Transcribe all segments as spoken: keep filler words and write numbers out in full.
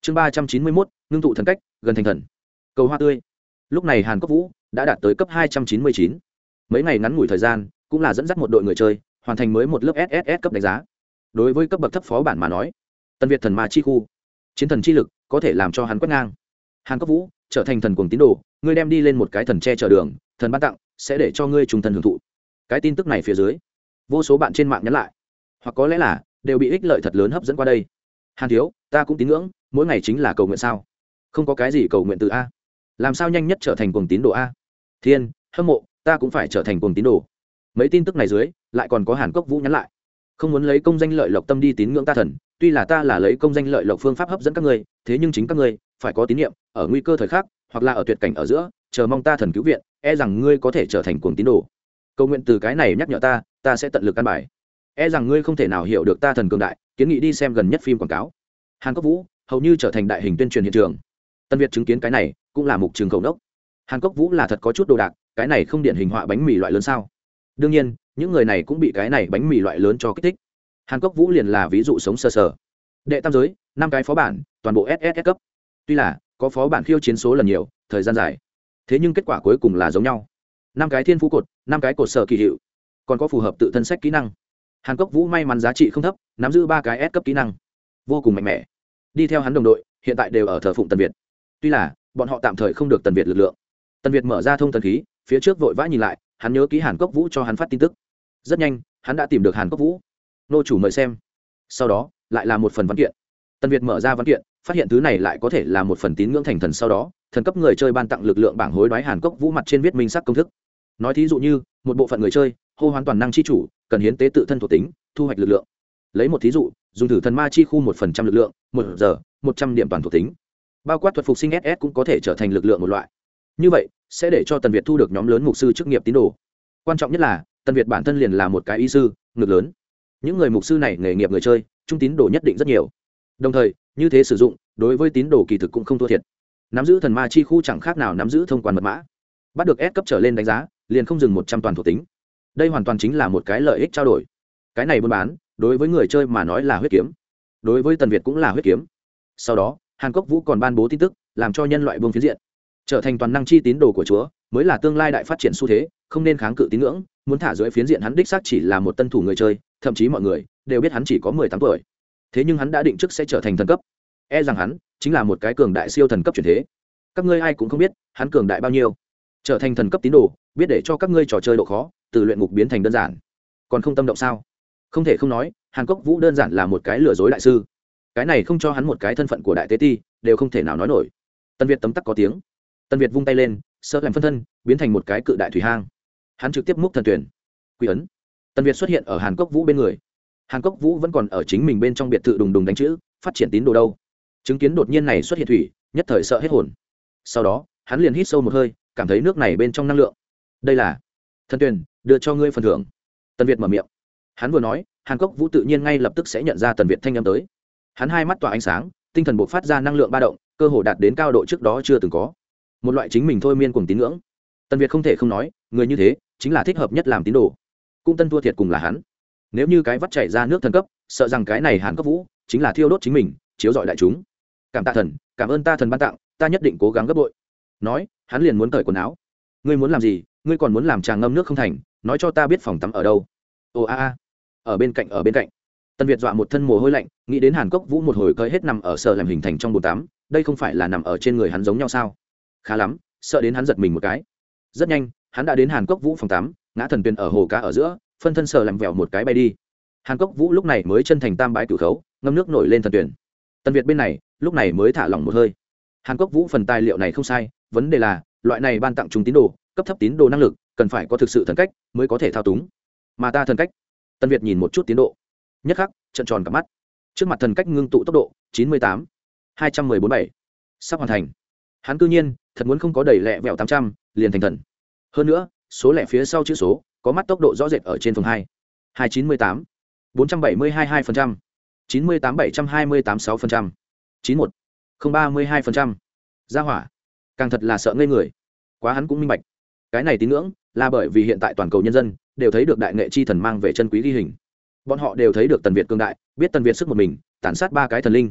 chương ba trăm chín mươi mốt ngưng tụ thần cách gần thành thần. Cầu hoa tươi. Lúc này Hàn Cốc Vũ đã đạt tới cấp hai trăm chín mươi chín. Mấy ngày ngắn ngủi thời gian cũng là dẫn dắt một đội người chơi hoàn thành mới một lớp ét ét ét cấp đánh giá. Đối với cấp bậc thấp phó bản mà nói, Tân Việt thần ma chi khu, chiến thần chi lực có thể làm cho hắn quét ngang. Hàn Cốc Vũ trở thành thần cuồng tín đồ, ngươi đem đi lên một cái thần che chở đường, thần ban tặng sẽ để cho ngươi trùng thần hưởng thụ. Cái tin tức này phía dưới, vô số bạn trên mạng nhắn lại, hoặc có lẽ là đều bị ích lợi thật lớn hấp dẫn qua đây. Hàn thiếu, ta cũng tín ngưỡng, mỗi ngày chính là cầu nguyện sao? Không có cái gì cầu nguyện từ a. Làm sao nhanh nhất trở thành cuồng tín đồ a? Thiên, hâm mộ, ta cũng phải trở thành cuồng tín đồ. Mấy tin tức này dưới, lại còn có Hàn Cốc Vũ nhắn lại, không muốn lấy công danh lợi lộc tâm đi tín ngưỡng ta thần, tuy là ta là lấy công danh lợi lộc phương pháp hấp dẫn các ngươi, thế nhưng chính các ngươi phải có tín niệm, ở nguy cơ thời khắc, hoặc là ở tuyệt cảnh ở giữa, chờ mong ta thần cứu viện, e rằng ngươi có thể trở thành cuồng tín đồ. Cầu nguyện từ cái này nhắc nhở ta, ta sẽ tận lực căn bài. E rằng ngươi không thể nào hiểu được ta thần cường đại, kiến nghị đi xem gần nhất phim quảng cáo. Hàn Cốc Vũ hầu như trở thành đại hình tuyên truyền hiện trường. Tân Việt chứng kiến cái này, cũng là mục trường khẩu đốc. Hàn Cốc Vũ là thật có chút đồ đạc, cái này không điển hình họa bánh mì loại lớn sao? Đương nhiên, những người này cũng bị cái này bánh mì loại lớn cho kích thích. Hàn Cốc Vũ liền là ví dụ sống sơ sờ. Đệ tam giới, năm cái phó bản, toàn bộ ét ét ét cấp. Tuy là có phó bản khiêu chiến số lần nhiều, thời gian dài, thế nhưng kết quả cuối cùng là giống nhau. Năm cái thiên phú cột, năm cái cột sở kỳ hiệu, còn có phù hợp tự thân sách kỹ năng. Hàn Cốc Vũ may mắn giá trị không thấp, nắm giữ ba cái S cấp kỹ năng, vô cùng mạnh mẽ. Đi theo hắn đồng đội, hiện tại đều ở thờ phụng Tần Việt. Tuy là bọn họ tạm thời không được Tần Việt lực lượng. Tần Việt mở ra thông thần khí, phía trước vội vã nhìn lại, hắn nhớ ký Hàn Cốc Vũ cho hắn phát tin tức. Rất nhanh, hắn đã tìm được Hàn Cốc Vũ. Nô chủ mời xem. Sau đó, lại là một phần văn kiện. Tần Việt mở ra văn kiện, phát hiện thứ này lại có thể là một phần tín ngưỡng thành thần, sau đó, thần cấp người chơi ban tặng lực lượng bảng hối đoái Hàn Cốc Vũ mặt trên viết minh sắc công thức. Nói thí dụ như, một bộ phận người chơi, hô hoán toàn năng chi chủ, cần hiến tế tự thân thuộc tính, thu hoạch lực lượng. Lấy một thí dụ, dùng thử thần ma chi khu một phần trăm lực lượng, một giờ, một trăm điểm toàn thuộc tính. Bao quát thuật phục sinh ét ét cũng có thể trở thành lực lượng một loại. Như vậy, sẽ để cho Tần Việt thu được nhóm lớn mục sư chức nghiệp tín đồ. Quan trọng nhất là, Tần Việt bản thân liền là một cái y sư, ngực lớn. Những người mục sư này nghề nghiệp người chơi, trung tín đồ nhất định rất nhiều. Đồng thời, như thế sử dụng, đối với tín đồ kỳ thực cũng không thua thiệt. Nắm giữ thần ma chi khu chẳng khác nào nắm giữ thông quan mật mã. Bắt được S cấp trở lên đánh giá, liền không dừng một trăm toàn thuộc tính. Đây hoàn toàn chính là một cái lợi ích trao đổi. Cái này buôn bán, đối với người chơi mà nói là huyết kiếm, đối với Tần Việt cũng là huyết kiếm. Sau đó, Hàn Cốc Vũ còn ban bố tin tức, làm cho nhân loại buông phiến diện, trở thành toàn năng chi tín đồ của Chúa, mới là tương lai đại phát triển xu thế, không nên kháng cự tín ngưỡng, muốn thả dưới phiến diện hắn đích xác chỉ là một tân thủ người chơi, thậm chí mọi người đều biết hắn chỉ có mười tám tuổi. Thế nhưng hắn đã định trước sẽ trở thành thần cấp, e rằng hắn chính là một cái cường đại siêu thần cấp chuyển thế. Các ngươi ai cũng không biết, hắn cường đại bao nhiêu. Trở thành thần cấp tín đồ, biết để cho các ngươi trò chơi độ khó từ luyện ngục biến thành đơn giản. Còn không tâm động sao? Không thể không nói, Hàn Cốc Vũ đơn giản là một cái lừa dối đại sư. Cái này không cho hắn một cái thân phận của đại tế ti, đều không thể nào nói nổi. Tân Việt tấm tắc có tiếng. Tân Việt vung tay lên, sơ làm phân thân, biến thành một cái cự đại thủy hang. Hắn trực tiếp múc thần tuyển, quy ấn. Tân Việt xuất hiện ở Hàn Cốc Vũ bên người. Hàn Cốc Vũ vẫn còn ở chính mình bên trong biệt thự đùng đùng đánh chữ, phát triển tín đồ đâu. Chứng kiến đột nhiên này xuất hiện thủy, nhất thời sợ hết hồn. Sau đó, hắn liền hít sâu một hơi, cảm thấy nước này bên trong năng lượng. Đây là thần tuyển, đưa cho ngươi phần thưởng. Tân Việt mở miệng. Hắn vừa nói, Hàn Cốc Vũ tự nhiên ngay lập tức sẽ nhận ra Tần Việt thanh âm tới. Hắn hai mắt tỏa ánh sáng, tinh thần bộc phát ra năng lượng ba động, cơ hồ đạt đến cao độ trước đó chưa từng có. Một loại chính mình thôi miên cùng tín ngưỡng. Tần Việt không thể không nói, người như thế chính là thích hợp nhất làm tín đồ. Cung tân thua thiệt cùng là hắn. Nếu như cái vắt chảy ra nước thần cấp, sợ rằng cái này Hàn Cốc Vũ chính là thiêu đốt chính mình, chiếu rọi đại chúng. Cảm tạ thần, cảm ơn ta thần ban tặng, ta nhất định cố gắng gấp bội. Nói, hắn liền muốn cởi quần áo. Ngươi muốn làm gì? Ngươi còn muốn làm trà ngâm nước không thành, nói cho ta biết phòng tắm ở đâu. Ồ a a. Ở bên cạnh ở bên cạnh. Tân Việt dọa một thân mồ hôi lạnh, nghĩ đến Hàn Cốc Vũ một hồi cơi hết nằm ở sở làm hình thành trong bồn tắm, đây không phải là nằm ở trên người hắn giống nhau sao? Khá lắm, sợ đến hắn giật mình một cái. Rất nhanh, hắn đã đến Hàn Cốc Vũ phòng tắm, ngã thần tuyển ở hồ cá ở giữa, phân thân sở làm vèo một cái bay đi. Hàn Cốc Vũ lúc này mới chân thành tam bái cửu khấu, ngâm nước nổi lên thần tuyển. Tân Việt bên này, lúc này mới thả lỏng một hơi. Hàn Cốc Vũ phần tài liệu này không sai, vấn đề là, loại này ban tặng trung tín đồ, cấp thấp tín đồ năng lực, cần phải có thực sự thần cách mới có thể thao túng. Mà ta thần cách. Tân Việt nhìn một chút tiến độ, nhất khắc trợn tròn cả mắt. Trước mặt thần cách ngưng tụ tốc độ chín mươi tám, hai trăm mười bốn bảy, sắp hoàn thành. Hắn cư nhiên thật muốn không có đầy lẹ vẹo tám trăm, liền thành thần. Hơn nữa, số lẻ phía sau chữ số có mắt tốc độ rõ rệt ở trên phần hai, hai chín mươi tám, bốn trăm bảy mươi hai hai phần trăm, chín mươi tám bảy trăm hai mươi tám sáu phần trăm, chín một, không ba mươi hai phần trăm. Gia hỏa, càng thật là sợ ngây người. Quá hắn cũng minh bạch, cái này tín ngưỡng là bởi vì hiện tại toàn cầu nhân dân đều thấy được đại nghệ chi thần mang về chân quý ghi hình. Bọn họ đều thấy được Tần Việt cương đại, biết Tần Việt sức một mình tàn sát ba cái thần linh.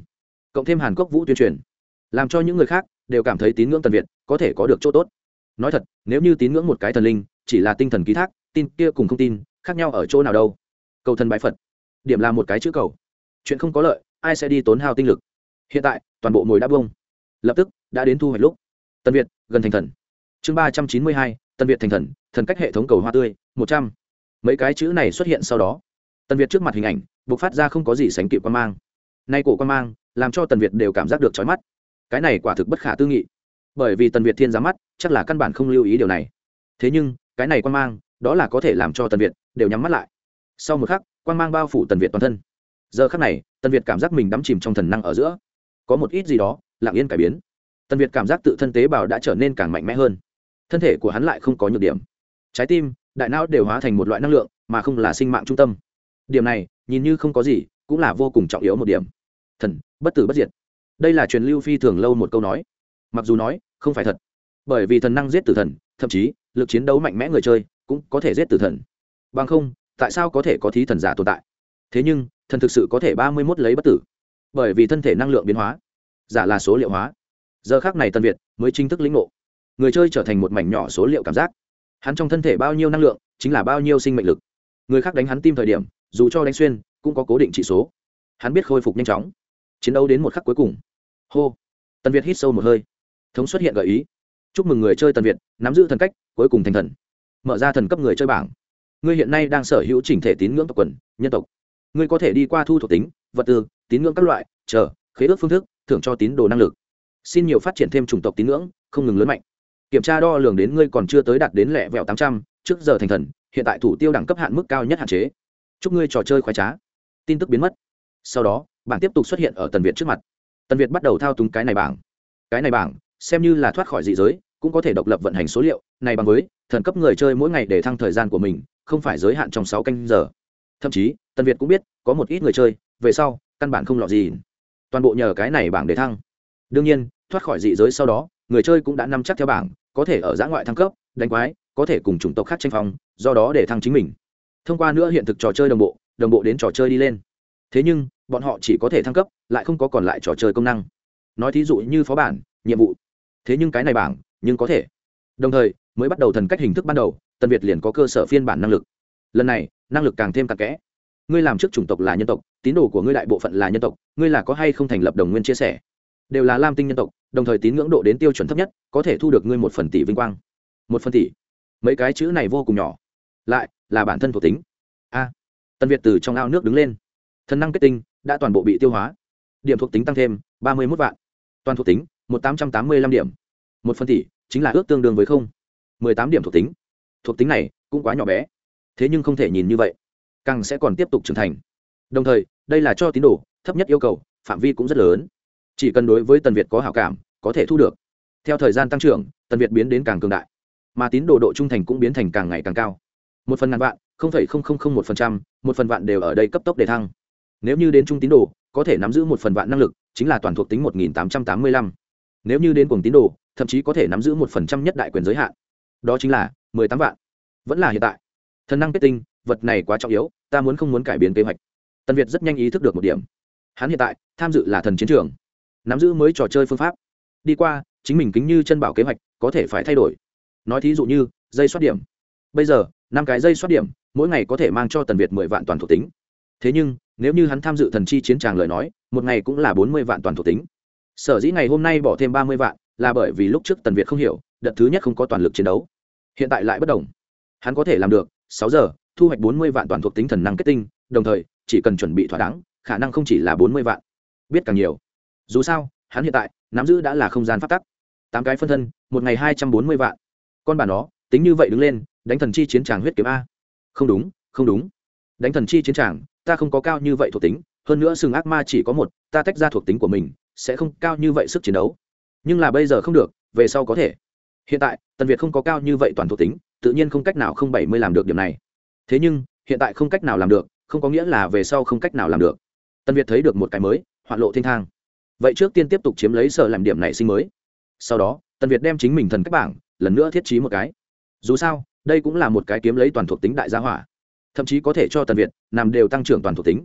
cộng thêm hàn cốc vũ tuyên truyền, làm cho những người khác đều cảm thấy tín ngưỡng Tần Việt có thể có được chỗ tốt. Nói thật, nếu như tín ngưỡng một cái thần linh chỉ là tinh thần ký thác, tin kia cùng không tin khác nhau ở chỗ nào đâu. Cầu thần bái Phật, điểm là một cái chữ cầu, chuyện không có lợi ai sẽ đi tốn hao tinh lực. Hiện tại toàn bộ mồi đã bông, lập tức đã đến thu hoạch lúc. Tần Việt gần thành thần. Chương ba trăm chín mươi hai, Tần Việt thành thần, thần cách hệ thống cầu hoa tươi một trăm. Mấy cái chữ này xuất hiện sau đó, Tần Việt trước mặt hình ảnh bộc phát ra không có gì sánh kịp quan mang. Nay cổ quan mang làm cho Tần Việt đều cảm giác được chói mắt. Cái này quả thực bất khả tư nghị, bởi vì Tần Việt thiên giám mắt chắc là căn bản không lưu ý điều này. Thế nhưng cái này quan mang đó là có thể làm cho Tần Việt đều nhắm mắt lại. Sau một khắc, quan mang bao phủ Tần Việt toàn thân. Giờ khắc này, Tần Việt cảm giác mình đắm chìm trong thần năng ở giữa, có một ít gì đó lặng yên cải biến. Tần Việt cảm giác tự thân tế bào đã trở nên càng mạnh mẽ hơn, thân thể của hắn lại không có nhược điểm, trái tim, đại não đều hóa thành một loại năng lượng mà không là sinh mạng trung tâm. Điểm này nhìn như không có gì, cũng là vô cùng trọng yếu một điểm. Thần bất tử bất diệt, đây là truyền lưu phi thường lâu một câu nói, mặc dù nói không phải thật, bởi vì thần năng giết tử thần, thậm chí lực chiến đấu mạnh mẽ người chơi cũng có thể giết tử thần. Bằng không tại sao có thể có thí thần giả tồn tại? Thế nhưng thần thực sự có thể ba mươi mốt lấy bất tử, bởi vì thân thể năng lượng biến hóa, giả là số liệu hóa. Giờ khác này Tần Việt mới chính thức lĩnh ngộ, người chơi trở thành một mảnh nhỏ số liệu cảm giác. Hắn trong thân thể bao nhiêu năng lượng chính là bao nhiêu sinh mệnh lực. Người khác đánh hắn tim thời điểm, dù cho đánh xuyên cũng có cố định trị số. Hắn biết khôi phục nhanh chóng, chiến đấu đến một khắc cuối cùng. Hô, Tần Việt hít sâu một hơi. Thống xuất hiện gợi ý, chúc mừng người chơi Tần Việt nắm giữ thần cách, cuối cùng thành thần. Mở ra thần cấp người chơi bảng. Ngươi hiện nay đang sở hữu chỉnh thể tín ngưỡng tộc quần nhân tộc. Ngươi có thể đi qua thu thuộc tính, vật tư, tín ngưỡng các loại, chờ khế ước phương thức, thưởng cho tín đồ năng lực. Xin nhiều phát triển thêm chủng tộc tín ngưỡng, không ngừng lớn mạnh. Kiểm tra đo lường đến ngươi còn chưa tới đạt đến lẹ vẹo tám trăm, trước giờ thành thần, hiện tại thủ tiêu đẳng cấp hạn mức cao nhất hạn chế. Chúc ngươi trò chơi khoái trá. Tin tức biến mất. Sau đó, bảng tiếp tục xuất hiện ở Tần Việt trước mặt. Tần Việt bắt đầu thao túng cái này bảng. Cái này bảng xem như là thoát khỏi dị giới, cũng có thể độc lập vận hành số liệu, này bằng với thần cấp người chơi mỗi ngày để thăng thời gian của mình, không phải giới hạn trong sáu canh giờ. Thậm chí, Tần Việt cũng biết, có một ít người chơi, về sau, căn bản không lọt gì. Toàn bộ nhờ cái này bảng để thăng. Đương nhiên, thoát khỏi dị giới sau đó, người chơi cũng đã nắm chắc theo bảng, có thể ở giã ngoại thăng cấp, đánh quái, có thể cùng chủng tộc khác tranh phong, do đó để thăng chính mình. Thông qua nữa hiện thực trò chơi đồng bộ, đồng bộ đến trò chơi đi lên. Thế nhưng, bọn họ chỉ có thể thăng cấp, lại không có còn lại trò chơi công năng. Nói thí dụ như phó bản, nhiệm vụ. Thế nhưng cái này bảng, nhưng có thể. Đồng thời, mới bắt đầu thần cách hình thức ban đầu, Tần Việt liền có cơ sở phiên bản năng lực. Lần này, năng lực càng thêm cặn kẽ. Ngươi làm trước chủng tộc là nhân tộc, tín đồ của ngươi đại bộ phận là nhân tộc, ngươi là có hay không thành lập đồng nguyên chia sẻ, đều là lam tinh nhân tộc, đồng thời tín ngưỡng độ đến tiêu chuẩn thấp nhất, có thể thu được ngươi một phần tỷ vinh quang. Một phần tỷ, mấy cái chữ này vô cùng nhỏ, lại là bản thân thuộc tính. A, Tần Việt từ trong ao nước đứng lên, thần năng kết tinh đã toàn bộ bị tiêu hóa, điểm thuộc tính tăng thêm ba mươi mốt vạn, toàn thuộc tính một tám trăm tám mươi lăm điểm, một phần tỷ chính là ước tương đương với không mười tám điểm thuộc tính. Thuộc tính này cũng quá nhỏ bé, thế nhưng không thể nhìn như vậy, càng sẽ còn tiếp tục trưởng thành. Đồng thời, đây là cho tín đồ thấp nhất yêu cầu, phạm vi cũng rất lớn, chỉ cần đối với Tần Việt có hảo cảm, có thể thu được. Theo thời gian tăng trưởng, Tần Việt biến đến càng cường đại, mà tín đồ độ trung thành cũng biến thành càng ngày càng cao. Một phần ngàn vạn, không phẩy không không không một phần trăm, một phần vạn đều ở đây cấp tốc để thăng. Nếu như đến trung tín đồ, có thể nắm giữ một phần vạn năng lực, chính là toàn thuộc tính một nghìn tám trăm tám mươi lăm. Nếu như đến cuồng tín đồ, thậm chí có thể nắm giữ một phần trăm nhất đại quyền giới hạn, đó chính là mười tám vạn. Vẫn là hiện tại, thần năng kết tinh, vật này quá trọng yếu, ta muốn không muốn cải biến kế hoạch. Tần Việt rất nhanh ý thức được một điểm, hắn hiện tại tham dự là thần chiến trường, nắm giữ mới trò chơi phương pháp, đi qua chính mình kính như chân bảo kế hoạch có thể phải thay đổi. Nói thí dụ như dây soát điểm, bây giờ năm cái dây soát điểm mỗi ngày có thể mang cho Tần Việt mười vạn toàn thuộc tính. Thế nhưng nếu như hắn tham dự thần chi chiến tràng lời nói, một ngày cũng là bốn mươi vạn toàn thuộc tính. Sở dĩ ngày hôm nay bỏ thêm ba mươi vạn là bởi vì lúc trước Tần Việt không hiểu, đợt thứ nhất không có toàn lực chiến đấu, hiện tại lại bất đồng, hắn có thể làm được sáu giờ thu hoạch bốn mươi vạn toàn thuộc tính thần năng kết tinh, đồng thời chỉ cần chuẩn bị thỏa đáng, khả năng không chỉ là bốn mươi vạn, biết càng nhiều. Dù sao hắn hiện tại nắm giữ đã là không gian pháp tắc, tám cái phân thân, một ngày hai trăm bốn mươi vạn. Con bà nó tính như vậy đứng lên, đánh thần chi chiến tràng huyết kiếm a. Không đúng, không đúng, đánh thần chi chiến tràng ta không có cao như vậy thuộc tính, hơn nữa sừng ác ma chỉ có một, ta tách ra thuộc tính của mình sẽ không cao như vậy sức chiến đấu. Nhưng là bây giờ không được, về sau có thể. Hiện tại Tần Việt không có cao như vậy toàn thuộc tính, tự nhiên không cách nào không bảy mươi làm được điểm này. Thế nhưng hiện tại không cách nào làm được, không có nghĩa là về sau không cách nào làm được. Tần Việt thấy được một cái mới, hoạn lộ thiên thang. Vậy trước tiên tiếp tục chiếm lấy sở làm điểm này sinh mới. Sau đó Tần Việt đem chính mình thần cách bảng lần nữa thiết trí một cái. Dù sao đây cũng là một cái kiếm lấy toàn thuộc tính đại gia hỏa, thậm chí có thể cho Tần Việt nằm đều tăng trưởng toàn thuộc tính.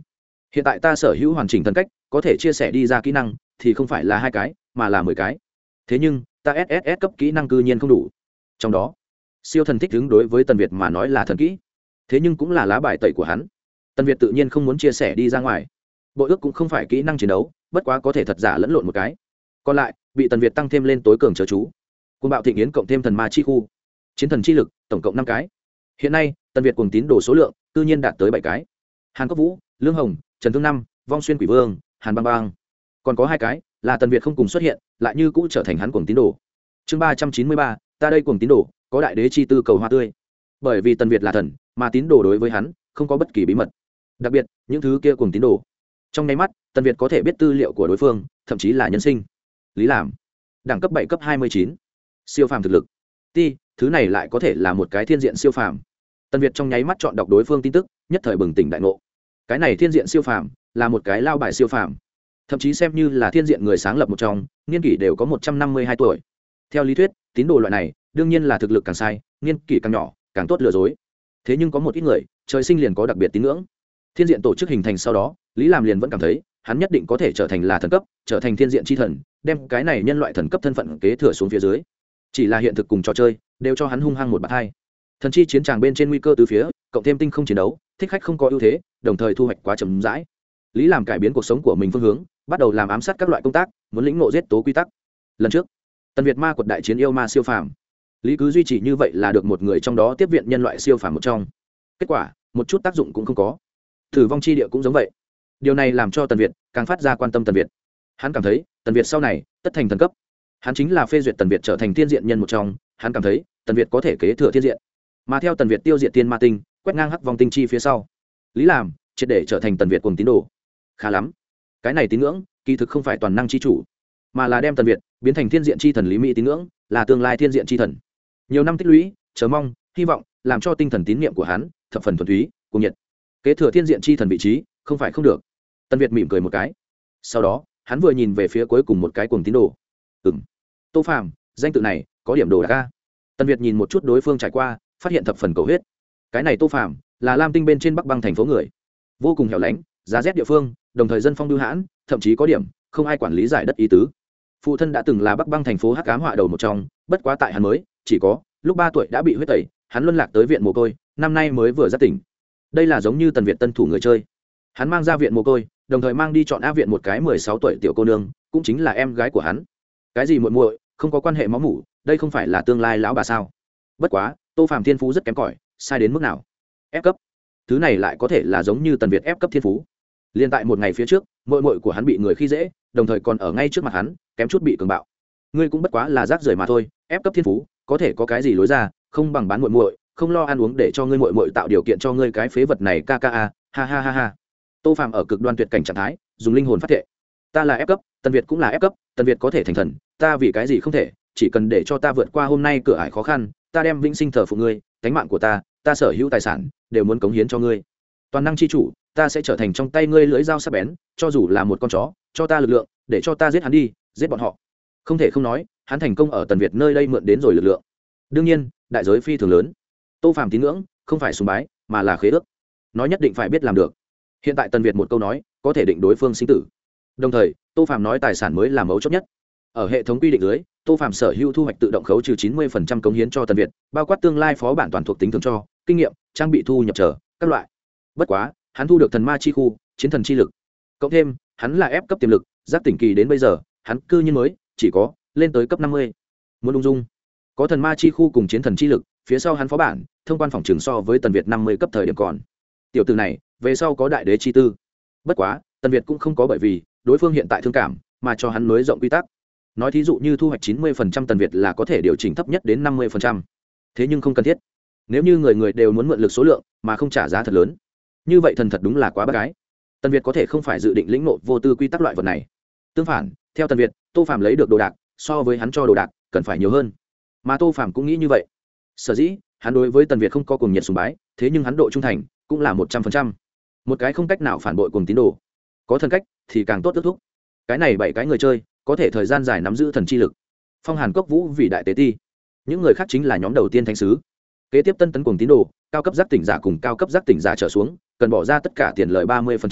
hiện tại ta sở hữu hoàn chỉnh thần cách có thể chia sẻ đi ra kỹ năng thì không phải là hai cái mà là mười cái. Thế nhưng ta sss cấp kỹ năng cư nhiên không đủ. Trong đó siêu thần thích ứng đối với Tần Việt mà nói là thần kỹ, thế nhưng cũng là lá bài tẩy của hắn. Tần Việt tự nhiên không muốn chia sẻ đi ra ngoài. Bội ước cũng không phải kỹ năng chiến đấu, bất quá có thể thật giả lẫn lộn một cái. Còn lại bị Tần Việt tăng thêm lên tối cường chớ chú. Cuồng bạo thịnh yến cộng thêm thần ma chi khu, chiến thần chi lực, tổng cộng năm cái. Hiện nay Tần Việt cuồng tín đồ số lượng tự nhiên đạt tới bảy cái. Hàn Cốc Vũ, Lương Hồng, Trần Thương Năm, Vong Xuyên Quỷ Vương, Hàn Băng Băng. Còn có hai cái là Tần Việt không cùng xuất hiện, lại như cũ trở thành hắn cuồng tín đồ. Chương ba trăm chín mươi ba, ta đây cuồng tín đồ, có đại đế chi tư cầu hoa tươi. Bởi vì Tần Việt là thần, mà tín đồ đối với hắn không có bất kỳ bí mật. Đặc biệt, những thứ kia cuồng tín đồ, trong nháy mắt, Tần Việt có thể biết tư liệu của đối phương, thậm chí là nhân sinh. Lý Làm, đẳng cấp bảy cấp hai mươi chín, siêu phàm thực lực. Ti, thứ này lại có thể là một cái thiên diện siêu phàm. Tần Việt trong nháy mắt chọn đọc đối phương tin tức, nhất thời bừng tỉnh đại ngộ. Cái này thiên diện siêu phàm là một cái lao bài siêu phàm, thậm chí xem như là thiên diện người sáng lập một trong, niên kỷ đều có một trăm năm mươi hai tuổi. Theo lý thuyết, tín đồ loại này đương nhiên là thực lực càng sai, niên kỷ càng nhỏ càng tốt lừa dối. Thế nhưng có một ít người trời sinh liền có đặc biệt tín ngưỡng. Thiên diện tổ chức hình thành sau đó, Lý Làm liền vẫn cảm thấy hắn nhất định có thể trở thành là thần cấp, trở thành thiên diện chi thần, đem cái này nhân loại thần cấp thân phận kế thừa xuống phía dưới. Chỉ là hiện thực cùng trò chơi đều cho hắn hung hăng một bạt hai. Thần chi chiến tràng bên trên nguy cơ từ phía, cộng thêm tinh không chiến đấu, thích khách không có ưu thế, đồng thời thu hoạch quá chậm rãi. Lý Làm cải biến cuộc sống của mình phương hướng, bắt đầu làm ám sát các loại công tác, muốn lĩnh ngộ giết tố quy tắc. Lần trước, Tần Việt ma quật đại chiến yêu ma siêu phàm, Lý cứ duy trì như vậy là được một người trong đó tiếp viện nhân loại siêu phàm một trong. Kết quả, một chút tác dụng cũng không có. Thử vong chi địa cũng giống vậy. Điều này làm cho Tần Việt càng phát ra quan tâm Tần Việt. Hắn cảm thấy, Tần Việt sau này tất thành thần cấp. Hắn chính là phê duyệt Tần Việt trở thành thiên diện nhân một trong, hắn cảm thấy, Tần Việt có thể kế thừa thiên diện. Mà theo Tần Việt tiêu diệt tiên ma tinh, quét ngang hắc vong tinh chi phía sau, Lý Làm triệt để trở thành Tần Việt cuồng tín đồ. Khá lắm. Cái này tín ngưỡng, kỳ thực không phải toàn năng chi chủ, mà là đem Tần Việt biến thành thiên diện chi thần Lý Mỹ tín ngưỡng, là tương lai thiên diện chi thần. Nhiều năm tích lũy, chờ mong, hy vọng, làm cho tinh thần tín niệm của hắn thập phần thuần túy, cuồng nhiệt. Kế thừa thiên diện chi thần vị trí, không phải không được. Tần Việt mỉm cười một cái. Sau đó, hắn vừa nhìn về phía cuối cùng một cái cuồng tín đồ. Ừm. Tô Phàm, danh tự này có điểm đồ đạc a. Tần Việt nhìn một chút đối phương trải qua, phát hiện thập phần cầu huyết. Cái này Tô Phàm là Lam Tinh bên trên Bắc Băng thành phố người, vô cùng hẻo lánh, giá rét địa phương, đồng thời dân phong bưu hãn, thậm chí có điểm không ai quản lý giải đất ý tứ. Phụ thân đã từng là Bắc Băng thành phố hắc ám họa đầu một trong, bất quá tại hắn mới chỉ có lúc ba tuổi đã bị huyết tẩy, hắn luân lạc tới viện mồ côi, năm nay mới vừa ra tỉnh. Đây là giống như Tần Việt tân thủ người chơi. Hắn mang ra viện mồ côi, đồng thời mang đi chọn A viện một cái mười sáu tuổi tiểu cô nương, cũng chính là em gái của hắn. Cái gì muội muội, không có quan hệ máu mủ, đây không phải là tương lai lão bà sao? Bất quá, Tô Phàm thiên phú rất kém cỏi, sai đến mức nào? Ép cấp. Thứ này lại có thể là giống như Tần Việt ép cấp thiên phú. Liên tại một ngày phía trước, muội muội của hắn bị người khi dễ, đồng thời còn ở ngay trước mặt hắn, kém chút bị cường bạo. Ngươi cũng bất quá là rác rưởi mà thôi, ép cấp thiên phú, có thể có cái gì lối ra, không bằng bán muội muội, không lo ăn uống để cho ngươi muội muội tạo điều kiện cho ngươi cái phế vật này ca ca a, ha ha ha ha. Tô Phàm ở cực đoan tuyệt cảnh trạng thái, dùng linh hồn phát thệ. Ta là ép cấp, Tần Việt cũng là ép cấp, Tần Việt có thể thành thần, ta vì cái gì không thể, chỉ cần để cho ta vượt qua hôm nay cửa ải khó khăn, ta đem vĩnh sinh thờ phụ ngươi, cánh mạng của ta, ta sở hữu tài sản đều muốn cống hiến cho ngươi. Toàn năng chi chủ, ta sẽ trở thành trong tay ngươi lưỡi dao sắc bén, cho dù là một con chó, cho ta lực lượng, để cho ta giết hắn đi, giết bọn họ. Không thể không nói, hắn thành công ở Tần Việt nơi đây mượn đến rồi lực lượng. Đương nhiên, đại giới phi thường lớn. Tô Phàm tín ngưỡng, không phải sùng bái, mà là khế ước. Nói nhất định phải biết làm được. Hiện tại Tần Việt một câu nói, có thể định đối phương sinh tử. Đồng thời, Tô Phàm nói tài sản mới là mấu chốt nhất. Ở hệ thống quy định dưới, Tô Phàm sở hữu thu hoạch tự động khấu trừ chín mươi phần trăm cống hiến cho Tần Việt, bao quát tương lai phó bản toàn thuộc tính thường cho, kinh nghiệm, trang bị thu nhập trở, các loại. Bất quá, hắn thu được thần ma chi khu, chiến thần chi lực. Cộng thêm, hắn là ép cấp tiềm lực, giác tỉnh kỳ đến bây giờ, hắn cư nhiên mới chỉ có lên tới cấp năm mươi. Muốn ung dung, có thần ma chi khu cùng chiến thần chi lực, phía sau hắn phó bản, thông quan phòng trường so với Tần Việt năm mươi cấp thời điểm còn. Tiểu tử này, về sau có đại đế chi tư. Bất quá, Tần Việt cũng không có bởi vì đối phương hiện tại thương cảm, mà cho hắn nới rộng quy tắc. Nói thí dụ như thu hoạch chín mươi phần trăm Tần Việt là có thể điều chỉnh thấp nhất đến năm mươi phần trăm. Thế nhưng không cần thiết. Nếu như người người đều muốn mượn lực số lượng mà không trả giá thật lớn, như vậy thần thật đúng là quá bác gái. Tần Việt có thể không phải dự định lĩnh ngộ vô tư quy tắc loại vật này. Tương phản, theo Tần Việt, Tô Phàm lấy được đồ đạc, so với hắn cho đồ đạc, cần phải nhiều hơn. Mà Tô Phàm cũng nghĩ như vậy. Sở dĩ, hắn đối với Tần Việt không có cuồng nhiệt sùng bái, thế nhưng hắn độ trung thành cũng là một trăm phần trăm. Một cái không cách nào phản bội cuồng tín đồ. Có thần cách thì càng tốt kết thúc. Cái này bảy cái người chơi, có thể thời gian dài nắm giữ thần chi lực. Phong Hàn Cốc Vũ vì đại tế ti. Những người khác chính là nhóm đầu tiên thánh sứ. Kế tiếp tân tấn cuồng tín đồ, cao cấp giác tỉnh giả cùng cao cấp giác tỉnh giả trở xuống, cần bỏ ra tất cả tiền lời ba mươi phần trăm,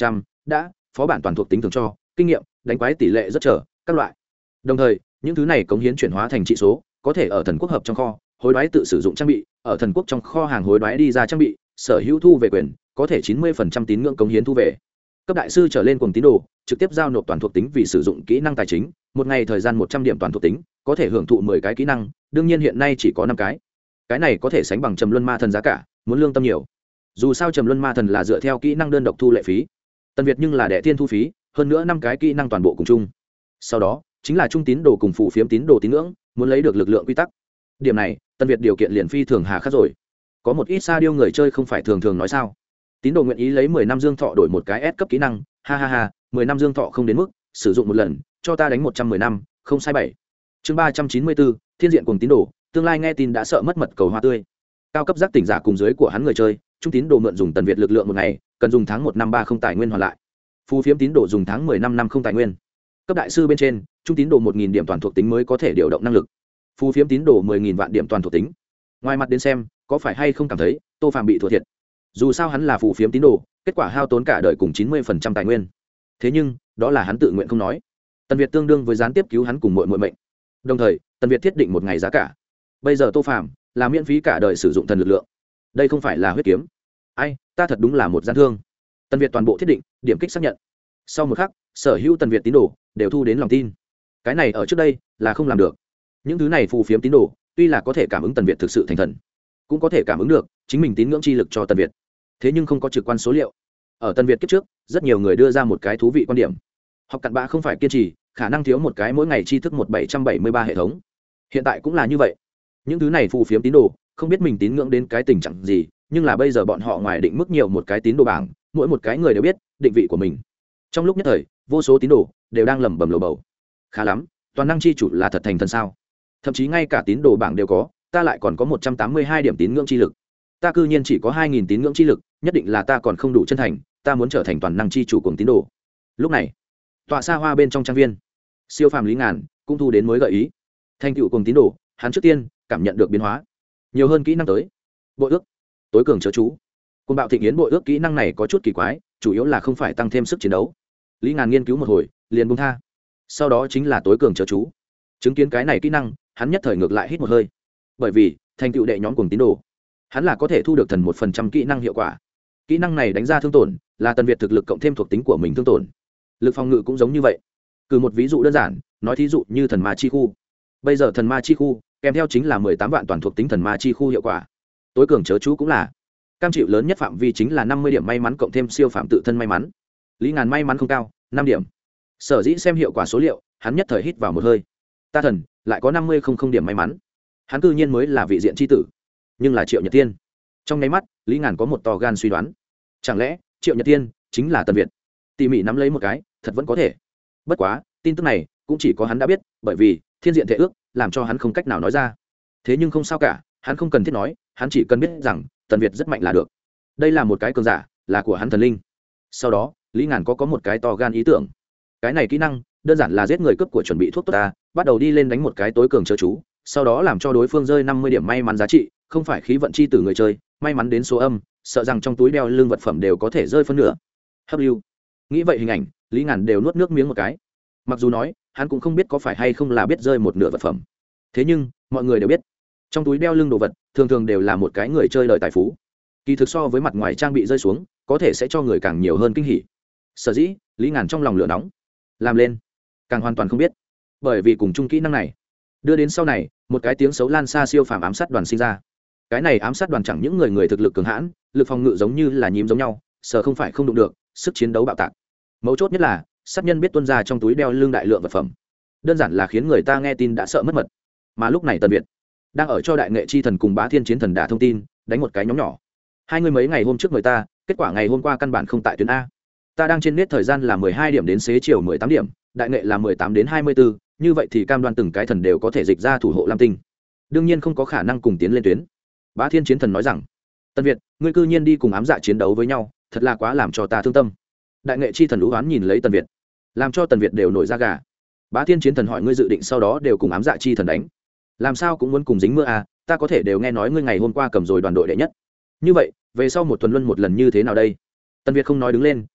đã phó bản toàn thuộc tính thường cho kinh nghiệm đánh quái tỷ lệ rất trở các loại. Đồng thời những thứ này cống hiến chuyển hóa thành trị số, có thể ở thần quốc hợp trong kho hối đoái tự sử dụng trang bị, ở thần quốc trong kho hàng hối đoái đi ra trang bị, sở hữu thu về quyền có thể chín mươi phần trăm tín ngưỡng cống hiến thu về. Cấp đại sư trở lên cùng tín đồ trực tiếp giao nộp toàn thuộc tính vì sử dụng kỹ năng tài chính, một ngày thời gian một trăm điểm toàn thuộc tính, có thể hưởng thụ mười cái kỹ năng, đương nhiên hiện nay chỉ có năm cái. Cái này có thể sánh bằng Trầm Luân Ma Thần giá cả, muốn lương tâm nhiều. Dù sao Trầm Luân Ma Thần là dựa theo kỹ năng đơn độc thu lệ phí, Tân Việt nhưng là đệ tiên thu phí, hơn nữa năm cái kỹ năng toàn bộ cùng chung. Sau đó chính là trung tín đồ cùng phụ phiếm tín đồ tín ngưỡng, muốn lấy được lực lượng quy tắc. Điểm này Tân Việt điều kiện liền phi thường hà khắc rồi. Có một ít sa điêu người chơi không phải thường thường nói sao? Tín đồ nguyện ý lấy mười năm dương thọ đổi một cái S cấp kỹ năng, ha ha ha, mười năm dương thọ không đến mức, sử dụng một lần, cho ta đánh một trăm mười năm, không sai bảy. Chương ba trăm chín mươi bốn, thiên diện cùng tín đồ, tương lai nghe tin đã sợ mất mật cầu hoa tươi. Cao cấp giác tỉnh giả cùng dưới của hắn người chơi, trung tín đồ mượn dùng Tần Việt lực lượng một ngày, cần dùng tháng một năm ba không tài nguyên hoàn lại. Phù phiếm tín đồ dùng tháng mười năm năm không tài nguyên. Cấp đại sư bên trên, trung tín đồ một nghìn điểm toàn thuộc tính mới có thể điều động năng lực. Phù phiếm tín đồ mười nghìn vạn điểm toàn thuộc tính. Ngoài mặt đến xem, có phải hay không cảm thấy Tô Phàm bị thua thiệt? Dù sao hắn là phù phiếm tín đồ, kết quả hao tốn cả đời cùng chín mươi phần trăm tài nguyên. Thế nhưng, đó là hắn tự nguyện không nói. Tần Việt tương đương với gián tiếp cứu hắn cùng muội muội mệnh. Đồng thời, Tần Việt thiết định một ngày giá cả. Bây giờ Tô Phàm là miễn phí cả đời sử dụng thần lực lượng. Đây không phải là huyết kiếm. Ai, ta thật đúng là một gian thương. Tần Việt toàn bộ thiết định, điểm kích xác nhận. Sau một khắc, sở hữu Tần Việt tín đồ đều thu đến lòng tin. Cái này ở trước đây là không làm được. Những thứ này phù phiếm tín đồ, tuy là có thể cảm ứng Tần Việt thực sự thành thần, cũng có thể cảm ứng được chính mình tín ngưỡng chi lực cho Tần Việt. Thế nhưng không có trực quan số liệu. Ở Tần Việt kiếp trước, rất nhiều người đưa ra một cái thú vị quan điểm. Học cặn bã không phải kiên trì, khả năng thiếu một cái mỗi ngày tri thức một bảy trăm bảy mươi ba hệ thống. Hiện tại cũng là như vậy. Những thứ này phù phiếm tín đồ, không biết mình tín ngưỡng đến cái tình trạng gì, nhưng là bây giờ bọn họ ngoài định mức nhiều một cái tín đồ bảng, mỗi một cái người đều biết định vị của mình. Trong lúc nhất thời, vô số tín đồ đều đang lẩm bẩm lầu bầu. Khá lắm, toàn năng chi chủ là thật thành thần sao? Thậm chí ngay cả tín đồ bảng đều có, ta lại còn có một trăm tám mươi hai điểm tín ngưỡng chi lực. Ta cư nhiên chỉ có hai nghìn tín ngưỡng chi lực, nhất định là ta còn không đủ chân thành, ta muốn trở thành toàn năng chi chủ cùng tín đồ. Lúc này, tọa xa hoa bên trong trang viên, siêu phàm Lý Ngàn cũng thu đến mới gợi ý. Thành tựu cùng tín đồ, hắn trước tiên cảm nhận được biến hóa, nhiều hơn kỹ năng tới. Bội ước, tối cường chớ chú. Côn bạo thịnh yến bội ước kỹ năng này có chút kỳ quái, chủ yếu là không phải tăng thêm sức chiến đấu. Lý Ngàn nghiên cứu một hồi, liền buông tha. Sau đó chính là tối cường chớ chú. Chứng kiến cái này kỹ năng, hắn nhất thời ngược lại hít một hơi. Bởi vì, thành tựu đệ nhóm cùng tín đồ, hắn là có thể thu được thần một phần trăm kỹ năng hiệu quả. Kỹ năng này đánh ra thương tổn, là Tần Việt thực lực cộng thêm thuộc tính của mình thương tổn. Lực phòng ngự cũng giống như vậy. Cứ một ví dụ đơn giản, nói thí dụ như thần ma chi khu. Bây giờ thần ma chi khu kèm theo chính là mười tám vạn toàn thuộc tính thần ma chi khu hiệu quả. Tối cường chớ chú cũng là cam chịu lớn nhất phạm vi chính là năm mươi điểm may mắn cộng thêm siêu phạm tự thân may mắn. Lý Ngàn may mắn không cao, năm điểm. Sở dĩ xem hiệu quả số liệu, hắn nhất thời hít vào một hơi. Ta thần lại có năm mươi không không điểm may mắn. Hắn cư nhiên mới là vị diện chi tử, nhưng là Triệu Nhật Tiên. Trong nháy mắt, Lý Ngàn có một to gan suy đoán, chẳng lẽ Triệu Nhật Tiên chính là Tần Việt? Tỉ mỉ nắm lấy một cái, thật vẫn có thể. Bất quá, tin tức này cũng chỉ có hắn đã biết, bởi vì thiên diện thể ước làm cho hắn không cách nào nói ra. Thế nhưng không sao cả, hắn không cần thiết nói, hắn chỉ cần biết rằng Tần Việt rất mạnh là được. Đây là một cái cường giả, là của hắn thần linh. Sau đó, Lý Ngàn có có một cái to gan ý tưởng. Cái này kỹ năng đơn giản là giết người cướp của chuẩn bị thuốc tốt ta, bắt đầu đi lên đánh một cái tối cường chớ chú, sau đó làm cho đối phương rơi năm mươi điểm may mắn giá trị, không phải khí vận chi tử người chơi, may mắn đến số âm, sợ rằng trong túi đeo lưng vật phẩm đều có thể rơi phân nửa. Hấp lưu. Nghĩ vậy hình ảnh, Lý Ngàn đều nuốt nước miếng một cái. Mặc dù nói, hắn cũng không biết có phải hay không là biết rơi một nửa vật phẩm. Thế nhưng, mọi người đều biết, trong túi đeo lưng đồ vật, thường thường đều là một cái người chơi đời tài phú. Kỳ thực so với mặt ngoài trang bị rơi xuống, có thể sẽ cho người càng nhiều hơn kinh hỉ. Sở dĩ, Lý Ngàn trong lòng lửa nóng, làm lên, càng hoàn toàn không biết, bởi vì cùng chung kỹ năng này, đưa đến sau này, một cái tiếng xấu lan xa siêu phàm ám sát đoàn sinh ra. Cái này ám sát đoàn chẳng những người người thực lực cường hãn, lực phòng ngự giống như là nhím giống nhau, sợ không phải không đụng được, sức chiến đấu bạo tạc. Mấu chốt nhất là, sát nhân biết tuân ra trong túi đeo lưng đại lượng vật phẩm, đơn giản là khiến người ta nghe tin đã sợ mất mật. Mà lúc này Tần Việt đang ở cho đại nghệ chi thần cùng Bá Thiên chiến thần đả thông tin, đánh một cái nhóm nhỏ. Hai người mấy ngày hôm trước người ta, kết quả ngày hôm qua căn bản không tại tuyến a. Ta đang trên nét thời gian là mười hai điểm đến xế chiều mười tám điểm, đại nghệ là mười tám đến hai mươi bốn, như vậy thì cam đoan từng cái thần đều có thể dịch ra thủ hộ Lam Tinh. Đương nhiên không có khả năng cùng tiến lên tuyến. Bá Thiên chiến thần nói rằng, Tần Việt, ngươi cư nhiên đi cùng ám dạ chiến đấu với nhau, thật là quá làm cho ta thương tâm. Đại nghệ chi thần lũ oán nhìn lấy Tần Việt, làm cho Tần Việt đều nổi da gà. Bá Thiên chiến thần hỏi ngươi dự định sau đó đều cùng ám dạ chi thần đánh, làm sao cũng muốn cùng dính mưa à? Ta có thể đều nghe nói ngươi ngày hôm qua cầm rồi đoàn đội đệ nhất, như vậy về sau một tuần luân một lần như thế nào đây? Tần Việt không nói đứng lên,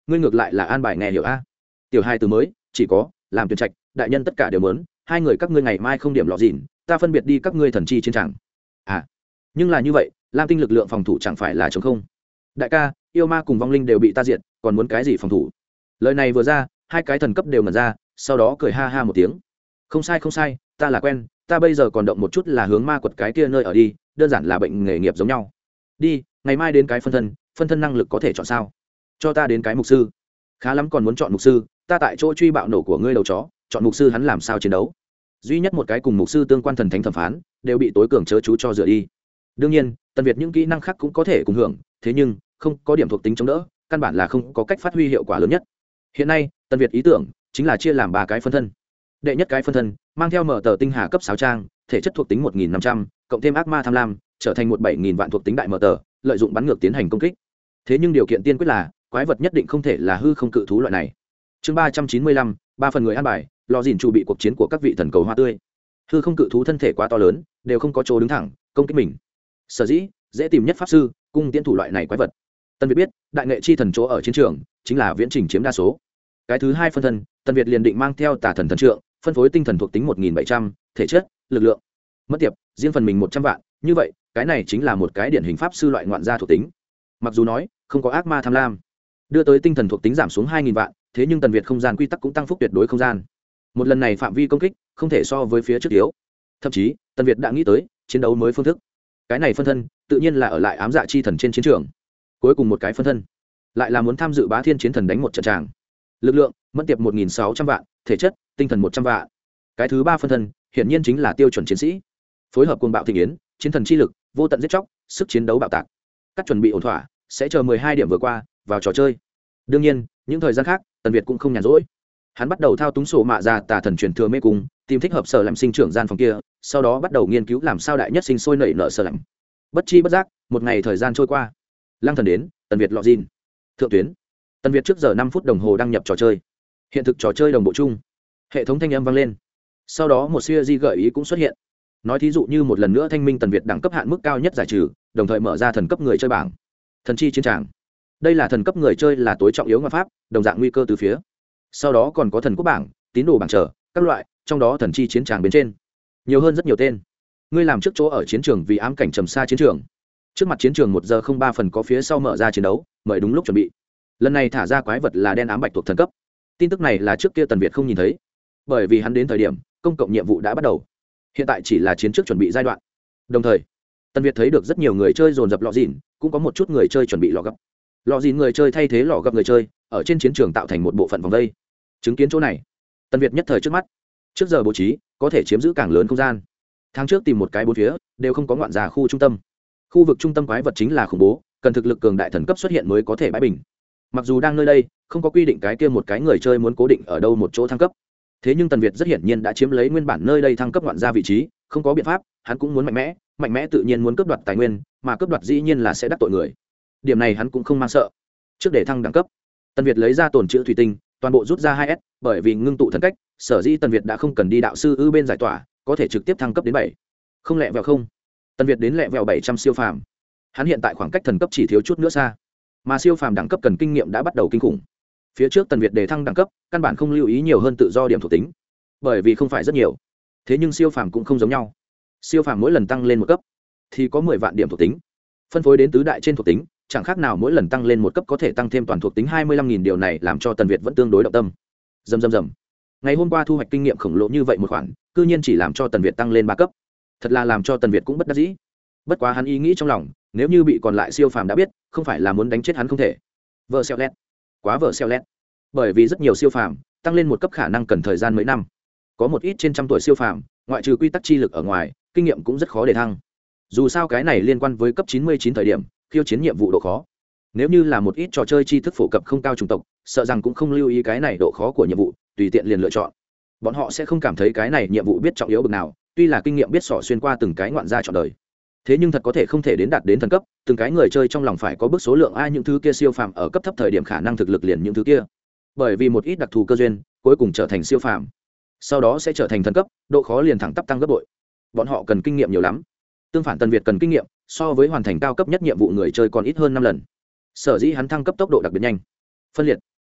ngươi ngược lại là an bài nghe hiểu a. Tiểu hai từ mới chỉ có làm tuyển trạch, đại nhân tất cả đều muốn, hai người các ngươi ngày mai không điểm lọ dìn, ta phân biệt đi các ngươi thần chi chiến tràng. À, nhưng là như vậy, lam tinh lực lượng phòng thủ chẳng phải là trống không? Đại ca, yêu ma cùng vong linh đều bị ta diệt, còn muốn cái gì phòng thủ? Lời này vừa ra, hai cái thần cấp đều ngẩn ra, sau đó cười ha ha một tiếng. Không sai không sai, ta là quen, ta bây giờ còn động một chút là hướng ma quật cái kia nơi ở đi, đơn giản là bệnh nghề nghiệp giống nhau. Đi, ngày mai đến cái phân thân, phân thân năng lực có thể chọn sao? Cho ta đến cái mục sư. Khá lắm còn muốn chọn mục sư, ta tại chỗ truy bạo nổ của ngươi đầu chó, chọn mục sư hắn làm sao chiến đấu? Duy nhất một cái cùng mục sư tương quan thần thánh thẩm phán, đều bị tối cường chớ chú cho rửa đi. Đương nhiên, Tần Việt những kỹ năng khác cũng có thể cùng hưởng, thế nhưng không có điểm thuộc tính chống đỡ, căn bản là không có cách phát huy hiệu quả lớn nhất. Hiện nay, Tần Việt ý tưởng chính là chia làm ba cái phân thân. Đệ nhất cái phân thân mang theo mở tờ tinh hà cấp sáu trang, thể chất thuộc tính một nghìn năm trăm, cộng thêm ác ma tham lam, trở thành một bảy nghìn vạn thuộc tính đại mở tờ, lợi dụng bắn ngược tiến hành công kích. Thế nhưng điều kiện tiên quyết là quái vật nhất định không thể là hư không cự thú loại này. Chương ba trăm chín mươi lăm, ba phần người an bài, lò dìn chủ bị cuộc chiến của các vị thần cầu hoa tươi. Hư không cự thú thân thể quá to lớn, đều không có chỗ đứng thẳng, công kích mình. Sở dĩ, dễ tìm nhất pháp sư, cung tiến thủ loại này quái vật. Tân Việt biết, đại nghệ chi thần chỗ ở chiến trường chính là viễn trình chiếm đa số. Cái thứ hai phân thân, Tân Việt liền định mang theo tà thần thần trượng, phân phối tinh thần thuộc tính một nghìn bảy trăm, thể chất, lực lượng. Mất tiệp, riêng phần mình một trăm vạn, như vậy, cái này chính là một cái điển hình pháp sư loại ngoạn gia thuộc tính. Mặc dù nói, không có ác ma tham lam, đưa tới tinh thần thuộc tính giảm xuống hai nghìn vạn, thế nhưng Tần Việt không gian quy tắc cũng tăng phúc tuyệt đối không gian. Một lần này phạm vi công kích không thể so với phía trước yếu. Thậm chí, Tần Việt đã nghĩ tới chiến đấu mới phương thức. Cái này phân thân, tự nhiên là ở lại ám dạ chi thần trên chiến trường. Cuối cùng một cái phân thân, lại là muốn tham dự bá thiên chiến thần đánh một trận tràng. Lực lượng, mất tiệp một nghìn sáu trăm vạn, thể chất, tinh thần một trăm vạn. Cái thứ ba phân thân, hiển nhiên chính là tiêu chuẩn chiến sĩ. Phối hợp cuồng bạo thịnh yến, chiến thần chi lực, vô tận giết chóc, sức chiến đấu bạo tạc. Các chuẩn bị ổn thỏa, sẽ chờ mười hai điểm vừa qua, vào trò chơi. Đương nhiên, những thời gian khác, Tần Việt cũng không nhàn rỗi. Hắn bắt đầu thao túng sổ mạ ra tà thần truyền thừa mê cung, tìm thích hợp sở làm sinh trưởng gian phòng kia, sau đó bắt đầu nghiên cứu làm sao đại nhất sinh sôi nảy nở sở làm. Bất chi bất giác, một ngày thời gian trôi qua. Lang thần đến, Tần Việt lọ gin. Thượng tuyến. Tần Việt trước giờ năm phút đồng hồ đăng nhập trò chơi. Hiện thực trò chơi đồng bộ chung. Hệ thống thanh âm vang lên. Sau đó một siêu di gợi ý cũng xuất hiện. Nói thí dụ như một lần nữa thanh minh Tần Việt đẳng cấp hạn mức cao nhất giải trừ, đồng thời mở ra thần cấp người chơi bảng. Thần chi chiến tràng. Đây là thần cấp người chơi là tối trọng yếu ngoại pháp, đồng dạng nguy cơ từ phía. Sau đó còn có thần quốc bảng, tín đồ bảng trở, các loại, trong đó thần chi chiến tràng bên trên nhiều hơn rất nhiều tên. Ngươi làm trước chỗ ở chiến trường vì ám cảnh trầm xa chiến trường. Trước mặt chiến trường một giờ không ba phần có phía sau mở ra chiến đấu, mời đúng lúc chuẩn bị. Lần này thả ra quái vật là đen ám bạch thuộc thần cấp. Tin tức này là trước kia Tần Việt không nhìn thấy, bởi vì hắn đến thời điểm công cộng nhiệm vụ đã bắt đầu. Hiện tại chỉ là chiến trước chuẩn bị giai đoạn. Đồng thời, Tần Việt thấy được rất nhiều người chơi dồn dập lọ dìn, cũng có một chút người chơi chuẩn bị lọ gấp. Lọ dìn người chơi thay thế lọ gấp người chơi, ở trên chiến trường tạo thành một bộ phận vòng vây. Chứng kiến chỗ này, Tần Việt nhất thời trước mắt. Trước giờ bố trí, có thể chiếm giữ càng lớn không gian. Tháng trước tìm một cái bốn phía, đều không có ngoạn già khu trung tâm. Khu vực trung tâm quái vật chính là khủng bố, cần thực lực cường đại thần cấp xuất hiện mới có thể bãi bình. Mặc dù đang nơi đây, không có quy định cái kia một cái người chơi muốn cố định ở đâu một chỗ thăng cấp. Thế nhưng Tần Việt rất hiển nhiên đã chiếm lấy nguyên bản nơi đây thăng cấp ngoạn gia vị trí, không có biện pháp, hắn cũng muốn mạnh mẽ, mạnh mẽ tự nhiên muốn cướp đoạt tài nguyên, mà cướp đoạt dĩ nhiên là sẽ đắc tội người. Điểm này hắn cũng không mang sợ. Trước để thăng đẳng cấp, Tần Việt lấy ra tồn trữ thủy tinh, toàn bộ rút ra hai S, bởi vì ngưng tụ thần cách, sở dĩ Tần Việt đã không cần đi đạo sư ư bên giải tỏa, có thể trực tiếp thăng cấp đến bảy. Không lẹ vẹo không? Tần Việt đến lẹ vẹo bảy trăm siêu phàm. Hắn hiện tại khoảng cách thần cấp chỉ thiếu chút nữa xa, mà siêu phàm đẳng cấp cần kinh nghiệm đã bắt đầu kinh khủng. Phía trước Tần Việt đề thăng đẳng cấp, căn bản không lưu ý nhiều hơn tự do điểm thuộc tính, bởi vì không phải rất nhiều. Thế nhưng siêu phàm cũng không giống nhau. Siêu phàm mỗi lần tăng lên một cấp thì có mười vạn điểm thuộc tính, phân phối đến tứ đại trên thuộc tính, chẳng khác nào mỗi lần tăng lên một cấp có thể tăng thêm toàn thuộc tính hai mươi lăm nghìn, điều này làm cho Tần Việt vẫn tương đối động tâm. Rầm rầm rầm. Ngày hôm qua thu hoạch kinh nghiệm khổng lồ như vậy một khoản, cư nhiên chỉ làm cho Tần Việt tăng lên ba cấp. Thật là làm cho Tần Việt cũng bất đắc dĩ. Bất quá hắn ý nghĩ trong lòng, nếu như bị còn lại siêu phàm đã biết, không phải là muốn đánh chết hắn không thể. Vợ xeo lét. Quá vợ xeo lét. Bởi vì rất nhiều siêu phàm, tăng lên một cấp khả năng cần thời gian mấy năm. Có một ít trên trăm tuổi siêu phàm, ngoại trừ quy tắc chi lực ở ngoài, kinh nghiệm cũng rất khó để thăng. Dù sao cái này liên quan với cấp chín mươi chín thời điểm, khiêu chiến nhiệm vụ độ khó. Nếu như là một ít trò chơi tri thức phổ cập không cao chủng tộc, sợ rằng cũng không lưu ý cái này độ khó của nhiệm vụ, tùy tiện liền lựa chọn. Bọn họ sẽ không cảm thấy cái này nhiệm vụ biết trọng yếu bực nào, tuy là kinh nghiệm biết xỏ xuyên qua từng cái ngoạn gia chọn đời. Thế nhưng thật có thể không thể đến đạt đến thần cấp, từng cái người chơi trong lòng phải có bước số lượng ai những thứ kia siêu phàm ở cấp thấp thời điểm khả năng thực lực liền những thứ kia. Bởi vì một ít đặc thù cơ duyên, cuối cùng trở thành siêu phàm, sau đó sẽ trở thành thần cấp, độ khó liền thẳng tắp tăng gấp bội. Bọn họ cần kinh nghiệm nhiều lắm. Tương phản Tần Việt cần kinh nghiệm, so với hoàn thành cao cấp nhất nhiệm vụ người chơi còn ít hơn năm lần. Sở dĩ hắn thăng cấp tốc độ đặc biệt nhanh. Phân liệt.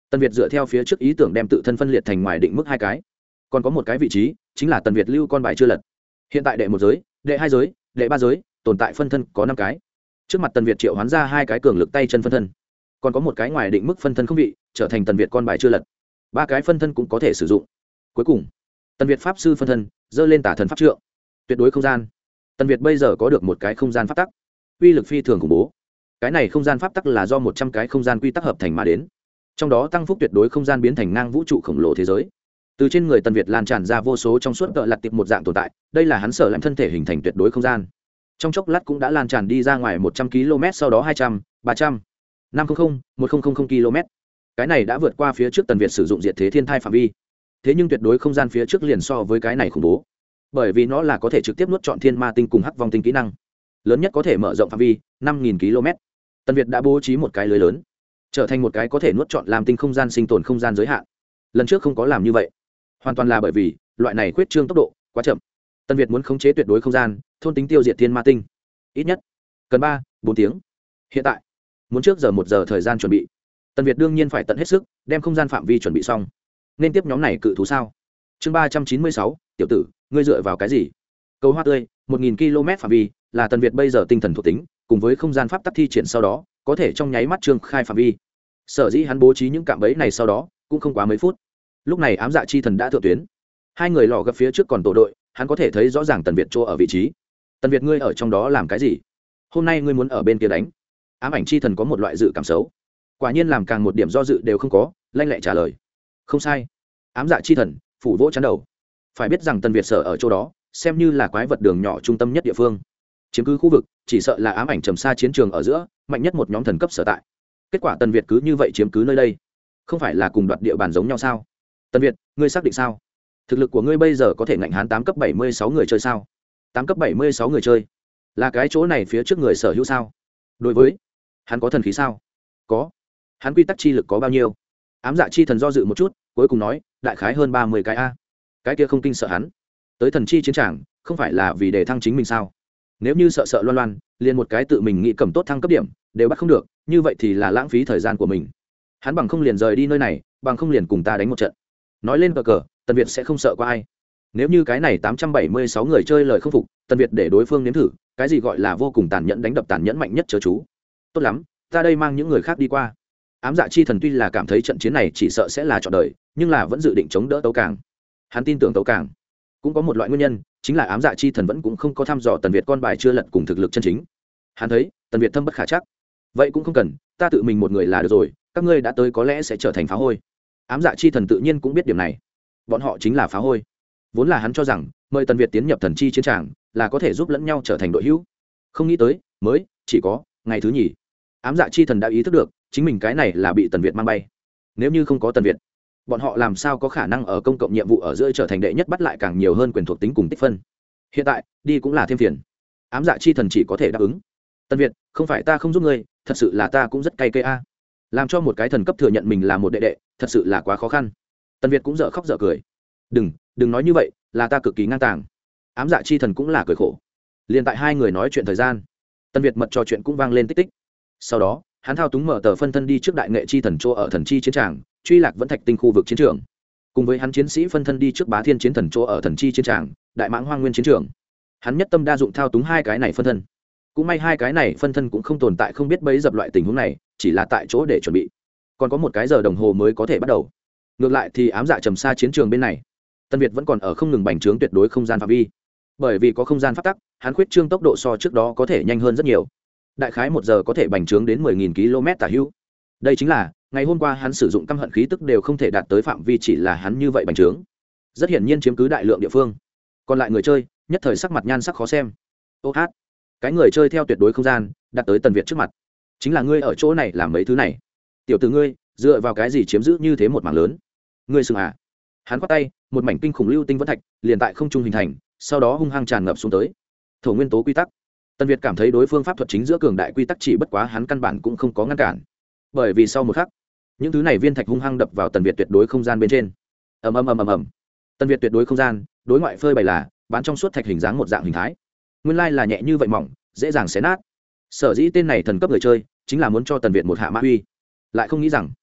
Tần Việt dựa theo phía trước ý tưởng đem tự thân phân liệt thành ngoài định mức hai cái, còn có một cái vị trí chính là Tần Việt lưu con bài chưa lật. Hiện tại đệ một giới, đệ hai giới, đệ ba giới tồn tại phân thân có năm cái. Trước mặt Tần Việt triệu hoán ra hai cái cường lực tay chân phân thân, còn có một cái ngoài định mức phân thân không vị, trở thành Tần Việt con bài chưa lật. Ba cái phân thân cũng có thể sử dụng. Cuối cùng, Tần Việt pháp sư phân thân dơ lên tả thần pháp trượng, tuyệt đối không gian. Tần Việt bây giờ có được một cái không gian pháp tắc, uy lực phi thường khủng bố. Cái này không gian pháp tắc là do một trăm cái không gian quy tắc hợp thành mà đến, trong đó tăng phúc tuyệt đối không gian biến thành ngang vũ trụ khổng lồ thế giới. Từ trên người Tần Việt lan tràn ra vô số trong suốt tợ lặt tiệp một dạng tồn tại, đây là hắn sở làm thân thể hình thành tuyệt đối không gian. Trong chốc lát cũng đã lan tràn đi ra ngoài một trăm ki lô mét, sau đó hai trăm, ba trăm, năm trăm, một trăm ki lô mét. Cái này đã vượt qua phía trước Tần Việt sử dụng diệt thế thiên thai phạm vi. Thế nhưng tuyệt đối không gian phía trước liền so với cái này khủng bố, bởi vì nó là có thể trực tiếp nuốt trọn thiên ma tinh cùng hắc vong tinh kỹ năng, lớn nhất có thể mở rộng phạm vi năm nghìn ki lô mét. Tần Việt đã bố trí một cái lưới lớn, trở thành một cái có thể nuốt trọn làm tinh không gian sinh tồn không gian giới hạn. Lần trước không có làm như vậy, hoàn toàn là bởi vì loại này khuyết trương tốc độ quá chậm. Tần Việt muốn khống chế tuyệt đối không gian, thôn tính tiêu diệt thiên ma tinh, ít nhất cần ba bốn tiếng. Hiện tại muốn trước giờ một giờ thời gian chuẩn bị. Tần Việt đương nhiên phải tận hết sức đem không gian phạm vi chuẩn bị xong, nên tiếp nhóm này cự thú sao. Chương ba trăm chín mươi sáu, tiểu tử, ngươi dựa vào cái gì? Cầu hoa tươi, một nghìn ki lô mét phạm vi là Tần Việt bây giờ tinh thần thuộc tính, cùng với không gian pháp tắc thi triển sau đó, có thể trong nháy mắt trương khai phạm vi. Sở dĩ hắn bố trí những cạm bẫy này sau đó, cũng không quá mấy phút. Lúc này ám dạ chi thần đã thượng tuyến, hai người lò gặp phía trước còn tổ đội, hắn có thể thấy rõ ràng Tần Việt chỗ ở vị trí. Tần Việt, ngươi ở trong đó làm cái gì? Hôm nay ngươi muốn ở bên kia đánh? Ám ảnh chi thần có một loại dự cảm xấu, quả nhiên làm càng một điểm do dự đều không có, lanh lẹ trả lời. Không sai. Ám dạ chi thần phủ vỗ chắn đầu, phải biết rằng Tần Việt sở ở chỗ đó xem như là quái vật đường nhỏ trung tâm nhất địa phương, chiếm cứ khu vực chỉ sợ là ám ảnh trầm xa chiến trường ở giữa mạnh nhất một nhóm thần cấp sở tại. Kết quả Tần Việt cứ như vậy chiếm cứ nơi đây, không phải là cùng đoạt địa bàn giống nhau sao? Tần Việt, ngươi xác định sao? Thực lực của ngươi bây giờ có thể ngạnh hán tám cấp bảy mươi sáu người chơi sao? Tám cấp bảy mươi sáu người chơi là cái chỗ này phía trước người sở hữu sao? Đối với hắn có thần khí sao? Có. Hắn quy tắc chi lực có bao nhiêu? Ám dạ chi thần do dự một chút, cuối cùng nói, đại khái hơn ba mươi cái a. Cái kia không kinh sợ hắn tới thần chi chiến tràng, không phải là vì để thăng chính mình sao? Nếu như sợ sợ loan loan, liền một cái tự mình nghĩ cầm tốt thăng cấp điểm đều bắt không được, như vậy thì là lãng phí thời gian của mình. Hắn bằng không liền rời đi nơi này, bằng không liền cùng ta đánh một trận. Nói lên cờ cờ, Tần Việt sẽ không sợ qua ai. Nếu như cái này tám trăm bảy mươi sáu người chơi lời không phục, Tần Việt để đối phương nếm thử cái gì gọi là vô cùng tàn nhẫn đánh đập tàn nhẫn mạnh nhất chớ chú. Tốt lắm, ta đây mang những người khác đi qua. Ám dạ chi thần tuy là cảm thấy trận chiến này chỉ sợ sẽ là trọn đời, nhưng là vẫn dự định chống đỡ Tấu Cảng. Hắn tin tưởng Tấu Cảng. Cũng có một loại nguyên nhân, chính là ám dạ chi thần vẫn cũng không có thăm dò Tần Việt con bài chưa lật cùng thực lực chân chính. Hắn thấy Tần Việt thâm bất khả chắc, vậy cũng không cần, ta tự mình một người là được rồi, các ngươi đã tới có lẽ sẽ trở thành phá hôi. Ám dạ chi thần tự nhiên cũng biết điểm này, bọn họ chính là phá hôi. Vốn là hắn cho rằng mời Tần Việt tiến nhập thần chi chiến tràng là có thể giúp lẫn nhau trở thành đội hữu, không nghĩ tới mới chỉ có ngày thứ nhì, ám dạ chi thần đã ý thức được chính mình cái này là bị Tần Việt mang bay. Nếu như không có Tần Việt, bọn họ làm sao có khả năng ở công cộng nhiệm vụ ở giữa trở thành đệ nhất, bắt lại càng nhiều hơn quyền thuộc tính cùng tích phân. Hiện tại đi cũng là thêm phiền, ám dạ chi thần chỉ có thể đáp ứng. Tần Việt, không phải ta không giúp ngươi, thật sự là ta cũng rất cay cay a. Làm cho một cái thần cấp thừa nhận mình là một đệ đệ, thật sự là quá khó khăn. Tần Việt cũng dở khóc dở cười. Đừng, đừng nói như vậy, là ta cực kỳ ngang tàng. Ám dạ chi thần cũng là cười khổ. Liên tại hai người nói chuyện thời gian, Tần Việt mật trò chuyện cũng vang lên tích tích. Sau đó, hắn thao túng mở tờ phân thân đi trước đại nghệ chi thần chỗ ở thần chi chiến tràng, truy lạc vẫn thạch tinh khu vực chiến trường. Cùng với hắn chiến sĩ phân thân đi trước bá thiên chiến thần chỗ ở thần chi chiến tràng, đại mãng hoang nguyên chiến trường. Hắn nhất tâm đa dụng thao túng hai cái này phân thân. Cũng may hai cái này phân thân cũng không tồn tại không biết bấy dập loại tình huống này, chỉ là tại chỗ để chuẩn bị. Còn có một cái giờ đồng hồ mới có thể bắt đầu. Ngược lại thì ám dạ trầm xa chiến trường bên này, Tân Việt vẫn còn ở không ngừng bành trướng tuyệt đối không gian phạm vi. Bởi vì có không gian phát tắc, hắn khuyết trương tốc độ so trước đó có thể nhanh hơn rất nhiều. Đại khái một giờ có thể bành trướng đến mười nghìn ki lô mét tả hữu. Đây chính là ngày hôm qua hắn sử dụng căm hận khí tức đều không thể đạt tới phạm vi, chỉ là hắn như vậy bành trướng, rất hiển nhiên chiếm cứ đại lượng địa phương. Còn lại người chơi nhất thời sắc mặt nhan sắc khó xem. Ô hát, cái người chơi theo tuyệt đối không gian đạt tới Tần Việt trước mặt, chính là ngươi ở chỗ này làm mấy thứ này. Tiểu tử ngươi dựa vào cái gì chiếm giữ như thế một mảng lớn? Ngươi sừng à? Hắn quát tay, một mảnh kinh khủng lưu tinh vẫn thạch liền tại không trung hình thành, sau đó hung hăng tràn ngập xuống tới. Thổ nguyên tố quy tắc. Tần Việt cảm thấy đối phương pháp thuật chính giữa cường đại quy tắc, chỉ bất quá hắn căn bản cũng không có ngăn cản. Bởi vì sau một khắc, những thứ này viên thạch hung hăng đập vào Tần Việt tuyệt đối không gian bên trên. Ầm ầm ầm ầm ầm. Tần Việt tuyệt đối không gian, đối ngoại phơi bày là bán trong suốt thạch hình dáng một dạng hình thái. Nguyên lai là nhẹ như vậy mỏng, dễ dàng xé nát. Sở dĩ tên này thần cấp người chơi, chính là muốn cho Tần Việt một hạ mã uy. Lại không nghĩ rằng,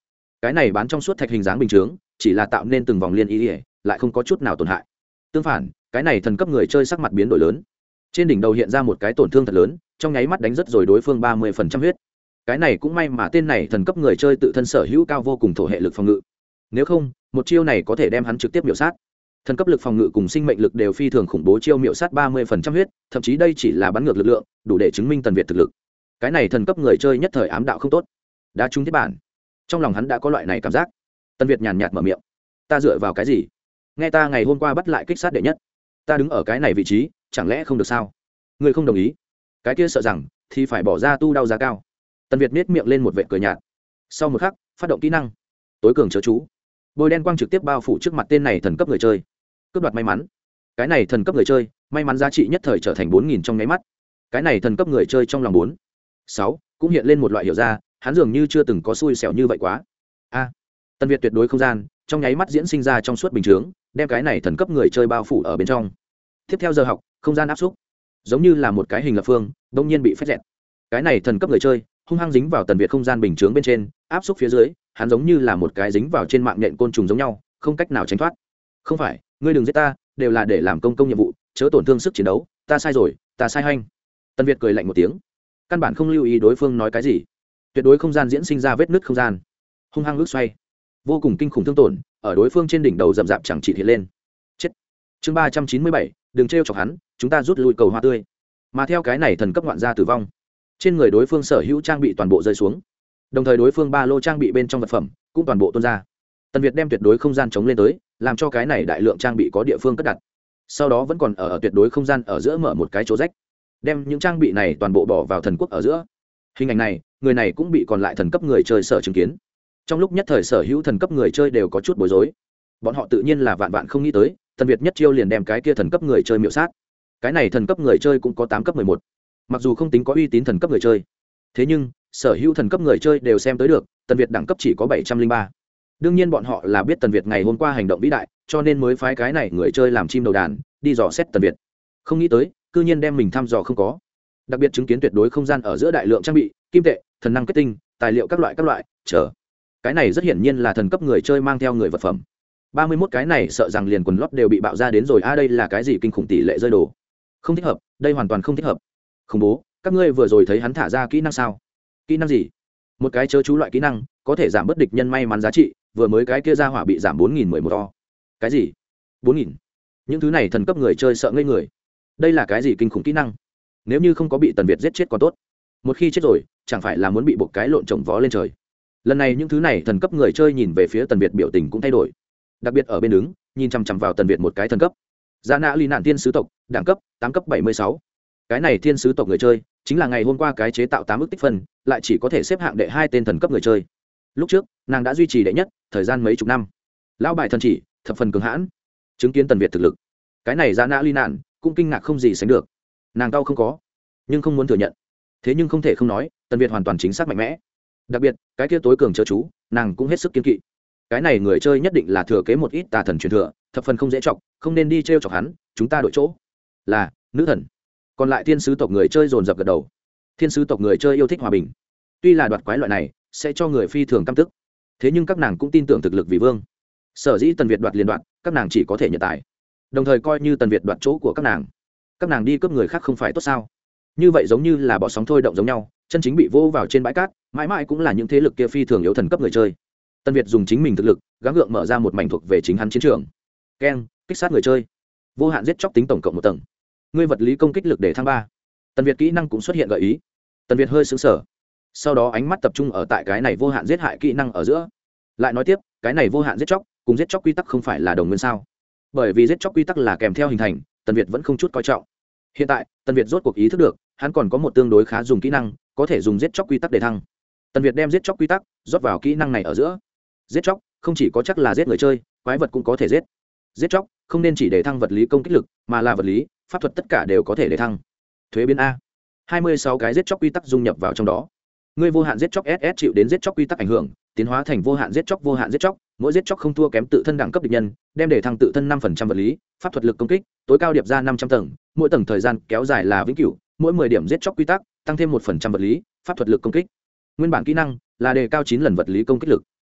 cái này bán trong suốt thạch hình dáng bình chướng chỉ là tạo nên từng vòng liên ý ỉa lại không có chút nào tổn hại. Tương phản, cái này thần cấp người chơi sắc mặt biến đổi lớn, trên đỉnh đầu hiện ra một cái tổn thương thật lớn, trong nháy mắt đánh rất rồi đối phương ba mươi phần trăm huyết. Cái này cũng may mà tên này thần cấp người chơi tự thân sở hữu cao vô cùng thổ hệ lực phòng ngự, nếu không một chiêu này có thể đem hắn trực tiếp miểu sát. Thần cấp lực phòng ngự cùng sinh mệnh lực đều phi thường khủng bố, chiêu miểu sát ba mươi phần trăm huyết, thậm chí đây chỉ là bắn ngược lực lượng, đủ để chứng minh Tần Việt thực lực. Cái này thần cấp người chơi nhất thời ám đạo không tốt, đã trúng thiết bản. Trong lòng hắn đã có loại này cảm giác. Tần Việt nhàn nhạt mở miệng, ta dựa vào cái gì? Nghe ta ngày hôm qua bắt lại kích sát đệ nhất, ta đứng ở cái này vị trí, chẳng lẽ không được sao? Ngươi không đồng ý? Cái kia sợ rằng thì phải bỏ ra tu đau giá cao. Tần Việt nét miệng lên một vệt cười nhạt. Sau một khắc, phát động kỹ năng tối cường chớ chú, bôi đen quang trực tiếp bao phủ trước mặt tên này thần cấp người chơi, cướp đoạt may mắn. Cái này thần cấp người chơi may mắn giá trị nhất thời trở thành bốn nghìn trong nháy mắt. Cái này thần cấp người chơi trong lòng bốn sáu cũng hiện lên một loại hiểu ra, hắn dường như chưa từng có xui xẻo như vậy quá. A à, Tần Việt tuyệt đối không gian trong nháy mắt diễn sinh ra trong suốt bình chướng, đem cái này thần cấp người chơi bao phủ ở bên trong. Tiếp theo giờ học, không gian áp xúc, giống như là một cái hình lập phương đông nhiên bị phép dẹt. Cái này thần cấp người chơi hung hăng dính vào Tần Việt không gian bình chướng bên trên, áp xúc phía dưới, hắn giống như là một cái dính vào trên mạng nhện côn trùng giống nhau, không cách nào tránh thoát. Không phải, ngươi đừng giết ta, đều là để làm công công nhiệm vụ, chớ tổn thương sức chiến đấu, ta sai rồi, ta sai hoanh. Tần Việt cười lạnh một tiếng, căn bản không lưu ý đối phương nói cái gì, tuyệt đối không gian diễn sinh ra vết nứt không gian, hung hăng lướt xoay, vô cùng kinh khủng thương tổn ở đối phương trên đỉnh đầu rậm rạp chẳng chỉ hiện lên. Chết. Chương ba trăm chín mươi bảy, đừng trêu chọc hắn, chúng ta rút lui cầu hoa tươi. Mà theo cái này thần cấp ngoạn gia tử vong, trên người đối phương sở hữu trang bị toàn bộ rơi xuống, đồng thời đối phương ba lô trang bị bên trong vật phẩm cũng toàn bộ tuôn ra. Tần Việt đem tuyệt đối không gian chống lên tới, làm cho cái này đại lượng trang bị có địa phương cất đặt, sau đó vẫn còn ở, ở tuyệt đối không gian ở giữa mở một cái chỗ rách, đem những trang bị này toàn bộ bỏ vào thần quốc ở giữa. Hình ảnh này, người này cũng bị còn lại thần cấp người chơi sở chứng kiến. Trong lúc nhất thời sở hữu thần cấp người chơi đều có chút bối rối, bọn họ tự nhiên là vạn vạn không nghĩ tới Tần Việt nhất chiêu liền đem cái kia thần cấp người chơi miểu sát. Cái này thần cấp người chơi cũng có tám cấp mười một, mặc dù không tính có uy tín thần cấp người chơi, thế nhưng sở hữu thần cấp người chơi đều xem tới được Tần Việt đẳng cấp chỉ có bảy trăm linh ba. Đương nhiên bọn họ là biết Tần Việt ngày hôm qua hành động vĩ đại, cho nên mới phái cái này người chơi làm chim đầu đàn đi dò xét Tần Việt. Không nghĩ tới cư nhiên đem mình thăm dò không có, đặc biệt chứng kiến tuyệt đối không gian ở giữa đại lượng trang bị, kim tệ, thần năng kết tinh, tài liệu các loại các loại chờ. Cái này rất hiển nhiên là thần cấp người chơi mang theo người vật phẩm. ba mươi mốt cái này sợ rằng liền quần lót đều bị bạo ra đến rồi. A à, đây là cái gì kinh khủng tỷ lệ rơi đồ, không thích hợp, đây hoàn toàn không thích hợp. Khủng bố, các ngươi vừa rồi thấy hắn thả ra kỹ năng sao? Kỹ năng gì? Một cái chớ chú loại kỹ năng có thể giảm bớt địch nhân may mắn giá trị, vừa mới cái kia ra hỏa bị giảm bốn nghìn mười một o. Cái gì? bốn nghìn? Những thứ này thần cấp người chơi sợ ngây người. Đây là cái gì kinh khủng kỹ năng? Nếu như không có bị Tần Việt giết chết còn tốt, một khi chết rồi chẳng phải là muốn bị buộc cái lộn trồng vó lên trời. Lần này những thứ này thần cấp người chơi nhìn về phía Tần Việt biểu tình cũng thay đổi, đặc biệt ở bên đứng nhìn chằm chằm vào Tần Việt một cái thần cấp Giá Nã Ly Nạn Thiên sứ tộc, đẳng cấp tám cấp bảy mươi sáu. Cái này thiên sứ tộc người chơi chính là ngày hôm qua cái chế tạo tám ức tích phân lại chỉ có thể xếp hạng đệ hai tên thần cấp người chơi. Lúc trước nàng đã duy trì đệ nhất thời gian mấy chục năm, lão bài thần chỉ thập phần cường hãn. Chứng kiến Tần Việt thực lực, cái này Giá Nã Ly Nạn cũng kinh ngạc không gì sánh được. Nàng cao không có, nhưng không muốn thừa nhận. Thế nhưng không thể không nói, Tần Việt hoàn toàn chính xác mạnh mẽ. Đặc biệt cái kia tối cường chớ chú, nàng cũng hết sức kiên kỵ. Cái này người chơi nhất định là thừa kế một ít tà thần truyền thừa, thập phần không dễ chọc, không nên đi trêu chọc hắn, chúng ta đổi chỗ. Là nữ thần. Còn lại thiên sứ tộc người chơi dồn dập gật đầu. Thiên sứ tộc người chơi yêu thích hòa bình, tuy là đoạt quái loại này sẽ cho người phi thường căm tức, thế nhưng các nàng cũng tin tưởng thực lực vì vương. Sở dĩ Tần Việt đoạt liền đoạt, các nàng chỉ có thể nhận tài, đồng thời coi như Tần Việt đoạt chỗ của các nàng, các nàng đi cướp người khác không phải tốt sao? Như vậy giống như là bỏ sóng thôi động giống nhau, chân chính bị vô vào trên bãi cát, mãi mãi cũng là những thế lực kia phi thường yếu thần cấp người chơi. Tần Việt dùng chính mình thực lực gắng gượng mở ra một mảnh thuộc về chính hắn chiến trường. Keng, kích sát người chơi, vô hạn giết chóc tính tổng cộng một tầng, ngươi vật lý công kích lực để thăng ba. Tần Việt kỹ năng cũng xuất hiện gợi ý. Tần Việt hơi sững sờ, sau đó ánh mắt tập trung ở tại cái này vô hạn giết hại kỹ năng ở giữa, lại nói tiếp, cái này vô hạn giết chóc cùng giết chóc quy tắc không phải là đồng nguyên sao? Bởi vì giết chóc quy tắc là kèm theo hình thành, Tần Việt vẫn không chút coi trọng. Hiện tại Tần Việt rốt cuộc ý thức được, hắn còn có một tương đối khá dùng kỹ năng có thể dùng giết chóc quy tắc để thăng. Tần Việt đem giết chóc quy tắc rót vào kỹ năng này ở giữa. Giết chóc không chỉ có chắc là giết người chơi, quái vật cũng có thể giết. Giết chóc không nên chỉ để thăng vật lý công kích lực, mà là vật lý, pháp thuật tất cả đều có thể để thăng. Thuế biến a, hai mươi sáu cái giết chóc quy tắc dung nhập vào trong đó. Ngươi vô hạn giết chóc ét ét chịu đến giết chóc quy tắc ảnh hưởng, tiến hóa thành vô hạn giết chóc vô hạn giết chóc, mỗi giết chóc không thua kém tự thân đẳng cấp địch nhân, đem để thăng tự thân năm phần trăm vật lý, pháp thuật lực công kích, tối cao điệp ra năm trăm tầng, mỗi tầng thời gian kéo dài là vĩnh cửu, mỗi mười điểm giết chóc quy tắc, tăng thêm một phần trăm vật lý, pháp thuật lực công kích. Nguyên bản kỹ năng là đề cao chín lần vật lý công kích lực.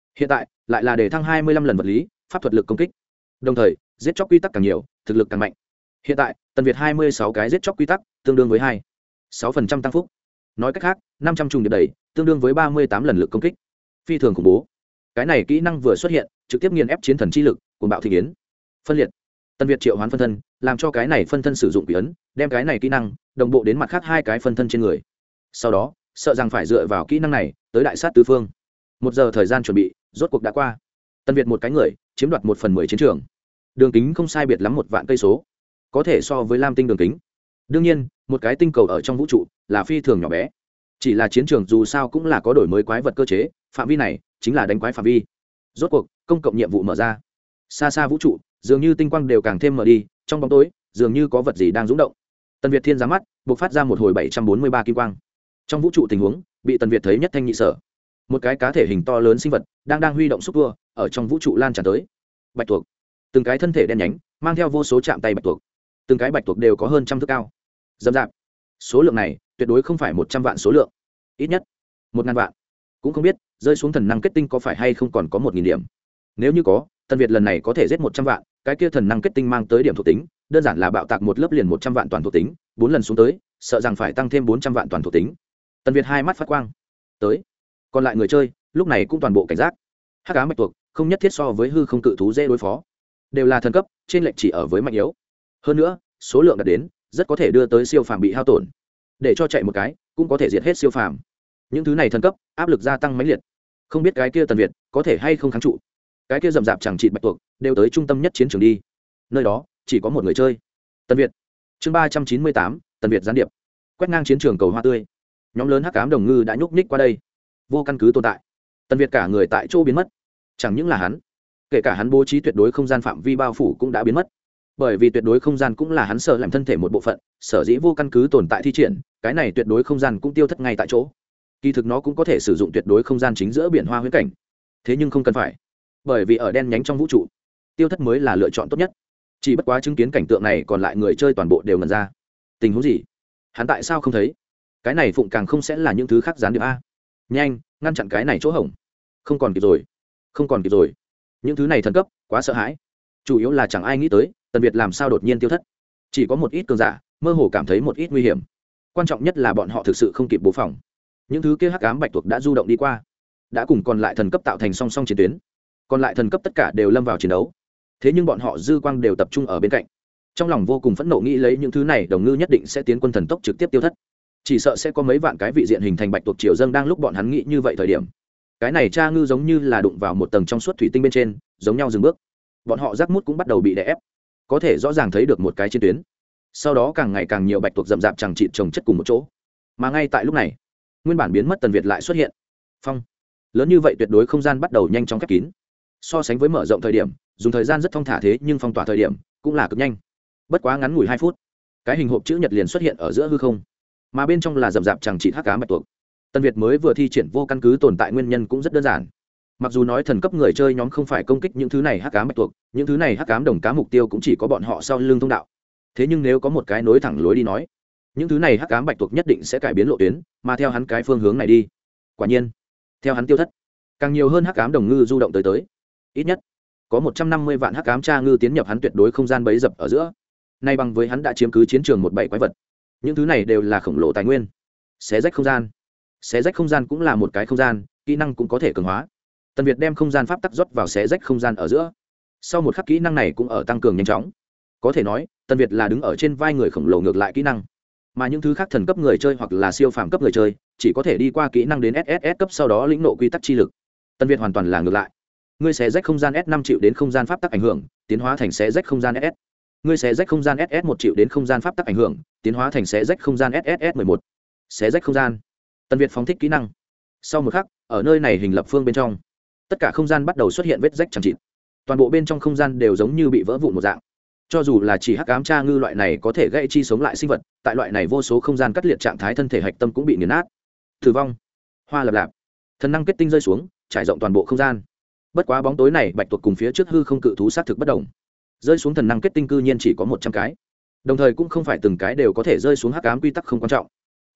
hiện tại lại là để thăng hai mươi lăm lần vật lý pháp thuật lực công kích, đồng thời giết chóc quy tắc càng nhiều thực lực càng mạnh. Hiện tại Tần Việt hai mươi sáu cái giết chóc quy tắc tương đương với hai sáu phần trăm tăng phúc, nói cách khác năm trăm trùng điệp đẩy tương đương với ba mươi tám lần lực công kích, phi thường khủng bố. Cái này kỹ năng vừa xuất hiện trực tiếp nghiền ép chiến thần chi lực cuồng bạo thị yến phân liệt. Tần Việt triệu hoán phân thân làm cho cái này phân thân sử dụng quỷ ấn đem cái này kỹ năng đồng bộ đến mặt khác hai cái phân thân trên người, sau đó sợ rằng phải dựa vào kỹ năng này tới đại sát tứ phương. Một giờ thời gian chuẩn bị rốt cuộc đã qua. Tần Việt một cái người chiếm đoạt một phần mười chiến trường, đường kính không sai biệt lắm một vạn cây số, có thể so với lam tinh đường kính. Đương nhiên một cái tinh cầu ở trong vũ trụ là phi thường nhỏ bé, chỉ là chiến trường dù sao cũng là có đổi mới quái vật cơ chế, phạm vi này chính là đánh quái phạm vi. Rốt cuộc công cộng nhiệm vụ mở ra, xa xa vũ trụ dường như tinh quang đều càng thêm mở đi, trong bóng tối dường như có vật gì đang rung động. Tần Việt thiên giáng mắt buộc phát ra một hồi bảy trăm bốn mươi ba kim quang. Trong vũ trụ tình huống bị Tần Việt thấy nhất thanh nhị sở. Một cái cá thể hình to lớn sinh vật đang đang huy động xúc tua ở trong vũ trụ lan tràn tới. Bạch tuộc, từng cái thân thể đen nhánh mang theo vô số chạm tay bạch tuộc, từng cái bạch tuộc đều có hơn trăm thước cao, dầm dạp. Số lượng này tuyệt đối không phải một trăm vạn số lượng, ít nhất một ngàn vạn. Cũng không biết rơi xuống thần năng kết tinh có phải hay không còn có một nghìn điểm. Nếu như có, Tần Việt lần này có thể giết một trăm vạn, cái kia thần năng kết tinh mang tới điểm thuộc tính đơn giản là bạo tạc một lớp liền một trăm vạn toàn thuộc tính, bốn lần xuống tới sợ rằng phải tăng thêm bốn trăm vạn toàn thuộc tính. Tần Việt hai mắt phát quang tới, còn lại người chơi lúc này cũng toàn bộ cảnh giác. Hắc ám bạch tuộc không nhất thiết so với hư không cự thú dễ đối phó, đều là thần cấp, trên lệch chỉ ở với mạnh yếu. Hơn nữa số lượng đạt đến rất có thể đưa tới siêu phàm bị hao tổn, để cho chạy một cái cũng có thể diệt hết siêu phàm. Những thứ này thần cấp áp lực gia tăng mãnh liệt, không biết cái kia Tần Việt có thể hay không kháng trụ. Cái kia rậm rạp chẳng trị bạch tuộc đều tới trung tâm nhất chiến trường đi, nơi đó chỉ có một người chơi, Tần Việt. Chương ba trăm chín mươi tám, Tần Việt gián điệp. Quét ngang chiến trường cầu hoa tươi, nhóm lớn hắc ám đồng ngư đã nhúc nhích qua đây, vô căn cứ tồn tại. Tần Việt cả người tại chỗ biến mất, chẳng những là hắn, kể cả hắn bố trí tuyệt đối không gian phạm vi bao phủ cũng đã biến mất, bởi vì tuyệt đối không gian cũng là hắn sợ làm thân thể một bộ phận, sở dĩ vô căn cứ tồn tại thi triển, cái này tuyệt đối không gian cũng tiêu thất ngay tại chỗ. Kỳ thực nó cũng có thể sử dụng tuyệt đối không gian chính giữa biển hoa huyễn cảnh, thế nhưng không cần phải, bởi vì ở đen nhánh trong vũ trụ tiêu thất mới là lựa chọn tốt nhất. Chỉ bất quá chứng kiến cảnh tượng này còn lại người chơi toàn bộ đều ngẩn ra. Tình huống gì? Hắn tại sao không thấy? Cái này phụng càng không sẽ là những thứ khác gián điệp a? Nhanh ngăn chặn cái này chỗ hổng, không còn kịp rồi, không còn kịp rồi. Những thứ này thần cấp quá sợ hãi, chủ yếu là chẳng ai nghĩ tới Tần Việt làm sao đột nhiên tiêu thất. Chỉ có một ít cường giả mơ hồ cảm thấy một ít nguy hiểm, quan trọng nhất là bọn họ thực sự không kịp bố phòng. Những thứ kia hắc ám bạch tuộc đã du động đi qua, đã cùng còn lại thần cấp tạo thành song song chiến tuyến, còn lại thần cấp tất cả đều lâm vào chiến đấu. Thế nhưng bọn họ dư quang đều tập trung ở bên cạnh, trong lòng vô cùng phẫn nộ, nghĩ lấy những thứ này đồng ngư nhất định sẽ tiến quân thần tốc trực tiếp tiêu thất. Chỉ sợ sẽ có mấy vạn cái vị diện hình thành bạch tuộc triều dâng. Đang lúc bọn hắn nghĩ như vậy thời điểm, cái này cha ngư giống như là đụng vào một tầng trong suốt thủy tinh bên trên, giống nhau dừng bước. Bọn họ giác mút cũng bắt đầu bị đè ép, có thể rõ ràng thấy được một cái chiến tuyến, sau đó càng ngày càng nhiều bạch tuộc rậm rạp chẳng chịt chồng chất cùng một chỗ. Mà ngay tại lúc này, nguyên bản biến mất Tần Việt lại xuất hiện. Phong lớn như vậy tuyệt đối không gian bắt đầu nhanh chóng khép kín. So sánh với mở rộng thời điểm dùng thời gian rất thong thả, thế nhưng phong tỏa thời điểm cũng là cực nhanh. Bất quá ngắn ngủi hai phút, cái hình hộp chữ nhật liền xuất hiện ở giữa hư không, mà bên trong là rậm rạp chẳng trị hắc ám bạch tuộc. Tần Việt mới vừa thi triển vô căn cứ tồn tại nguyên nhân cũng rất đơn giản. Mặc dù nói thần cấp người chơi nhóm không phải công kích những thứ này hắc ám bạch tuộc, những thứ này hắc ám đồng cá mục tiêu cũng chỉ có bọn họ sau lưng thông đạo. Thế nhưng nếu có một cái nối thẳng lối đi nói, những thứ này hắc ám bạch tuộc nhất định sẽ cải biến lộ tuyến, mà theo hắn cái phương hướng này đi. Quả nhiên, theo hắn tiêu thất, càng nhiều hơn hắc ám đồng ngư du động tới tới. Ít nhất có một trăm năm mươi vạn hắc ám tra ngư tiến nhập hắn tuyệt đối không gian bấy dập ở giữa. Nay bằng với hắn đã chiếm cứ chiến trường một bảy quái vật. Những thứ này đều là khổng lồ tài nguyên. Xé rách không gian, xé rách không gian cũng là một cái không gian, kỹ năng cũng có thể cường hóa. Tần Việt đem không gian pháp tắc rót vào xé rách không gian ở giữa. Sau một khắc kỹ năng này cũng ở tăng cường nhanh chóng. Có thể nói, Tần Việt là đứng ở trên vai người khổng lồ ngược lại kỹ năng. Mà những thứ khác thần cấp người chơi hoặc là siêu phàm cấp người chơi, chỉ có thể đi qua kỹ năng đến ét ét ét cấp sau đó lĩnh nộ quy tắc chi lực. Tần Việt hoàn toàn là ngược lại. Ngươi xé rách không gian S năm triệu đến không gian pháp tắc ảnh hưởng, tiến hóa thành xé rách không gian ét ét. Ngươi xé rách không gian ét ét một triệu đến không gian pháp tắc ảnh hưởng, tiến hóa thành xé rách không gian ét ét ét mười một. Xé rách không gian. Tần Việt phóng thích kỹ năng. Sau một khắc, ở nơi này hình lập phương bên trong, tất cả không gian bắt đầu xuất hiện vết rách chằng chịt. Toàn bộ bên trong không gian đều giống như bị vỡ vụn một dạng. Cho dù là chỉ hắc ám tra ngư loại này có thể gây chi sống lại sinh vật, tại loại này vô số không gian cắt liệt trạng thái thân thể hạch tâm cũng bị nghiền nát. Tử vong. Hoa lập lạp. Thần năng kết tinh rơi xuống, trải rộng toàn bộ không gian. Bất quá bóng tối này bạch tuộc cùng phía trước hư không cự thú sát thực bất động. Rơi xuống thần năng kết tinh cư nhiên chỉ có một trăm cái. Đồng thời cũng không phải từng cái đều có thể rơi xuống hắc ám quy tắc không quan trọng.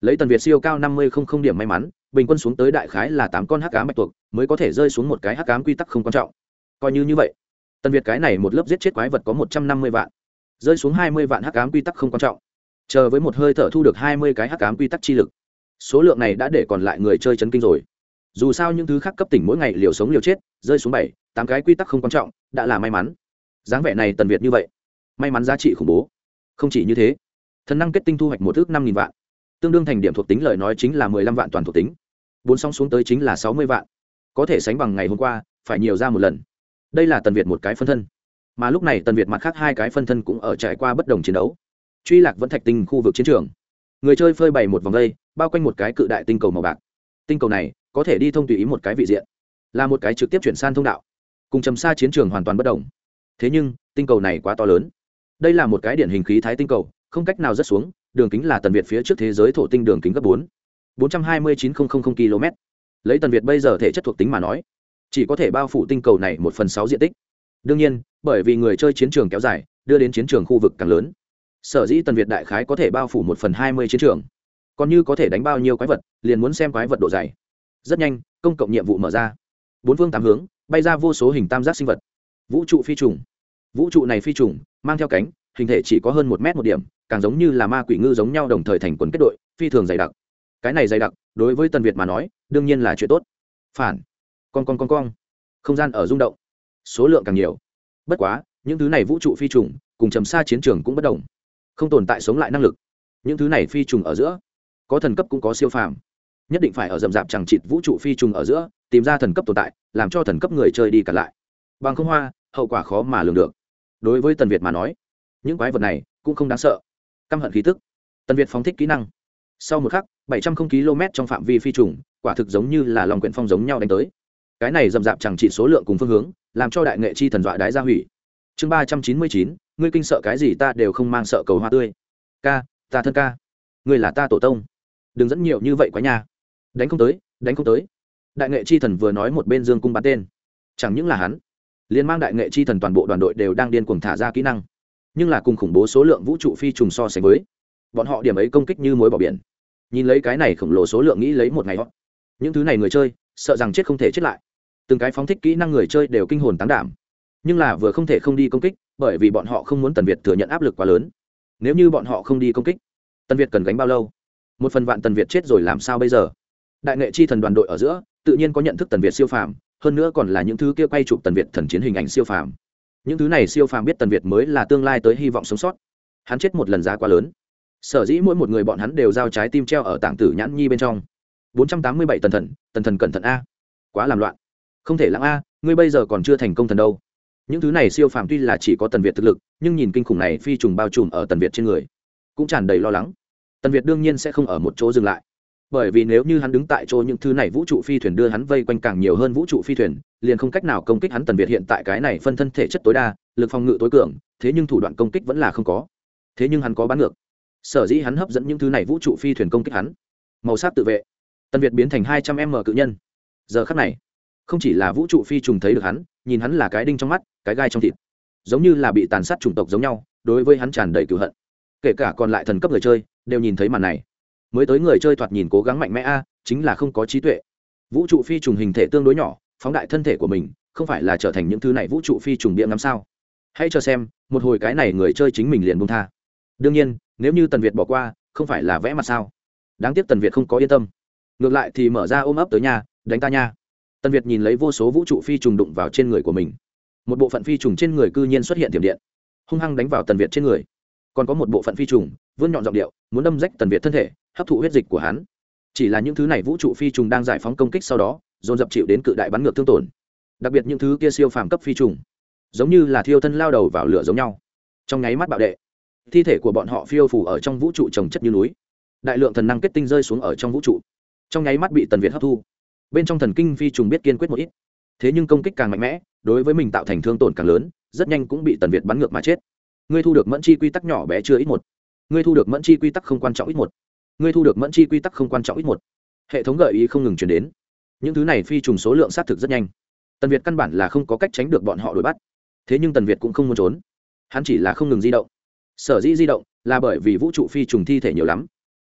lấy tần việt siêu cao năm mươi không không điểm may mắn, bình quân xuống tới đại khái là tám con hắc ám bạch tuộc mới có thể rơi xuống một cái hắc ám quy tắc không quan trọng. Coi như như vậy, tần việt cái này một lớp giết chết quái vật có một trăm năm mươi vạn, rơi xuống hai mươi vạn hắc ám quy tắc không quan trọng, chờ với một hơi thở thu được hai mươi cái hắc ám quy tắc chi lực, số lượng này đã để còn lại người chơi chấn kinh rồi. Dù sao những thứ khác cấp tỉnh mỗi ngày liều sống liều chết, rơi xuống bảy tám cái quy tắc không quan trọng đã là may mắn. Dáng vẻ này tần việt như vậy, may mắn giá trị khủng bố. Không chỉ như thế, thần năng kết tinh thu hoạch một ước năm nghìn vạn, tương đương thành điểm thuộc tính lời nói chính là mười lăm vạn toàn thuộc tính, bốn song xuống tới chính là sáu mươi vạn, có thể sánh bằng ngày hôm qua phải nhiều ra một lần. Đây là tần việt một cái phân thân, mà lúc này tần việt mặt khác hai cái phân thân cũng ở trải qua bất đồng chiến đấu. Truy lạc vẫn thạch tinh khu vực chiến trường, người chơi phơi bày một vòng dây bao quanh một cái cự đại tinh cầu màu bạc. Tinh cầu này có thể đi thông tùy ý một cái vị diện, là một cái trực tiếp chuyển san thông đạo, cùng trầm xa chiến trường hoàn toàn bất đồng. Thế nhưng tinh cầu này quá to lớn, đây là một cái điển hình khí thái tinh cầu, không cách nào rớt xuống, đường kính là tần việt phía trước thế giới thổ tinh đường kính gấp bốn bốn trăm hai mươi chín nghìn km. Lấy tần việt bây giờ thể chất thuộc tính mà nói, chỉ có thể bao phủ tinh cầu này một phần sáu diện tích. Đương nhiên bởi vì người chơi chiến trường kéo dài, đưa đến chiến trường khu vực càng lớn, sở dĩ tần việt đại khái có thể bao phủ một phần hai mươi chiến trường. Còn như có thể đánh bao nhiêu quái vật, liền muốn xem quái vật độ dày. Rất nhanh công cộng nhiệm vụ mở ra, bốn phương tám hướng bay ra vô số hình tam giác sinh vật. Vũ trụ phi trùng, vũ trụ này phi trùng mang theo cánh, hình thể chỉ có hơn một mét một điểm, càng giống như là ma quỷ ngư giống nhau, đồng thời thành quần kết đội, phi thường dày đặc. Cái này dày đặc đối với tần việt mà nói đương nhiên là chuyện tốt. Phản con con con con không gian ở rung động, số lượng càng nhiều. Bất quá những thứ này vũ trụ phi trùng cùng trầm xa chiến trường cũng bất đồng, không tồn tại sống lại năng lực. Những thứ này phi trùng ở giữa có thần cấp cũng có siêu phàm, nhất định phải ở rậm rạp chẳng chịt vũ trụ phi trùng ở giữa tìm ra thần cấp tồn tại, làm cho thần cấp người chơi đi cả lại, bằng không hoa hậu quả khó mà lường được. Đối với tần việt mà nói, những quái vật này cũng không đáng sợ. Căm hận khí tức, tần việt phóng thích kỹ năng, sau một khắc bảy trăm km trong phạm vi phi trùng quả thực giống như là lòng quyển phong giống nhau đánh tới. Cái này rậm rạp chẳng chỉ số lượng cùng phương hướng, làm cho đại nghệ chi thần dọa đái ra hủy. Chương ba trăm chín mươi chín, ngươi kinh sợ cái gì, ta đều không mang sợ cầu hoa tươi. Ca, ta thân ca, ngươi là ta tổ tông, đừng dẫn nhiều như vậy quá nha. Đánh không tới, đánh không tới. Đại nghệ chi thần vừa nói một bên dương cung bắn tên. Chẳng những là hắn, liên mang đại nghệ chi thần toàn bộ đoàn đội đều đang điên cuồng thả ra kỹ năng, nhưng là cùng khủng bố số lượng vũ trụ phi trùng so sánh với, bọn họ điểm ấy công kích như muối bỏ biển. Nhìn lấy cái này khổng lồ số lượng, nghĩ lấy một ngày họ, những thứ này người chơi sợ rằng chết không thể chết lại. Từng cái phóng thích kỹ năng người chơi đều kinh hồn táng đảm, nhưng là vừa không thể không đi công kích, bởi vì bọn họ không muốn tần việt thừa nhận áp lực quá lớn. Nếu như bọn họ không đi công kích, tần việt cần gánh bao lâu? Một phần vạn tần việt chết rồi làm sao bây giờ? Đại nghệ chi thần đoàn đội ở giữa tự nhiên có nhận thức tần việt siêu phàm, hơn nữa còn là những thứ kia quay chụp tần việt thần chiến hình ảnh siêu phàm. Những thứ này siêu phàm biết tần việt mới là tương lai tới hy vọng sống sót. Hắn chết một lần giá quá lớn, sở dĩ mỗi một người bọn hắn đều giao trái tim treo ở tảng tử nhãn nhi bên trong. Bốn trăm tám mươi bảy tần thần, tần thần cẩn thận a, quá làm loạn, không thể lãng a, ngươi bây giờ còn chưa thành công thần đâu. Những thứ này siêu phàm tuy là chỉ có tần việt thực lực, nhưng nhìn kinh khủng này phi trùng bao trùm ở tần việt trên người, cũng tràn đầy lo lắng. Tần việt đương nhiên sẽ không ở một chỗ dừng lại, bởi vì nếu như hắn đứng tại chỗ, những thứ này vũ trụ phi thuyền đưa hắn vây quanh càng nhiều hơn vũ trụ phi thuyền, liền không cách nào công kích hắn. Tần việt hiện tại cái này phân thân thể chất tối đa, lực phòng ngự tối cường, thế nhưng thủ đoạn công kích vẫn là không có. Thế nhưng hắn có bán ngược, sở dĩ hắn hấp dẫn những thứ này vũ trụ phi thuyền công kích hắn. Màu sắc tự vệ, tần việt biến thành hai trăm m cự nhân. Giờ khắc này không chỉ là vũ trụ phi trùng thấy được hắn, nhìn hắn là cái đinh trong mắt, cái gai trong thịt, giống như là bị tàn sát chủng tộc giống nhau, đối với hắn tràn đầy cửu hận. Kể cả còn lại thần cấp người chơi đều nhìn thấy màn này. Mới tới người chơi thoạt nhìn cố gắng mạnh mẽ a, chính là không có trí tuệ. Vũ trụ phi trùng hình thể tương đối nhỏ, phóng đại thân thể của mình, không phải là trở thành những thứ này vũ trụ phi trùng bịa ngắm sao? Hãy cho xem, một hồi cái này người chơi chính mình liền buông tha. Đương nhiên nếu như tần việt bỏ qua, không phải là vẽ mặt sao? Đáng tiếc tần việt không có yên tâm, ngược lại thì mở ra ôm ấp tới nhà, đánh ta nha. Tần việt nhìn lấy vô số vũ trụ phi trùng đụng vào trên người của mình, một bộ phận phi trùng trên người cư nhiên xuất hiện tiềm điện, hung hăng đánh vào tần việt trên người. Còn có một bộ phận phi trùng vươn nhọn giọng điệu muốn đâm rách tần việt thân thể, hấp thụ huyết dịch của hắn. Chỉ là những thứ này vũ trụ phi trùng đang giải phóng công kích sau đó dồn dập chịu đến cự đại bắn ngược thương tổn. Đặc biệt những thứ kia siêu phàm cấp phi trùng, giống như là thiêu thân lao đầu vào lửa giống nhau, trong nháy mắt bạo đệ. Thi thể của bọn họ phiêu phù ở trong vũ trụ trồng chất như núi, đại lượng thần năng kết tinh rơi xuống ở trong vũ trụ, trong nháy mắt bị tần việt hấp thu. Bên trong thần kinh phi trùng biết kiên quyết một ít, thế nhưng công kích càng mạnh mẽ, đối với mình tạo thành thương tổn càng lớn, rất nhanh cũng bị tần việt bắn ngược mà chết. Ngươi thu được mẫn chi quy tắc nhỏ bé chưa ít một, ngươi thu được mẫn chi quy tắc không quan trọng ít một, ngươi thu được mẫn chi quy tắc không quan trọng ít một. Hệ thống gợi ý không ngừng truyền đến. Những thứ này phi trùng số lượng xác thực rất nhanh, tần việt căn bản là không có cách tránh được bọn họ đuổi bắt. Thế nhưng tần việt cũng không muốn trốn, hắn chỉ là không ngừng di động. Sở dĩ di động là bởi vì vũ trụ phi trùng thi thể nhiều lắm,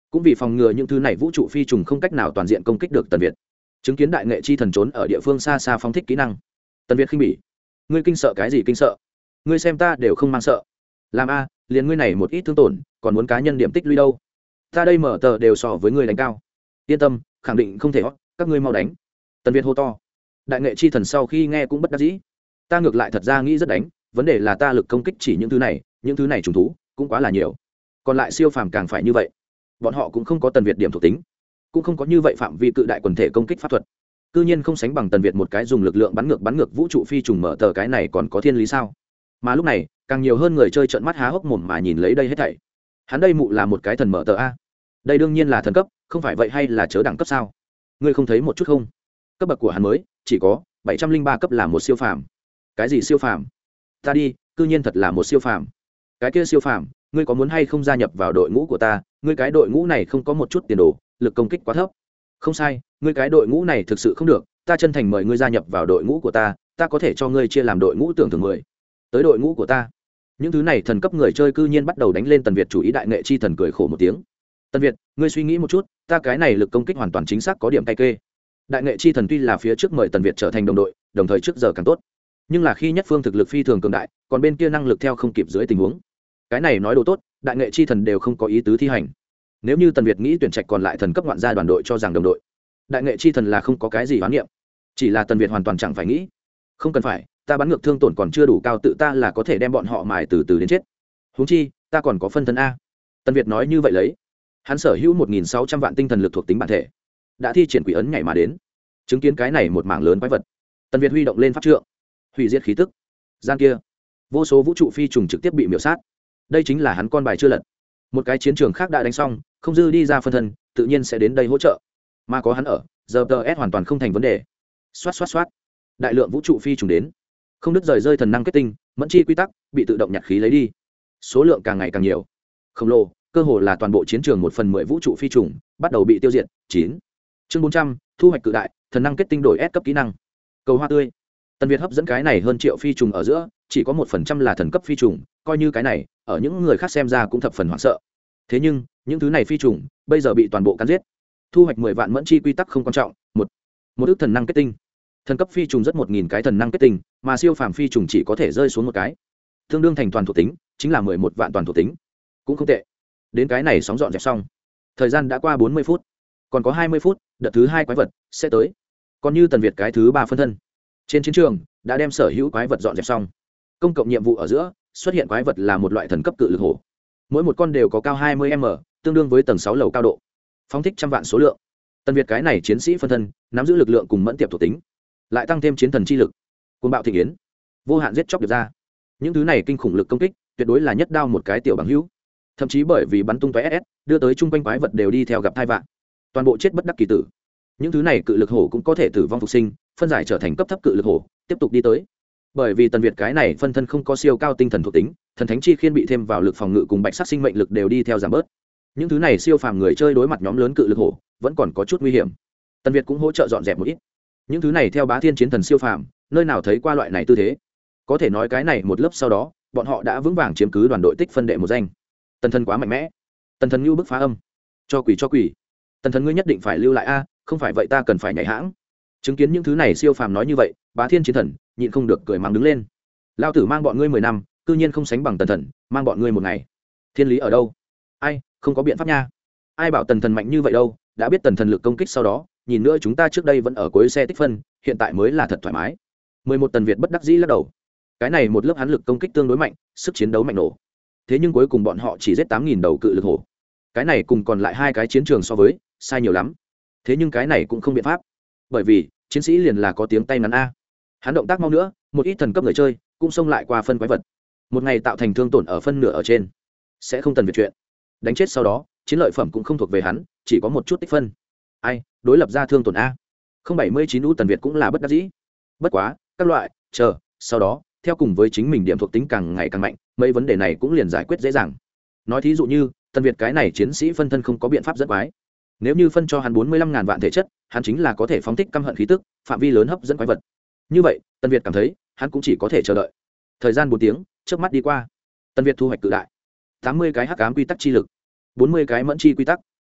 cũng vì phòng ngừa những thứ này vũ trụ phi trùng không cách nào toàn diện công kích được Tần Việt. Chứng kiến đại nghệ chi thần trốn ở địa phương xa xa phóng thích kỹ năng, Tần Việt khinh bỉ: ngươi kinh sợ cái gì kinh sợ, ngươi xem ta đều không mang sợ, làm a liền ngươi này một ít thương tổn còn muốn cá nhân điểm tích lũy đâu, ta đây mở tờ đều so với ngươi đánh cao, yên tâm khẳng định không thể hót, các ngươi mau đánh. Tần Việt hô to. Đại nghệ chi thần sau khi nghe cũng bất đắc dĩ: ta ngược lại thật ra nghĩ rất đánh, vấn đề là ta lực công kích chỉ những thứ này, những thứ này trùng thú cũng quá là nhiều, còn lại siêu phàm càng phải như vậy, bọn họ cũng không có Tần Việt điểm thuộc tính, cũng không có như vậy phạm vi cự đại quần thể công kích pháp thuật, cư nhiên không sánh bằng Tần Việt một cái dùng lực lượng bắn ngược bắn ngược vũ trụ phi trùng mở tờ, cái này còn có thiên lý sao? Mà lúc này càng nhiều hơn người chơi trợn mắt há hốc mồm mà nhìn lấy đây hết thảy. Hắn đây mụ là một cái thần mở tờ a, đây đương nhiên là thần cấp, không phải vậy hay là chớ đẳng cấp sao? Ngươi không thấy một chút không? Cấp bậc của hắn mới chỉ có bảy trăm linh ba cấp, là một siêu phàm. Cái gì siêu phàm? Ta đi, cư nhiên thật là một siêu phàm. Cái kia siêu phàm, ngươi có muốn hay không gia nhập vào đội ngũ của ta? Ngươi cái đội ngũ này không có một chút tiền đồ, lực công kích quá thấp. Không sai, ngươi cái đội ngũ này thực sự không được, ta chân thành mời ngươi gia nhập vào đội ngũ của ta, ta có thể cho ngươi chia làm đội ngũ tưởng thưởng mười. Tới đội ngũ của ta. Những thứ này thần cấp người chơi cư nhiên bắt đầu đánh lên Tần Việt chủ ý. Đại nghệ chi thần cười khổ một tiếng: Tần Việt, ngươi suy nghĩ một chút, ta cái này lực công kích hoàn toàn chính xác có điểm tay kê. Đại nghệ chi thần tuy là phía trước mời Tần Việt trở thành đồng đội, đồng thời trước giờ càng tốt, nhưng là khi nhất phương thực lực phi thường cường đại, còn bên kia năng lực theo không kịp dưới tình huống, cái này nói đồ tốt, đại nghệ chi thần đều không có ý tứ thi hành. Nếu như Tần Việt nghĩ tuyển trạch còn lại thần cấp ngoạn gia đoàn đội cho rằng đồng đội, đại nghệ chi thần là không có cái gì hoán niệm, chỉ là Tần Việt hoàn toàn chẳng phải nghĩ, không cần phải, ta bắn ngược thương tổn còn chưa đủ cao, tự ta là có thể đem bọn họ mài từ từ đến chết, huống chi ta còn có phân thân a. Tần Việt nói như vậy lấy, hắn sở hữu một nghìn sáu trăm vạn tinh thần lực thuộc tính bản thể, đã thi triển quỷ ấn nhảy mà đến, chứng kiến cái này một mảng lớn quái vật, Tần Việt huy động lên pháp trượng, hủy diệt khí tức. Gian kia vô số vũ trụ phi trùng trực tiếp bị miểu sát, đây chính là hắn con bài chưa lật. Một cái chiến trường khác đã đánh xong, không dư đi ra phân thân tự nhiên sẽ đến đây hỗ trợ, mà có hắn ở, giờ tờ s hoàn toàn không thành vấn đề. Xoát xoát xoát, đại lượng vũ trụ phi trùng đến, không đứt rời rơi thần năng kết tinh, mẫn chi quy tắc bị tự động nhặt khí lấy đi, số lượng càng ngày càng nhiều, khổng lồ, cơ hồ là toàn bộ chiến trường một phần mười vũ trụ phi trùng bắt đầu bị tiêu diệt. Chín chương bốn trăm, thu hoạch cự đại thần năng kết tinh đổi S cấp kỹ năng cầu hoa tươi. Tần Việt hấp dẫn cái này hơn triệu phi trùng ở giữa, chỉ có một phần trăm là thần cấp phi trùng, coi như cái này ở những người khác xem ra cũng thập phần hoảng sợ. Thế nhưng những thứ này phi trùng bây giờ bị toàn bộ cắn giết, thu hoạch mười vạn mẫn chi quy tắc không quan trọng, một một ước thần năng kết tinh. Thần cấp phi trùng rất một nghìn cái thần năng kết tinh, mà siêu phàm phi trùng chỉ có thể rơi xuống một cái, tương đương thành toàn thuộc tính chính là mười một vạn toàn thuộc tính, cũng không tệ. Đến cái này sóng dọn dẹp xong, thời gian đã qua bốn mươi phút, còn có hai mươi phút đợt thứ hai quái vật sẽ tới. Còn như Tần Việt cái thứ ba phân thân trên chiến trường đã đem sở hữu quái vật dọn dẹp xong. Công cộng nhiệm vụ ở giữa xuất hiện quái vật là một loại thần cấp cự lực hổ, mỗi một con đều có cao hai mươi m, tương đương với tầng sáu lầu cao độ, phóng thích trăm vạn số lượng. Tần Việt cái này chiến sĩ phân thân nắm giữ lực lượng cùng mẫn tiệp thuộc tính, lại tăng thêm chiến thần chi lực, cuồng bạo thị yến, vô hạn giết chóc được ra. Những thứ này kinh khủng lực công kích tuyệt đối là nhất đao một cái tiểu bằng hữu, thậm chí bởi vì bắn tung tóe ss đưa tới chung quanh quái vật đều đi theo gặp thai vạn, toàn bộ chết bất đắc kỳ tử. Những thứ này cự lực hổ cũng có thể tử vong phục sinh, phân giải trở thành cấp thấp cự lực hổ, tiếp tục đi tới. Bởi vì Tần Việt cái này phân thân không có siêu cao tinh thần thuộc tính, thần thánh chi khiên bị thêm vào lực phòng ngự cùng bạch sắc sinh mệnh lực đều đi theo giảm bớt. Những thứ này siêu phàm người chơi đối mặt nhóm lớn cự lực hổ vẫn còn có chút nguy hiểm. Tần Việt cũng hỗ trợ dọn dẹp một ít. Những thứ này theo bá thiên chiến thần siêu phàm, nơi nào thấy qua loại này tư thế. Có thể nói cái này một lớp sau đó, bọn họ đã vững vàng chiếm cứ đoàn đội tích phân đệ một danh. Tần thần quá mạnh mẽ. Tần thần như bức phá âm. Cho quỷ cho quỷ. Tần thần ngươi nhất định phải lưu lại a, không phải vậy ta cần phải nhảy hãng. Chứng kiến những thứ này siêu phàm nói như vậy, bá thiên chiến thần nhịn không được cười mắng đứng lên. Lao tử mang bọn ngươi mười năm, cư nhiên không sánh bằng Tần thần, mang bọn ngươi một ngày. Thiên lý ở đâu? Ai, không có biện pháp nha. Ai bảo Tần thần mạnh như vậy đâu, đã biết Tần thần lực công kích sau đó, nhìn nữa chúng ta trước đây vẫn ở cuối xe tích phân, hiện tại mới là thật thoải mái. mười một Tần Việt bất đắc dĩ lắc đầu. Cái này một lớp hắn lực công kích tương đối mạnh, sức chiến đấu mạnh nổ. Thế nhưng cuối cùng bọn họ chỉ giết tám nghìn đầu cự lực hổ. Cái này cùng còn lại hai cái chiến trường so với, sai nhiều lắm. Thế nhưng cái này cũng không biện pháp, bởi vì chiến sĩ liền là có tiếng tay ngắn a. Hắn động tác mau nữa, một ít thần cấp người chơi cũng xông lại qua phân quái vật, một ngày tạo thành thương tổn ở phân nửa ở trên, sẽ không Tần Việt chuyện. Đánh chết sau đó, chiến lợi phẩm cũng không thuộc về hắn, chỉ có một chút tích phân. Ai, đối lập ra thương tổn a. Không bảy mươi chín u Tần Việt cũng là bất đắc dĩ. Bất quá, các loại, chờ, sau đó, theo cùng với chính mình điểm thuộc tính càng ngày càng mạnh, mấy vấn đề này cũng liền giải quyết dễ dàng. Nói thí dụ như, Tần Việt cái này chiến sĩ phân thân không có biện pháp dẫn quái. Nếu như phân cho hắn bốn mươi lăm ngàn vạn thể chất, hắn chính là có thể phóng thích căm hận khí tức, phạm vi lớn hấp dẫn quái vật. Như vậy, Tần Việt cảm thấy, hắn cũng chỉ có thể chờ đợi. Thời gian bốn tiếng, chớp mắt đi qua. Tần Việt thu hoạch cự đại. tám mươi cái hắc ám quy tắc chi lực, bốn mươi cái mẫn chi quy tắc,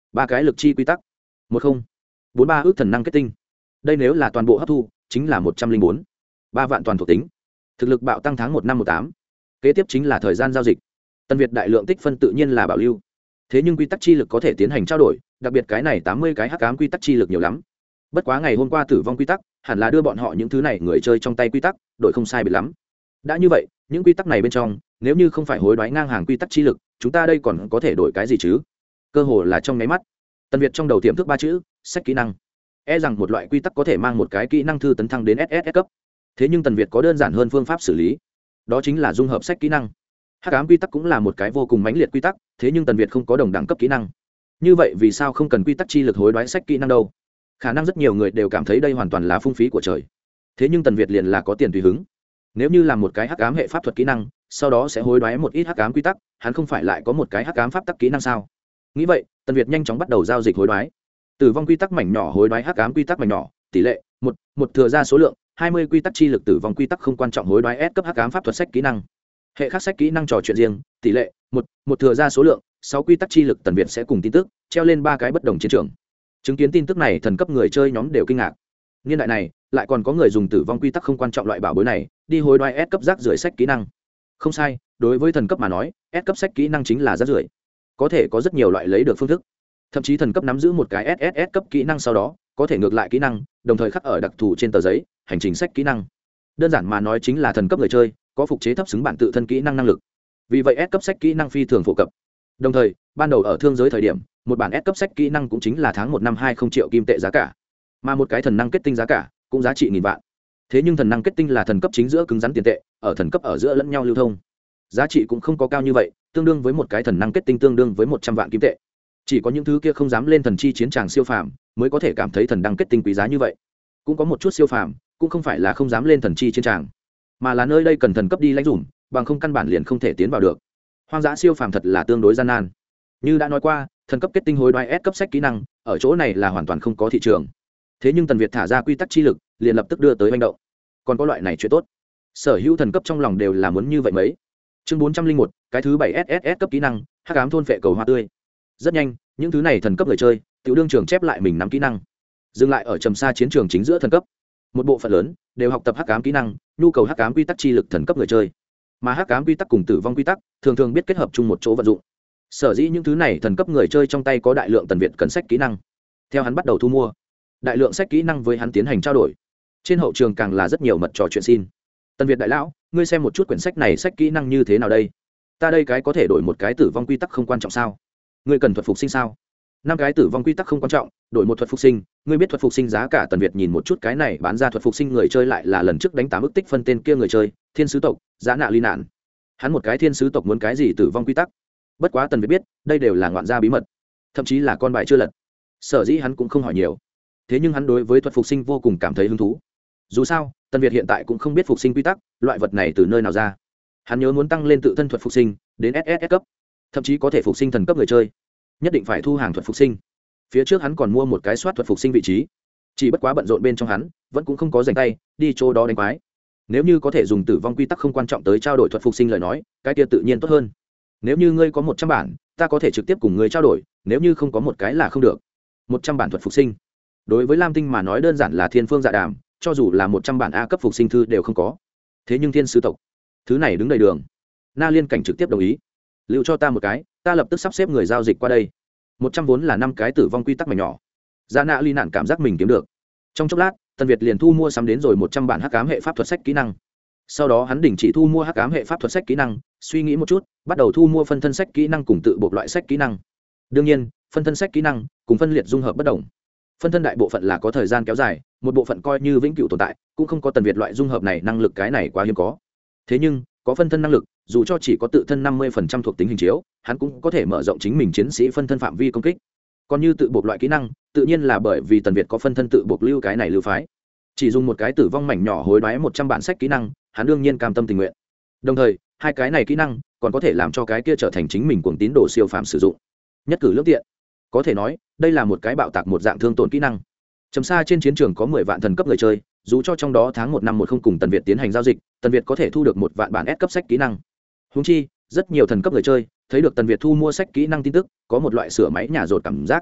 ba cái lực chi quy tắc, một không bốn ba ước thần năng kết tinh. Đây nếu là toàn bộ hấp thu chính là một trăm linh bốn ba vạn toàn thuộc tính, thực lực bạo tăng tháng một năm một tám. Kế tiếp chính là thời gian giao dịch. Tân Việt đại lượng tích phân tự nhiên là bảo lưu, thế nhưng quy tắc chi lực có thể tiến hành trao đổi, đặc biệt cái này tám mươi cái hắc ám quy tắc chi lực nhiều lắm. Bất quá ngày hôm qua tử vong quy tắc hẳn là đưa bọn họ những thứ này người chơi trong tay quy tắc đổi không sai biệt lắm. Đã như vậy, những quy tắc này bên trong nếu như không phải hối đoái ngang hàng quy tắc chi lực, chúng ta đây còn có thể đổi cái gì chứ? Cơ hồ là trong nháy mắt. Tân Việt trong đầu tiềm thức ba chữ sách kỹ năng, e rằng một loại quy tắc có thể mang một cái kỹ năng thư tấn thăng đến ét ét ét cấp. Thế nhưng Tần Việt có đơn giản hơn phương pháp xử lý, đó chính là dung hợp sách kỹ năng. Hắc ám quy tắc cũng là một cái vô cùng mãnh liệt quy tắc, thế nhưng Tần Việt không có đồng đẳng cấp kỹ năng. Như vậy vì sao không cần quy tắc chi lực hối đoái sách kỹ năng đâu? Khả năng rất nhiều người đều cảm thấy đây hoàn toàn là phung phí của trời. Thế nhưng Tần Việt liền là có tiền tùy hứng. Nếu như làm một cái hắc ám hệ pháp thuật kỹ năng, sau đó sẽ hối đoái một ít hắc ám quy tắc, hắn không phải lại có một cái hắc ám pháp tắc kỹ năng sao? Nghĩ vậy, Tần Việt nhanh chóng bắt đầu giao dịch hối đoái. Tử vong quy tắc mảnh nhỏ hối đoái hắc ám quy tắc mảnh nhỏ, tỷ lệ một một thừa ra số lượng hai mươi quy tắc chi lực tử vong quy tắc không quan trọng hối đoái S cấp hắc ám pháp thuật sách kỹ năng. Hệ khác sách kỹ năng trò chuyện riêng, tỷ lệ một một thừa ra số lượng sáu quy tắc chi lực. Tần Việt sẽ cùng tin tức treo lên ba cái bất đồng chiến trường. Chứng kiến tin tức này, thần cấp người chơi nhóm đều kinh ngạc. Niên đại này lại còn có người dùng tử vong quy tắc không quan trọng loại bảo bối này đi hối đoái S cấp rác rưởi sách kỹ năng. Không sai, đối với thần cấp mà nói, S cấp sách kỹ năng chính là rác rưởi. Có thể có rất nhiều loại lấy được phương thức. Thậm chí thần cấp nắm giữ một cái ét ét ét cấp kỹ năng, sau đó có thể ngược lại kỹ năng, đồng thời khắc ở đặc thù trên tờ giấy, hành trình sách kỹ năng. Đơn giản mà nói chính là thần cấp người chơi có phục chế thấp xứng bản tự thân kỹ năng năng lực. Vì vậy S cấp sách kỹ năng phi thường phổ cập. Đồng thời, ban đầu ở thương giới thời điểm, một bản S cấp sách kỹ năng cũng chính là tháng một năm hai không triệu kim tệ giá cả, mà một cái thần năng kết tinh giá cả cũng giá trị nghìn vạn. Thế nhưng thần năng kết tinh là thần cấp chính giữa cứng rắn tiền tệ, ở thần cấp ở giữa lẫn nhau lưu thông, giá trị cũng không có cao như vậy, tương đương với một cái thần năng kết tinh tương đương với một trăm vạn kim tệ. Chỉ có những thứ kia không dám lên thần chi chiến tràng siêu phàm mới có thể cảm thấy thần đăng kết tinh quý giá như vậy. Cũng có một chút siêu phàm cũng không phải là không dám lên thần chi chiến tràng, mà là nơi đây cần thần cấp đi lãnh dùm, bằng không căn bản liền không thể tiến vào được. Hoang dã siêu phàm thật là tương đối gian nan. Như đã nói qua, thần cấp kết tinh hối đoái S cấp sách kỹ năng ở chỗ này là hoàn toàn không có thị trường. Thế nhưng Tần Việt thả ra quy tắc chi lực, liền lập tức đưa tới manh động. Còn có loại này chuyện tốt, sở hữu thần cấp trong lòng đều là muốn như vậy mấy. Chương bốn trăm linh một, cái thứ bảy ét ét ét cấp kỹ năng, hắc ám thôn phệ cầu hoa tươi. Rất nhanh, những thứ này thần cấp người chơi tiểu đương trường chép lại mình nắm kỹ năng, dừng lại ở trầm xa chiến trường chính giữa thần cấp. Một bộ phận lớn đều học tập hắc ám kỹ năng, nhu cầu hắc ám quy tắc chi lực thần cấp người chơi, mà hắc ám quy tắc cùng tử vong quy tắc thường thường biết kết hợp chung một chỗ vận dụng. Sở dĩ những thứ này thần cấp người chơi trong tay có đại lượng Tần Việt cần sách kỹ năng, theo hắn bắt đầu thu mua đại lượng sách kỹ năng với hắn tiến hành trao đổi. Trên hậu trường càng là rất nhiều mật trò chuyện xin: Tần Việt đại lão, ngươi xem một chút quyển sách này sách kỹ năng như thế nào đây? Ta đây cái có thể đổi một cái tử vong quy tắc không quan trọng sao? Ngươi cần thuật phục sinh sao? Năm cái tử vong quy tắc không quan trọng, đổi một thuật phục sinh, ngươi biết thuật phục sinh giá cả? Tần Việt nhìn một chút cái này bán ra thuật phục sinh người chơi lại là lần trước đánh tám ức tích phân tên kia người chơi, thiên sứ tộc, giá nạ ly nạn. Hắn một cái thiên sứ tộc muốn cái gì tử vong quy tắc? Bất quá Tần Việt biết, đây đều là ngoạn gia bí mật, thậm chí là con bài chưa lật. Sở dĩ hắn cũng không hỏi nhiều. Thế nhưng hắn đối với thuật phục sinh vô cùng cảm thấy hứng thú. Dù sao, Tần Việt hiện tại cũng không biết phục sinh quy tắc, loại vật này từ nơi nào ra. Hắn nhớ muốn tăng lên tự thân thuật phục sinh đến ét ét ét cấp, thậm chí có thể phục sinh thần cấp người chơi, nhất định phải thu hàng thuật phục sinh. Phía trước hắn còn mua một cái soát thuật phục sinh vị trí, chỉ bất quá bận rộn bên trong hắn vẫn cũng không có dành tay đi chỗ đó đánh quái. Nếu như có thể dùng tử vong quy tắc không quan trọng tới trao đổi thuật phục sinh lời nói, cái kia tự nhiên tốt hơn. Nếu như ngươi có một trăm bản, ta có thể trực tiếp cùng ngươi trao đổi, nếu như không có một cái là không được. Một trăm bản thuật phục sinh, đối với Lam Tinh mà nói đơn giản là thiên phương dạ đàm, cho dù là một trăm bản A cấp phục sinh thư đều không có. Thế nhưng thiên sứ tộc, thứ này đứng đầy đường. Na Liên Cảnh trực tiếp đồng ý, lưu cho ta một cái, ta lập tức sắp xếp người giao dịch qua đây. Một trăm vốn là năm cái tử vong quy tắc mảnh nhỏ, Giá nạ ly nạn cảm giác mình kiếm được. Trong chốc lát, Tần Việt liền thu mua sắm đến rồi một trăm bản hắc ám hệ pháp thuật sách kỹ năng. Sau đó hắn đình chỉ thu mua hắc ám hệ pháp thuật sách kỹ năng, suy nghĩ một chút, bắt đầu thu mua phân thân sách kỹ năng cùng tự bộ loại sách kỹ năng. Đương nhiên, phân thân sách kỹ năng cùng phân liệt dung hợp bất đồng. Phân thân đại bộ phận là có thời gian kéo dài, một bộ phận coi như vĩnh cửu tồn tại, cũng không có Tần Việt loại dung hợp này, năng lực cái này quá hiếm có. Thế nhưng, có phân thân năng lực, dù cho chỉ có tự thân năm mươi phần trăm thuộc tính hình chiếu, hắn cũng có thể mở rộng chính mình chiến sĩ phân thân phạm vi công kích. Còn như tự buộc loại kỹ năng, tự nhiên là bởi vì Tần Việt có phân thân tự buộc lưu cái này lưu phái. Chỉ dùng một cái tử vong mảnh nhỏ hối đoái một trăm bản sách kỹ năng, hắn đương nhiên cam tâm tình nguyện. Đồng thời, hai cái này kỹ năng còn có thể làm cho cái kia trở thành chính mình cuồng tín đồ siêu phàm sử dụng. Nhất cử lưỡng tiện. Có thể nói, đây là một cái bạo tạc một dạng thương tổn kỹ năng. Trầm xa trên chiến trường có mười vạn thần cấp người chơi, dù cho trong đó tháng một năm một không cùng Tần Việt tiến hành giao dịch, Tần Việt có thể thu được một vạn bản S cấp sách kỹ năng. Huống chi, rất nhiều thần cấp người chơi thấy được Tần Việt thu mua sách kỹ năng tin tức, có một loại sửa máy nhà rột cảm giác,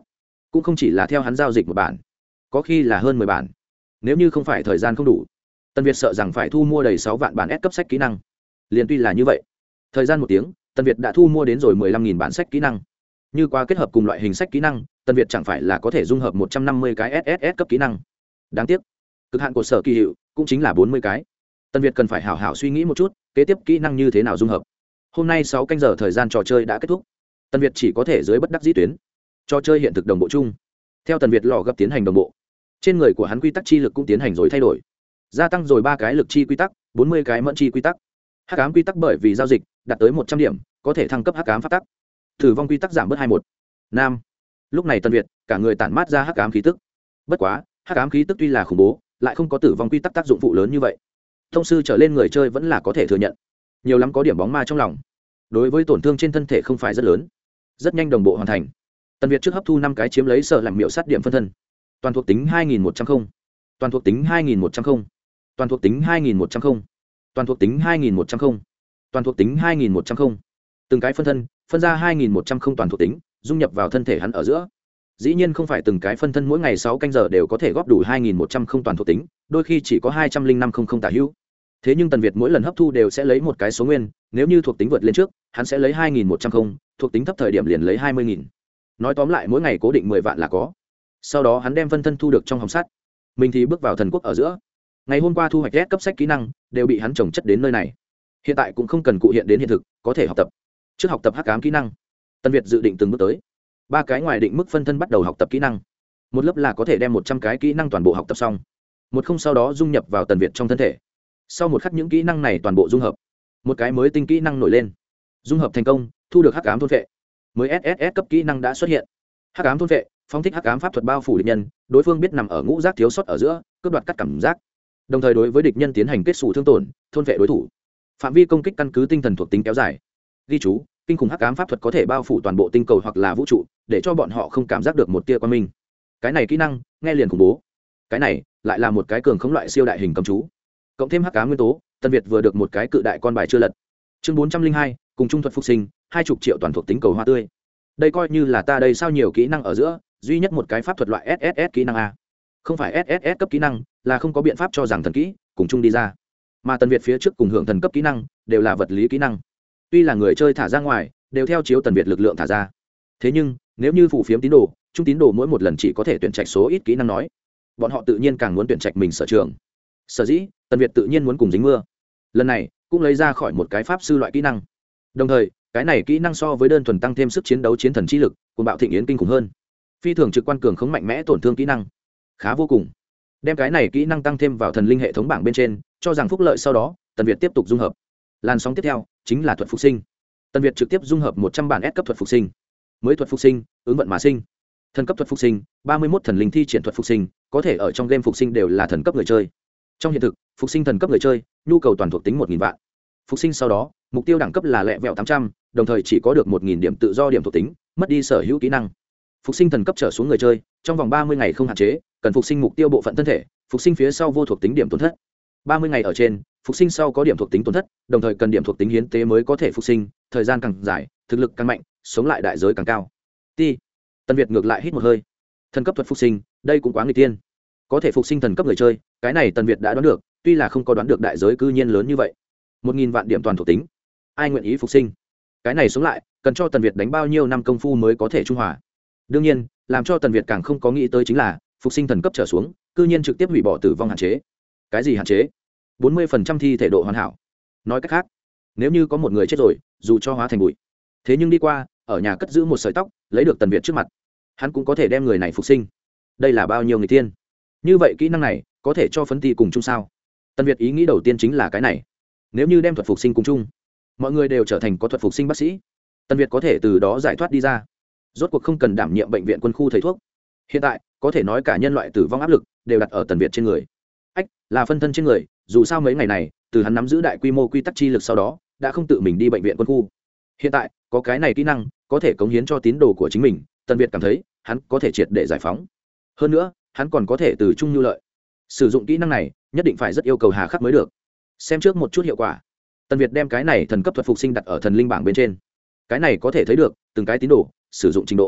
cũng không chỉ là theo hắn giao dịch một bản, có khi là hơn mười bản. Nếu như không phải thời gian không đủ, Tần Việt sợ rằng phải thu mua đầy sáu vạn bản S cấp sách kỹ năng. Liền tuy là như vậy, thời gian một tiếng, Tần Việt đã thu mua đến rồi mười lăm nghìn bản sách kỹ năng. Như qua kết hợp cùng loại hình sách kỹ năng, Tần Việt chẳng phải là có thể dung hợp một trăm năm mươi cái ét ét ét cấp kỹ năng. Đáng tiếc, cực hạn của sở kỳ hiệu cũng chính là bốn mươi cái. Tần Việt cần phải hảo hảo suy nghĩ một chút, kế tiếp kỹ năng như thế nào dung hợp. Hôm nay sáu canh giờ thời gian trò chơi đã kết thúc. Tần Việt chỉ có thể dưới bất đắc dĩ tuyến. Trò chơi hiện thực đồng bộ chung. Theo Tần Việt lò gấp tiến hành đồng bộ, trên người của hắn quy tắc chi lực cũng tiến hành rồi thay đổi. Gia tăng rồi ba cái lực chi quy tắc, bốn mươi cái mẫn chi quy tắc. Hắc ám quy tắc bởi vì giao dịch đạt tới một trăm điểm, có thể thăng cấp hắc ám pháp tắc. Tử vong quy tắc giảm bớt hai một. Nam. Lúc này Tần Việt, cả người tản mát ra hắc ám khí tức. Bất quá, hắc ám khí tức tuy là khủng bố, lại không có tử vong quy tắc tác dụng phụ lớn như vậy. Thông sư trở lên người chơi vẫn là có thể thừa nhận. Nhiều lắm có điểm bóng ma trong lòng. Đối với tổn thương trên thân thể không phải rất lớn. Rất nhanh đồng bộ hoàn thành. Tần Việt trước hấp thu năm cái chiếm lấy sở làm miệu sát điểm phân thân. Toàn thuộc tính hai nghìn một trăm không. Toàn thuộc tính hai nghìn một trăm không. Toàn thuộc tính hai nghìn một trăm không. Toàn thuộc tính hai nghìn một trăm không. Toàn thuộc tính hai nghìn một trăm không. Từng cái phân thân, phân ra hai nghìn một trăm không toàn thuộc tính, dung nhập vào thân thể hắn ở giữa. Dĩ nhiên không phải từng cái phân thân mỗi ngày sáu canh giờ đều có thể góp đủ hai nghìn một trăm không toàn thuộc tính, đôi khi chỉ có hai trăm linh năm không không tả hữu. Thế nhưng Tần Việt mỗi lần hấp thu đều sẽ lấy một cái số nguyên, nếu như thuộc tính vượt lên trước, hắn sẽ lấy hai nghìn một trăm không, thuộc tính thấp thời điểm liền lấy hai mươi nghìn. Nói tóm lại mỗi ngày cố định mười vạn là có. Sau đó hắn đem phân thân thu được trong hồng sắt, mình thì bước vào thần quốc ở giữa. Ngày hôm qua thu hoạch S cấp sách kỹ năng đều bị hắn trồng chất đến nơi này. Hiện tại cũng không cần cụ hiện đến hiện thực, có thể học tập. Trước học tập hắc ám kỹ năng, Tần Việt dự định từng bước tới. Ba cái ngoài định mức phân thân bắt đầu học tập kỹ năng. Một lớp là có thể đem một trăm cái kỹ năng toàn bộ học tập xong. Một không sau đó dung nhập vào Tần Việt trong thân thể. Sau một khắc những kỹ năng này toàn bộ dung hợp, một cái mới tinh kỹ năng nổi lên. Dung hợp thành công, thu được hắc ám thôn vệ. Mới ét ét ét cấp kỹ năng đã xuất hiện. Hắc ám thôn vệ, phóng thích hắc ám pháp thuật bao phủ địch nhân, đối phương biết nằm ở ngũ giác thiếu sót ở giữa, cướp đoạt cắt cảm giác. Đồng thời đối với địch nhân tiến hành kết xù thương tổn, thôn vệ đối thủ. Phạm vi công kích căn cứ tinh thần thuộc tính kéo dài. Ghi chú, kinh khủng hắc ám pháp thuật có thể bao phủ toàn bộ tinh cầu hoặc là vũ trụ, để cho bọn họ không cảm giác được một tia quang minh. Cái này kỹ năng, nghe liền khủng bố. Cái này lại là một cái cường khống loại siêu đại hình cầm chú. Cộng thêm hắc ám nguyên tố, Tần Việt vừa được một cái cự đại con bài chưa lật. Chương bốn trăm linh hai, cùng trung thuật phục sinh, hai chục triệu toàn thuộc tính cầu hoa tươi. Đây coi như là ta đây sao nhiều kỹ năng ở giữa, duy nhất một cái pháp thuật loại ét ét ét kỹ năng a. Không phải ét ét ét cấp kỹ năng, là không có biện pháp cho rằng thần kỹ cùng chung đi ra. Mà Tần Việt phía trước cùng hưởng thần cấp kỹ năng, đều là vật lý kỹ năng. Tuy là người chơi thả ra ngoài, đều theo chiếu Tần Việt lực lượng thả ra. Thế nhưng, nếu như phụ phiếm tín đồ, trung tín đồ mỗi một lần chỉ có thể tuyển trạch số ít kỹ năng nói, bọn họ tự nhiên càng muốn tuyển trạch mình sở trường. Sở dĩ, Tần Việt tự nhiên muốn cùng dính mưa. Lần này, cũng lấy ra khỏi một cái pháp sư loại kỹ năng. Đồng thời, cái này kỹ năng so với đơn thuần tăng thêm sức chiến đấu chiến thần chi lực, cùng bạo thịnh yến kinh khủng hơn. Phi thường trực quan cường khống mạnh mẽ tổn thương kỹ năng, khá vô cùng. Đem cái này kỹ năng tăng thêm vào thần linh hệ thống bảng bên trên, cho rằng phúc lợi sau đó, Tần Việt tiếp tục dung hợp. Làn sóng tiếp theo chính là thuật phục sinh. Tần Việt trực tiếp dung hợp một trăm bản S cấp thuật phục sinh. Mới thuật phục sinh, ứng vận mà sinh. Thần cấp thuật phục sinh, ba mươi mốt thần linh thi triển thuật phục sinh, có thể ở trong game phục sinh đều là thần cấp người chơi. Trong hiện thực, phục sinh thần cấp người chơi, nhu cầu toàn thuộc tính một nghìn vạn. Phục sinh sau đó, mục tiêu đẳng cấp là lẹ vẹo tám trăm, đồng thời chỉ có được một nghìn điểm tự do điểm thuộc tính, mất đi sở hữu kỹ năng. Phục sinh thần cấp trở xuống người chơi, trong vòng ba mươi ngày không hạn chế, cần phục sinh mục tiêu bộ phận thân thể, phục sinh phía sau vô thuộc tính điểm tổn thất. ba mươi ngày ở trên, phục sinh sau có điểm thuộc tính tổn thất, đồng thời cần điểm thuộc tính hiến tế mới có thể phục sinh, thời gian càng dài, thực lực càng mạnh, sống lại đại giới càng cao. Ti. Tần Việt ngược lại hít một hơi. Thần cấp thuật phục sinh, đây cũng quá nguy tiên. Có thể phục sinh thần cấp người chơi, cái này Tần Việt đã đoán được, tuy là không có đoán được đại giới cư nhiên lớn như vậy. một nghìn vạn điểm toàn thuộc tính. Ai nguyện ý phục sinh? Cái này sống lại, cần cho Tần Việt đánh bao nhiêu năm công phu mới có thể trung hòa. Đương nhiên, làm cho Tần Việt càng không có nghĩ tới chính là, phục sinh thần cấp trở xuống, cư nhiên trực tiếp hủy bỏ tử vong hạn chế. Cái gì hạn chế? bốn mươi phần trăm thi thể độ hoàn hảo. Nói cách khác, nếu như có một người chết rồi, dù cho hóa thành bụi, thế nhưng đi qua, ở nhà cất giữ một sợi tóc, lấy được Tần Việt trước mặt, hắn cũng có thể đem người này phục sinh. Đây là bao nhiêu người tiên? Như vậy kỹ năng này có thể cho phấn ti cùng chung sao? Tần Việt ý nghĩ đầu tiên chính là cái này. Nếu như đem thuật phục sinh cùng chung, mọi người đều trở thành có thuật phục sinh bác sĩ, Tần Việt có thể từ đó giải thoát đi ra, rốt cuộc không cần đảm nhiệm bệnh viện quân khu thầy thuốc. Hiện tại có thể nói cả nhân loại tử vong áp lực đều đặt ở Tần Việt trên người. Ách, là phân thân trên người, dù sao mấy ngày này từ hắn nắm giữ đại quy mô quy tắc chi lực sau đó đã không tự mình đi bệnh viện quân khu. Hiện tại có cái này kỹ năng có thể cống hiến cho tín đồ của chính mình, Tần Việt cảm thấy hắn có thể triệt để giải phóng. Hơn nữa hắn còn có thể từ chung nhu lợi. Sử dụng kỹ năng này nhất định phải rất yêu cầu hà khắc mới được. Xem trước một chút hiệu quả. Tần Việt đem cái này thần cấp thuật phục sinh đặt ở thần linh bảng bên trên. Cái này có thể thấy được từng cái tín đồ sử dụng trình độ.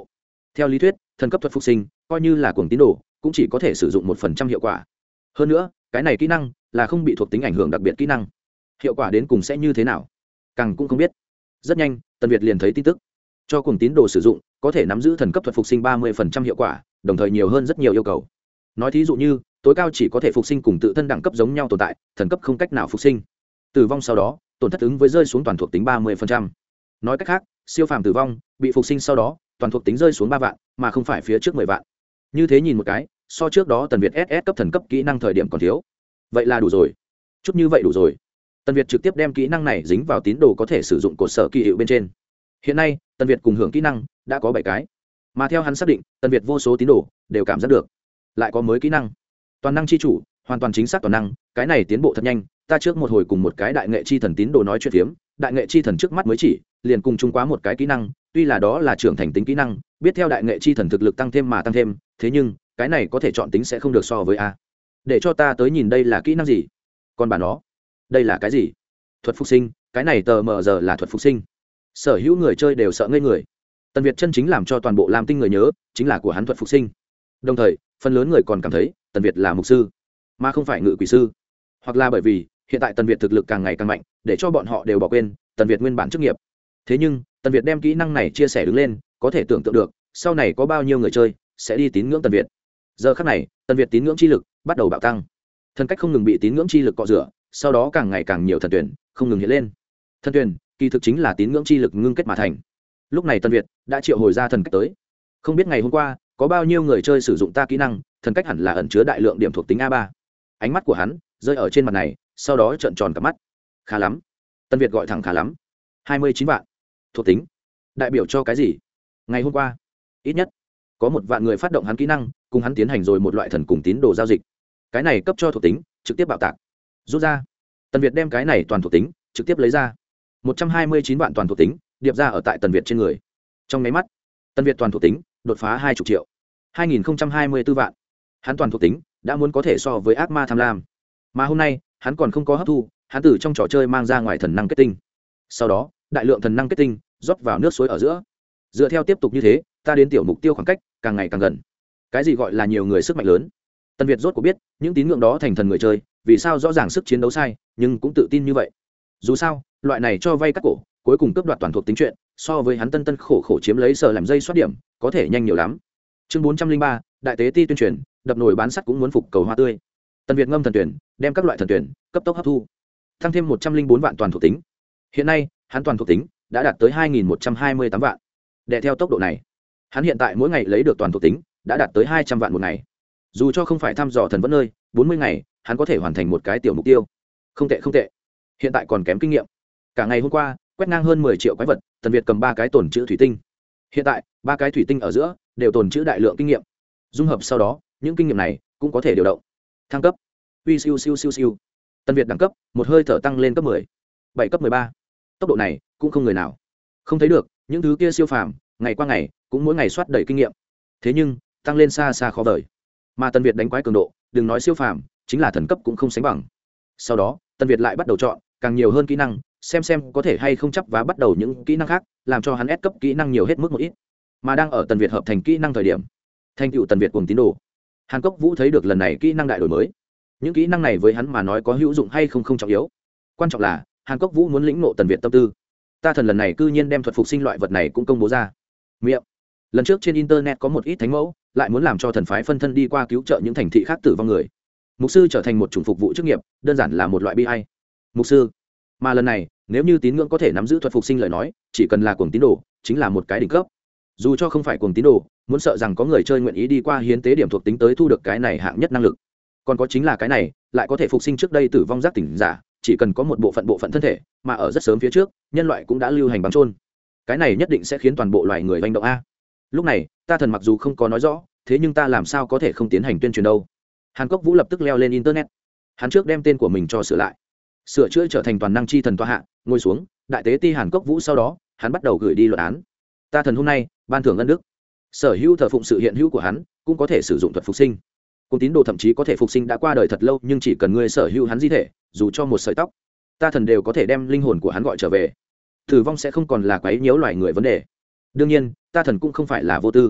theo lý thuyết thần cấp thuật phục sinh coi như là cuồng tín đồ cũng chỉ có thể sử dụng một phần trăm hiệu quả. Hơn nữa cái này kỹ năng là không bị thuộc tính ảnh hưởng đặc biệt kỹ năng, hiệu quả đến cùng sẽ như thế nào càng cũng không biết. Rất nhanh Tần Việt liền thấy tin tức cho cuồng tín đồ sử dụng có thể nắm giữ thần cấp thuật phục sinh ba mươi phần trăm hiệu quả, đồng thời nhiều hơn rất nhiều yêu cầu. Nói thí dụ như tối cao chỉ có thể phục sinh cùng tự thân đẳng cấp giống nhau tồn tại, thần cấp không cách nào phục sinh. Tử vong sau đó tổn thất ứng với rơi xuống toàn thuộc tính ba mươi phần trăm. Nói cách khác siêu phàm tử vong bị phục sinh sau đó toàn thuộc tính rơi xuống ba vạn mà không phải phía trước mười vạn. Như thế nhìn một cái so trước đó Tần Việt ét ét cấp thần cấp kỹ năng thời điểm còn thiếu. Vậy là đủ rồi, chút như vậy đủ rồi. Tần Việt trực tiếp đem kỹ năng này dính vào tín đồ có thể sử dụng cột sở kỳ hiệu bên trên. Hiện nay Tần Việt cùng hưởng kỹ năng đã có bảy cái, mà theo hắn xác định Tần Việt vô số tín đồ đều cảm giác được lại có mới kỹ năng. Toàn năng chi chủ, hoàn toàn chính xác toàn năng, cái này tiến bộ thật nhanh. Ta trước một hồi cùng một cái đại nghệ chi thần tín đồ nói chuyện phiếm, đại nghệ chi thần trước mắt mới chỉ liền cùng chung quá một cái kỹ năng, tuy là đó là trưởng thành tính kỹ năng, biết theo đại nghệ chi thần thực lực tăng thêm mà tăng thêm, thế nhưng cái này có thể chọn tính sẽ không được so với a. Để cho ta tới nhìn đây là kỹ năng gì, còn bà nó đây là cái gì? Thuật phục sinh, cái này tờ mờ giờ là thuật phục sinh. Sở hữu người chơi đều sợ ngây người. Tần Việt chân chính làm cho toàn bộ Lam Tinh người nhớ chính là của hắn thuật phục sinh. Đồng thời phần lớn người còn cảm thấy Tần Việt là mục sư mà không phải ngự quỷ sư, hoặc là bởi vì hiện tại Tần Việt thực lực càng ngày càng mạnh để cho bọn họ đều bỏ quên Tần Việt nguyên bản chức nghiệp. Thế nhưng Tần Việt đem kỹ năng này chia sẻ đứng lên, có thể tưởng tượng được sau này có bao nhiêu người chơi sẽ đi tín ngưỡng Tần Việt. Giờ khắc này Tần Việt tín ngưỡng chi lực bắt đầu bạo tăng, thần cách không ngừng bị tín ngưỡng chi lực cọ rửa, sau đó càng ngày càng nhiều thần tuyển không ngừng hiện lên. Thần tuyển kỳ thực chính là tín ngưỡng chi lực ngưng kết mà thành. Lúc này Tần Việt đã triệu hồi ra thần cách tới. Không biết ngày hôm qua có bao nhiêu người chơi sử dụng ta kỹ năng, thần cách hẳn là ẩn chứa đại lượng điểm thuộc tính a ba. Ánh mắt của hắn rơi ở trên mặt này, sau đó trợn tròn cả mắt. Khá lắm. Tần Việt gọi thẳng khá lắm. hai mươi chín vạn thuộc tính, đại biểu cho cái gì? Ngày hôm qua ít nhất có một vạn người phát động hắn kỹ năng, cùng hắn tiến hành rồi một loại thần cùng tín đồ giao dịch. Cái này cấp cho thuộc tính trực tiếp bạo tạc. Rút ra, Tần Việt đem cái này toàn thuộc tính trực tiếp lấy ra. một trăm hai mươi chín vạn toàn thuộc tính điệp ra ở tại Tần Việt trên người. Trong mấy mắt Tần Việt toàn thuộc tính đột phá hai mươi triệu. hai nghìn hai mươi tư vạn. Hắn toàn thuộc tính đã muốn có thể so với ác ma tham lam. Mà hôm nay hắn còn không có hấp thu, hắn từ trong trò chơi mang ra ngoài thần năng kết tinh. Sau đó đại lượng thần năng kết tinh rót vào nước suối ở giữa. Dựa theo tiếp tục như thế, ta đến tiểu mục tiêu khoảng cách càng ngày càng gần. Cái gì gọi là nhiều người sức mạnh lớn? Tần Việt rốt cuộc biết những tín ngưỡng đó thành thần người chơi vì sao rõ ràng sức chiến đấu sai nhưng cũng tự tin như vậy. Dù sao loại này cho vay cắt cổ cuối cùng cướp đoạt toàn thuộc tính chuyện so với hắn tân tân khổ khổ chiếm lấy sở làm dây soát điểm có thể nhanh nhiều lắm. Chương bốn trăm linh ba, đại tế ti tuyên truyền, đập nồi bán sắt cũng muốn phục cầu hoa tươi. Tần Việt ngâm thần tuyển, đem các loại thần tuyển cấp tốc hấp thu, tăng thêm một trăm linh bốn vạn toàn thuộc tính. Hiện nay hắn toàn thuộc tính đã đạt tới hai nghìn một trăm hai mươi tám vạn. Để theo tốc độ này, hắn hiện tại mỗi ngày lấy được toàn thuộc tính đã đạt tới hai trăm vạn một ngày. Dù cho không phải thăm dò thần vẫn nơi, bốn mươi ngày hắn có thể hoàn thành một cái tiểu mục tiêu. Không tệ không tệ. Hiện tại còn kém kinh nghiệm. Cả ngày hôm qua quét ngang hơn mười triệu quái vật, Tần Việt cầm ba cái tổn chữ thủy tinh. Hiện tại ba cái thủy tinh ở giữa đều tồn chữ đại lượng kinh nghiệm. Dung hợp sau đó, những kinh nghiệm này cũng có thể điều động, thăng cấp. Uy siêu siêu siêu siêu. Tần Việt đẳng cấp một hơi thở tăng lên cấp mười, bảy cấp mười ba. Tốc độ này cũng không người nào không thấy được, những thứ kia siêu phàm, ngày qua ngày cũng mỗi ngày soát đầy kinh nghiệm. Thế nhưng, tăng lên xa xa khó vời. Mà Tần Việt đánh quái cường độ, đừng nói siêu phàm, chính là thần cấp cũng không sánh bằng. Sau đó, Tần Việt lại bắt đầu chọn càng nhiều hơn kỹ năng, xem xem có thể hay không chấp và bắt đầu những kỹ năng khác, làm cho hắn ép cấp kỹ năng nhiều hết mức một ít. Mà đang ở Tần Việt hợp thành kỹ năng thời điểm, thành tựu Tần Việt cùng tín đồ, Hàn Cốc Vũ thấy được lần này kỹ năng đại đổi mới. Những kỹ năng này với hắn mà nói có hữu dụng hay không không trọng yếu, quan trọng là Hàn Cốc Vũ muốn lĩnh ngộ Tần Việt tâm tư. Ta thần lần này cư nhiên đem thuật phục sinh loại vật này cũng công bố ra. Miệng. Lần trước trên internet có một ít thánh mẫu lại muốn làm cho thần phái phân thân đi qua cứu trợ những thành thị khác tử vong người. Mục sư trở thành một chủng phục vụ chức nghiệp, đơn giản là một loại bi ai. Mục sư. Mà lần này, nếu như tín ngưỡng có thể nắm giữ thuật phục sinh lời nói, chỉ cần là cuồng tín đồ, chính là một cái đỉnh cấp. Dù cho không phải cuồng tín đồ, muốn sợ rằng có người chơi nguyện ý đi qua hiến tế điểm thuộc tính tới thu được cái này hạng nhất năng lực. Còn có chính là cái này, lại có thể phục sinh trước đây tử vong giác tỉnh giả, chỉ cần có một bộ phận bộ phận thân thể, mà ở rất sớm phía trước, nhân loại cũng đã lưu hành băng trôn. Cái này nhất định sẽ khiến toàn bộ loài người hành động a. Lúc này, ta thần mặc dù không có nói rõ, thế nhưng ta làm sao có thể không tiến hành tuyên truyền đâu. Hàn Cốc Vũ lập tức leo lên internet. Hắn trước đem tên của mình cho sửa lại, sửa chữa trở thành toàn năng chi thần tọa hạ, ngồi xuống, đại tế ti Hàn Cốc Vũ. Sau đó, hắn bắt đầu gửi đi luận án. Ta thần hôm nay ban thưởng ân đức, sở hữu thờ phụng sự hiện hữu của hắn cũng có thể sử dụng thuật phục sinh. Cùng tín đồ thậm chí có thể phục sinh đã qua đời thật lâu, nhưng chỉ cần ngươi sở hữu hắn di thể, dù cho một sợi tóc, ta thần đều có thể đem linh hồn của hắn gọi trở về. Tử vong sẽ không còn là quấy nhiễu loài người vấn đề. Đương nhiên, ta thần cũng không phải là vô tư.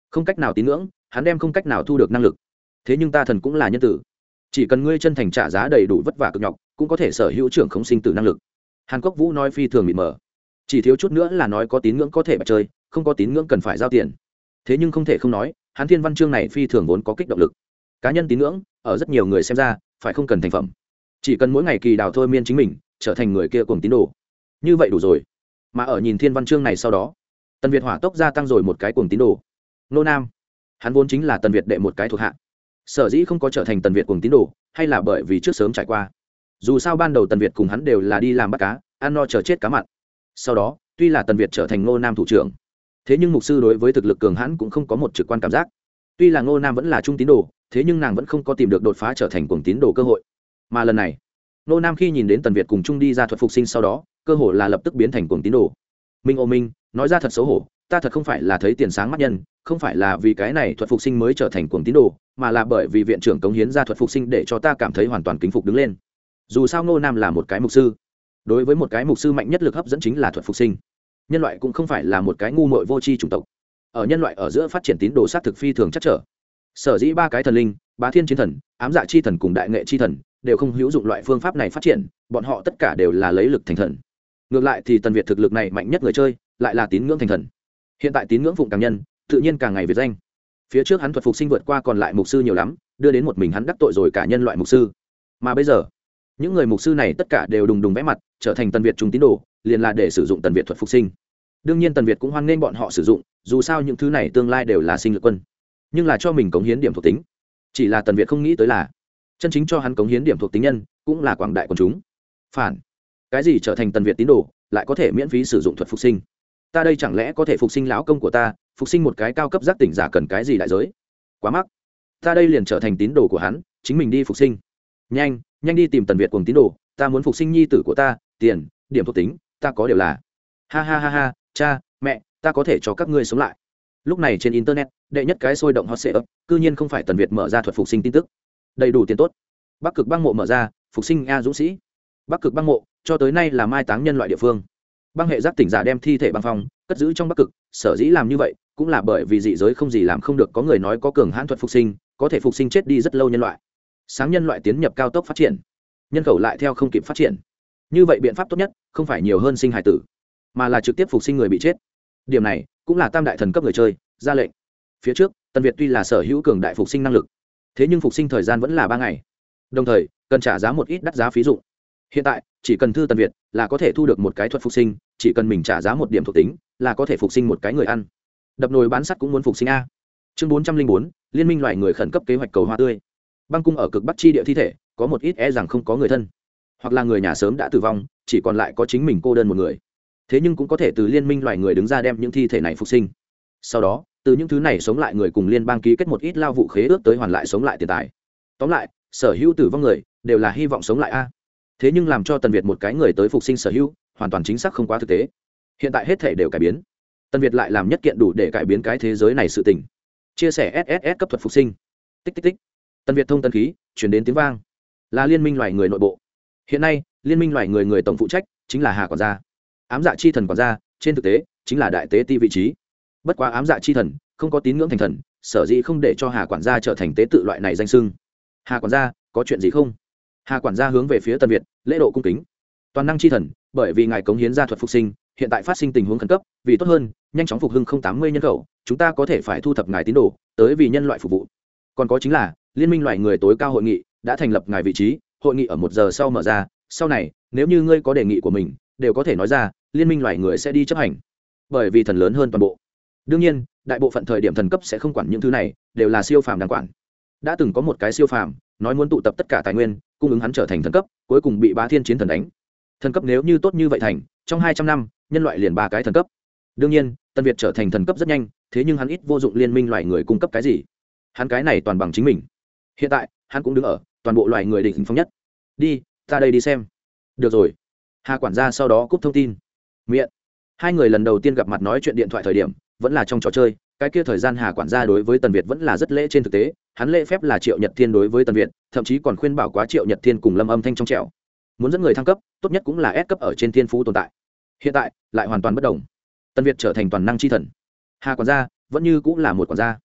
không cách nào tín ngưỡng hắn đem không cách nào thu được năng lực. Thế nhưng ta thần cũng là nhân tử, chỉ cần ngươi chân thành trả giá đầy đủ vất vả cực nhọc cũng có thể sở hữu trưởng không sinh tử năng lực. Hàn Cốc Vũ nói phi thường mịt mờ, chỉ thiếu chút nữa là nói có tín ngưỡng có thể bạch chơi, không có tín ngưỡng cần phải giao tiền. Thế nhưng không thể không nói, hắn thiên văn chương này phi thường vốn có kích động lực. Cá nhân tín ngưỡng ở rất nhiều người xem ra phải không cần thành phẩm, chỉ cần mỗi ngày kỳ đào thôi miên chính mình trở thành người kia cùng tín đồ, như vậy đủ rồi. Mà ở nhìn thiên văn chương này sau đó, Tần Việt hỏa tốc gia tăng rồi một cái cuồng tín đồ. Nô Nam, hắn vốn chính là Tần Việt đệ một cái thuộc hạ, sở dĩ không có trở thành Tần Việt cuồng tín đồ, hay là bởi vì trước sớm trải qua. Dù sao ban đầu Tần Việt cùng hắn đều là đi làm bắt cá, ăn no chờ chết cá mặn. Sau đó, tuy là Tần Việt trở thành Ngô Nam thủ trưởng, thế nhưng mục sư đối với thực lực cường hãn cũng không có một trực quan cảm giác. Tuy là Ngô Nam vẫn là trung tín đồ, thế nhưng nàng vẫn không có tìm được đột phá trở thành cuồng tín đồ cơ hội. Mà lần này, Ngô Nam khi nhìn đến Tần Việt cùng trung đi ra thuật phục sinh sau đó, cơ hội là lập tức biến thành cuồng tín đồ. Minh ô Minh, nói ra thật xấu hổ, ta thật không phải là thấy tiền sáng mắt nhân, không phải là vì cái này thuật phục sinh mới trở thành cuồng tín đồ, mà là bởi vì viện trưởng cống hiến ra thuật phục sinh để cho ta cảm thấy hoàn toàn kính phục đứng lên. Dù sao Ngô Nam là một cái mục sư, đối với một cái mục sư mạnh nhất lực hấp dẫn chính là thuật phục sinh. Nhân loại cũng không phải là một cái ngu muội vô tri chủng tộc, ở nhân loại ở giữa phát triển tín đồ sát thực phi thường chắc trở. Sở dĩ ba cái thần linh, Bá Thiên Chiến Thần, Ám Dạ Chi Thần cùng Đại Nghệ Chi Thần đều không hữu dụng loại phương pháp này phát triển, bọn họ tất cả đều là lấy lực thành thần. Ngược lại thì Tần Việt thực lực này mạnh nhất người chơi, lại là tín ngưỡng thành thần. Hiện tại tín ngưỡng phụng càng nhân, tự nhiên càng ngày việt danh. Phía trước hắn thuật phục sinh vượt qua còn lại mục sư nhiều lắm, đưa đến một mình hắn đắc tội rồi cả nhân loại mục sư. Mà bây giờ, những người mục sư này tất cả đều đùng đùng vẽ mặt, trở thành Tần Việt trung tín đồ, liền là để sử dụng Tần Việt thuật phục sinh. Đương nhiên Tần Việt cũng hoan nghênh bọn họ sử dụng, dù sao những thứ này tương lai đều là sinh lực quân, nhưng là cho mình cống hiến điểm thuộc tính. Chỉ là Tần Việt không nghĩ tới là, chân chính cho hắn cống hiến điểm thuộc tính nhân, cũng là quảng đại quần chúng. Phản, cái gì trở thành Tần Việt tín đồ, lại có thể miễn phí sử dụng thuật phục sinh? Ta đây chẳng lẽ có thể phục sinh lão công của ta, phục sinh một cái cao cấp giác tỉnh giả cần cái gì đại giới? Quá mắc. Ta đây liền trở thành tín đồ của hắn, chính mình đi phục sinh. Nhanh, nhanh đi tìm Tần Việt cùng tín đồ, ta muốn phục sinh nhi tử của ta, tiền, điểm thuộc tính, ta có đều là. Ha ha ha ha, cha, mẹ, ta có thể cho các ngươi sống lại. Lúc này trên internet, đệ nhất cái sôi động hot search, cư nhiên không phải Tần Việt mở ra thuật phục sinh tin tức. Đầy đủ tiền tốt. Bắc Cực băng mộ mở ra, phục sinh a dũng sĩ. Bắc Cực băng mộ, cho tới nay là mai táng nhân loại địa phương. Băng hệ giác tỉnh giả đem thi thể băng phong, cất giữ trong Bắc Cực, sở dĩ làm như vậy, cũng là bởi vì dị giới không gì làm không được, có người nói có cường hãn thuật phục sinh, có thể phục sinh chết đi rất lâu nhân loại. Sáng nhân loại tiến nhập cao tốc phát triển, nhân khẩu lại theo không kịp phát triển. Như vậy biện pháp tốt nhất, không phải nhiều hơn sinh hải tử, mà là trực tiếp phục sinh người bị chết. Điểm này cũng là tam đại thần cấp người chơi ra lệnh. Phía trước, Tần Việt tuy là sở hữu cường đại phục sinh năng lực, thế nhưng phục sinh thời gian vẫn là ba ngày, đồng thời cần trả giá một ít đắt giá phí dụng. Hiện tại chỉ cần thư Tần Việt là có thể thu được một cái thuật phục sinh, chỉ cần mình trả giá một điểm thuộc tính là có thể phục sinh một cái người ăn. Đập nồi bán sắt cũng muốn phục sinh a. Chương bốn trăm linh bốn, liên minh loài người khẩn cấp kế hoạch cầu hoa tươi. Băng cung ở cực bắc chi địa thi thể, có một ít e rằng không có người thân, hoặc là người nhà sớm đã tử vong, chỉ còn lại có chính mình cô đơn một người. Thế nhưng cũng có thể từ liên minh loài người đứng ra đem những thi thể này phục sinh. Sau đó, từ những thứ này sống lại người cùng liên bang ký kết một ít lao vụ khế ước tới hoàn lại sống lại tiền tài. Tóm lại, sở hữu tử vong người đều là hy vọng sống lại a. Thế nhưng làm cho Tần Việt một cái người tới phục sinh sở hữu, hoàn toàn chính xác không quá thực tế. Hiện tại hết thể đều cải biến. Tần Việt lại làm nhất kiện đủ để cải biến cái thế giới này sự tình. Chia sẻ ét ét ét cấp thuật phục sinh. Tích tích tích. Tần Việt thông tân khí, chuyển đến tiếng vang. Là liên minh loài người nội bộ. Hiện nay, liên minh loài người người tổng phụ trách chính là Hà quản gia. Ám Dạ Chi Thần quản gia, trên thực tế chính là đại tế ti vị trí. Bất quá Ám Dạ Chi Thần không có tín ngưỡng thành thần, sở dĩ không để cho Hà quản gia trở thành tế tự loại này danh xưng. Hà quản gia, có chuyện gì không? Hà quản gia hướng về phía Tần Việt, lễ độ cung kính. Toàn năng chi thần, bởi vì ngài cống hiến ra thuật phục sinh, hiện tại phát sinh tình huống khẩn cấp, vì tốt hơn, nhanh chóng phục hưng không tám mươi nhân khẩu, chúng ta có thể phải thu thập ngài tín đồ, tới vì nhân loại phục vụ. Còn có chính là, liên minh loài người tối cao hội nghị đã thành lập ngài vị trí, hội nghị ở một giờ sau mở ra, sau này, nếu như ngươi có đề nghị của mình, đều có thể nói ra, liên minh loài người sẽ đi chấp hành. Bởi vì thần lớn hơn toàn bộ. Đương nhiên, đại bộ phận thời điểm thần cấp sẽ không quản những thứ này, đều là siêu phàm đang quản. Đã từng có một cái siêu phàm, nói muốn tụ tập tất cả tài nguyên, cung ứng hắn trở thành thần cấp, cuối cùng bị Bá Thiên Chiến Thần đánh. Thần cấp nếu như tốt như vậy thành, trong hai trăm năm, nhân loại liền ba cái thần cấp. Đương nhiên, Tần Việt trở thành thần cấp rất nhanh, thế nhưng hắn ít vô dụng liên minh loài người cung cấp cái gì. Hắn cái này toàn bằng chính mình. Hiện tại, hắn cũng đứng ở toàn bộ loài người đỉnh phong nhất. Đi, ta đây đi xem. Được rồi. Hà quản gia sau đó cúp thông tin. Miệng. Hai người lần đầu tiên gặp mặt nói chuyện điện thoại thời điểm, vẫn là trong trò chơi. Cái kia thời gian Hà quản gia đối với Tần Việt vẫn là rất lễ trên thực tế, hắn lễ phép là Triệu Nhật Thiên đối với Tần Việt, thậm chí còn khuyên bảo quá Triệu Nhật Thiên cùng Lâm Âm Thanh trong trẻo. Muốn dẫn người thăng cấp, tốt nhất cũng là S cấp ở trên thiên phú tồn tại. Hiện tại, lại hoàn toàn bất đồng. Tần Việt trở thành toàn năng chi thần. Hà quản gia vẫn như cũng là một quản gia.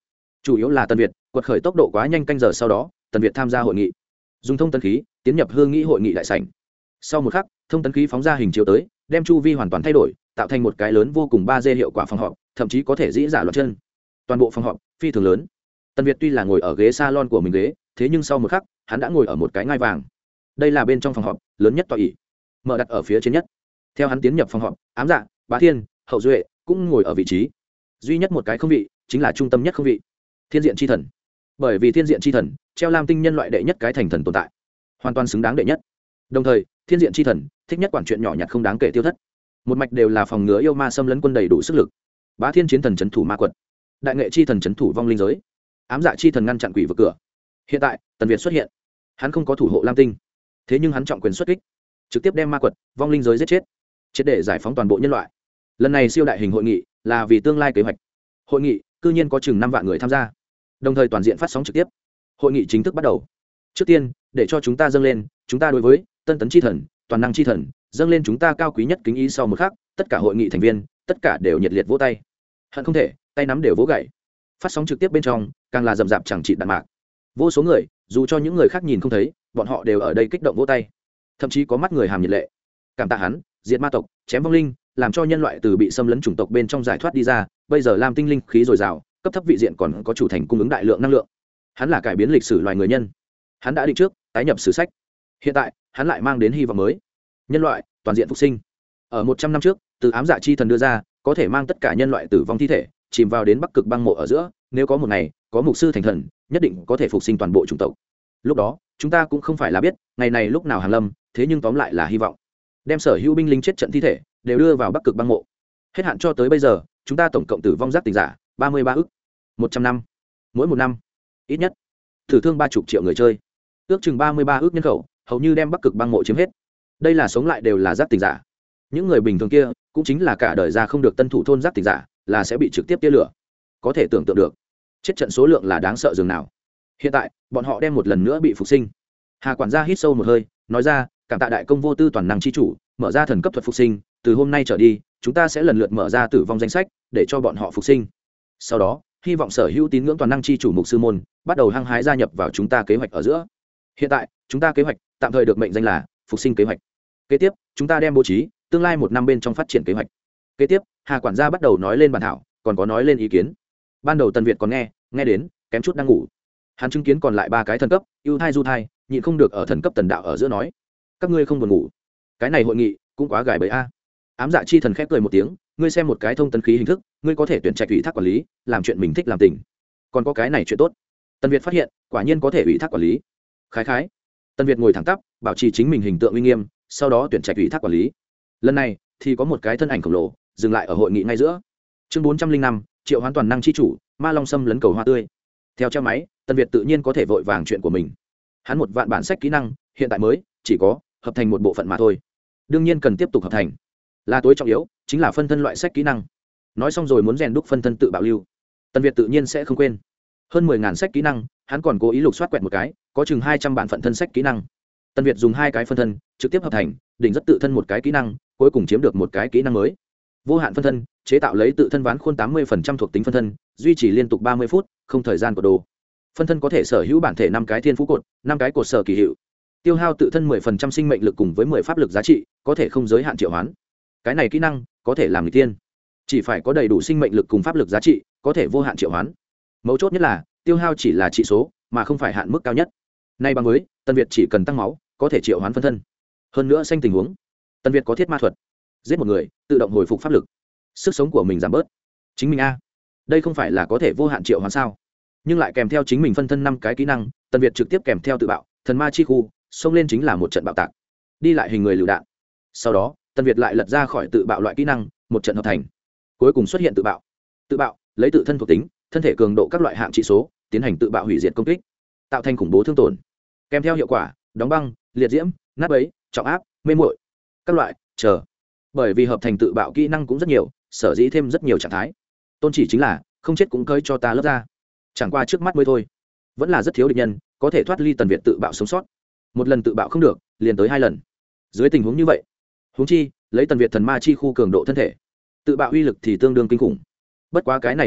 chủ yếu là Tần Việt quật khởi tốc độ quá nhanh, canh giờ sau đó Tần Việt tham gia hội nghị, dùng thông tấn khí tiến nhập hương nghị hội nghị đại sảnh. Sau một khắc, thông tấn khí phóng ra hình chiếu tới, đem chu vi hoàn toàn thay đổi, tạo thành một cái lớn vô cùng ba d hiệu quả phòng họp, thậm chí có thể dĩ giả loạt chân. Toàn bộ phòng họp phi thường lớn. Tần Việt tuy là ngồi ở ghế salon của mình ghế, thế nhưng sau một khắc hắn đã ngồi ở một cái ngai vàng. Đây là bên trong phòng họp lớn nhất tọa ỷ, mở đặt ở phía trên nhất. Theo hắn tiến nhập phòng họp, Ám Dạ, Bá Thiên, Hậu Duệ cũng ngồi ở vị trí duy nhất một cái không vị, chính là trung tâm nhất không vị, Thiên Diện Chi Thần. Bởi vì Thiên Diện Chi Thần treo lam tinh nhân loại đệ nhất cái thành thần tồn tại, hoàn toàn xứng đáng đệ nhất. Đồng thời Thiên Diện Chi Thần thích nhất quản chuyện nhỏ nhặt không đáng kể tiêu thất, một mạch đều là phòng ngừa yêu ma xâm lấn quân đầy đủ sức lực. Bá Thiên chiến thần trấn thủ ma quật, Đại Nghệ Chi Thần trấn thủ vong linh giới, Ám Dạ Chi Thần ngăn chặn quỷ vực cửa. Hiện tại Tần Việt xuất hiện, hắn không có thủ hộ lam tinh, thế nhưng hắn trọng quyền xuất kích, trực tiếp đem ma quật vong linh giới giết chết, triệt để giải phóng toàn bộ nhân loại. Lần này siêu đại hình hội nghị là vì tương lai kế hoạch. Hội nghị cư nhiên có chừng năm vạn người tham gia, đồng thời toàn diện phát sóng trực tiếp. Hội nghị chính thức bắt đầu. Trước tiên để cho chúng ta dâng lên chúng ta đối với Tân Tấn Chi Thần, Toàn Năng Chi Thần dâng lên chúng ta cao quý nhất kính ý. Sau một khắc, tất cả hội nghị thành viên tất cả đều nhiệt liệt vỗ tay, hận không thể tay nắm đều vỗ gậy. Phát sóng trực tiếp bên trong càng là rầm rạp chẳng trị đạn mạc, vô số người, dù cho những người khác nhìn không thấy, bọn họ đều ở đây kích động vỗ tay, thậm chí có mắt người hàm nhiệt lệ. Cảm tạ hắn diệt ma tộc, chém vong linh, làm cho nhân loại từ bị xâm lấn chủng tộc bên trong giải thoát đi ra. Bây giờ lam tinh linh khí dồi dào, cấp thấp vị diện còn có chủ thành cung ứng đại lượng năng lượng. Hắn là cải biến lịch sử loài người nhân, hắn đã định trước tái nhập sử sách. Hiện tại hắn lại mang đến hy vọng mới, nhân loại toàn diện phục sinh. Ở một trăm năm trước, từ Ám Dạ Chi Thần đưa ra, có thể mang tất cả nhân loại tử vong thi thể chìm vào đến Bắc Cực băng mộ ở giữa, nếu có một ngày có mục sư thành thần, nhất định có thể phục sinh toàn bộ chủng tộc. Lúc đó chúng ta cũng không phải là biết ngày này lúc nào hàng lâm, thế nhưng tóm lại là hy vọng. Đem sở hữu binh lính chết trận thi thể đều đưa vào Bắc Cực băng mộ. Hết hạn cho tới bây giờ, chúng ta tổng cộng tử vong giác tỉnh giả ba mươi ba ức. một trăm năm, mỗi một năm ít nhất tử thương ba mươi triệu người chơi, ước chừng ba mươi ba ước nhân khẩu, hầu như đem Bắc Cực băng mộ chiếm hết. Đây là sống lại đều là giác tỉnh giả. Những người bình thường kia cũng chính là cả đời ra không được tân thủ thôn giác tỉnh giả, là sẽ bị trực tiếp tia lửa. Có thể tưởng tượng được chết trận số lượng là đáng sợ dường nào. Hiện tại bọn họ đem một lần nữa bị phục sinh. Hà quản gia hít sâu một hơi, nói ra, cảm tạ đại công vô tư toàn năng chi chủ mở ra thần cấp thuật phục sinh, từ hôm nay trở đi chúng ta sẽ lần lượt mở ra tử vong danh sách để cho bọn họ phục sinh. Sau đó hy vọng sở hữu tín ngưỡng toàn năng chi chủ mục sư môn bắt đầu hăng hái gia nhập vào chúng ta kế hoạch ở giữa. Hiện tại chúng ta kế hoạch tạm thời được mệnh danh là phục sinh kế hoạch. Kế tiếp chúng ta đem bố trí tương lai một năm bên trong phát triển kế hoạch. Kế tiếp Hà quản gia bắt đầu nói lên bản thảo, còn có nói lên ý kiến. Ban đầu Tần Việt còn nghe nghe đến kém chút đang ngủ, hắn chứng kiến còn lại ba cái thần cấp ưu thai du thai, nhịn không được ở thần cấp tần đạo ở giữa nói, các ngươi không buồn ngủ? Cái này hội nghị cũng quá gài bẫy a. Ám Dạ Chi Thần khép cười một tiếng, ngươi xem một cái thông tấn khí hình thức, ngươi có thể tuyển trạch ủy thác quản lý, làm chuyện mình thích làm tình. Còn có cái này chuyện tốt. Tần Việt phát hiện quả nhiên có thể ủy thác quản lý. Khái khái. Tần Việt ngồi thẳng tắp, bảo trì chính mình hình tượng uy nghiêm, sau đó tuyển trạch ủy thác quản lý. Lần này thì có một cái thân ảnh khổng lồ dừng lại ở hội nghị ngay giữa. Chương bốn trăm linh năm, triệu hoán toàn năng chi chủ, ma long sâm lấn cầu hoa tươi. Theo treo máy, Tần Việt tự nhiên có thể vội vàng chuyện của mình. Hắn một vạn bản sách kỹ năng, hiện tại mới chỉ có hợp thành một bộ phận mà thôi. Đương nhiên cần tiếp tục hợp thành. Là tối trọng yếu, chính là phân thân loại sách kỹ năng. Nói xong rồi muốn rèn đúc phân thân tự bảo lưu. Tần Việt tự nhiên sẽ không quên. Hơn mười ngàn sách kỹ năng, hắn còn cố ý lục soát quẹt một cái, có chừng hai trăm bản phận thân sách kỹ năng. Tần Việt dùng hai cái phân thân, trực tiếp hợp thành, đỉnh rất tự thân một cái kỹ năng, cuối cùng chiếm được một cái kỹ năng mới. Vô hạn phân thân, chế tạo lấy tự thân ván khuôn tám mươi phần trăm thuộc tính phân thân, duy trì liên tục ba mươi phút, không thời gian của đồ. Phân thân có thể sở hữu bản thể năm cái thiên phú cột, năm cái cột sở kỳ hiệu. Tiêu hao tự thân mười phần trăm sinh mệnh lực cùng với mười pháp lực giá trị, có thể không giới hạn triệu hoán. Cái này kỹ năng có thể làm người tiên, chỉ phải có đầy đủ sinh mệnh lực cùng pháp lực giá trị, có thể vô hạn triệu hoán. Mấu chốt nhất là tiêu hao chỉ là trị số, mà không phải hạn mức cao nhất. Nay bằng với Tần Việt chỉ cần tăng máu, có thể triệu hoán phân thân. Hơn nữa xanh tình huống, Tần Việt có thiết ma thuật, giết một người tự động hồi phục pháp lực, sức sống của mình giảm bớt. Chính mình a, đây không phải là có thể vô hạn triệu hoán sao? Nhưng lại kèm theo chính mình phân thân năm cái kỹ năng, Tần Việt trực tiếp kèm theo tự bạo, thần ma chi khu, xông lên chính là một trận bạo tạc, đi lại hình người lựu đạn. Sau đó Tần Việt lại lật ra khỏi tự bạo loại kỹ năng, một trận hợp thành, cuối cùng xuất hiện tự bạo. Tự bạo lấy tự thân thuộc tính, thân thể cường độ các loại hạng trị số, tiến hành tự bạo hủy diệt công kích, tạo thành khủng bố thương tổn, kèm theo hiệu quả đóng băng, liệt diễm, nát bấy, trọng áp, mê muội các loại chờ. Bởi vì hợp thành tự bạo kỹ năng cũng rất nhiều, sở dĩ thêm rất nhiều trạng thái. Tôn chỉ chính là không chết cũng cơi cho ta lớp ra, chẳng qua trước mắt mới thôi, vẫn là rất thiếu địch nhân có thể thoát ly Tần Việt tự bạo sống sót. Một lần tự bạo không được, liền tới hai lần. Dưới tình huống như vậy, huống chi lấy Tần Việt thần ma chi khu cường độ thân thể, tự bạo uy lực thì tương đương kinh khủng. Bất quá cái này tự bạo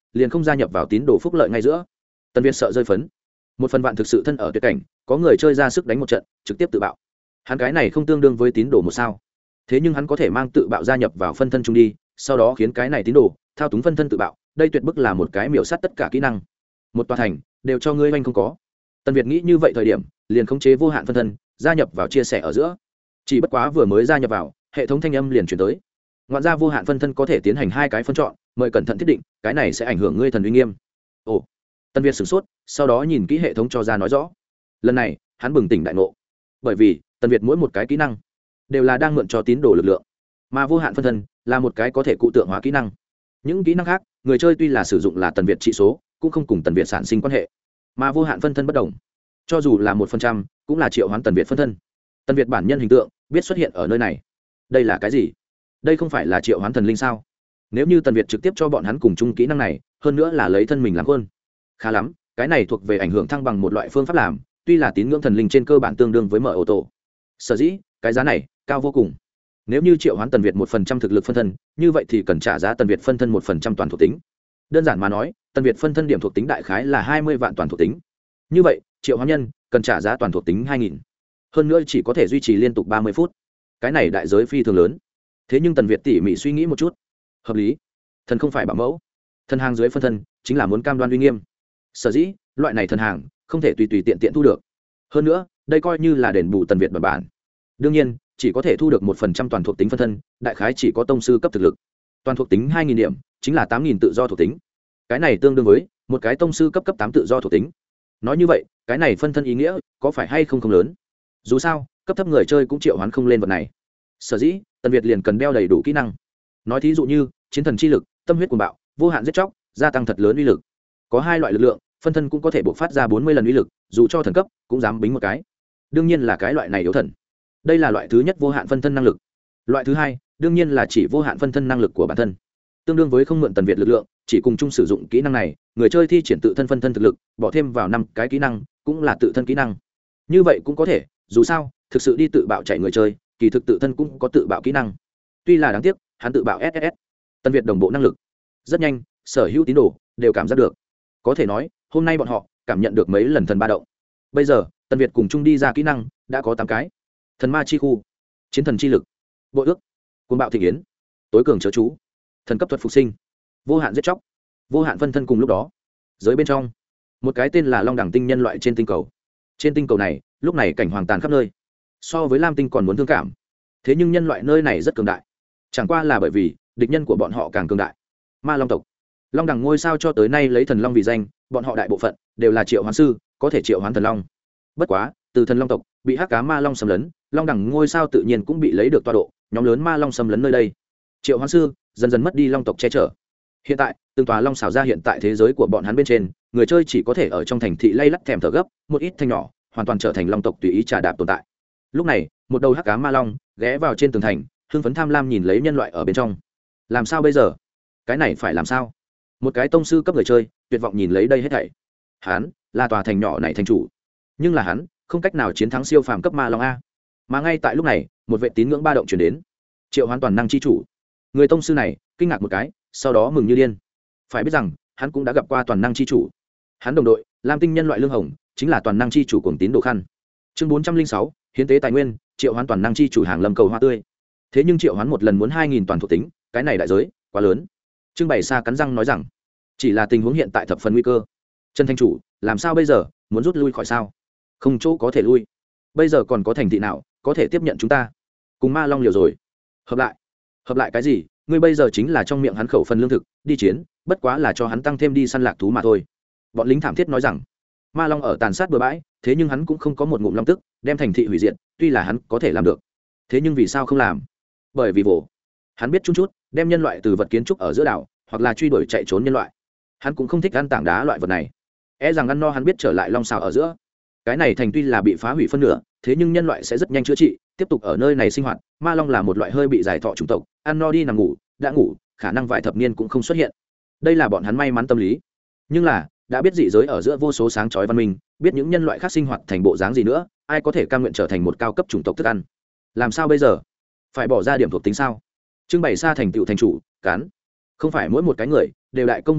liền không gia nhập vào tín đồ phúc lợi ngay giữa. Tần Việt sợ rơi phấn, một phần vạn thực sự thân ở tuyệt cảnh, có người chơi ra sức đánh một trận trực tiếp tự bạo. Hắn cái này không tương đương với tín đồ một sao, thế nhưng hắn có thể mang tự bạo gia nhập vào phân thân chung đi, sau đó khiến cái này tín đồ thao túng phân thân tự bạo, đây tuyệt bức là một cái miểu sát tất cả kỹ năng. Một tòa thành đều cho ngươi oanh không có. Tần Việt nghĩ như vậy thời điểm, liền khống chế vô hạn phân thân gia nhập vào chia sẻ ở giữa. Chỉ bất quá vừa mới gia nhập vào, hệ thống thanh âm liền chuyển tới. Ngoạn ra vô hạn phân thân có thể tiến hành hai cái phân chọn, mời cẩn thận thiết định, cái này sẽ ảnh hưởng ngươi thần uy nghiêm. Ồ. Tần Việt sửng sốt, sau đó nhìn kỹ hệ thống cho ra nói rõ. Lần này, hắn bừng tỉnh đại ngộ. Bởi vì, Tần Việt mỗi một cái kỹ năng đều là đang mượn cho tín đồ lực lượng, mà vô hạn phân thân là một cái có thể cụ tượng hóa kỹ năng. Những kỹ năng khác, người chơi tuy là sử dụng là Tần Việt trị số, cũng không cùng Tần Việt sản sinh quan hệ. Mà vô hạn phân thân bất đồng, cho dù là một phần trăm, cũng là triệu hoán Tần Việt phân thân. Tần Việt bản nhân hình tượng biết xuất hiện ở nơi này. Đây là cái gì? Đây không phải là triệu hoán thần linh sao? Nếu như Tần Việt trực tiếp cho bọn hắn cùng chung kỹ năng này, hơn nữa là lấy thân mình làm quân, khá lắm. Cái này thuộc về ảnh hưởng thăng bằng một loại phương pháp làm, tuy là tín ngưỡng thần linh trên cơ bản tương đương với mở ô tô. Sở dĩ cái giá này cao vô cùng. Nếu như triệu hoán Tần Việt một phần trăm thực lực phân thân, như vậy thì cần trả giá Tần Việt phân thân một phần trăm toàn thuộc tính. Đơn giản mà nói, Tần Việt phân thân điểm thuộc tính đại khái là hai mươi vạn toàn thuộc tính. Như vậy triệu hoán nhân cần trả giá toàn thuộc tính hai nghìn, hơn nữa chỉ có thể duy trì liên tục ba mươi phút. Cái này đại giới phi thường lớn. Thế nhưng Tần Việt tỉ mỉ suy nghĩ một chút, hợp lý. Thần không phải bảo mẫu, thần hàng dưới phân thân chính là muốn cam đoan uy nghiêm. Sở dĩ loại này thần hàng không thể tùy tùy tiện tiện thu được. Hơn nữa đây coi như là đền bù Tần Việt bản bản. Đương nhiên chỉ có thể thu được một phần trăm toàn thuộc tính phân thân, đại khái chỉ có tông sư cấp thực lực. Toàn thuộc tính hai nghìn điểm chính là tám nghìn tự do thuộc tính. Cái này tương đương với một cái tông sư cấp cấp tám tự do thuộc tính. Nói như vậy cái này phân thân ý nghĩa có phải hay không không lớn. Dù sao cấp thấp người chơi cũng triệu hoán không lên vật này. Sở dĩ Tần Việt liền cần đeo đầy đủ kỹ năng. Nói thí dụ như chiến thần chi lực, tâm huyết cuồng bạo, vô hạn giết chóc, gia tăng thật lớn uy lực. Có hai loại lực lượng, phân thân cũng có thể bộc phát ra bốn mươi lần uy lực, dù cho thần cấp cũng dám bính một cái. Đương nhiên là cái loại này yếu thần. Đây là loại thứ nhất vô hạn phân thân năng lực. Loại thứ hai đương nhiên là chỉ vô hạn phân thân năng lực của bản thân, tương đương với không mượn Tần Việt lực lượng, chỉ cùng chung sử dụng kỹ năng này, người chơi thi triển tự thân phân thân thực lực, bỏ thêm vào năm cái kỹ năng cũng là tự thân kỹ năng. Như vậy cũng có thể, dù sao thực sự đi tự bạo chạy người chơi, kỳ thực tự thân cũng có tự bạo kỹ năng. Tuy là đáng tiếc hắn tự bạo ét ét ét. Tần Việt đồng bộ năng lực rất nhanh, sở hữu tín đồ đều cảm giác được. Có thể nói hôm nay bọn họ cảm nhận được mấy lần thần ba động. Bây giờ Tần Việt cùng chung đi ra kỹ năng đã có tám cái: thần ma chi khu, chiến thần chi lực, bội ước, cuồng bạo thị yến, tối cường chớ chú, thần cấp thuật phục sinh, vô hạn giết chóc, vô hạn phân thân. Cùng lúc đó giới bên trong một cái tên là Long Đẳng tinh nhân loại trên tinh cầu. Trên tinh cầu này lúc này cảnh hoàng tàn khắp nơi, so với Lam Tinh còn muốn thương cảm. Thế nhưng nhân loại nơi này rất cường đại, chẳng qua là bởi vì địch nhân của bọn họ càng cường đại. Ma Long tộc, Long Đẳng ngôi sao cho tới nay lấy thần long vì danh, bọn họ đại bộ phận đều là triệu hoán sư, có thể triệu hoán thần long. Bất quá từ thần long tộc bị hắc cá ma long xâm lấn, Long Đẳng ngôi sao tự nhiên cũng bị lấy được tọa độ, nhóm lớn ma long xâm lấn nơi đây, triệu hoán sư dần dần mất đi long tộc che chở. Hiện tại từng tòa long xảo ra hiện tại thế giới của bọn hắn bên trên, người chơi chỉ có thể ở trong thành thị lay lắt thèm thở gấp, một ít thanh nhỏ hoàn toàn trở thành long tộc tùy ý trà đạp tồn tại. Lúc này một đầu hắc cá ma long ghé vào trên tường thành, hưng phấn tham lam nhìn lấy nhân loại ở bên trong. Làm sao bây giờ? Cái này phải làm sao? Một cái tông sư cấp người chơi tuyệt vọng nhìn lấy đây hết thảy. Hắn là tòa thành nhỏ này thành chủ, nhưng là hắn không cách nào chiến thắng siêu phàm cấp ma long a. Mà ngay tại lúc này một vệ tín ngưỡng ba động chuyển đến. Triệu hoán toàn năng chi chủ. Người tông sư này kinh ngạc một cái, sau đó mừng như điên. Phải biết rằng hắn cũng đã gặp qua toàn năng chi chủ. Hắn đồng đội Lam Tinh nhân loại lương hồng chính là toàn năng chi chủ cuồng tín đồ khăn. Chương bốn trăm linh sáu hiến tế tài nguyên, triệu hoán toàn năng chi chủ hàng lâm cầu hoa tươi. Thế nhưng triệu hoán một lần muốn hai nghìn toàn thuộc tính, cái này đại giới quá lớn. Trương Bảy Sa cắn răng nói rằng, chỉ là tình huống hiện tại thập phần nguy cơ. Trần Thanh chủ, làm sao bây giờ, muốn rút lui khỏi sao? Không chỗ có thể lui. Bây giờ còn có thành thị nào có thể tiếp nhận chúng ta? Cùng ma long liều rồi. Hợp lại. Hợp lại cái gì? Ngươi bây giờ chính là trong miệng hắn khẩu phần lương thực, đi chiến, bất quá là cho hắn tăng thêm đi săn lạc thú mà thôi. Bọn lính thảm thiết nói rằng, ma long ở tàn sát bừa bãi, thế nhưng hắn cũng không có một ngụm long tức đem thành thị hủy diệt, tuy là hắn có thể làm được, thế nhưng vì sao không làm? Bởi vì vồ hắn biết chút chút đem nhân loại từ vật kiến trúc ở giữa đảo, hoặc là truy đuổi chạy trốn nhân loại. Hắn cũng không thích ăn tảng đá loại vật này, e rằng ăn no hắn biết trở lại long xào ở giữa. Cái này thành tuy là bị phá hủy phân nửa, thế nhưng nhân loại sẽ rất nhanh chữa trị, tiếp tục ở nơi này sinh hoạt. Ma long là một loại hơi bị giải thọ chủng tộc, ăn no đi nằm ngủ, đã ngủ khả năng vài thập niên cũng không xuất hiện. Đây là bọn hắn may mắn tâm lý. Nhưng là đã biết dị giới ở giữa vô số sáng chói văn minh, biết những nhân loại khác sinh hoạt thành bộ dáng gì nữa, ai có thể cam nguyện trở thành một cao cấp chủng tộc thức ăn? Làm sao bây giờ? Phải bỏ ra điểm thuộc tính sao? Trưng bày xa thành tựu thành chủ cán, không phải mỗi một cái người đều đại công vô tư,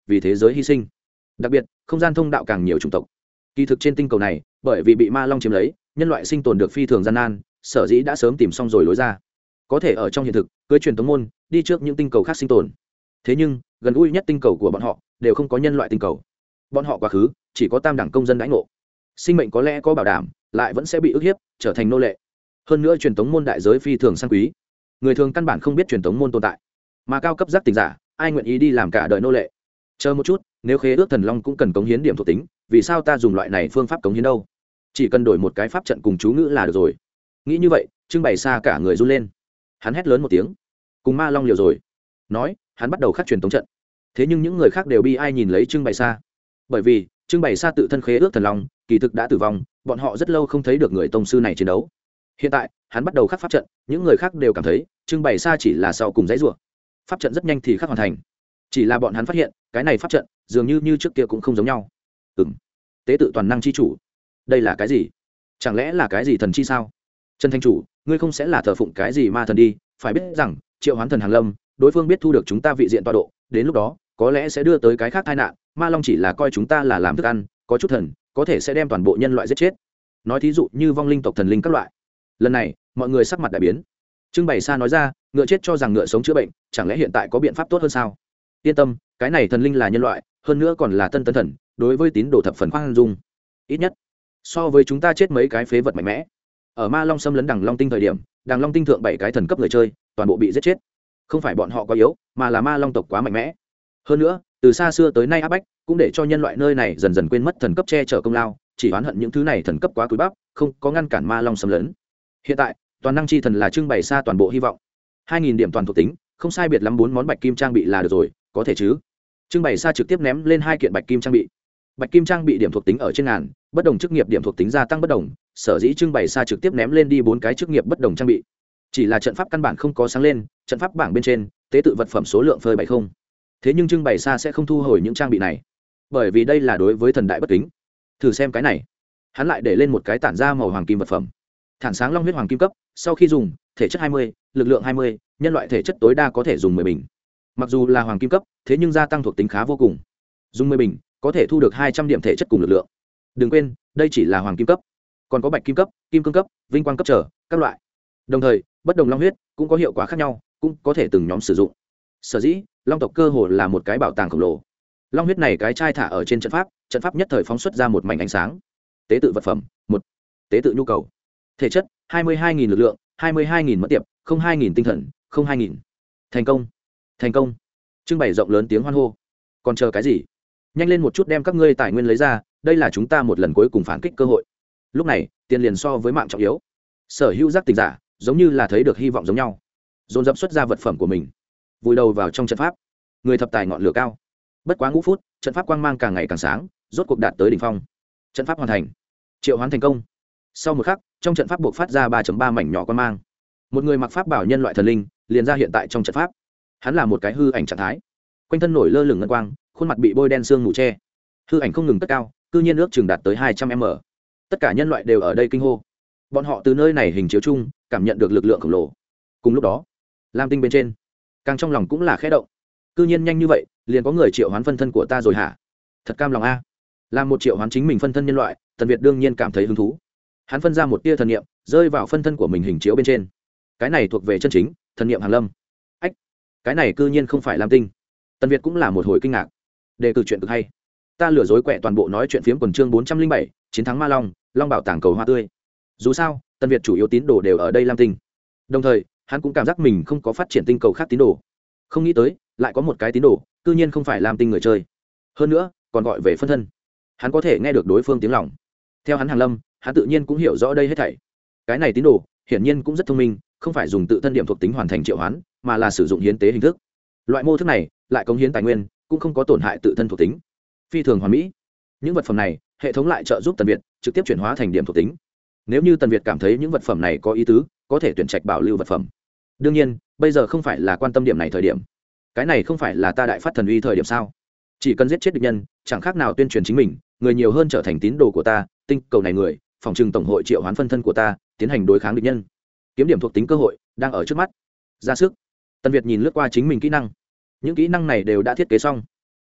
vì thế giới hy sinh. Đặc biệt không gian thông đạo càng nhiều chủng tộc. Kỳ thực trên tinh cầu này bởi vì bị ma long chiếm lấy, nhân loại sinh tồn được phi thường gian nan, sở dĩ đã sớm tìm xong rồi lối ra, có thể ở trong hiện thực cưới truyền tống môn đi trước những tinh cầu khác sinh tồn. Thế nhưng gần gũi nhất tinh cầu của bọn họ đều không có nhân loại tinh cầu, bọn họ quá khứ chỉ có tam đẳng công dân đãi ngộ, sinh mệnh có lẽ có bảo đảm, lại vẫn sẽ bị ức hiếp trở thành nô lệ. Hơn nữa truyền tống môn đại giới phi thường sang quý, người thường căn bản không biết truyền tống môn tồn tại, mà cao cấp giác tỉnh giả ai nguyện ý đi làm cả đời nô lệ. Chờ một chút, nếu khế ước thần long cũng cần cống hiến điểm thuộc tính, vì sao ta dùng loại này phương pháp cống hiến đâu? Chỉ cần đổi một cái pháp trận cùng chú ngữ là được rồi. Nghĩ như vậy, Trưng Bày Sa cả người run lên, hắn hét lớn một tiếng, cùng ma long liều rồi. Nói, hắn bắt đầu khắc truyền tống trận. Thế nhưng những người khác đều bi ai nhìn lấy Trưng Bày Sa, bởi vì Trưng Bày Sa tự thân khế ước thần long kỳ thực đã tử vong, bọn họ rất lâu không thấy được người tông sư này chiến đấu. Hiện tại hắn bắt đầu khắc pháp trận, những người khác đều cảm thấy Trưng Bày Sa chỉ là sau cùng dãy rủa. Pháp trận rất nhanh thì khắc hoàn thành, chỉ là bọn hắn phát hiện cái này pháp trận dường như như trước kia cũng không giống nhau. Ừm, tế tự toàn năng chi chủ, đây là cái gì? Chẳng lẽ là cái gì thần chi sao? Trần Thanh chủ, ngươi không sẽ là thờ phụng cái gì ma thần đi? Phải biết rằng triệu hoán thần hàng lâm, đối phương biết thu được chúng ta vị diện tọa độ, đến lúc đó có lẽ sẽ đưa tới cái khác tai nạn. Ma long chỉ là coi chúng ta là làm thức ăn, có chút thần có thể sẽ đem toàn bộ nhân loại giết chết. Nói thí dụ như vong linh tộc thần linh các loại. Lần này mọi người sắc mặt đại biến. Trưng Bày Sa nói ra, ngựa chết cho rằng ngựa sống chữa bệnh, chẳng lẽ hiện tại có biện pháp tốt hơn sao? Yên tâm, cái này thần linh là nhân loại, hơn nữa còn là tân tấn thần, đối với tín đồ thập phần khoan dung, ít nhất so với chúng ta chết mấy cái phế vật mạnh mẽ. Ở ma long xâm lấn đằng long tinh thời điểm, đằng long tinh thượng bảy cái thần cấp người chơi toàn bộ bị giết chết, không phải bọn họ quá yếu, mà là ma long tộc quá mạnh mẽ. Hơn nữa từ xa xưa tới nay áp bách cũng để cho nhân loại nơi này dần dần quên mất thần cấp che chở công lao, chỉ oán hận những thứ này thần cấp quá cúi bắp, không có ngăn cản ma long xâm lấn. Hiện tại toàn năng chi thần là Trưng Bày Sa toàn bộ hy vọng. Hai nghìn điểm toàn thuộc tính, không sai biệt lắm bốn món bạch kim trang bị là được rồi, có thể chứ? Trưng Bày Sa trực tiếp ném lên hai kiện bạch kim trang bị. Bạch kim trang bị điểm thuộc tính ở trên ngàn, bất đồng chức nghiệp điểm thuộc tính gia tăng bất đồng, sở dĩ Trưng Bày Sa trực tiếp ném lên đi bốn cái chức nghiệp bất đồng trang bị. Chỉ là trận pháp căn bản không có sáng lên, trận pháp bảng bên trên tế tự vật phẩm số lượng phơi bày không. Thế nhưng Trưng Bày Sa sẽ không thu hồi những trang bị này, bởi vì đây là đối với thần đại bất kính. Thử xem cái này, hắn lại để lên một cái tản ra màu hoàng kim vật phẩm, thản sáng long huyết hoàng kim cấp, sau khi dùng thể chất hai mươi, lực lượng hai mươi, nhân loại thể chất tối đa có thể dùng mười bình. Mặc dù là hoàng kim cấp, thế nhưng gia tăng thuộc tính khá vô cùng, dùng mười bình có thể thu được hai trăm điểm thể chất cùng lực lượng. Đừng quên đây chỉ là hoàng kim cấp, còn có bạch kim cấp, kim cương cấp, vinh quang cấp trở các loại. Đồng thời bất đồng long huyết cũng có hiệu quả khác nhau, cũng có thể từng nhóm sử dụng. Sở dĩ long tộc cơ hồ là một cái bảo tàng khổng lồ. Long huyết này cái chai thả ở trên trận pháp, trận pháp nhất thời phóng xuất ra một mảnh ánh sáng. Tế tự vật phẩm một, tế tự nhu cầu, thể chất hai mươi hai nghìn, lực lượng hai mươi hai nghìn, mẫn tiệp không hai nghìn, tinh thần không hai nghìn. Thành công, thành công. Trưng Bày rộng lớn tiếng hoan hô. Còn chờ cái gì? Nhanh lên một chút đem các ngươi tài nguyên lấy ra, đây là chúng ta một lần cuối cùng phản kích cơ hội. Lúc này tiền liền so với mạng trọng yếu, sở hữu giác tỉnh giả giống như là thấy được hy vọng giống nhau, dồn dập xuất ra vật phẩm của mình, vùi đầu vào trong trận pháp. Người thập tài ngọn lửa cao, bất quá ngũ phút trận pháp quang mang càng ngày càng sáng, rốt cuộc đạt tới đỉnh phong. Trận pháp hoàn thành, triệu hoán thành công. Sau một khắc trong trận pháp buộc phát ra ba ba mảnh nhỏ quang mang, một người mặc pháp bảo nhân loại thần linh liền ra hiện tại trong trận pháp. Hắn là một cái hư ảnh trạng thái, quanh thân nổi lơ lửng ngân quang, khuôn mặt bị bôi đen sương mù che. Hư ảnh không ngừng cất cao, cư nhiên ước chừng đạt tới hai trăm m. Tất cả nhân loại đều ở đây kinh hô, bọn họ từ nơi này hình chiếu chung cảm nhận được lực lượng khổng lồ. Cùng lúc đó lam tinh bên trên càng trong lòng cũng là khẽ động, cư nhiên nhanh như vậy liền có người triệu hoán phân thân của ta rồi hả? Thật cam lòng a. Làm một triệu hoán chính mình phân thân nhân loại, Tần Việt đương nhiên cảm thấy hứng thú. Hắn phân ra một tia thần niệm rơi vào phân thân của mình hình chiếu bên trên. Cái này thuộc về chân chính thần niệm hàng lâm. Ách, cái này cư nhiên không phải lam tinh. Tần Việt cũng là một hồi kinh ngạc. Đề cử chuyện cực hay, ta lừa dối quẹ toàn bộ nói chuyện phiếm quần chương bốn trăm linh bảy, chiến thắng ma long, long bảo tàng cầu hoa tươi. Dù sao Tần Việt chủ yếu tín đồ đều ở đây lam tinh, đồng thời hắn cũng cảm giác mình không có phát triển tinh cầu khác tín đồ. Không nghĩ tới lại có một cái tín đồ cư nhiên không phải lam tinh người chơi, hơn nữa còn gọi về phân thân. Hắn có thể nghe được đối phương tiếng lòng. Theo hắn hàng lâm, hắn tự nhiên cũng hiểu rõ đây hết thảy. Cái này tín đồ hiển nhiên cũng rất thông minh, không phải dùng tự thân điểm thuộc tính hoàn thành triệu hoán, mà là sử dụng hiến tế hình thức. Loại mô thức này lại cống hiến tài nguyên, cũng không có tổn hại tự thân thuộc tính, phi thường hoàn mỹ. Những vật phẩm này hệ thống lại trợ giúp Tần Việt trực tiếp chuyển hóa thành điểm thuộc tính. Nếu như Tần Việt cảm thấy những vật phẩm này có ý tứ, có thể tuyển trạch bảo lưu vật phẩm. Đương nhiên bây giờ không phải là quan tâm điểm này thời điểm. Cái này không phải là ta đại phát thần uy thời điểm sao? Chỉ cần giết chết địch nhân, chẳng khác nào tuyên truyền chính mình, người nhiều hơn trở thành tín đồ của ta, tinh cầu này người phòng trừng tổng hội triệu hoán phân thân của ta tiến hành đối kháng địch nhân. Kiếm điểm thuộc tính cơ hội đang ở trước mắt, ra sức. Tần Việt nhìn lướt qua chính mình kỹ năng, những kỹ năng này đều đã thiết kế xong.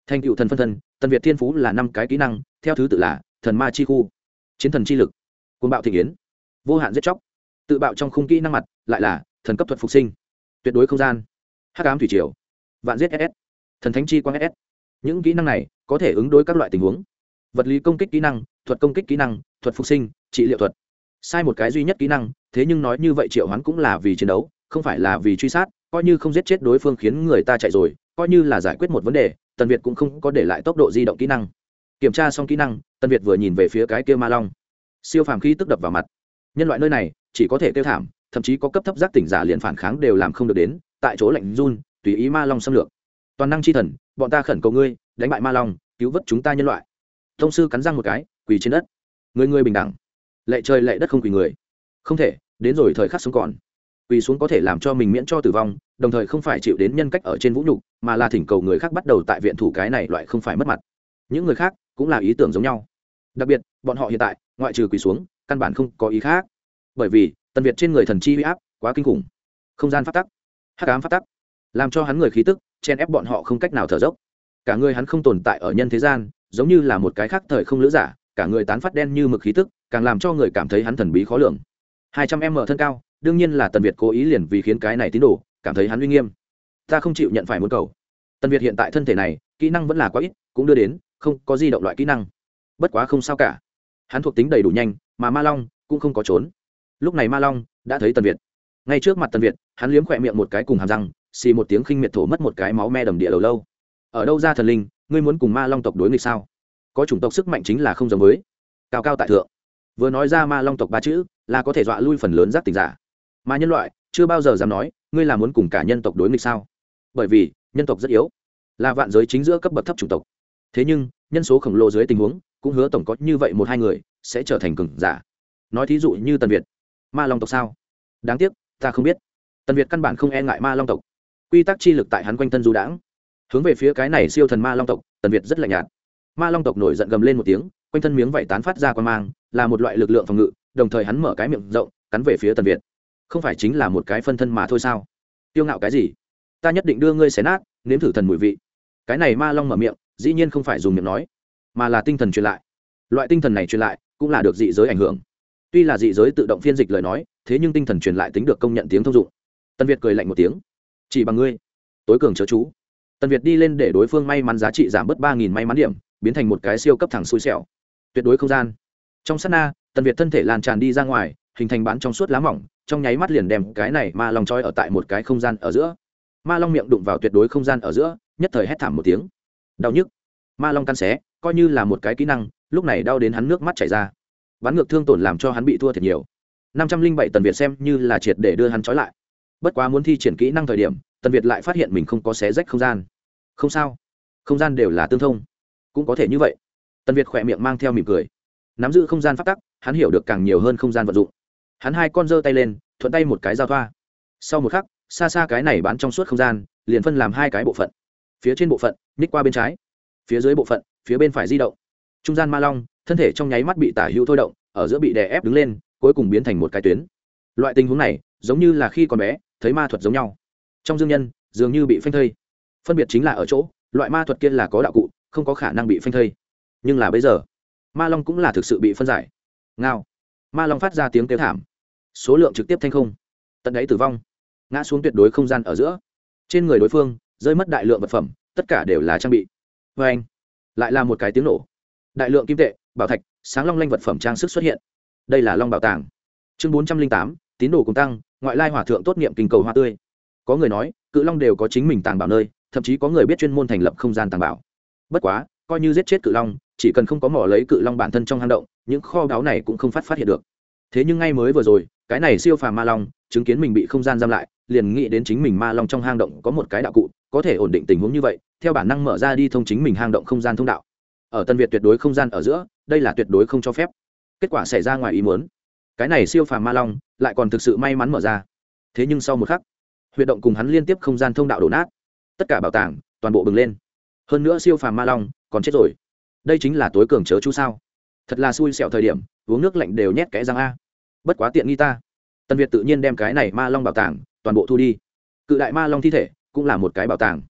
thành cựu thần phân thân, Tần Việt thiên phú là năm cái kỹ năng, theo thứ tự là thần ma chi khu, chiến thần chi lực, cuồng bạo thị yến, vô hạn giết chóc. Tự bạo trong khung kỹ năng mặt lại là thần cấp thuật phục sinh, tuyệt đối không gian, hắc ám thủy triều, vạn giết ét ét, thần thánh chi quang ét ét. Những kỹ năng này có thể ứng đối các loại tình huống. Vật lý công kích kỹ năng, thuật công kích kỹ năng, thuật phục sinh, trị liệu thuật. Sai một cái duy nhất kỹ năng, thế nhưng nói như vậy triệu hoán cũng là vì chiến đấu, không phải là vì truy sát, coi như không giết chết đối phương khiến người ta chạy rồi, coi như là giải quyết một vấn đề, Tần Việt cũng không có để lại tốc độ di động kỹ năng. Kiểm tra xong kỹ năng, Tần Việt vừa nhìn về phía cái kia ma long. Siêu phàm khí tức đập vào mặt. Nhân loại nơi này chỉ có thể kêu thảm, thậm chí có cấp thấp giác tỉnh giả liền phản kháng đều làm không được đến, tại chỗ lạnh run, tùy ý ma long xâm lược. Toàn năng chi thần, bọn ta khẩn cầu ngươi, đánh bại ma long, cứu vớt chúng ta nhân loại. Thông sư cắn răng một cái, quỳ trên đất. Người người bình đẳng. Lệ trời lệ đất không quỳ người. Không thể, đến rồi thời khắc sống còn. Quỳ xuống có thể làm cho mình miễn cho tử vong, đồng thời không phải chịu đến nhân cách ở trên vũ nhục, mà là thỉnh cầu người khác bắt đầu tại viện thủ cái này loại không phải mất mặt. Những người khác cũng là ý tưởng giống nhau. Đặc biệt, bọn họ hiện tại, ngoại trừ quỳ xuống, căn bản không có ý khác. Bởi vì, Tần Việt trên người thần chi uy áp quá kinh khủng. Không gian pháp tắc, hắc ám pháp tắc, làm cho hắn người khí tức chen ép bọn họ không cách nào thở dốc. Cả người hắn không tồn tại ở nhân thế gian, giống như là một cái khác thời không lữ giả, cả người tán phát đen như mực khí tức, càng làm cho người cảm thấy hắn thần bí khó lường. hai trăm m thân cao, đương nhiên là Tần Việt cố ý liền vì khiến cái này tín đồ cảm thấy hắn uy nghiêm. Ta không chịu nhận phải muốn cầu. Tần Việt hiện tại thân thể này, kỹ năng vẫn là quá ít, cũng đưa đến không có di động loại kỹ năng. Bất quá không sao cả, hắn thuộc tính đầy đủ nhanh, mà Ma Long cũng không có trốn. Lúc này Ma Long đã thấy Tần Việt, ngay trước mặt Tần Việt, hắn liếm khỏe miệng một cái cùng hàm răng, xì một tiếng khinh miệt thổ mất một cái máu me đầm địa lâu lâu. Ở đâu ra thần linh, ngươi muốn cùng Ma Long tộc đối nghịch sao? Có chủng tộc sức mạnh chính là không giống với cao cao tại thượng. Vừa nói ra Ma Long tộc ba chữ, là có thể dọa lui phần lớn giác tỉnh giả. Mà nhân loại chưa bao giờ dám nói, ngươi là muốn cùng cả nhân tộc đối nghịch sao? Bởi vì nhân tộc rất yếu, là vạn giới chính giữa cấp bậc thấp chủng tộc. Thế nhưng nhân số khổng lồ dưới tình huống, cũng hứa tổng có như vậy một hai người sẽ trở thành cường giả. Nói thí dụ như Tần Việt, Ma Long tộc sao? Đáng tiếc, ta không biết. Tần Việt căn bản không e ngại Ma Long tộc, quy tắc chi lực tại hắn quanh thân du đãng. Hướng về phía cái này siêu thần Ma Long tộc, Tần Việt rất lạnh nhạt. Ma Long tộc nổi giận gầm lên một tiếng, quanh thân miếng vảy tán phát ra quang mang, là một loại lực lượng phòng ngự, đồng thời hắn mở cái miệng rộng, cắn về phía Tần Việt. Không phải chính là một cái phân thân mà thôi sao? Tiêu ngạo cái gì? Ta nhất định đưa ngươi xé nát, nếm thử thần mùi vị. Cái này Ma Long mở miệng, dĩ nhiên không phải dùng miệng nói, mà là tinh thần truyền lại. Loại tinh thần này truyền lại, cũng là được dị giới ảnh hưởng. Tuy là dị giới tự động phiên dịch lời nói, thế nhưng tinh thần truyền lại tính được công nhận tiếng thông dụng. Tần Việt cười lạnh một tiếng, chỉ bằng ngươi, tối cường chớ chú. Tần Việt đi lên để đối phương may mắn giá trị giảm bớt ba nghìn may mắn điểm, biến thành một cái siêu cấp thẳng xui xẻo. Tuyệt đối không gian. Trong sát na, Tần Việt thân thể lan tràn đi ra ngoài, hình thành bán trong suốt lá mỏng, trong nháy mắt liền đem cái này Ma Long trói ở tại một cái không gian ở giữa. Ma Long miệng đụng vào tuyệt đối không gian ở giữa, nhất thời hét thảm một tiếng. Đau nhức. Ma Long căn xé, coi như là một cái kỹ năng, lúc này đau đến hắn nước mắt chảy ra. Bắn ngược thương tổn làm cho hắn bị thua thiệt nhiều. năm trăm linh bảy Tần Việt xem như là triệt để đưa hắn trói lại. Bất quá muốn thi triển kỹ năng thời điểm, Tần Việt lại phát hiện mình không có xé rách không gian. Không sao, không gian đều là tương thông, cũng có thể như vậy. Tần Việt khỏe miệng mang theo mỉm cười. Nắm giữ không gian pháp tắc, hắn hiểu được càng nhiều hơn không gian vận dụng. Hắn hai con giơ tay lên, thuận tay một cái giao thoa. Sau một khắc, xa xa cái này bán trong suốt không gian, liền phân làm hai cái bộ phận. Phía trên bộ phận nhích qua bên trái, phía dưới bộ phận phía bên phải di động. Trung gian Ma Long thân thể trong nháy mắt bị tả hữu thôi động, ở giữa bị đè ép đứng lên, cuối cùng biến thành một cái tuyến. Loại tình huống này giống như là khi còn bé thấy ma thuật giống nhau. Trong dương nhân dường như bị phanh thây. Phân biệt chính là ở chỗ loại ma thuật kia là có đạo cụ, không có khả năng bị phanh thây. Nhưng là bây giờ Ma Long cũng là thực sự bị phân giải. Ngao. Ma Long phát ra tiếng kêu thảm, số lượng trực tiếp thanh không, tận đáy tử vong, ngã xuống tuyệt đối không gian ở giữa. Trên người đối phương rơi mất đại lượng vật phẩm, tất cả đều là trang bị. Vê anh, lại là một cái tiếng nổ. Đại lượng kim tệ, bảo thạch, sáng long lanh vật phẩm trang sức xuất hiện. Đây là Long bảo tàng. Chương bốn trăm linh tám, tín đồ cùng tăng, ngoại lai hòa thượng tốt niệm kinh cầu hoa tươi. Có người nói, cự long đều có chính mình tàng bảo nơi, thậm chí có người biết chuyên môn thành lập không gian tàng bảo. Bất quá, coi như giết chết cự long, chỉ cần không có mỏ lấy cự long bản thân trong hang động, những kho báu này cũng không phát phát hiện được. Thế nhưng ngay mới vừa rồi, cái này siêu phàm ma long chứng kiến mình bị không gian giam lại, liền nghĩ đến chính mình ma long trong hang động có một cái đạo cụ, có thể ổn định tình huống như vậy, theo bản năng mở ra đi thông chính mình hang động không gian thông đạo. Ở Tân Việt tuyệt đối không gian ở giữa, đây là tuyệt đối không cho phép. Kết quả xảy ra ngoài ý muốn, cái này siêu phàm ma long lại còn thực sự may mắn mở ra. Thế nhưng sau một khắc, huyệt động cùng hắn liên tiếp không gian thông đạo đổ nát, tất cả bảo tàng toàn bộ bừng lên. Hơn nữa siêu phàm ma long còn chết rồi. Đây chính là tối cường chớ chú sao? Thật là xui xẻo thời điểm, uống nước lạnh đều nhét kẽ răng a. Bất quá tiện nghi ta. Tân Việt tự nhiên đem cái này ma long bảo tàng toàn bộ thu đi. Cự đại ma long thi thể cũng là một cái bảo tàng.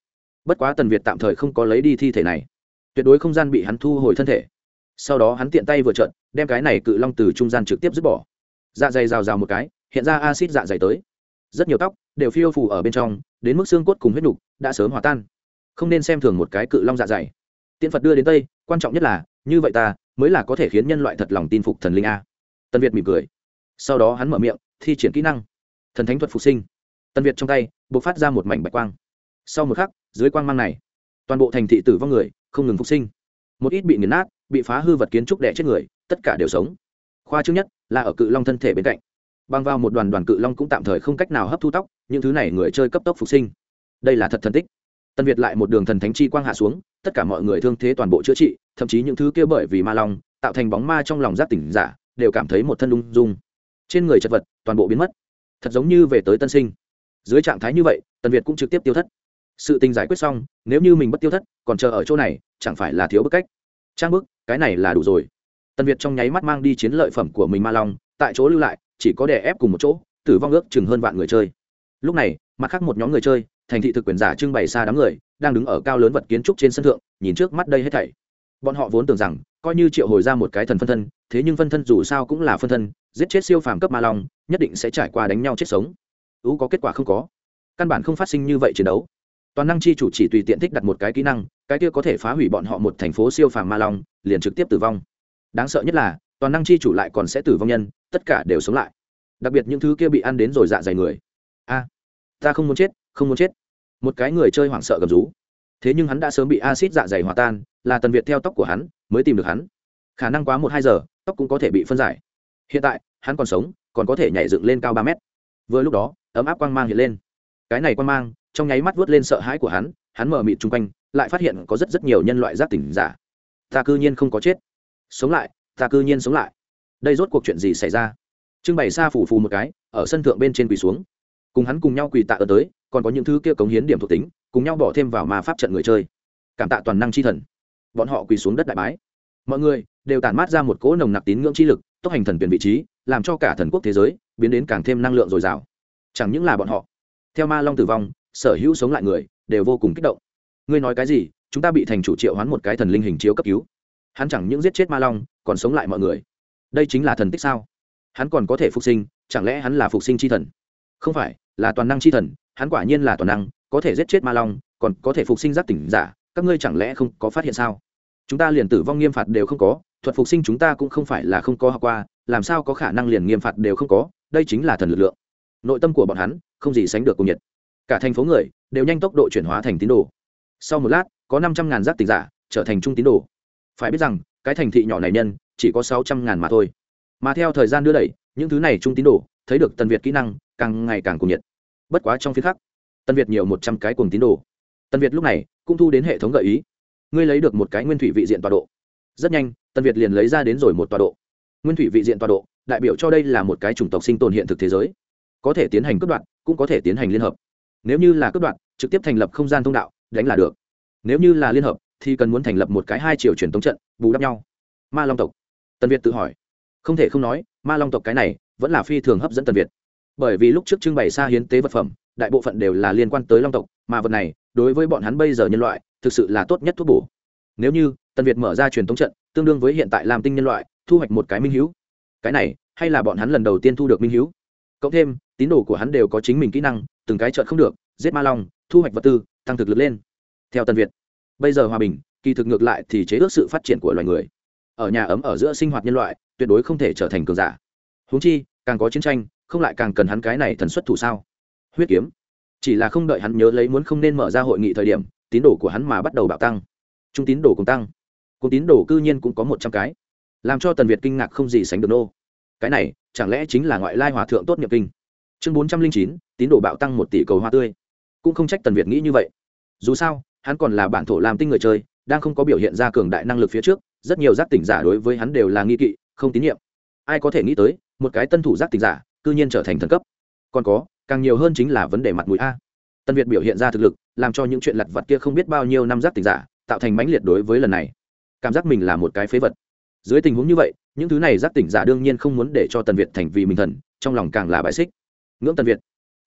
bất quá Tần Việt tạm thời không có lấy đi thi thể này, tuyệt đối không gian bị hắn thu hồi thân thể. Sau đó hắn tiện tay vừa trợn đem cái này cự long từ trung gian trực tiếp dứt bỏ, dạ dày rào rào một cái hiện ra axit dạ dày tới, rất nhiều tóc đều phiêu phù ở bên trong, đến mức xương cốt cùng huyết nhục đã sớm hòa tan. Không nên xem thường một cái cự long dạ dày. Tiễn Phật đưa đến Tây, quan trọng nhất là như vậy ta mới là có thể khiến nhân loại thật lòng tin phục thần linh a. Tần Việt mỉm cười, sau đó hắn mở miệng thi triển kỹ năng thần thánh thuật phục sinh. Tần Việt trong tay bộc phát ra một mảnh bạch quang, sau một khắc dưới quang mang này toàn bộ thành thị tử vong người không ngừng phục sinh, một ít bị nghiền nát bị phá hư vật kiến trúc đẻ chết người tất cả đều sống. Khoa trương nhất là ở cự long thân thể bên cạnh băng vào một đoàn đoàn cự long cũng tạm thời không cách nào hấp thu tóc, những thứ này người chơi cấp tốc phục sinh. Đây là thật thần tích. Tần Việt lại một đường thần thánh chi quang hạ xuống, tất cả mọi người thương thế toàn bộ chữa trị, thậm chí những thứ kia bởi vì ma long tạo thành bóng ma trong lòng giác tỉnh giả đều cảm thấy một thân ung dung, trên người chật vật toàn bộ biến mất, thật giống như về tới tân sinh. Dưới trạng thái như vậy, Tần Việt cũng trực tiếp tiêu thất. Sự tình giải quyết xong, nếu như mình bất tiêu thất còn chờ ở chỗ này chẳng phải là thiếu bức cách. Trang bức cái này là đủ rồi. Tần Việt trong nháy mắt mang đi chiến lợi phẩm của mình ma long, tại chỗ lưu lại chỉ có đè ép cùng một chỗ, tử vong ước chừng hơn vạn người chơi. Lúc này mặt khác một nhóm người chơi thành thị thực quyền giả trưng bày xa đám người đang đứng ở cao lớn vật kiến trúc trên sân thượng, nhìn trước mắt đây hết thảy. Bọn họ vốn tưởng rằng coi như triệu hồi ra một cái thần phân thân, thế nhưng phân thân dù sao cũng là phân thân, giết chết siêu phàm cấp ma long nhất định sẽ trải qua đánh nhau chết sống. ú có kết quả không có, căn bản không phát sinh như vậy chiến đấu. Toàn năng chi chủ chỉ tùy tiện thích đặt một cái kỹ năng, cái kia có thể phá hủy bọn họ một thành phố siêu phàm ma long, liền trực tiếp tử vong. Đáng sợ nhất là toàn năng chi chủ lại còn sẽ tử vong nhân, tất cả đều sống lại, đặc biệt những thứ kia bị ăn đến rồi dạ dày người. A, ta không muốn chết, không muốn chết. Một cái người chơi hoảng sợ gầm rú. Thế nhưng hắn đã sớm bị axit dạ dày hòa tan, là Tần Việt theo tóc của hắn mới tìm được hắn. Khả năng quá một hai giờ tóc cũng có thể bị phân giải. Hiện tại hắn còn sống, còn có thể nhảy dựng lên cao ba mét. Vừa lúc đó ấm áp quang mang hiện lên, cái này quang mang trong nháy mắt vớt lên sợ hãi của hắn. Hắn mở mịt chung quanh, lại phát hiện có rất rất nhiều nhân loại giác tỉnh giả. Ta cư nhiên không có chết, sống lại, ta cư nhiên sống lại. Đây rốt cuộc chuyện gì xảy ra? Trưng bày xa phủ phù một cái ở sân thượng bên trên quỳ xuống, cùng hắn cùng nhau quỳ tạ ơn tới, còn có những thứ kia cống hiến điểm thuộc tính cùng nhau bỏ thêm vào ma pháp trận người chơi, cảm tạ toàn năng chi thần. Bọn họ quỳ xuống đất đại bái, mọi người đều tản mát ra một cỗ nồng nặc tín ngưỡng chi lực, tốc hành thần tuyển vị trí, làm cho cả thần quốc thế giới biến đến càng thêm năng lượng dồi dào. Chẳng những là bọn họ, theo ma long tử vong, sở hữu sống lại người đều vô cùng kích động. Ngươi nói cái gì? Chúng ta bị thành chủ triệu hoán một cái thần linh hình chiếu cấp cứu, hắn chẳng những giết chết ma long còn sống lại mọi người, đây chính là thần tích sao? Hắn còn có thể phục sinh, chẳng lẽ hắn là phục sinh chi thần? Không phải, là toàn năng chi thần. Hắn quả nhiên là toàn năng, có thể giết chết ma long còn có thể phục sinh giác tỉnh giả. Các ngươi chẳng lẽ không có phát hiện sao? Chúng ta liền tử vong nghiêm phạt đều không có, thuật phục sinh chúng ta cũng không phải là không có học qua, làm sao có khả năng liền nghiêm phạt đều không có? Đây chính là thần lực lượng. Nội tâm của bọn hắn không gì sánh được cùng nhiệt, cả thành phố người đều nhanh tốc độ chuyển hóa thành tín đồ. Sau một lát có năm trăm ngàn giác tỉnh giả trở thành trung tín đồ. Phải biết rằng cái thành thị nhỏ này nhân chỉ có sáu trăm ngàn mà thôi, mà theo thời gian đưa đẩy, những thứ này trung tín đồ thấy được Tần Việt kỹ năng càng ngày càng cuồng nhiệt. Bất quá trong phiên khắc, Tần Việt nhiều một trăm cái cuồng tín đồ. Tần Việt lúc này cũng thu đến hệ thống gợi ý, ngươi lấy được một cái nguyên thủy vị diện tọa độ. Rất nhanh Tần Việt liền lấy ra đến rồi một tọa độ. Nguyên thủy vị diện tọa độ đại biểu cho đây là một cái chủng tộc sinh tồn hiện thực thế giới, có thể tiến hành cướp đoạt, cũng có thể tiến hành liên hợp. Nếu như là cướp đoạt, trực tiếp thành lập không gian thông đạo đánh là được. Nếu như là liên hợp thì cần muốn thành lập một cái hai chiều truyền tống trận bù đắp nhau. Ma long tộc, Tần Việt tự hỏi. Không thể không nói, ma long tộc cái này vẫn là phi thường hấp dẫn Tần Việt, bởi vì lúc trước trưng bày xa hiến tế vật phẩm đại bộ phận đều là liên quan tới long tộc, mà vật này đối với bọn hắn bây giờ nhân loại thực sự là tốt nhất thuốc bổ. Nếu như Tần Việt mở ra truyền thống trận tương đương với hiện tại làm tinh nhân loại thu hoạch một cái minh hữu, cái này hay là bọn hắn lần đầu tiên thu được minh hữu. Cộng thêm tín đồ của hắn đều có chính mình kỹ năng, từng cái trận không được giết ma long, thu hoạch vật tư, tăng thực lực lên. Theo Tần Việt, bây giờ hòa bình kỳ thực ngược lại thì chế ước sự phát triển của loài người. Ở nhà ấm ở giữa sinh hoạt nhân loại tuyệt đối không thể trở thành cường giả, huống chi càng có chiến tranh không lại càng cần hắn cái này thần xuất thủ sao? Huyết kiếm. Chỉ là không đợi hắn nhớ lấy muốn không nên mở ra hội nghị thời điểm, tín đồ của hắn mà bắt đầu bạo tăng. Trung tín đồ cùng tăng, cùng tín đồ cư nhiên cũng có một trăm cái, làm cho Tần Việt kinh ngạc không gì sánh được nô. Cái này chẳng lẽ chính là ngoại lai hòa thượng tốt nhập kinh? Chương bốn trăm linh chín, tín đồ bạo tăng một tỷ cầu hoa tươi. Cũng không trách Tần Việt nghĩ như vậy. Dù sao, hắn còn là bản thổ làm tinh người chơi, đang không có biểu hiện ra cường đại năng lực phía trước, rất nhiều giác tỉnh giả đối với hắn đều là nghi kỵ, không tín nhiệm. Ai có thể nghĩ tới, một cái tân thủ giác tỉnh giả cư nhiên trở thành thần cấp. Còn có càng nhiều hơn chính là vấn đề mặt mũi a. Tân Việt biểu hiện ra thực lực, làm cho những chuyện lặt vặt kia không biết bao nhiêu năm giác tỉnh giả tạo thành mãnh liệt đối với lần này, cảm giác mình là một cái phế vật. Dưới tình huống như vậy, những thứ này giác tỉnh giả đương nhiên không muốn để cho Tần Việt thành vì mình thần, trong lòng càng là bại xích. Ngưỡng Tần Việt,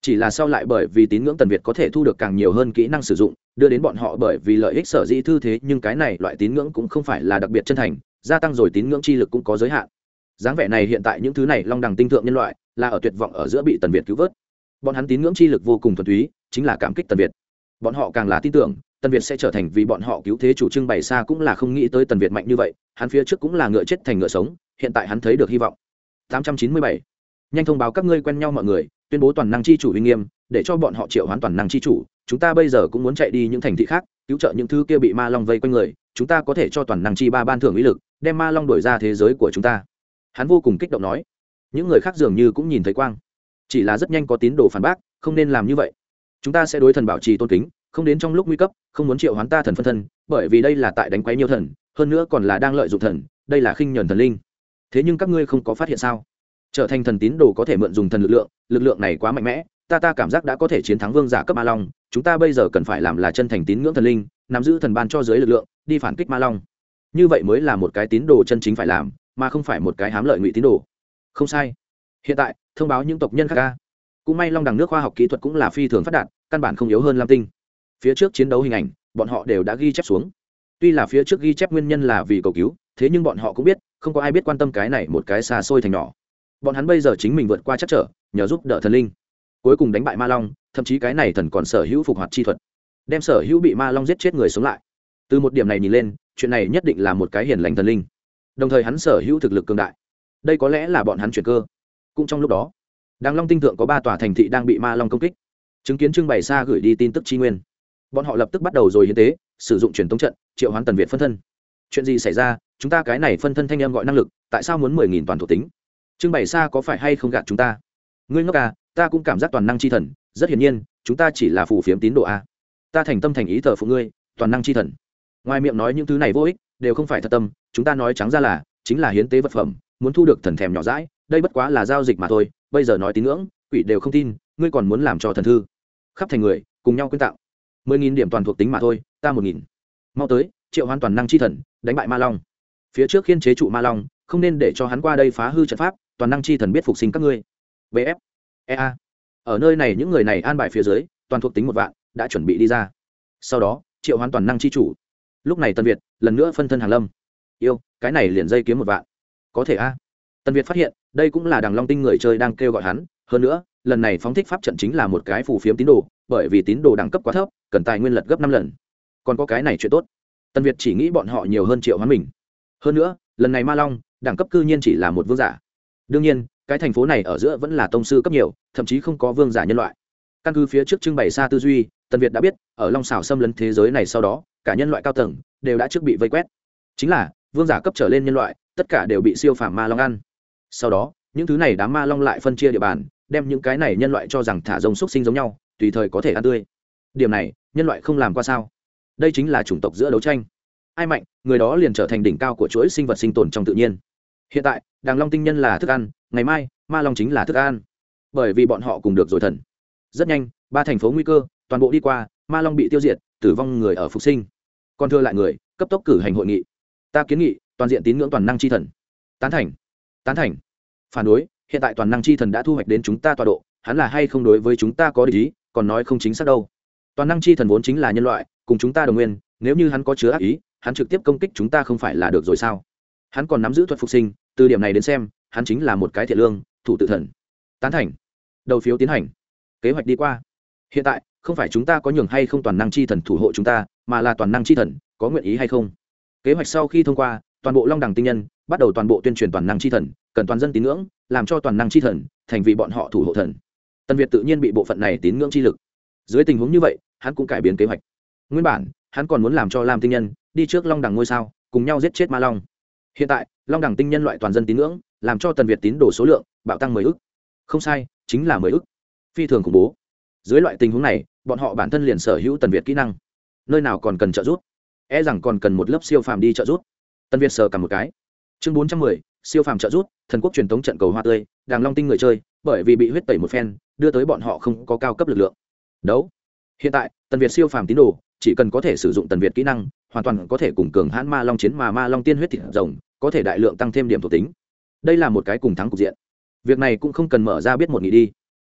chỉ là sau lại bởi vì tín ngưỡng tần việt có thể thu được càng nhiều hơn kỹ năng sử dụng, đưa đến bọn họ bởi vì lợi ích sở dĩ thư thế, nhưng cái này loại tín ngưỡng cũng không phải là đặc biệt chân thành, gia tăng rồi tín ngưỡng chi lực cũng có giới hạn. Dáng vẻ này hiện tại những thứ này long đẳng tinh thượng nhân loại là ở tuyệt vọng ở giữa bị tần việt cứu vớt. Bọn hắn tín ngưỡng chi lực vô cùng thuần túy, chính là cảm kích tần việt. Bọn họ càng là tin tưởng tần việt sẽ trở thành vì bọn họ cứu thế chủ. Trưng bày xa cũng là không nghĩ tới tần việt mạnh như vậy, hắn phía trước cũng là ngựa chết thành ngựa sống, hiện tại hắn thấy được hy vọng. tám trăm chín mươi bảy nhanh thông báo các ngươi quen nhau mọi người, tuyên bố toàn năng chi chủ uy nghiêm, để cho bọn họ triệu hoán toàn năng chi chủ. Chúng ta bây giờ cũng muốn chạy đi những thành thị khác, cứu trợ những thứ kia bị ma long vây quanh người. Chúng ta có thể cho toàn năng chi ba ban thưởng uy lực, đem ma long đuổi ra thế giới của chúng ta. Hắn vô cùng kích động nói. Những người khác dường như cũng nhìn thấy quang, chỉ là rất nhanh có tín đồ phản bác, không nên làm như vậy. Chúng ta sẽ đối thần bảo trì tôn kính, không đến trong lúc nguy cấp, không muốn triệu hoán ta thần phân thân, bởi vì đây là tại đánh quấy nhiều thần, hơn nữa còn là đang lợi dụng thần, đây là khinh nhẫn thần linh. Thế nhưng các ngươi không có phát hiện sao? Trở thành thần tín đồ có thể mượn dùng thần lực lượng, lực lượng này quá mạnh mẽ, ta ta cảm giác đã có thể chiến thắng vương giả cấp ma long. Chúng ta bây giờ cần phải làm là chân thành tín ngưỡng thần linh, nắm giữ thần ban cho dưới lực lượng, đi phản kích ma long. Như vậy mới là một cái tín đồ chân chính phải làm, mà không phải một cái hám lợi ngụy tín đồ. Không sai. Hiện tại thông báo những tộc nhân khác ca. Cũng may long đằng nước khoa học kỹ thuật cũng là phi thường phát đạt, căn bản không yếu hơn lam tinh. Phía trước chiến đấu hình ảnh bọn họ đều đã ghi chép xuống. Tuy là phía trước ghi chép nguyên nhân là vì cầu cứu, thế nhưng bọn họ cũng biết không có ai biết quan tâm cái này một cái xa xôi thành nhỏ. Bọn hắn bây giờ chính mình vượt qua chắc trở, nhờ giúp đỡ thần linh, cuối cùng đánh bại ma long, thậm chí cái này thần còn sở hữu phục hoạt chi thuật, đem sở hữu bị ma long giết chết người sống lại. Từ một điểm này nhìn lên, chuyện này nhất định là một cái hiền lành thần linh, đồng thời hắn sở hữu thực lực cường đại. Đây có lẽ là bọn hắn chuyển cơ. Cũng trong lúc đó, Đàng Long tinh thượng có ba tòa thành thị đang bị ma long công kích. Chứng kiến trưng bày xa gửi đi tin tức chi nguyên, bọn họ lập tức bắt đầu rồi hiến tế, sử dụng truyền tống trận triệu hoán tần việt phân thân. Chuyện gì xảy ra? Chúng ta cái này phân thân thanh âm gọi năng lực, tại sao muốn mười nghìn toàn thuộc tính? Trưng bày xa có phải hay không gạt chúng ta? Ngươi ngốc à? Ta cũng cảm giác toàn năng chi thần, rất hiển nhiên chúng ta chỉ là phù phiếm tín đồ a. Ta thành tâm thành ý thờ phụ ngươi, toàn năng chi thần. Ngoài miệng nói những thứ này vô ích, đều không phải thật tâm, chúng ta nói trắng ra là chính là hiến tế vật phẩm, muốn thu được thần thèm nhỏ dãi, đây bất quá là giao dịch mà thôi. Bây giờ nói tín ngưỡng, quỷ đều không tin, ngươi còn muốn làm cho thần thư khắp thành người cùng nhau quyên tạo. Mười nghìn điểm toàn thuộc tính mà thôi, ta một nghìn. Mau tới, triệu hoán toàn năng chi thần, đánh bại ma long. Phía trước khiên chế trụ ma long, không nên để cho hắn qua đây phá hư trận pháp, toàn năng chi thần biết phục sinh các ngươi. bf ea ở nơi này những người này an bài phía dưới, toàn thuộc tính một vạn đã chuẩn bị đi ra. Sau đó triệu hoán toàn năng chi chủ. Lúc này Tân Việt lần nữa phân thân hàng lâm. Yêu, cái này liền dây kiếm một vạn có thể a. Tân Việt phát hiện đây cũng là Đằng Long tinh người chơi đang kêu gọi hắn. Hơn nữa lần này phóng thích pháp trận chính là một cái phù phiếm tín đồ, bởi vì tín đồ đẳng cấp quá thấp, cần tài nguyên lật gấp năm lần. Còn có cái này chuyện tốt, Tân Việt chỉ nghĩ bọn họ nhiều hơn triệu hoán mình. Hơn nữa lần này ma long đẳng cấp cư nhiên chỉ là một vương giả. Đương nhiên cái thành phố này ở giữa vẫn là tông sư cấp nhiều, thậm chí không có vương giả nhân loại. Căn cứ phía trước trưng bày xa tư duy, Tân Việt đã biết ở long xảo xâm lấn thế giới này sau đó, cả nhân loại cao tầng đều đã trước bị vây quét. Chính là vương giả cấp trở lên nhân loại, tất cả đều bị siêu phàm ma long ăn. Sau đó những thứ này đám ma long lại phân chia địa bàn, đem những cái này nhân loại cho rằng thả rông xúc sinh giống nhau, tùy thời có thể ăn tươi. Điểm này nhân loại không làm qua sao? Đây chính là chủng tộc giữa đấu tranh, ai mạnh người đó liền trở thành đỉnh cao của chuỗi sinh vật sinh tồn trong tự nhiên. Hiện tại Đàng Long tinh nhân là thức ăn, ngày mai ma long chính là thức ăn, bởi vì bọn họ cùng được rồi thần. Rất nhanh ba thành phố nguy cơ toàn bộ đi qua, ma long bị tiêu diệt, tử vong người ở phục sinh, còn thừa lại người cấp tốc cử hành hội nghị. Ta kiến nghị toàn diện tín ngưỡng toàn năng chi thần. Tán thành. Tán thành. Phản đối. Hiện tại toàn năng chi thần đã thu hoạch đến chúng ta tọa độ, hắn là hay không đối với chúng ta có địch ý, còn nói không chính xác đâu. Toàn năng chi thần vốn chính là nhân loại, cùng chúng ta đồng nguyên, nếu như hắn có chứa ác ý, hắn trực tiếp công kích chúng ta không phải là được rồi sao? Hắn còn nắm giữ thuật phục sinh, từ điểm này đến xem hắn chính là một cái thiện lương thủ tự thần. Tán thành. Đầu phiếu tiến hành. Kế hoạch đi qua. Hiện tại không phải chúng ta có nhường hay không toàn năng chi thần thủ hộ chúng ta, mà là toàn năng chi thần có nguyện ý hay không. Kế hoạch sau khi thông qua, toàn bộ long đẳng tinh nhân bắt đầu toàn bộ tuyên truyền toàn năng chi thần, cần toàn dân tín ngưỡng, làm cho toàn năng chi thần thành vì bọn họ thủ hộ thần. Tân Việt tự nhiên bị bộ phận này tín ngưỡng chi lực. Dưới tình huống như vậy hắn cũng cải biến kế hoạch. Nguyên bản hắn còn muốn làm cho lam tinh nhân đi trước long đẳng ngôi sao, cùng nhau giết chết ma long. Hiện tại long đẳng tinh nhân loại toàn dân tín ngưỡng, làm cho Tần Việt tín đồ số lượng bạo tăng mười ức. Không sai, chính là mười ức. Phi thường khủng bố. Dưới loại tình huống này bọn họ bản thân liền sở hữu Tần Việt kỹ năng, nơi nào còn cần trợ giúp, e rằng còn cần một lớp siêu phàm đi trợ giúp. Tần Việt sờ cả một cái. Chương bốn trăm mười, siêu phàm trợ giúp, thần quốc truyền thống trận cầu hoa tươi. Đàng Long tinh người chơi bởi vì bị huyết tẩy một phen, đưa tới bọn họ không có cao cấp lực lượng đấu. Hiện tại Tần Việt siêu phàm tín đồ chỉ cần có thể sử dụng Tần Việt kỹ năng, hoàn toàn có thể cùng cường hãn ma long chiến, mà ma long tiên huyết thịt rồng có thể đại lượng tăng thêm điểm thuộc tính. Đây là một cái cùng thắng cục diện. Việc này cũng không cần mở ra biết một nghị đi.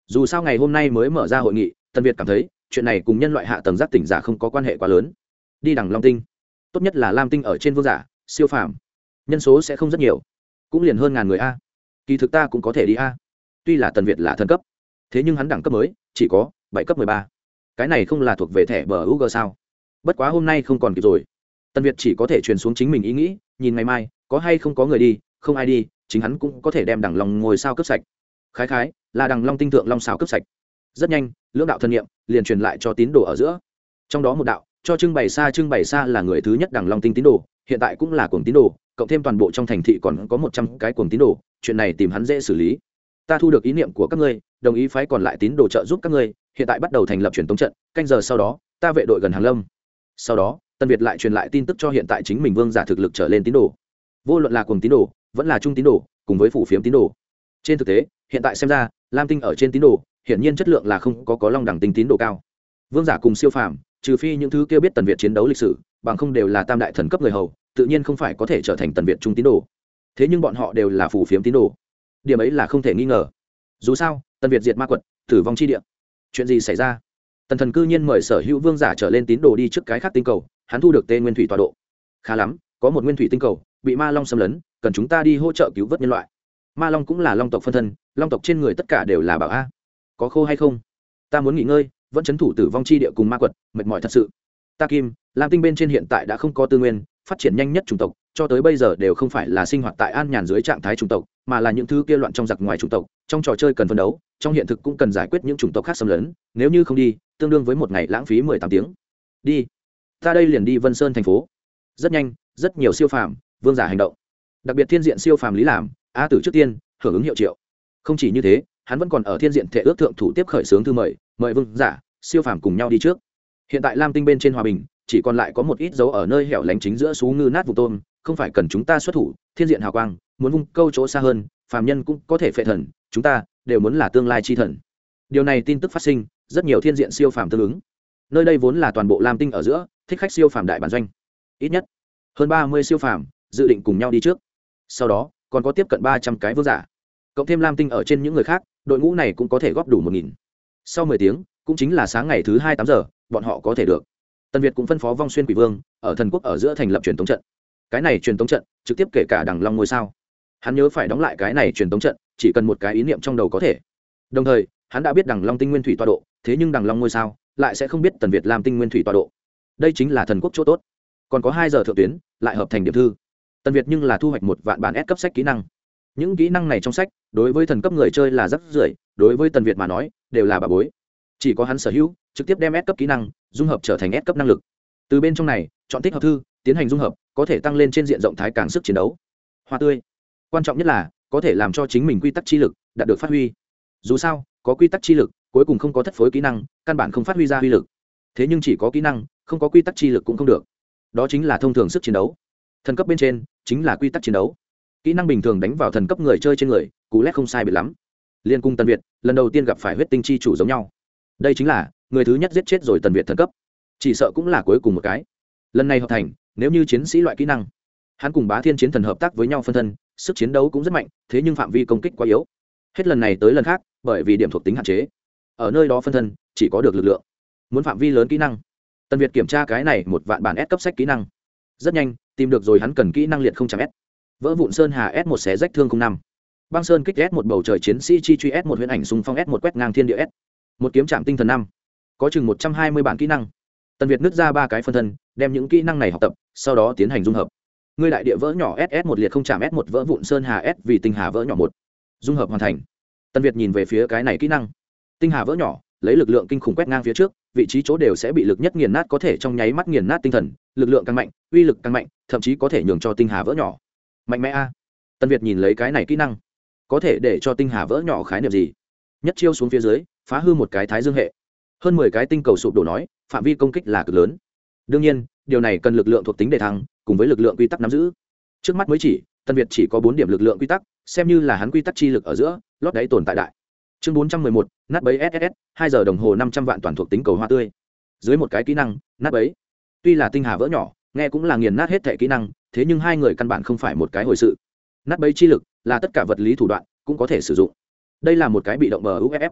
Dù sao ngày hôm nay mới mở ra hội nghị, Tần Việt cảm thấy chuyện này cùng nhân loại hạ tầng giác tỉnh giả không có quan hệ quá lớn. Đi đằng long tinh, tốt nhất là lam tinh ở trên vương giả siêu phàm, nhân số sẽ không rất nhiều, cũng liền hơn ngàn người a. Kỳ thực ta cũng có thể đi a. Tuy là Tần Việt là thần cấp, thế nhưng hắn đẳng cấp mới chỉ có bảy cấp mười ba, cái này không là thuộc về thẻ bờ u giê sao? Bất quá hôm nay không còn kịp rồi, Tần Việt chỉ có thể truyền xuống chính mình ý nghĩ, nhìn ngày mai có hay không có người đi, không ai đi, chính hắn cũng có thể đem đằng long ngồi sao cấp sạch. Khái khái là đằng long tinh thượng long xào cấp sạch. Rất nhanh, lưỡng đạo thân nhiệm liền truyền lại cho tín đồ ở giữa. Trong đó một đạo cho trưng bày xa trưng bày xa là người thứ nhất đằng long tinh tín đồ, hiện tại cũng là cuồng tín đồ, cộng thêm toàn bộ trong thành thị còn có một trăm cái cuồng tín đồ, chuyện này tìm hắn dễ xử lý. Ta thu được ý niệm của các ngươi, đồng ý phái còn lại tín đồ trợ giúp các ngươi, hiện tại bắt đầu thành lập truyền tống trận, canh giờ sau đó, ta vệ đội gần Hàng Lâm. Sau đó, Tân Việt lại truyền lại tin tức cho hiện tại chính mình vương giả thực lực trở lên tín đồ. Vô luận là cuồng tín đồ, vẫn là trung tín đồ, cùng với phủ phiếm tín đồ. Trên thực tế, hiện tại xem ra, lam tinh ở trên tín đồ, hiển nhiên chất lượng là không có có long đẳng tinh tín đồ cao. Vương giả cùng siêu phàm, trừ phi những thứ kia biết Tần Việt chiến đấu lịch sử, bằng không đều là tam đại thần cấp người hầu, tự nhiên không phải có thể trở thành Tần Việt trung tín đồ. Thế nhưng bọn họ đều là phủ phiếm tín đồ, điểm ấy là không thể nghi ngờ. Dù sao, Tần Việt diệt ma quật, tử vong chi địa, chuyện gì xảy ra? Tần Thần cư nhiên mời sở hữu vương giả trở lên tín đồ đi trước cái khác tinh cầu, hắn thu được tên nguyên thủy tọa độ. Khá lắm, có một nguyên thủy tinh cầu bị ma long xâm lấn, cần chúng ta đi hỗ trợ cứu vớt nhân loại. Ma long cũng là long tộc phân thân, long tộc trên người tất cả đều là bảo a. Có khô hay không? Ta muốn nghỉ ngơi, vẫn chấn thủ tử vong chi địa cùng ma quật, mệt mỏi thật sự. Ta Kim, lam tinh bên trên hiện tại đã không có tư nguyên, phát triển nhanh nhất chủng tộc, cho tới bây giờ đều không phải là sinh hoạt tại an nhàn dưới trạng thái chủng tộc, mà là những thứ kia loạn trong giặc ngoài chủng tộc, trong trò chơi cần phân đấu, trong hiện thực cũng cần giải quyết những chủng tộc khác xâm lấn, nếu như không đi, tương đương với một ngày lãng phí mười tám tiếng. Đi. Ta đây liền đi Vân Sơn thành phố. Rất nhanh, rất nhiều siêu phàm, vương giả hành động. Đặc biệt thiên diện siêu phàm Lý Làm, A Tử trước tiên hưởng ứng hiệu triệu. Không chỉ như thế, hắn vẫn còn ở thiên diện thể ước thượng thủ tiếp khởi xướng thư mời, mời vương giả, siêu phàm cùng nhau đi trước. Hiện tại lam tinh bên trên hòa bình, chỉ còn lại có một ít dấu ở nơi hẻo lánh chính giữa sú ngư nát vụ tôm, không phải cần chúng ta xuất thủ, thiên diện hào quang, muốn vung câu chỗ xa hơn, phàm nhân cũng có thể phệ thần, chúng ta đều muốn là tương lai chi thần. Điều này tin tức phát sinh, rất nhiều thiên diện siêu phàm tương ứng. Nơi đây vốn là toàn bộ lam tinh ở giữa, thích khách siêu phàm đại bản doanh. Ít nhất hơn ba mươi siêu phàm dự định cùng nhau đi trước. Sau đó, còn có tiếp cận ba trăm cái vương giả. Cộng thêm lam tinh ở trên những người khác, đội ngũ này cũng có thể góp đủ một nghìn. Sau mười tiếng, cũng chính là sáng ngày thứ hai tám giờ, bọn họ có thể được. Tần Việt cũng phân phó Vong Xuyên Quỷ Vương ở thần quốc ở giữa thành lập truyền tống trận. Cái này truyền tống trận trực tiếp kể cả đằng long ngôi sao. Hắn nhớ phải đóng lại cái này truyền tống trận, chỉ cần một cái ý niệm trong đầu có thể. Đồng thời, hắn đã biết đằng long tinh nguyên thủy tọa độ, thế nhưng đằng long ngôi sao lại sẽ không biết Tần Việt làm tinh nguyên thủy tọa độ. Đây chính là thần quốc chỗ tốt. Còn có hai giờ thượng tuyến, lại hợp thành điểm thư. Tần Việt nhưng là thu hoạch một vạn bản S cấp sách kỹ năng. Những kỹ năng này trong sách, đối với thần cấp người chơi là rất rưởi, đối với Tần Việt mà nói, đều là bà bối. Chỉ có hắn sở hữu, trực tiếp đem S cấp kỹ năng dung hợp trở thành S cấp năng lực. Từ bên trong này, chọn thích hợp thư, tiến hành dung hợp, có thể tăng lên trên diện rộng thái càng sức chiến đấu. Hoa tươi. Quan trọng nhất là có thể làm cho chính mình quy tắc chi lực đạt được phát huy. Dù sao, có quy tắc chi lực, cuối cùng không có thất phối kỹ năng, căn bản không phát huy ra uy lực. Thế nhưng chỉ có kỹ năng, không có quy tắc chi lực cũng không được. Đó chính là thông thường sức chiến đấu. Thần cấp bên trên chính là quy tắc chiến đấu. Kỹ năng bình thường đánh vào thần cấp người chơi trên người, cú lét không sai biệt lắm. Liên cung Tần Việt, lần đầu tiên gặp phải huyết tinh chi chủ giống nhau. Đây chính là người thứ nhất giết chết rồi Tần Việt thần cấp, chỉ sợ cũng là cuối cùng một cái. Lần này hợp thành, nếu như chiến sĩ loại kỹ năng, hắn cùng Bá Thiên chiến thần hợp tác với nhau phân thân, sức chiến đấu cũng rất mạnh, thế nhưng phạm vi công kích quá yếu. Hết lần này tới lần khác, bởi vì điểm thuộc tính hạn chế, ở nơi đó phân thân chỉ có được lực lượng. Muốn phạm vi lớn kỹ năng, Tần Việt kiểm tra cái này một vạn bản S cấp sách kỹ năng, rất nhanh tìm được rồi hắn cần kỹ năng liệt không trăm s. Vỡ vụn sơn hà S một xé rách thương không năm, băng sơn kích S một bầu trời chiến sĩ chi truy S một huyễn ảnh xung phong S một quét ngang thiên địa S, một kiếm chạm tinh thần năm, có chừng một trăm hai mươi bản kỹ năng. Tần Việt nứt ra ba cái phân thân, đem những kỹ năng này học tập, sau đó tiến hành dung hợp. Ngươi đại địa vỡ nhỏ S S một liệt không chạm S một vỡ vụn sơn hà S vì tinh hà vỡ nhỏ một, dung hợp hoàn thành. Tần Việt nhìn về phía cái này kỹ năng, tinh hà vỡ nhỏ, lấy lực lượng kinh khủng quét ngang phía trước, vị trí chỗ đều sẽ bị lực nhất nghiền nát, có thể trong nháy mắt nghiền nát tinh thần, lực lượng càng mạnh, uy lực càng mạnh, thậm chí có thể nhường cho tinh hà vỡ nhỏ. Mạnh mẽ a. Tần Việt nhìn lấy cái này kỹ năng, có thể để cho tinh hà vỡ nhỏ khái niệm gì? Nhất chiêu xuống phía dưới, phá hư một cái thái dương hệ, hơn mười cái tinh cầu sụp đổ, nói phạm vi công kích là cực lớn. Đương nhiên, điều này cần lực lượng thuộc tính để thăng, cùng với lực lượng quy tắc nắm giữ. Trước mắt mới chỉ, Tần Việt chỉ có bốn điểm lực lượng quy tắc, xem như là hắn quy tắc chi lực ở giữa lót đáy tồn tại đại. Chương bốn trăm mười một, nát bấy ét ét ét, hai giờ đồng hồ năm trăm vạn toàn thuộc tính cầu hoa tươi. Dưới một cái kỹ năng, nát bấy. Tuy là tinh hà vỡ nhỏ, nghe cũng là nghiền nát hết thể kỹ năng, thế nhưng hai người căn bản không phải một cái hồi sự. Nát bấy chi lực là tất cả vật lý thủ đoạn cũng có thể sử dụng. Đây là một cái bị động bờ u ép ép.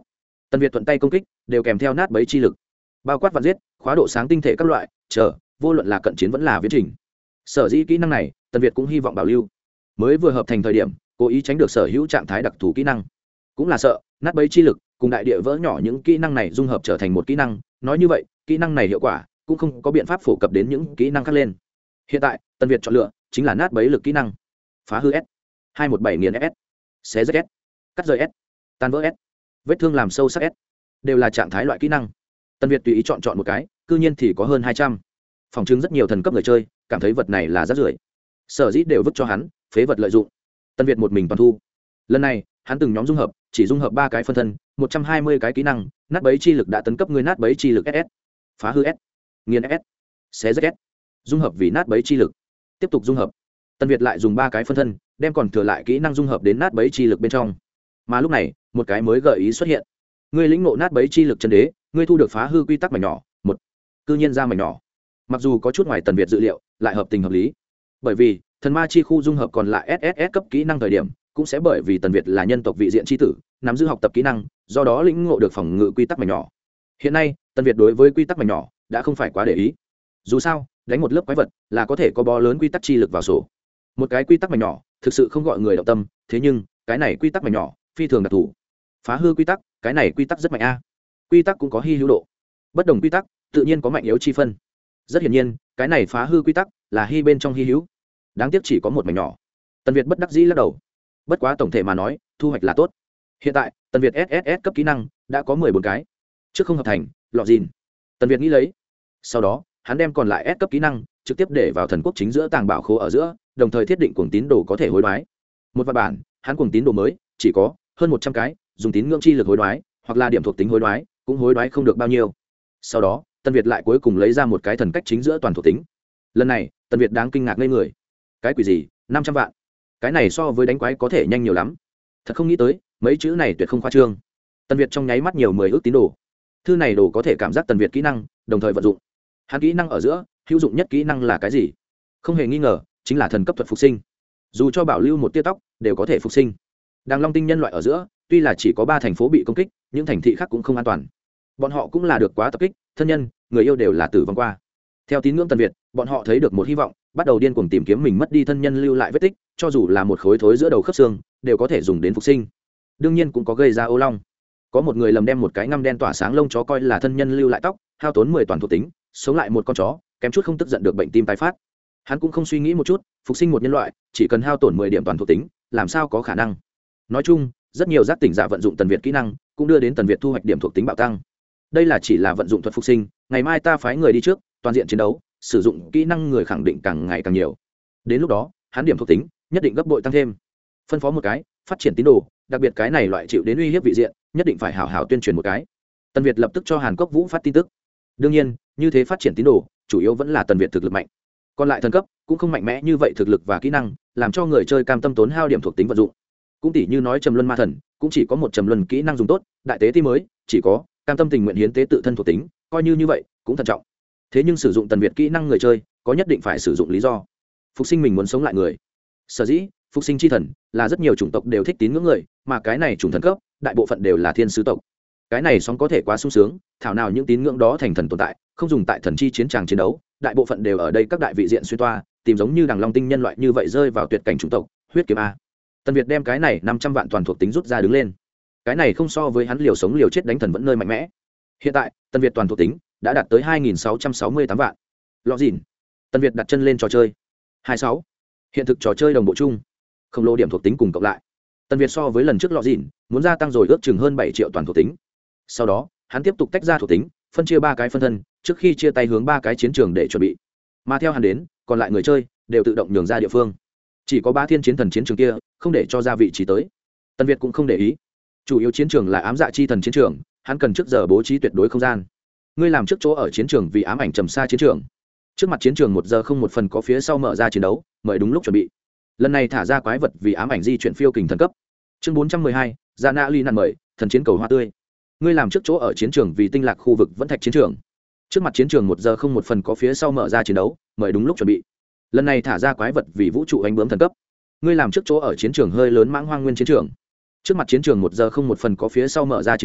Tần Việt thuận tay công kích đều kèm theo nát bấy chi lực, bao quát vạn giết, khóa độ sáng tinh thể các loại, chờ, vô luận là cận chiến vẫn là viễn trình. Sở dĩ kỹ năng này, Tần Việt cũng hy vọng bảo lưu. Mới vừa hợp thành thời điểm, cố ý tránh được sở hữu trạng thái đặc thù kỹ năng, cũng là sợ nát bấy chi lực cùng đại địa vỡ nhỏ những kỹ năng này dung hợp trở thành một kỹ năng. Nói như vậy, kỹ năng này hiệu quả cũng không có biện pháp phổ cập đến những kỹ năng khác lên. Hiện tại, Tần Việt chọn lựa chính là nát bấy lực kỹ năng, phá hư S, hai một bảy nghiền S, xé rách S, cắt rời S, tan vỡ S, vết thương làm sâu sắc S, đều là trạng thái loại kỹ năng. Tần Việt tùy ý chọn chọn một cái, cư nhiên thì có hơn hai trăm. Phòng chứng rất nhiều thần cấp người chơi cảm thấy vật này là rác rưởi, sở dĩ đều vứt cho hắn, phế vật lợi dụng. Tần Việt một mình toàn thu. Lần này, hắn từng nhóm dung hợp, chỉ dung hợp ba cái phân thân, một trăm hai mươi cái kỹ năng, nát bấy chi lực đã tấn cấp người nát bấy chi lực ét ét, phá hư S, nghiền S, xé rách S, dung hợp vì nát bấy chi lực. Tiếp tục dung hợp. Tần Việt lại dùng ba cái phân thân, đem còn thừa lại kỹ năng dung hợp đến nát bấy chi lực bên trong. Mà lúc này, một cái mới gợi ý xuất hiện. Ngươi lĩnh ngộ nát bấy chi lực chân đế, ngươi thu được phá hư quy tắc mảnh nhỏ, một. Cư nhiên ra mảnh nhỏ. Mặc dù có chút ngoài Tần Việt dự liệu, lại hợp tình hợp lý. Bởi vì, thần ma chi khu dung hợp còn lại ét ét ét cấp kỹ năng thời điểm, cũng sẽ bởi vì Tần Việt là nhân tộc vị diện chi tử, nắm giữ học tập kỹ năng, do đó lĩnh ngộ được phòng ngự quy tắc mảnh nhỏ. Hiện nay, Tần Việt đối với quy tắc mảnh nhỏ đã không phải quá để ý. Dù sao, đánh một lớp quái vật là có thể có bó lớn quy tắc chi lực vào sổ. Một cái quy tắc mảnh nhỏ, thực sự không gọi người động tâm, thế nhưng, cái này quy tắc mảnh nhỏ, phi thường đặc thù. Phá hư quy tắc, cái này quy tắc rất mạnh a. Quy tắc cũng có hi hữu độ. Bất đồng quy tắc, tự nhiên có mạnh yếu chi phân. Rất hiển nhiên, cái này phá hư quy tắc là hi bên trong hi hữu. Đáng tiếc chỉ có một mảnh nhỏ. Tần Việt bất đắc dĩ lắc đầu. Bất quá tổng thể mà nói, thu hoạch là tốt. Hiện tại, Tần Việt ét ét ét cấp kỹ năng đã có mười bốn cái. Trước không hợp thành, lọ gìn. Tần Việt nghĩ lấy. Sau đó, hắn đem còn lại S cấp kỹ năng trực tiếp để vào thần quốc chính giữa tàng bảo khố ở giữa, đồng thời thiết định cuồng tín đồ có thể hối đoái. Một vạn bản, hắn cuồng tín đồ mới chỉ có hơn một trăm cái, dùng tín ngưỡng chi lực hối đoái, hoặc là điểm thuộc tính hối đoái, cũng hối đoái không được bao nhiêu. Sau đó, Tần Việt lại cuối cùng lấy ra một cái thần cách chính giữa toàn thuộc tính. Lần này, Tần Việt đáng kinh ngạc ngây người. Cái quỷ gì, năm trăm vạn? Cái này so với đánh quái có thể nhanh nhiều lắm. Thật không nghĩ tới, mấy chữ này tuyệt không khoa trương. Tần Việt trong nháy mắt nhiều mười ước tín đồ. Thư này đồ có thể cảm giác Tần Việt kỹ năng, đồng thời vận dụng. Hắn kỹ năng ở giữa, hữu dụng nhất kỹ năng là cái gì? Không hề nghi ngờ, chính là thần cấp thuật phục sinh. Dù cho bảo lưu một tia tóc, đều có thể phục sinh. Đàng Long tinh nhân loại ở giữa, tuy là chỉ có ba thành phố bị công kích, những thành thị khác cũng không an toàn. Bọn họ cũng là được quá tập kích, thân nhân, người yêu đều là tử vong qua. Theo tín ngưỡng Tần Việt, bọn họ thấy được một hy vọng, bắt đầu điên cuồng tìm kiếm mình mất đi thân nhân lưu lại vết tích, cho dù là một khối thối giữa đầu khớp xương, đều có thể dùng đến phục sinh. Đương nhiên cũng có gây ra ô long. Có một người lầm đem một cái ngăm đen tỏa sáng lông chó coi là thân nhân lưu lại tóc, hao tốn mười toàn thuộc tính, sống lại một con chó, kém chút không tức giận được bệnh tim tái phát. Hắn cũng không suy nghĩ một chút, phục sinh một nhân loại, chỉ cần hao tổn mười điểm toàn thuộc tính, làm sao có khả năng. Nói chung, rất nhiều giác tỉnh giả vận dụng Tần Việt kỹ năng, cũng đưa đến Tần Việt thu hoạch điểm thuộc tính bạo tăng. Đây là chỉ là vận dụng thuật phục sinh, ngày mai ta phái người đi trước, toàn diện chiến đấu, sử dụng kỹ năng người khẳng định càng ngày càng nhiều. Đến lúc đó, hắn điểm thuộc tính nhất định gấp bội tăng thêm. Phân phó một cái, phát triển tín đồ, đặc biệt cái này loại chịu đến uy hiếp vị diện, nhất định phải hảo hảo tuyên truyền một cái. Tần Việt lập tức cho Hàn Cốc Vũ phát tin tức. Đương nhiên, như thế phát triển tín đồ, chủ yếu vẫn là Tần Việt thực lực mạnh. Còn lại thần cấp cũng không mạnh mẽ như vậy, thực lực và kỹ năng, làm cho người chơi cam tâm tốn hao điểm thuộc tính vận dụng. Cũng tỷ như nói Trầm Luân Ma Thần, cũng chỉ có một Trầm Luân kỹ năng dùng tốt, đại tế ti mới, chỉ có cam tâm tình nguyện hiến tế tự thân thuộc tính, coi như như vậy, cũng thận trọng. Thế nhưng sử dụng Tần Việt kỹ năng người chơi, có nhất định phải sử dụng lý do. Phục sinh mình muốn sống lại người. Sở dĩ, phục sinh chi thần là rất nhiều chủng tộc đều thích tín ngưỡng người, mà cái này chủng thần cấp, đại bộ phận đều là thiên sứ tộc. Cái này sóng có thể quá sung sướng, thảo nào những tín ngưỡng đó thành thần tồn tại, không dùng tại thần chi chiến tràng chiến đấu, đại bộ phận đều ở đây các đại vị diện xuyên toa, tìm giống như Đằng Long tinh nhân loại như vậy rơi vào tuyệt cảnh chủng tộc, huyết kiếm a. Tần Việt đem cái này năm trăm vạn toàn thuộc tính rút ra đứng lên. Cái này không so với hắn liều sống liều chết đánh thần vẫn nơi mạnh mẽ. Hiện tại, Tần Việt toàn thuộc tính đã đạt tới hai nghìn sáu trăm sáu mươi tám vạn. Lọ gìn. Tần Việt đặt chân lên trò chơi. hai mươi sáu. Hiện thực trò chơi đồng bộ chung. Không lô điểm thuộc tính cùng cộng lại. Tần Việt so với lần trước lọ gìn, muốn gia tăng rồi ước chừng hơn bảy triệu toàn thuộc tính. Sau đó, hắn tiếp tục tách ra thuộc tính, phân chia ba cái phân thân, trước khi chia tay hướng ba cái chiến trường để chuẩn bị. Mà theo hắn đến, còn lại người chơi đều tự động nhường ra địa phương. Chỉ có ba thiên chiến thần chiến trường kia, không để cho ra vị trí tới. Tần Việt cũng không để ý. Chủ yếu chiến trường là ám dạ chi thần chiến trường, hắn cần trước giờ bố trí tuyệt đối không gian. Ngươi làm trước chỗ ở chiến trường vì ám ảnh trầm xa chiến trường. Trước mặt chiến trường một giờ không một phần có phía sau mở ra chiến đấu, mời đúng lúc chuẩn bị. Lần này thả ra quái vật vì ám ảnh di chuyển phiêu kình thần cấp. Chương bốn trăm mười hai, Dạ Na Ly năn mời, thần chiến cầu hoa tươi. Ngươi làm trước chỗ ở chiến trường vì tinh lạc khu vực vẫn thạch chiến trường. Trước mặt chiến trường một giờ không một phần có phía sau mở ra chiến đấu, mời đúng lúc chuẩn bị. Lần này thả ra quái vật vì vũ trụ ánh bướm thần cấp. Ngươi làm trước chỗ ở chiến trường hơi lớn mãng hoang nguyên chiến trường. Trước mặt chiến trường một giờ không một phần có phía sau mở ra chiến đấu,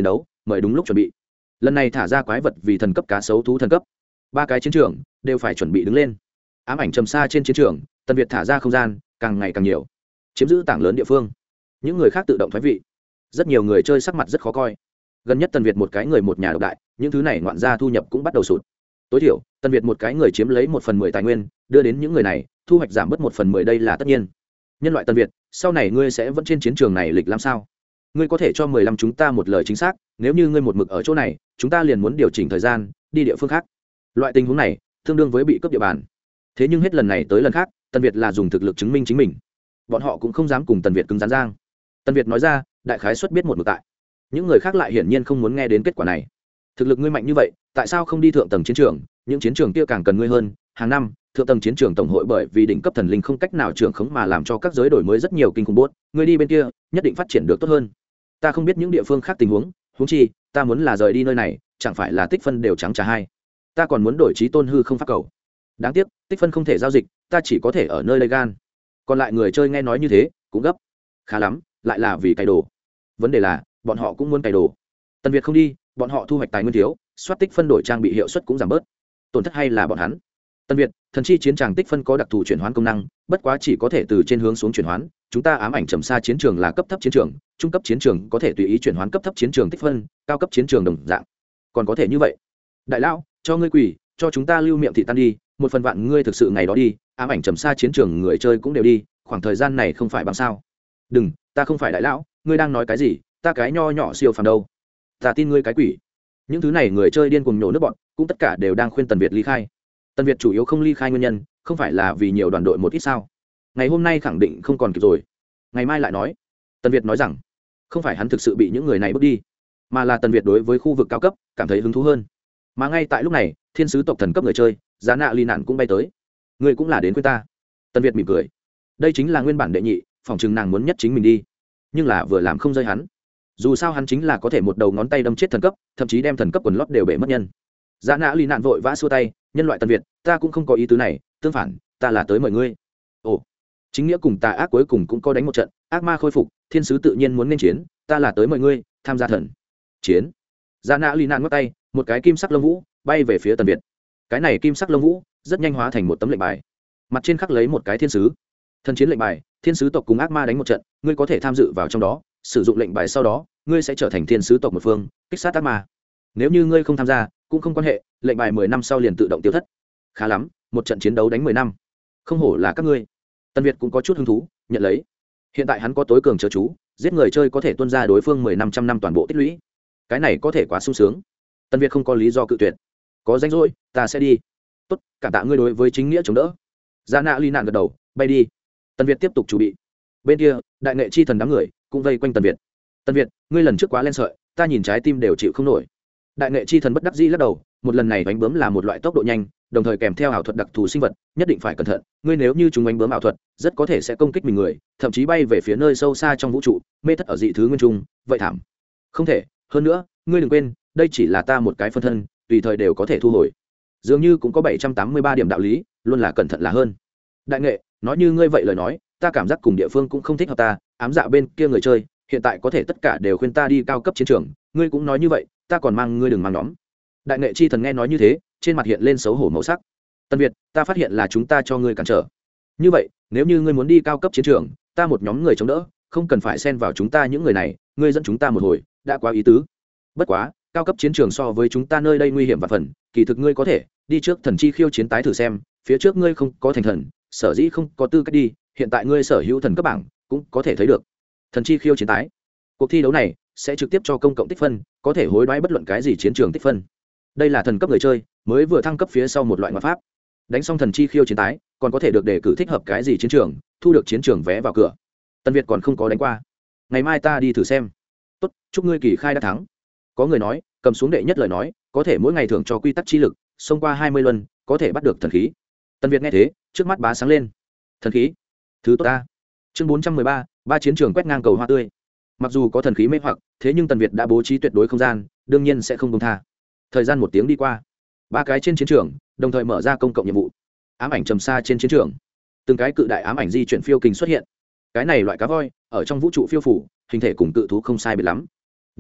mời đúng lúc chuẩn bị. Lần này thả ra quái vật vì thần cấp cá sấu thú thần cấp, ba cái chiến trường đều phải chuẩn bị đứng lên. Ám ảnh trầm xa trên chiến trường, Tần Việt thả ra không gian càng ngày càng nhiều, chiếm giữ tảng lớn địa phương. Những người khác tự động thoái vị, rất nhiều người chơi sắc mặt rất khó coi. Gần nhất Tần Việt một cái người một nhà độc đại, những thứ này ngoạn gia thu nhập cũng bắt đầu sụt. Tối thiểu Tần Việt một cái người chiếm lấy một phần mười tài nguyên, đưa đến những người này thu hoạch giảm bớt một phần mười, đây là tất nhiên. Nhân loại Tần Việt, sau này ngươi sẽ vẫn trên chiến trường này lịch làm sao? Ngươi có thể cho mười lăm chúng ta một lời chính xác, nếu như ngươi một mực ở chỗ này, chúng ta liền muốn điều chỉnh thời gian, đi địa phương khác. Loại tình huống này tương đương với bị cướp địa bàn. Thế nhưng hết lần này tới lần khác, Tần Việt là dùng thực lực chứng minh chính mình. Bọn họ cũng không dám cùng Tần Việt cứng rắn giang. Tần Việt nói ra, đại khái xuất biết một mực tại. Những người khác lại hiển nhiên không muốn nghe đến kết quả này. Thực lực ngươi mạnh như vậy, tại sao không đi thượng tầng chiến trường? Những chiến trường kia càng cần ngươi hơn. Hàng năm, thượng tầng chiến trường tổng hội bởi vì đỉnh cấp thần linh không cách nào trưởng khống mà làm cho các giới đổi mới rất nhiều kinh khủng bốt. Ngươi đi bên kia, nhất định phát triển được tốt hơn. Ta không biết những địa phương khác tình huống, huống chi, ta muốn là rời đi nơi này, chẳng phải là tích phân đều trắng trả hai. Ta còn muốn đổi trí tôn hư không pháp cầu. Đáng tiếc, tích phân không thể giao dịch, ta chỉ có thể ở nơi đây gan. Còn lại người chơi nghe nói như thế, cũng gấp. Khá lắm, lại là vì cày đồ. Vấn đề là, bọn họ cũng muốn cày đồ. Tần Việt không đi, bọn họ thu hoạch tài nguyên thiếu, soát tích phân đổi trang bị hiệu suất cũng giảm bớt. Tổn thất hay là bọn hắn. Tần Việt, thần chi chiến tràng tích phân có đặc thù chuyển hoán công năng, bất quá chỉ có thể từ trên hướng xuống chuyển hoán. Chúng ta ám ảnh trầm xa chiến trường là cấp thấp chiến trường, trung cấp chiến trường có thể tùy ý chuyển hoán cấp thấp chiến trường tích phân, cao cấp chiến trường đồng dạng. Còn có thể như vậy. Đại lão, cho ngươi quỷ, cho chúng ta lưu miệng thị tan đi, một phần vạn ngươi thực sự ngày đó đi, ám ảnh trầm xa chiến trường người chơi cũng đều đi, khoảng thời gian này không phải bằng sao? Đừng, ta không phải đại lão, ngươi đang nói cái gì? Ta cái nho nhỏ siêu phàm đâu? Ta tin ngươi cái quỷ. Những thứ này người chơi điên cuồng nhổ nước bọn, cũng tất cả đều đang khuyên Tần Việt ly khai. Tần Việt chủ yếu không ly khai nguyên nhân, không phải là vì nhiều đoàn đội một ít sao? Ngày hôm nay khẳng định không còn kịp rồi. Ngày mai lại nói. Tần Việt nói rằng, không phải hắn thực sự bị những người này bước đi, mà là Tần Việt đối với khu vực cao cấp cảm thấy hứng thú hơn. Mà ngay tại lúc này, thiên sứ tộc thần cấp người chơi giá nạ ly nạn cũng bay tới. Người cũng là đến với ta. Tần Việt mỉm cười. Đây chính là nguyên bản đệ nhị, phòng chừng nàng muốn nhất chính mình đi, nhưng là vừa làm không rơi hắn. Dù sao hắn chính là có thể một đầu ngón tay đâm chết thần cấp, thậm chí đem thần cấp quần lót đều bể mất nhân. Giá nạ ly nạn vội vã xua tay, nhân loại Tần Việt, ta cũng không có ý tứ này, tương phản, ta là tới mời ngươi. Ồ, chính nghĩa cùng tà ác cuối cùng cũng có đánh một trận, ác ma khôi phục, thiên sứ tự nhiên muốn nên chiến, ta là tới mời ngươi tham gia thần chiến. Giá nạ ly nạn ngắt tay, một cái kim sắc lông vũ bay về phía Tần Việt. Cái này kim sắc lông vũ rất nhanh hóa thành một tấm lệnh bài, mặt trên khắc lấy một cái thiên sứ. Thần chiến lệnh bài, thiên sứ tộc cùng ác ma đánh một trận, ngươi có thể tham dự vào trong đó, sử dụng lệnh bài sau đó, ngươi sẽ trở thành thiên sứ tộc một phương, kích sát ác ma. Nếu như ngươi không tham gia, cũng không quan hệ, lệnh bài mười năm sau liền tự động tiêu thất. Khá lắm, một trận chiến đấu đánh mười năm. Không hổ là các ngươi. Tần Việt cũng có chút hứng thú, nhận lấy. Hiện tại hắn có tối cường chớ chú, giết người chơi có thể tuân ra đối phương mười năm trăm năm toàn bộ tích lũy. Cái này có thể quá sung sướng. Tần Việt không có lý do cự tuyệt. Có danh rỗi, ta sẽ đi. Tốt, cảm tạ ngươi đối với chính nghĩa chống đỡ. Giá nạ ly nạn gật đầu, bay đi. Tần Việt tiếp tục chuẩn bị. Bên kia, đại nghệ chi thần đám người cũng vây quanh Tần Việt. Tần Việt, ngươi lần trước quá lên sợi, ta nhìn trái tim đều chịu không nổi. Đại nghệ chi thần bất đắc dĩ lắc đầu, một lần này đánh bướm là một loại tốc độ nhanh, đồng thời kèm theo ảo thuật đặc thù sinh vật, nhất định phải cẩn thận. Ngươi nếu như chúng đánh bướm ảo thuật, rất có thể sẽ công kích mình người, thậm chí bay về phía nơi sâu xa trong vũ trụ, mê thất ở dị thứ nguyên trung, vậy thảm. Không thể, hơn nữa, ngươi đừng quên, đây chỉ là ta một cái phân thân, tùy thời đều có thể thu hồi. Dường như cũng có bảy trăm tám mươi ba điểm đạo lý, luôn là cẩn thận là hơn. Đại nghệ, nói như ngươi vậy lời nói, ta cảm giác cùng địa phương cũng không thích hợp ta, ám dạ bên kia người chơi, hiện tại có thể tất cả đều khuyên ta đi cao cấp chiến trường, ngươi cũng nói như vậy, ta còn mang ngươi đừng mang nhóm. Đại nghệ chi thần nghe nói như thế, trên mặt hiện lên xấu hổ màu sắc. Tần Việt, ta phát hiện là chúng ta cho ngươi cản trở. Như vậy, nếu như ngươi muốn đi cao cấp chiến trường, ta một nhóm người chống đỡ, không cần phải xen vào chúng ta những người này, ngươi dẫn chúng ta một hồi, đã quá ý tứ. Bất quá, cao cấp chiến trường so với chúng ta nơi đây nguy hiểm và phần, kỳ thực ngươi có thể đi trước thần chi khiêu chiến tái thử xem, phía trước ngươi không có thành thần, sở dĩ không có tư cách đi, hiện tại ngươi sở hữu thần cấp bảng cũng có thể thấy được. Thần chi khiêu chiến tái, cuộc thi đấu này sẽ trực tiếp cho công cộng tích phân, có thể hối đoái bất luận cái gì chiến trường tích phân. Đây là thần cấp người chơi mới vừa thăng cấp phía sau một loại ngoại pháp. Đánh xong thần chi khiêu chiến tái, còn có thể được đề cử thích hợp cái gì chiến trường, thu được chiến trường vé vào cửa. Tân Việt còn không có đánh qua, ngày mai ta đi thử xem. Tốt, chúc ngươi kỳ khai đã thắng. Có người nói, cầm xuống đệ nhất lời nói, có thể mỗi ngày thưởng cho quy tắc chi lực, xông qua hai mươi luân, có thể bắt được thần khí. Tân Việt nghe thế, trước mắt bá sáng lên. Thần khí, thứ tốt ta. Chương bốn trăm mười ba, ba chiến trường quét ngang cầu hoa tươi. Mặc dù có thần khí mê hoặc, thế nhưng Tần Việt đã bố trí tuyệt đối không gian, đương nhiên sẽ không buông tha. Thời gian một tiếng đi qua, ba cái trên chiến trường đồng thời mở ra công cộng nhiệm vụ. Ám ảnh trầm xa trên chiến trường, từng cái cự đại ám ảnh di chuyển phiêu kình xuất hiện. Cái này loại cá voi ở trong vũ trụ phiêu phủ, hình thể cùng cự thú không sai biệt lắm. Đồng dạng,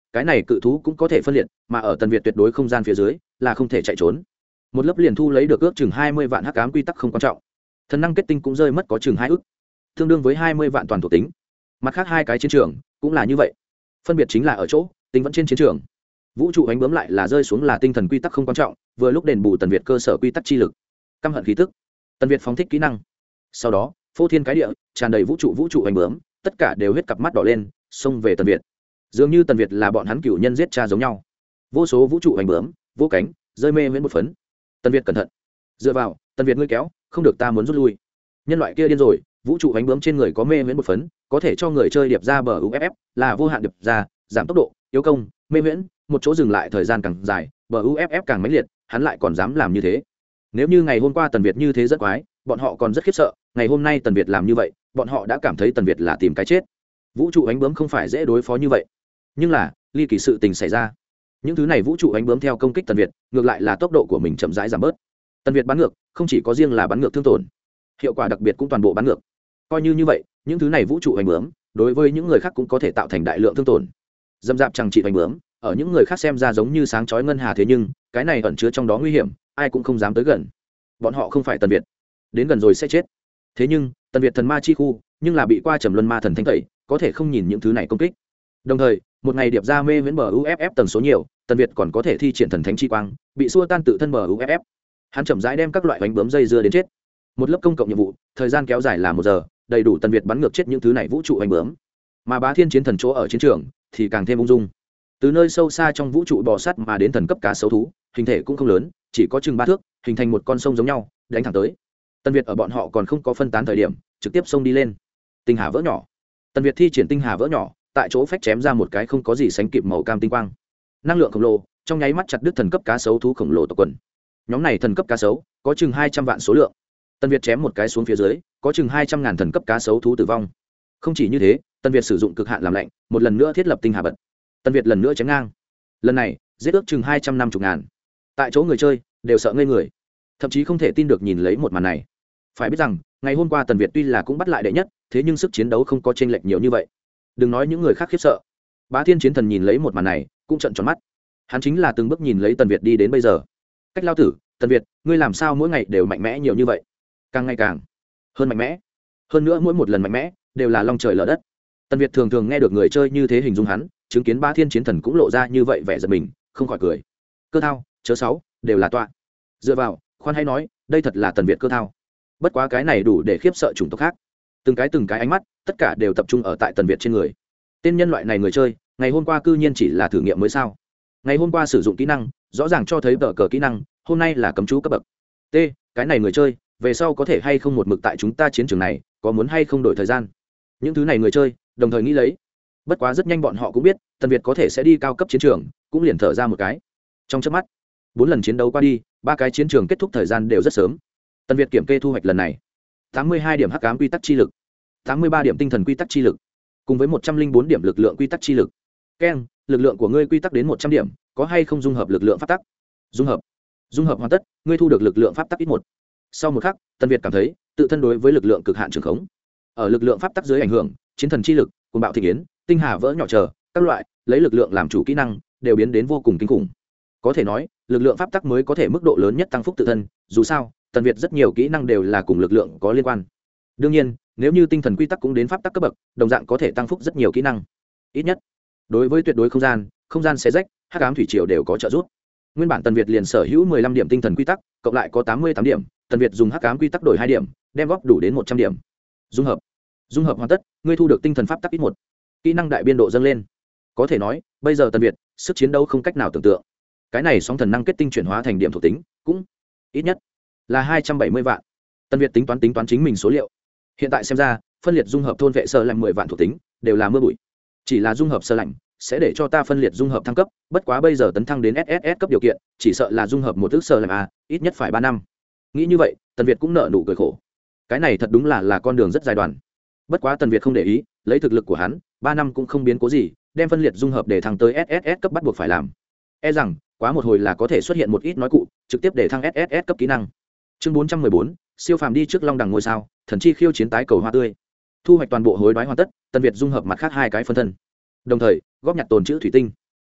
cái này cự thú cũng có thể phân liệt, mà ở Tần Việt tuyệt đối không gian phía dưới là không thể chạy trốn. Một lớp liền thu lấy được ước chừng hai mươi vạn hắc ám quy tắc không quan trọng. Thần năng kết tinh cũng rơi mất có chừng hai ước, tương đương với hai mươi vạn toàn thuộc tính. Mặt khác hai cái chiến trường cũng là như vậy, phân biệt chính là ở chỗ tính vẫn trên chiến trường. Vũ trụ ánh bướm lại là rơi xuống là tinh thần quy tắc không quan trọng, vừa lúc đền bù Tần Việt cơ sở quy tắc chi lực. Căm hận khí tức, Tần Việt phóng thích kỹ năng, sau đó phô thiên cái địa tràn đầy vũ trụ vũ trụ ánh bướm, tất cả đều huyết cặp mắt đỏ lên, xông về Tần Việt. Dường như Tần Việt là bọn hắn cửu nhân giết cha giống nhau. Vô số vũ trụ ánh bướm vỗ cánh rơi mê miễn một phấn. Tần Việt cẩn thận, dựa vào, Tần Việt ngươi kéo, không được ta muốn rút lui. Nhân loại kia điên rồi, vũ trụ ánh bướm trên người có mê miễn một phấn, có thể cho người chơi điệp ra bờ u ép ép, là vô hạn điệp ra, giảm tốc độ, yếu công, mê miễn, một chỗ dừng lại thời gian càng dài, bờ u ép ép càng mãnh liệt, hắn lại còn dám làm như thế. Nếu như ngày hôm qua Tần Việt như thế rất quái, bọn họ còn rất khiếp sợ, ngày hôm nay Tần Việt làm như vậy, bọn họ đã cảm thấy Tần Việt là tìm cái chết. Vũ trụ ánh bướm không phải dễ đối phó như vậy. Nhưng là, ly kỳ sự tình xảy ra. Những thứ này vũ trụ ánh bướm theo công kích Tần Việt, ngược lại là tốc độ của mình chậm rãi giảm bớt. Tần Việt bắn ngược, không chỉ có riêng là bắn ngược thương tổn, hiệu quả đặc biệt cũng toàn bộ bắn ngược. Coi như như vậy, những thứ này vũ trụ ánh bướm, đối với những người khác cũng có thể tạo thành đại lượng thương tổn. Dâm dạp chẳng trị ánh bướm, ở những người khác xem ra giống như sáng chói ngân hà, thế nhưng cái này ẩn chứa trong đó nguy hiểm, ai cũng không dám tới gần. Bọn họ không phải Tần Việt, đến gần rồi sẽ chết. Thế nhưng Tần Việt thần ma chi khu, nhưng là bị qua trầm luân ma thần thanh tẩy, có thể không nhìn những thứ này công kích. Đồng thời, một ngày điệp ra mê viễn bờ u ép ép tần số nhiều, Tần Việt còn có thể thi triển thần thánh chi quang, bị xua tan tự thân bờ u ép ép. Hắn chậm rãi đem các loại bánh bướm dây dưa đến chết. Một lớp công cộng nhiệm vụ, thời gian kéo dài là một giờ, đầy đủ Tần Việt bắn ngược chết những thứ này vũ trụ bánh bướm. Mà Bá Thiên chiến thần chỗ ở chiến trường thì càng thêm ung dung. Từ nơi sâu xa trong vũ trụ bò sát mà đến thần cấp cá sấu thú, hình thể cũng không lớn, chỉ có chừng ba thước, hình thành một con sông giống nhau, đánh thẳng tới. Tần Việt ở bọn họ còn không có phân tán thời điểm, trực tiếp xông đi lên. Tinh hà vỡ nhỏ. Tần Việt thi triển tinh hà vỡ nhỏ, tại chỗ phách chém ra một cái không có gì sánh kịp màu cam tinh quang. Năng lượng khổng lồ, trong nháy mắt chặt đứt thần cấp cá sấu thú khổng lồ tộc quần. Nhóm này thần cấp cá sấu có chừng hai trăm vạn số lượng. Tần Việt chém một cái xuống phía dưới, có chừng hai trăm ngàn thần cấp cá sấu thú tử vong. Không chỉ như thế, Tần Việt sử dụng cực hạn làm lạnh, một lần nữa thiết lập tinh hà bật. Tần Việt lần nữa chém ngang. Lần này, giết ước chừng hai trăm năm mươi ngàn. Tại chỗ người chơi đều sợ ngây người, thậm chí không thể tin được nhìn lấy một màn này. Phải biết rằng, ngày hôm qua Tần Việt tuy là cũng bắt lại đệ nhất, thế nhưng sức chiến đấu không có chênh lệch nhiều như vậy. Đừng nói những người khác khiếp sợ. Bá Thiên chiến thần nhìn lấy một màn này, cũng trợn tròn mắt. Hắn chính là từng bước nhìn lấy Tần Việt đi đến bây giờ. Cách lao tử, Tần Việt, ngươi làm sao mỗi ngày đều mạnh mẽ nhiều như vậy? Càng ngày càng hơn mạnh mẽ. Hơn nữa mỗi một lần mạnh mẽ đều là long trời lở đất. Tần Việt thường thường nghe được người chơi như thế hình dung hắn, chứng kiến Bá Thiên chiến thần cũng lộ ra như vậy vẻ giật mình, không khỏi cười. Cơ thao, chớ sáu, đều là tọa. Dựa vào, khoan hay nói, đây thật là Tần Việt cơ thao. Bất quá cái này đủ để khiếp sợ chủng tộc khác. Từng cái từng cái ánh mắt, tất cả đều tập trung ở tại Tần Việt trên người. Tên nhân loại này người chơi, ngày hôm qua cư nhiên chỉ là thử nghiệm mới sao? Ngày hôm qua sử dụng kỹ năng, rõ ràng cho thấy tờ cờ kỹ năng, hôm nay là cấm chú cấp bậc. T, cái này người chơi, về sau có thể hay không một mực tại chúng ta chiến trường này, có muốn hay không đổi thời gian? Những thứ này người chơi, đồng thời nghĩ lấy. Bất quá rất nhanh bọn họ cũng biết, Tần Việt có thể sẽ đi cao cấp chiến trường, cũng liền thở ra một cái. Trong chớp mắt, bốn lần chiến đấu qua đi, ba cái chiến trường kết thúc thời gian đều rất sớm. Tần Việt kiểm kê thu hoạch lần này, tám mươi hai điểm hắc ám quy tắc chi lực, tám mươi ba điểm tinh thần quy tắc chi lực, cùng với một trăm linh bốn điểm lực lượng quy tắc chi lực. Ken, lực lượng của ngươi quy tắc đến một trăm điểm, có hay không dung hợp lực lượng pháp tắc? Dung hợp. Dung hợp hoàn tất, ngươi thu được lực lượng pháp tắc ít một. Sau một khắc, Tần Việt cảm thấy tự thân đối với lực lượng cực hạn trường khống. Ở lực lượng pháp tắc dưới ảnh hưởng, chiến thần chi lực, cuồng bạo thịnh yến, tinh hà vỡ nhỏ chờ, các loại, lấy lực lượng làm chủ kỹ năng, đều biến đến vô cùng kinh khủng. Có thể nói, lực lượng pháp tắc mới có thể mức độ lớn nhất tăng phúc tự thân, dù sao, Tần Việt rất nhiều kỹ năng đều là cùng lực lượng có liên quan. Đương nhiên, nếu như tinh thần quy tắc cũng đến pháp tắc cấp bậc, đồng dạng có thể tăng phúc rất nhiều kỹ năng. Ít nhất, đối với tuyệt đối không gian, không gian xé rách, hắc ám thủy triều đều có trợ giúp. Nguyên bản Tần Việt liền sở hữu mười lăm điểm tinh thần quy tắc, cộng lại có tám mươi tám điểm, Tần Việt dùng hắc ám quy tắc đổi hai điểm, đem góp đủ đến một trăm điểm. Dung hợp. Dung hợp hoàn tất, ngươi thu được tinh thần pháp tắc ít một. Kỹ năng đại biên độ dâng lên. Có thể nói, bây giờ Tần Việt, sức chiến đấu không cách nào tưởng tượng. Cái này sóng thần năng kết tinh chuyển hóa thành điểm thuộc tính, cũng ít nhất là hai trăm bảy mươi vạn. Tần Việt tính toán tính toán chính mình số liệu. Hiện tại xem ra, phân liệt dung hợp thôn vệ sơ lạnh mười vạn thuộc tính, đều là mưa bụi. Chỉ là dung hợp sơ lạnh sẽ để cho ta phân liệt dung hợp thăng cấp, bất quá bây giờ tấn thăng đến ét ét ét cấp điều kiện, chỉ sợ là dung hợp một ước sơ lạnh a, ít nhất phải ba năm. Nghĩ như vậy, Tần Việt cũng nợ nụ cười khổ. Cái này thật đúng là là con đường rất dài đoàn. Bất quá Tần Việt không để ý, lấy thực lực của hắn, ba năm cũng không biến cố gì, đem phân liệt dung hợp để thăng tới ét ét ét cấp bắt buộc phải làm. E rằng, quá một hồi là có thể xuất hiện một ít nói cụ, trực tiếp để thăng ét ét ét cấp kỹ năng. Chương bốn trăm mười bốn, siêu phàm đi trước long đằng ngôi sao, thần chi khiêu chiến tái cầu hoa tươi. Thu hoạch toàn bộ hối đoái hoàn tất, Tần Việt dung hợp mặt khác hai cái phân thân, đồng thời góp nhặt tồn chữ thủy tinh.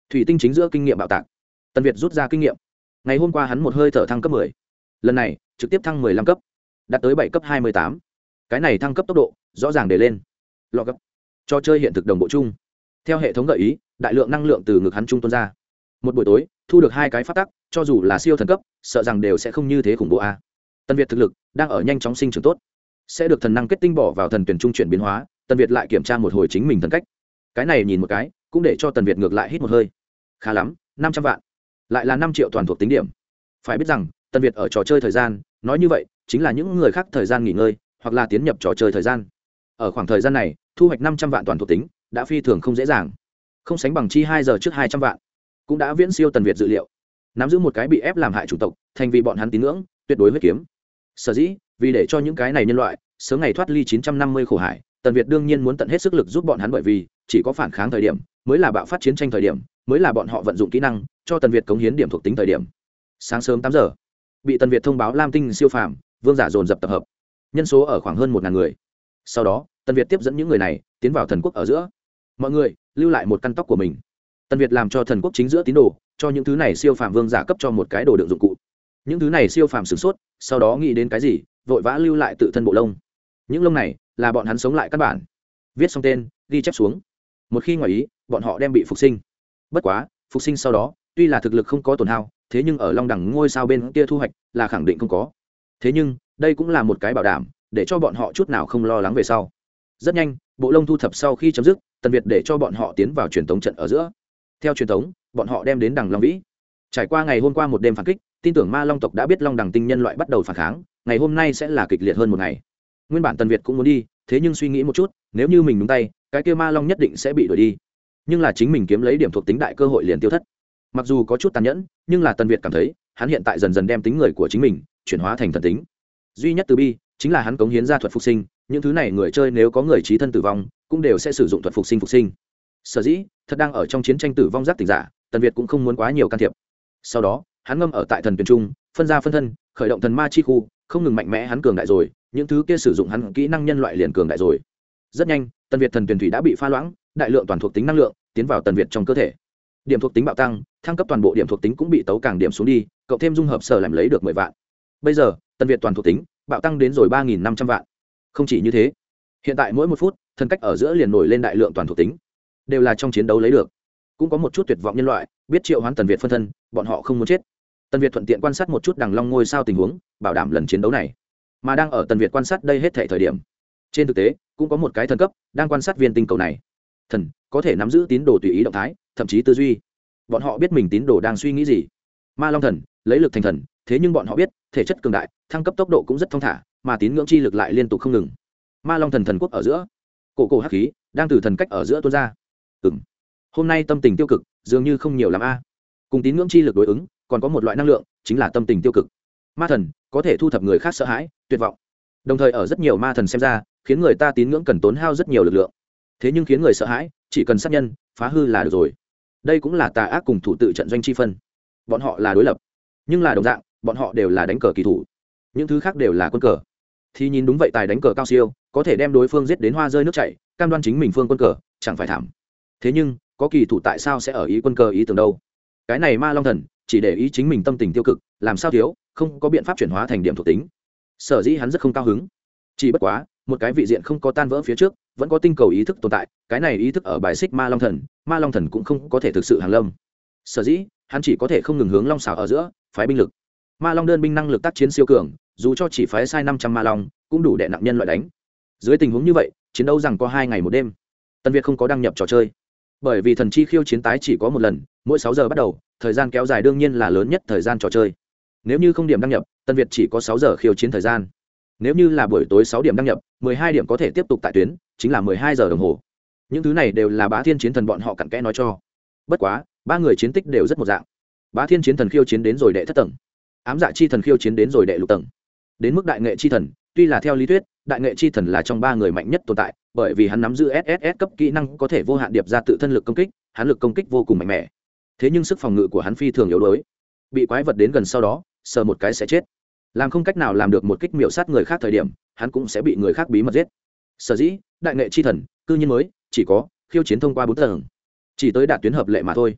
thủy tinh chính giữa kinh nghiệm bạo tạc. Tần Việt rút ra kinh nghiệm. Ngày hôm qua hắn một hơi thở thăng cấp mười, lần này trực tiếp thăng mười lăm cấp, đạt tới bảy cấp hai mươi tám. Cái này thăng cấp tốc độ rõ ràng để lên. Lọ cấp. Trò chơi hiện thực đồng bộ chung. Theo hệ thống gợi ý, đại lượng năng lượng từ ngực hắn trung tuôn ra. Một buổi tối, thu được hai cái phát tắc, cho dù là siêu thần cấp, sợ rằng đều sẽ không như thế khủng bố a. Tần Việt thực lực đang ở nhanh chóng sinh trưởng tốt, sẽ được thần năng kết tinh bỏ vào thần tuyển trung chuyển biến hóa. Tần Việt lại kiểm tra một hồi chính mình thần cách. Cái này nhìn một cái, cũng để cho Tần Việt ngược lại hít một hơi. Khá lắm, năm trăm vạn, lại là năm triệu toàn thuộc tính điểm. Phải biết rằng, Tần Việt ở trò chơi thời gian, nói như vậy, chính là những người khác thời gian nghỉ ngơi, hoặc là tiến nhập trò chơi thời gian. Ở khoảng thời gian này, thu hoạch năm trăm vạn toàn thuộc tính, đã phi thường không dễ dàng. Không sánh bằng chi hai giờ trước hai trăm vạn, cũng đã viễn siêu Tần Việt dự liệu. Nắm giữ một cái bị ép làm hại chủng tộc, thành vì bọn hắn tín ngưỡng, tuyệt đối huyết kiếm. Sở dĩ, vì để cho những cái này nhân loại sớm ngày thoát ly chín trăm năm mươi khổ hải, Tần Việt đương nhiên muốn tận hết sức lực giúp bọn hắn, bởi vì chỉ có phản kháng thời điểm mới là bạo phát chiến tranh thời điểm, mới là bọn họ vận dụng kỹ năng cho Tần Việt cống hiến điểm thuộc tính thời điểm. Sáng sớm tám giờ, bị Tần Việt thông báo Lam Tinh siêu phàm vương giả dồn dập tập hợp, nhân số ở khoảng hơn một ngàn người. Sau đó, Tần Việt tiếp dẫn những người này tiến vào thần quốc ở giữa. Mọi người lưu lại một căn tóc của mình. Tần Việt làm cho thần quốc chính giữa tín đồ, cho những thứ này siêu phàm vương giả cấp cho một cái đồ đựng dụng cụ. Những thứ này siêu phàm sửng sốt, sau đó nghĩ đến cái gì, vội vã lưu lại tự thân bộ lông. Những lông này là bọn hắn sống lại căn bản. Viết xong tên, ghi chép xuống. Một khi ngoài ý, bọn họ đem bị phục sinh. Bất quá, phục sinh sau đó, tuy là thực lực không có tổn hao, thế nhưng ở Long Đẳng ngôi sao bên kia thu hoạch là khẳng định không có. Thế nhưng, đây cũng là một cái bảo đảm, để cho bọn họ chút nào không lo lắng về sau. Rất nhanh, bộ lông thu thập sau khi chấm dứt, Tần Việt để cho bọn họ tiến vào truyền tống trận ở giữa. Theo truyền tống, bọn họ đem đến Đằng Long Vĩ. Trải qua ngày hôm qua một đêm phản kích, tin tưởng Ma Long tộc đã biết Long Đẳng tinh nhân loại bắt đầu phản kháng, ngày hôm nay sẽ là kịch liệt hơn một ngày. Nguyên bản Tần Việt cũng muốn đi, thế nhưng suy nghĩ một chút, nếu như mình nhúng tay, cái kia Ma Long nhất định sẽ bị đuổi đi. Nhưng là chính mình kiếm lấy điểm thuộc tính đại cơ hội liền tiêu thất. Mặc dù có chút tàn nhẫn, nhưng là Tần Việt cảm thấy, hắn hiện tại dần dần đem tính người của chính mình chuyển hóa thành thần tính. Duy nhất từ bi chính là hắn cống hiến ra thuật phục sinh, những thứ này người chơi nếu có người trí thân tử vong, cũng đều sẽ sử dụng thuật phục sinh phục sinh. Sở dĩ, thật đang ở trong chiến tranh tử vong giác tỉnh giả, Tần Việt cũng không muốn quá nhiều can thiệp. Sau đó, hắn ngâm ở tại thần tuyển trung, phân ra phân thân, khởi động thần ma chi khu, không ngừng mạnh mẽ hắn cường đại rồi, những thứ kia sử dụng hắn kỹ năng nhân loại liền cường đại rồi. Rất nhanh, Tần Việt thần tuyển thủy đã bị pha loãng, đại lượng toàn thuộc tính năng lượng tiến vào Tần Việt trong cơ thể. Điểm thuộc tính bạo tăng, thăng cấp toàn bộ điểm thuộc tính cũng bị tấu càng điểm xuống đi, cộng thêm dung hợp sở làm lấy được mười vạn. Bây giờ, Tần Việt toàn thuộc tính bạo tăng đến rồi ba nghìn năm trăm vạn. Không chỉ như thế, hiện tại mỗi một phút, thần cách ở giữa liền nổi lên đại lượng toàn thuộc tính, đều là trong chiến đấu lấy được. Cũng có một chút tuyệt vọng nhân loại biết triệu hoán Tần Việt phân thân, bọn họ không muốn chết. Tần Việt thuận tiện quan sát một chút Đằng Long ngôi sao tình huống, bảo đảm lần chiến đấu này. Mà đang ở Tần Việt quan sát đây hết thảy thời điểm, trên thực tế cũng có một cái thần cấp đang quan sát viên tinh cầu này. Thần có thể nắm giữ tín đồ tùy ý động thái, thậm chí tư duy. Bọn họ biết mình tín đồ đang suy nghĩ gì. Ma Long thần lấy lực thành thần, thế nhưng bọn họ biết thể chất cường đại, thăng cấp tốc độ cũng rất thông thả, mà tín ngưỡng chi lực lại liên tục không ngừng. Ma Long thần thần quốc ở giữa, cổ cổ hắc khí đang từ thần cách ở giữa tuôn ra. Ừm, hôm nay tâm tình tiêu cực dường như không nhiều lắm a. Cùng tín ngưỡng chi lực đối ứng, còn có một loại năng lượng, chính là tâm tình tiêu cực. Ma thần có thể thu thập người khác sợ hãi, tuyệt vọng. Đồng thời ở rất nhiều ma thần xem ra, khiến người ta tín ngưỡng cần tốn hao rất nhiều lực lượng. Thế nhưng khiến người sợ hãi, chỉ cần sát nhân, phá hư là được rồi. Đây cũng là tà ác cùng thủ tự trận doanh chi phân. Bọn họ là đối lập, nhưng là đồng dạng, bọn họ đều là đánh cờ kỳ thủ. Những thứ khác đều là quân cờ. Thì nhìn đúng vậy, tài đánh cờ cao siêu, có thể đem đối phương giết đến hoa rơi nước chảy, cam đoan chính mình phương quân cờ, chẳng phải thảm. Thế nhưng, có kỳ thủ tại sao sẽ ở ý quân cờ ý tưởng đâu? Cái này Ma Long thần chỉ để ý chính mình tâm tình tiêu cực, làm sao thiếu, không có biện pháp chuyển hóa thành điểm thuộc tính. Sở dĩ hắn rất không cao hứng. Chỉ bất quá, một cái vị diện không có tan vỡ phía trước, vẫn có tinh cầu ý thức tồn tại, cái này ý thức ở bài xích Ma Long thần, Ma Long thần cũng không có thể thực sự hàng lâm. Sở dĩ, hắn chỉ có thể không ngừng hướng Long xảo ở giữa phái binh lực. Ma Long đơn binh năng lực tác chiến siêu cường, dù cho chỉ phái sai năm trăm Ma Long, cũng đủ để nặng nhân loại đánh. Dưới tình huống như vậy, chiến đấu rằng có hai ngày một đêm. Tần Việt không có đăng nhập trò chơi, bởi vì thần chi khiêu chiến tái chỉ có một lần, mỗi sáu giờ bắt đầu, thời gian kéo dài đương nhiên là lớn nhất thời gian trò chơi. Nếu như không điểm đăng nhập, Tần Việt chỉ có sáu giờ khiêu chiến thời gian. Nếu như là buổi tối sáu điểm đăng nhập, mười hai điểm có thể tiếp tục tại tuyến, chính là mười hai giờ đồng hồ. Những thứ này đều là Bá Thiên chiến thần bọn họ cặn kẽ nói cho. Bất quá, ba người chiến tích đều rất một dạng. Bá Thiên chiến thần khiêu chiến đến rồi đệ thất tầng, Ám Dạ chi thần khiêu chiến đến rồi đệ lục tầng. Đến mức Đại Nghệ chi thần, tuy là theo lý thuyết, Đại Nghệ chi thần là trong ba người mạnh nhất tồn tại, bởi vì hắn nắm giữ ét ét ét cấp kỹ năng có thể vô hạn điệp ra tự thân lực công kích, hắn lực công kích vô cùng mạnh mẽ. Thế nhưng sức phòng ngự của hắn phi thường yếu đuối, bị quái vật đến gần sau đó, sờ một cái sẽ chết. Làm không cách nào làm được một kích miểu sát người khác thời điểm, hắn cũng sẽ bị người khác bí mật giết. Sở dĩ, Đại Nghệ chi thần, cư nhiên mới chỉ có khiêu chiến thông qua bốn tầng, chỉ tới đạt tuyến hợp lệ mà thôi.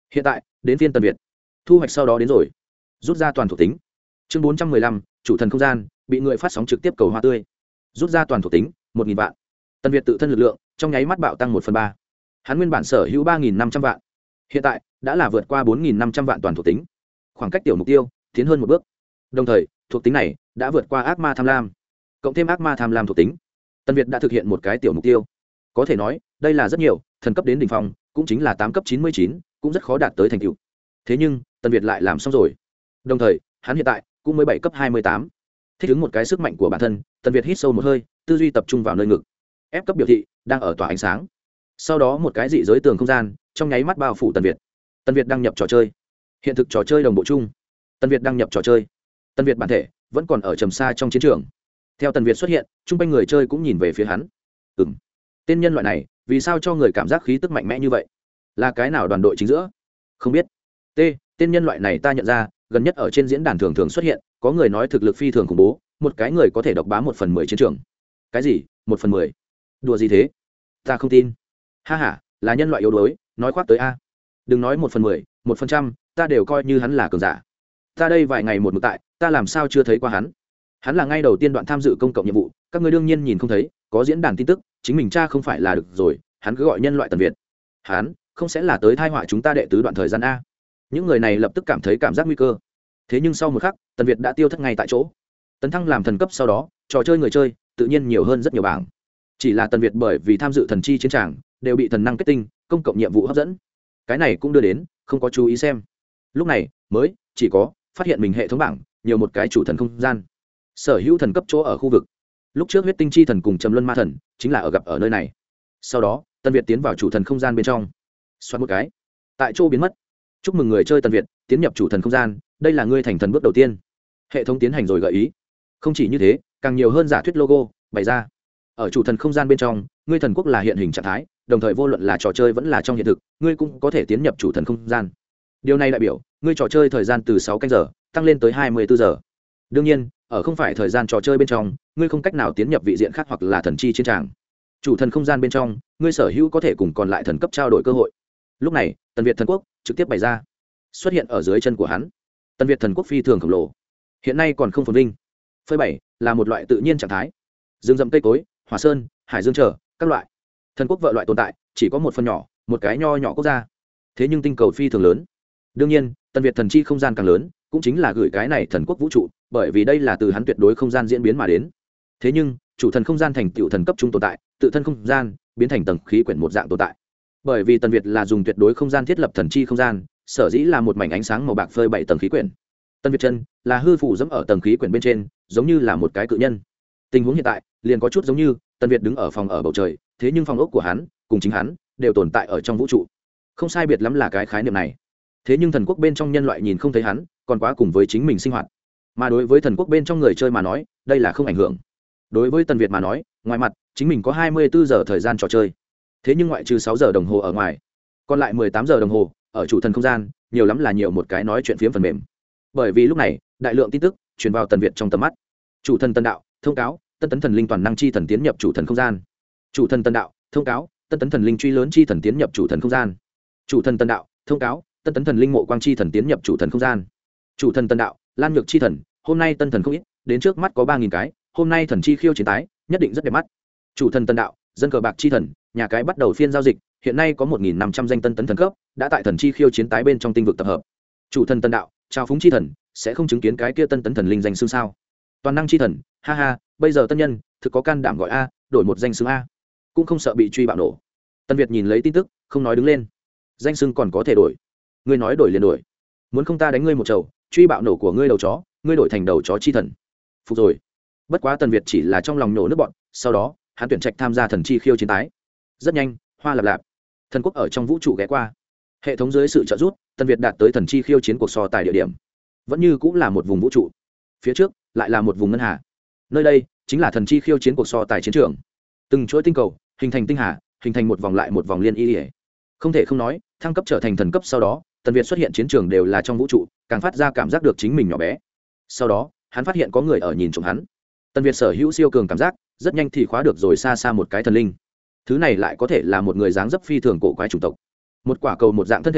Hiện tại đến phiên Tần Việt, thu hoạch sau đó đến rồi. Rút ra toàn thuộc tính. Chương bốn trăm mười lăm, chủ thần không gian bị người phát sóng trực tiếp cầu hoa tươi. Rút ra toàn thuộc tính một nghìn vạn. Tần Việt tự thân lực lượng trong nháy mắt bạo tăng một phần ba. Hắn nguyên bản sở hữu ba nghìn năm trăm vạn, hiện tại đã là vượt qua bốn nghìn năm trăm vạn toàn thuộc tính, khoảng cách tiểu mục tiêu tiến hơn một bước. Đồng thời thuộc tính này đã vượt qua ác ma tham lam, cộng thêm ác ma tham lam thuộc tính, Tần Việt đã thực hiện một cái tiểu mục tiêu. Có thể nói đây là rất nhiều, thần cấp đến đỉnh phong cũng chính là tám cấp chín mươi chín, cũng rất khó đạt tới thành tựu. Thế nhưng Tần Việt lại làm xong rồi. Đồng thời hắn hiện tại cũng mới bảy cấp hai mươi tám. Thích ứng một cái sức mạnh của bản thân, Tần Việt hít sâu một hơi, tư duy tập trung vào nơi ngực. Ép cấp biểu thị đang ở tỏa ánh sáng. Sau đó một cái dị giới tường không gian trong nháy mắt bao phủ Tần Việt. Tần Việt đăng nhập trò chơi. Hiện thực trò chơi đồng bộ chung. Tần Việt đăng nhập trò chơi. Tần Việt bản thể vẫn còn ở trầm xa trong chiến trường. Theo Tần Việt xuất hiện, chung quanh người chơi cũng nhìn về phía hắn. Ừm, tên nhân loại này vì sao cho người cảm giác khí tức mạnh mẽ như vậy? Là cái nào đoàn đội chính giữa? Không biết. T, tên nhân loại này ta nhận ra, gần nhất ở trên diễn đàn thường thường xuất hiện, có người nói thực lực phi thường khủng bố, một cái người có thể độc bá một phần mười chiến trường. Cái gì? Một phần mười? Đùa gì thế? Ta không tin. Ha ha, là nhân loại yếu đuối, nói khoác tới a. Đừng nói một phần mười, một phần trăm, ta đều coi như hắn là cường giả. Ta đây vài ngày một mực tại, ta làm sao chưa thấy qua hắn? Hắn là ngay đầu tiên đoạn tham dự công cộng nhiệm vụ, các ngươi đương nhiên nhìn không thấy, có diễn đàn tin tức, chính mình cha không phải là được rồi, hắn cứ gọi nhân loại Tần Việt. Hắn không sẽ là tới thai họa chúng ta đệ tứ đoạn thời gian a? Những người này lập tức cảm thấy cảm giác nguy cơ. Thế nhưng sau một khắc, Tần Việt đã tiêu thất ngay tại chỗ. Tấn thăng làm thần cấp sau đó, trò chơi người chơi tự nhiên nhiều hơn rất nhiều bảng. Chỉ là Tần Việt bởi vì tham dự thần chi chiến tràng, đều bị thần năng kết tinh, công cộng nhiệm vụ hấp dẫn. Cái này cũng đưa đến không có chú ý xem. Lúc này mới chỉ có phát hiện mình hệ thống bảng nhiều một cái chủ thần không gian, sở hữu thần cấp chỗ ở khu vực. Lúc trước huyết tinh chi thần cùng trầm luân ma thần chính là ở gặp ở nơi này. Sau đó Tần Việt tiến vào chủ thần không gian bên trong, xoát một cái tại chỗ biến mất. Chúc mừng người chơi Tần Việt tiến nhập chủ thần không gian, đây là ngươi thành thần bước đầu tiên. Hệ thống tiến hành rồi gợi ý. Không chỉ như thế, càng nhiều hơn giả thuyết logo bày ra. Ở chủ thần không gian bên trong, ngươi thần quốc là hiện hình trạng thái, đồng thời vô luận là trò chơi vẫn là trong hiện thực, ngươi cũng có thể tiến nhập chủ thần không gian. Điều này đại biểu ngươi trò chơi thời gian từ sáu canh giờ tăng lên tới hai mươi bốn giờ. Đương nhiên, ở không phải thời gian trò chơi bên trong, ngươi không cách nào tiến nhập vị diện khác hoặc là thần chi chiến tràng. Chủ thần không gian bên trong, ngươi sở hữu có thể cùng còn lại thần cấp trao đổi cơ hội. Lúc này Tần Việt thần quốc trực tiếp bày ra, xuất hiện ở dưới chân của hắn. Tần Việt thần quốc phi thường khổng lồ, hiện nay còn không phồn vinh. Phơi bảy là một loại tự nhiên trạng thái, rừng rậm cây cối, hỏa sơn, hải dương trở các loại thần quốc vợ loại tồn tại chỉ có một phần nhỏ, một cái nho nhỏ quốc gia. Thế nhưng tinh cầu phi thường lớn. Đương nhiên Tần Việt thần chi không gian càng lớn, cũng chính là gửi cái này thần quốc vũ trụ, bởi vì đây là từ hắn tuyệt đối không gian diễn biến mà đến. Thế nhưng chủ thần không gian thành tựu thần cấp trung tồn tại, tự thân không gian biến thành tầng khí quyển một dạng tồn tại. Bởi vì Tần Việt là dùng tuyệt đối không gian thiết lập thần chi không gian, sở dĩ là một mảnh ánh sáng màu bạc phơi bảy tầng khí quyển. Tần Việt chân là hư phủ dẫm ở tầng khí quyển bên trên, giống như là một cái cự nhân. Tình huống hiện tại liền có chút giống như Tần Việt đứng ở phòng ở bầu trời, thế nhưng phòng ốc của hắn cùng chính hắn đều tồn tại ở trong vũ trụ. Không sai biệt lắm là cái khái niệm này. Thế nhưng thần quốc bên trong nhân loại nhìn không thấy hắn, còn quá cùng với chính mình sinh hoạt. Mà đối với thần quốc bên trong người chơi mà nói, đây là không ảnh hưởng. Đối với Tần Việt mà nói, ngoài mặt chính mình có hai mươi bốn giờ thời gian trò chơi. Thế nhưng ngoại trừ sáu giờ đồng hồ ở ngoài, còn lại mười tám giờ đồng hồ ở chủ thần không gian, nhiều lắm là nhiều một cái nói chuyện phiếm phần mềm. Bởi vì lúc này đại lượng tin tức truyền vào Tần Việt trong tầm mắt. Chủ thần Tân đạo thông cáo, tân tấn thần linh toàn năng chi thần tiến nhập chủ thần không gian. Chủ thần Tân đạo thông cáo, tân tấn thần linh truy lớn chi thần tiến nhập chủ thần không gian. Chủ thần Tân đạo thông cáo, tân tấn thần linh mộ quang chi thần tiến nhập chủ thần không gian. Chủ thần Tân đạo lan nhược chi thần, hôm nay tân thần không ít, đến trước mắt có ba nghìn cái, hôm nay thần chi khiêu chiến tái nhất định rất đẹp mắt. Chủ thần Tân đạo dân cờ bạc chi thần, nhà cái bắt đầu phiên giao dịch, hiện nay có một nghìn năm trăm danh tân tấn thần cấp đã tại thần chi khiêu chiến tái bên trong tinh vực tập hợp. Chủ thần Tân đạo trao phúng chi thần, sẽ không chứng kiến cái kia tân tấn thần linh danh xưng sao? Toàn năng chi thần, ha ha, bây giờ tân nhân thực có can đảm gọi a, đổi một danh xưng a, cũng không sợ bị truy bạo nổ. Tân Việt nhìn lấy tin tức, không nói đứng lên. Danh xưng còn có thể đổi, ngươi nói đổi liền đổi, muốn không ta đánh ngươi một chầu, truy bạo nổ của ngươi đầu chó, ngươi đổi thành đầu chó chi thần. Phục rồi. Bất quá Tần Việt chỉ là trong lòng nổ nước bọn, sau đó hắn tuyển trạch tham gia thần chi khiêu chiến tái. Rất nhanh, hoa lập lạp, thần quốc ở trong vũ trụ ghé qua. Hệ thống dưới sự trợ giúp, Tần Việt đạt tới thần chi khiêu chiến cuộc so tài địa điểm. Vẫn như cũng là một vùng vũ trụ, phía trước lại là một vùng ngân hà. Nơi đây chính là thần chi khiêu chiến cuộc so tài chiến trường. Từng chuỗi tinh cầu hình thành tinh hà, hình thành một vòng lại một vòng liên y. Không thể không nói, thăng cấp trở thành thần cấp sau đó, Tần Việt xuất hiện chiến trường đều là trong vũ trụ, càng phát ra cảm giác được chính mình nhỏ bé. Sau đó hắn phát hiện có người ở nhìn trộm hắn. Tần Việt sở hữu siêu cường cảm giác, rất nhanh thì khóa được rồi xa xa một cái thần linh. Thứ này lại có thể là một người dáng dấp phi thường cổ quái chủng tộc. Một quả cầu một dạng thân thể,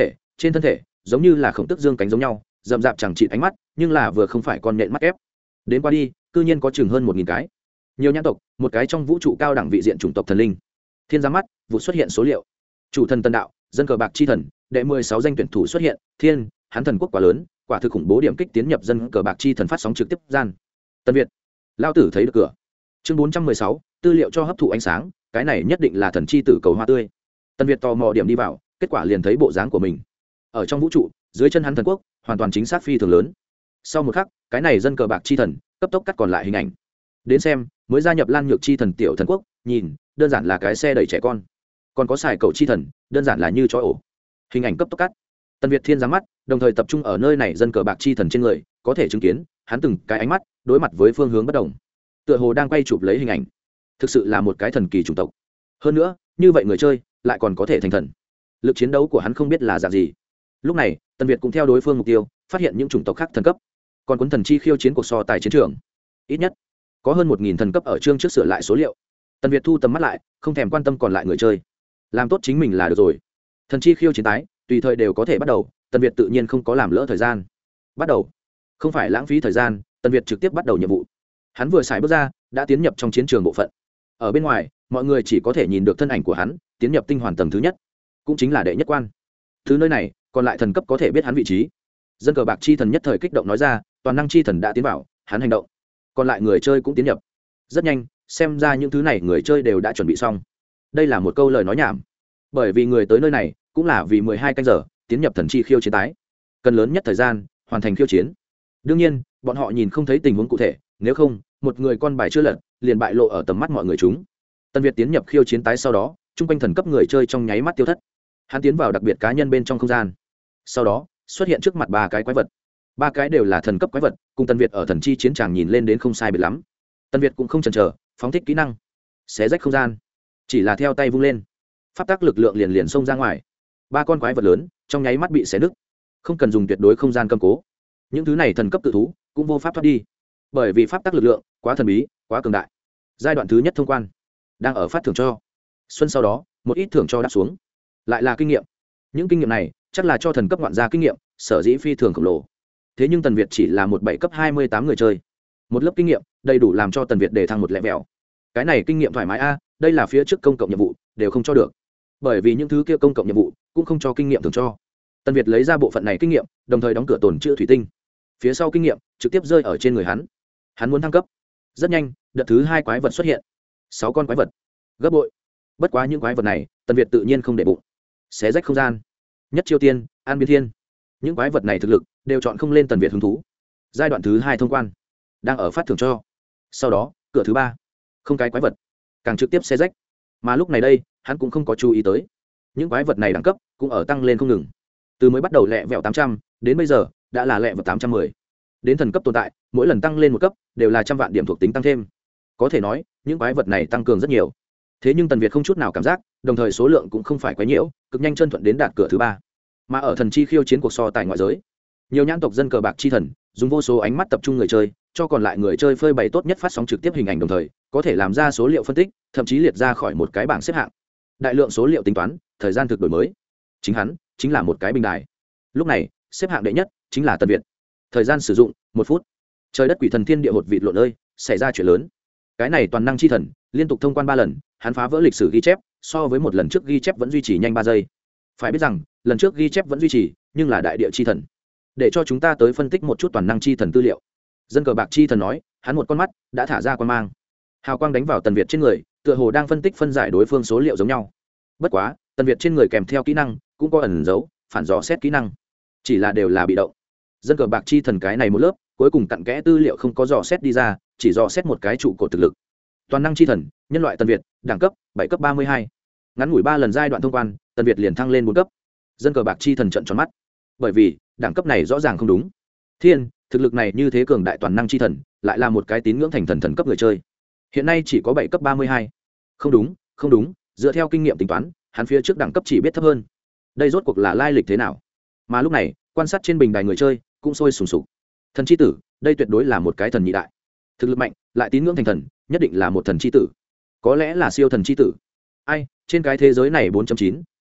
trên thân thể giống như là khổng tức dương cánh giống nhau rậm rạp chẳng chịt ánh mắt, nhưng là vừa không phải con nhện mắt ép. Đến qua đi cư nhiên có chừng hơn một nghìn cái. Nhiều nhãn tộc, một cái trong vũ trụ cao đẳng vị diện chủng tộc thần linh. Thiên giám mắt vụ xuất hiện số liệu. Chủ thần tân đạo, dân cờ bạc chi thần, đệ mười sáu danh tuyển thủ xuất hiện. Thiên, hắn thần quốc quá lớn, quả thực khủng bố điểm kích tiến nhập dân cờ bạc chi thần phát sóng trực tiếp gian. Tân Việt, lao tử thấy được cửa. Chương bốn trăm mười sáu, tư liệu cho hấp thụ ánh sáng, cái này nhất định là thần chi tử cầu hoa tươi. Tân Việt tò mò điểm đi vào, kết quả liền thấy bộ dáng của mình ở trong vũ trụ, dưới chân hắn thần quốc hoàn toàn chính xác phi thường lớn. Sau một khắc, cái này dân cờ bạc chi thần cấp tốc cắt còn lại hình ảnh. Đến xem, mới gia nhập Lan Nhược chi thần tiểu thần quốc, nhìn, đơn giản là cái xe đẩy trẻ con. Còn có xài cầu chi thần, đơn giản là như chó ổ. Hình ảnh cấp tốc cắt. Tân Việt Thiên giáng mắt, đồng thời tập trung ở nơi này dân cờ bạc chi thần trên người, có thể chứng kiến, hắn từng cái ánh mắt đối mặt với phương hướng bất đồng. Tựa hồ đang quay chụp lấy hình ảnh. Thực sự là một cái thần kỳ chủng tộc. Hơn nữa, như vậy người chơi lại còn có thể thành thần. Lực chiến đấu của hắn không biết là dạng gì. Lúc này, Tân Việt cũng theo đối phương mục tiêu, phát hiện những chủng tộc khác thần cấp. Còn cuốn thần chi khiêu chiến cuộc so tài chiến trường. Ít nhất có hơn một nghìn thần cấp ở chương trước sửa lại số liệu. Tân Việt thu tầm mắt lại, không thèm quan tâm còn lại người chơi, làm tốt chính mình là được rồi. Thần chi khiêu chiến tái tùy thời đều có thể bắt đầu, Tân Việt tự nhiên không có làm lỡ thời gian. Bắt đầu, không phải lãng phí thời gian, Tân Việt trực tiếp bắt đầu nhiệm vụ. Hắn vừa xài bước ra, đã tiến nhập trong chiến trường bộ phận. Ở bên ngoài, mọi người chỉ có thể nhìn được thân ảnh của hắn, tiến nhập tinh hoàn tầng thứ nhất, cũng chính là đệ nhất quan. Thứ nơi này, còn lại thần cấp có thể biết hắn vị trí. Dân cờ bạc chi thần nhất thời kích động nói ra, toàn năng chi thần đã tiến vào, hắn hành động. Còn lại người chơi cũng tiến nhập. Rất nhanh, xem ra những thứ này người chơi đều đã chuẩn bị xong. Đây là một câu lời nói nhảm, bởi vì người tới nơi này cũng là vì mười hai canh giờ tiến nhập thần chi khiêu chiến tái, cần lớn nhất thời gian hoàn thành khiêu chiến. Đương nhiên, bọn họ nhìn không thấy tình huống cụ thể, nếu không, một người con bài chưa lật, liền bại lộ ở tầm mắt mọi người chúng. Tân Việt tiến nhập khiêu chiến tái sau đó, trung quanh thần cấp người chơi trong nháy mắt tiêu thất. Hắn tiến vào đặc biệt cá nhân bên trong không gian. Sau đó, xuất hiện trước mặt ba cái quái vật. Ba cái đều là thần cấp quái vật, cùng Tân Việt ở thần chi chiến tràng nhìn lên đến không sai biệt lắm. Tân Việt cũng không chần chờ, phóng thích kỹ năng, xé rách không gian. Chỉ là theo tay vung lên, pháp tắc lực lượng liền liền xông ra ngoài. Ba con quái vật lớn trong nháy mắt bị xé nứt. Không cần dùng tuyệt đối không gian cầm cố, những thứ này thần cấp tự thú cũng vô pháp thoát đi, bởi vì pháp tắc lực lượng quá thần bí, quá cường đại. Giai đoạn thứ nhất thông quan đang ở phát thưởng cho xuân, sau đó một ít thưởng cho đáp xuống, lại là kinh nghiệm. Những kinh nghiệm này chắc là cho thần cấp ngoạn gia kinh nghiệm, sở dĩ phi thường khổng lồ. Thế nhưng Tần Việt chỉ là một bảy cấp hai mươi tám người chơi, một lớp kinh nghiệm đầy đủ làm cho Tần Việt để thăng một lẹ vẹo. Cái này kinh nghiệm thoải mái a, đây là phía trước công cộng nhiệm vụ đều không cho được, bởi vì những thứ kia công cộng nhiệm vụ cũng không cho kinh nghiệm thường cho. Tần Việt lấy ra bộ phận này kinh nghiệm, đồng thời đóng cửa tồn trữ thủy tinh. Phía sau kinh nghiệm trực tiếp rơi ở trên người hắn. Hắn muốn thăng cấp. Rất nhanh, đợt thứ hai quái vật xuất hiện. Sáu con quái vật, gấp bội. Bất quá những quái vật này, Tần Việt tự nhiên không để bụng. Xé rách không gian, nhất chiêu tiên, an biến thiên. Những quái vật này thực lực đều chọn không lên Tần Việt hứng thú. Giai đoạn thứ hai thông quan đang ở phát thưởng cho. Sau đó, cửa thứ ba, không cái quái vật, càng trực tiếp xé rách. Mà lúc này đây, hắn cũng không có chú ý tới, những quái vật này đẳng cấp cũng ở tăng lên không ngừng. Từ mới bắt đầu lẹ vẹo tám trăm, đến bây giờ đã là lẹ vẹo tám trăm mười. Đến thần cấp tồn tại, mỗi lần tăng lên một cấp đều là trăm vạn điểm thuộc tính tăng thêm. Có thể nói, những quái vật này tăng cường rất nhiều. Thế nhưng Tần Việt không chút nào cảm giác, đồng thời số lượng cũng không phải quá nhiễu, cực nhanh chân thuận đến đạt cửa thứ ba. Mà ở thần chi khiêu chiến cuộc so tại ngoại giới, nhiều nhãn tộc dân cờ bạc chi thần dùng vô số ánh mắt tập trung người chơi, cho còn lại người chơi phơi bày tốt nhất phát sóng trực tiếp hình ảnh, đồng thời có thể làm ra số liệu phân tích, thậm chí liệt ra khỏi một cái bảng xếp hạng. Đại lượng số liệu tính toán, thời gian thực đổi mới. Chính hắn chính là một cái bình đài. Lúc này, xếp hạng đệ nhất chính là Tần Việt. Thời gian sử dụng một phút. Trời đất quỷ thần thiên địa hột vịt lộn ơi, xảy ra chuyện lớn. Cái này toàn năng chi thần liên tục thông quan ba lần, hắn phá vỡ lịch sử ghi chép, so với một lần trước ghi chép vẫn duy trì nhanh ba giây. Phải biết rằng, lần trước ghi chép vẫn duy trì, nhưng là đại địa chi thần. Để cho chúng ta tới phân tích một chút toàn năng chi thần tư liệu. Dân cờ bạc chi thần nói, hắn một con mắt đã thả ra quan mang, hào quang đánh vào Tần Việt trên người, tựa hồ đang phân tích phân giải đối phương số liệu giống nhau. Bất quá, Tần Việt trên người kèm theo kỹ năng cũng có ẩn dấu phản dò xét kỹ năng, chỉ là đều là bị động. Dân cờ bạc chi thần cái này một lớp cuối cùng cặn kẽ tư liệu không có dò xét đi ra, chỉ dò xét một cái trụ cột thực lực. Toàn năng chi thần, nhân loại Tần Việt, đẳng cấp bảy cấp ba mươi hai. Ngắn ngủi ba lần giai đoạn thông quan, Tần Việt liền thăng lên bốn cấp. Dân cờ bạc chi thần trợn tròn mắt, bởi vì đẳng cấp này rõ ràng không đúng. Thiên, thực lực này như thế cường đại toàn năng chi thần, lại là một cái tín ngưỡng thành thần thần cấp người chơi. Hiện nay chỉ có bảy cấp ba mươi hai. Không đúng, không đúng, dựa theo kinh nghiệm tính toán, hắn phía trước đẳng cấp chỉ biết thấp hơn. Đây rốt cuộc là lai lịch thế nào? Mà lúc này, quan sát trên bình đài người chơi cũng sôi sùng sục. Thần chi tử, đây tuyệt đối là một cái thần nhị đại. Thực lực mạnh, lại tín ngưỡng thành thần, nhất định là một thần chi tử. Có lẽ là siêu thần chi tử. Ai, trên cái thế giới này bốn chấm chín,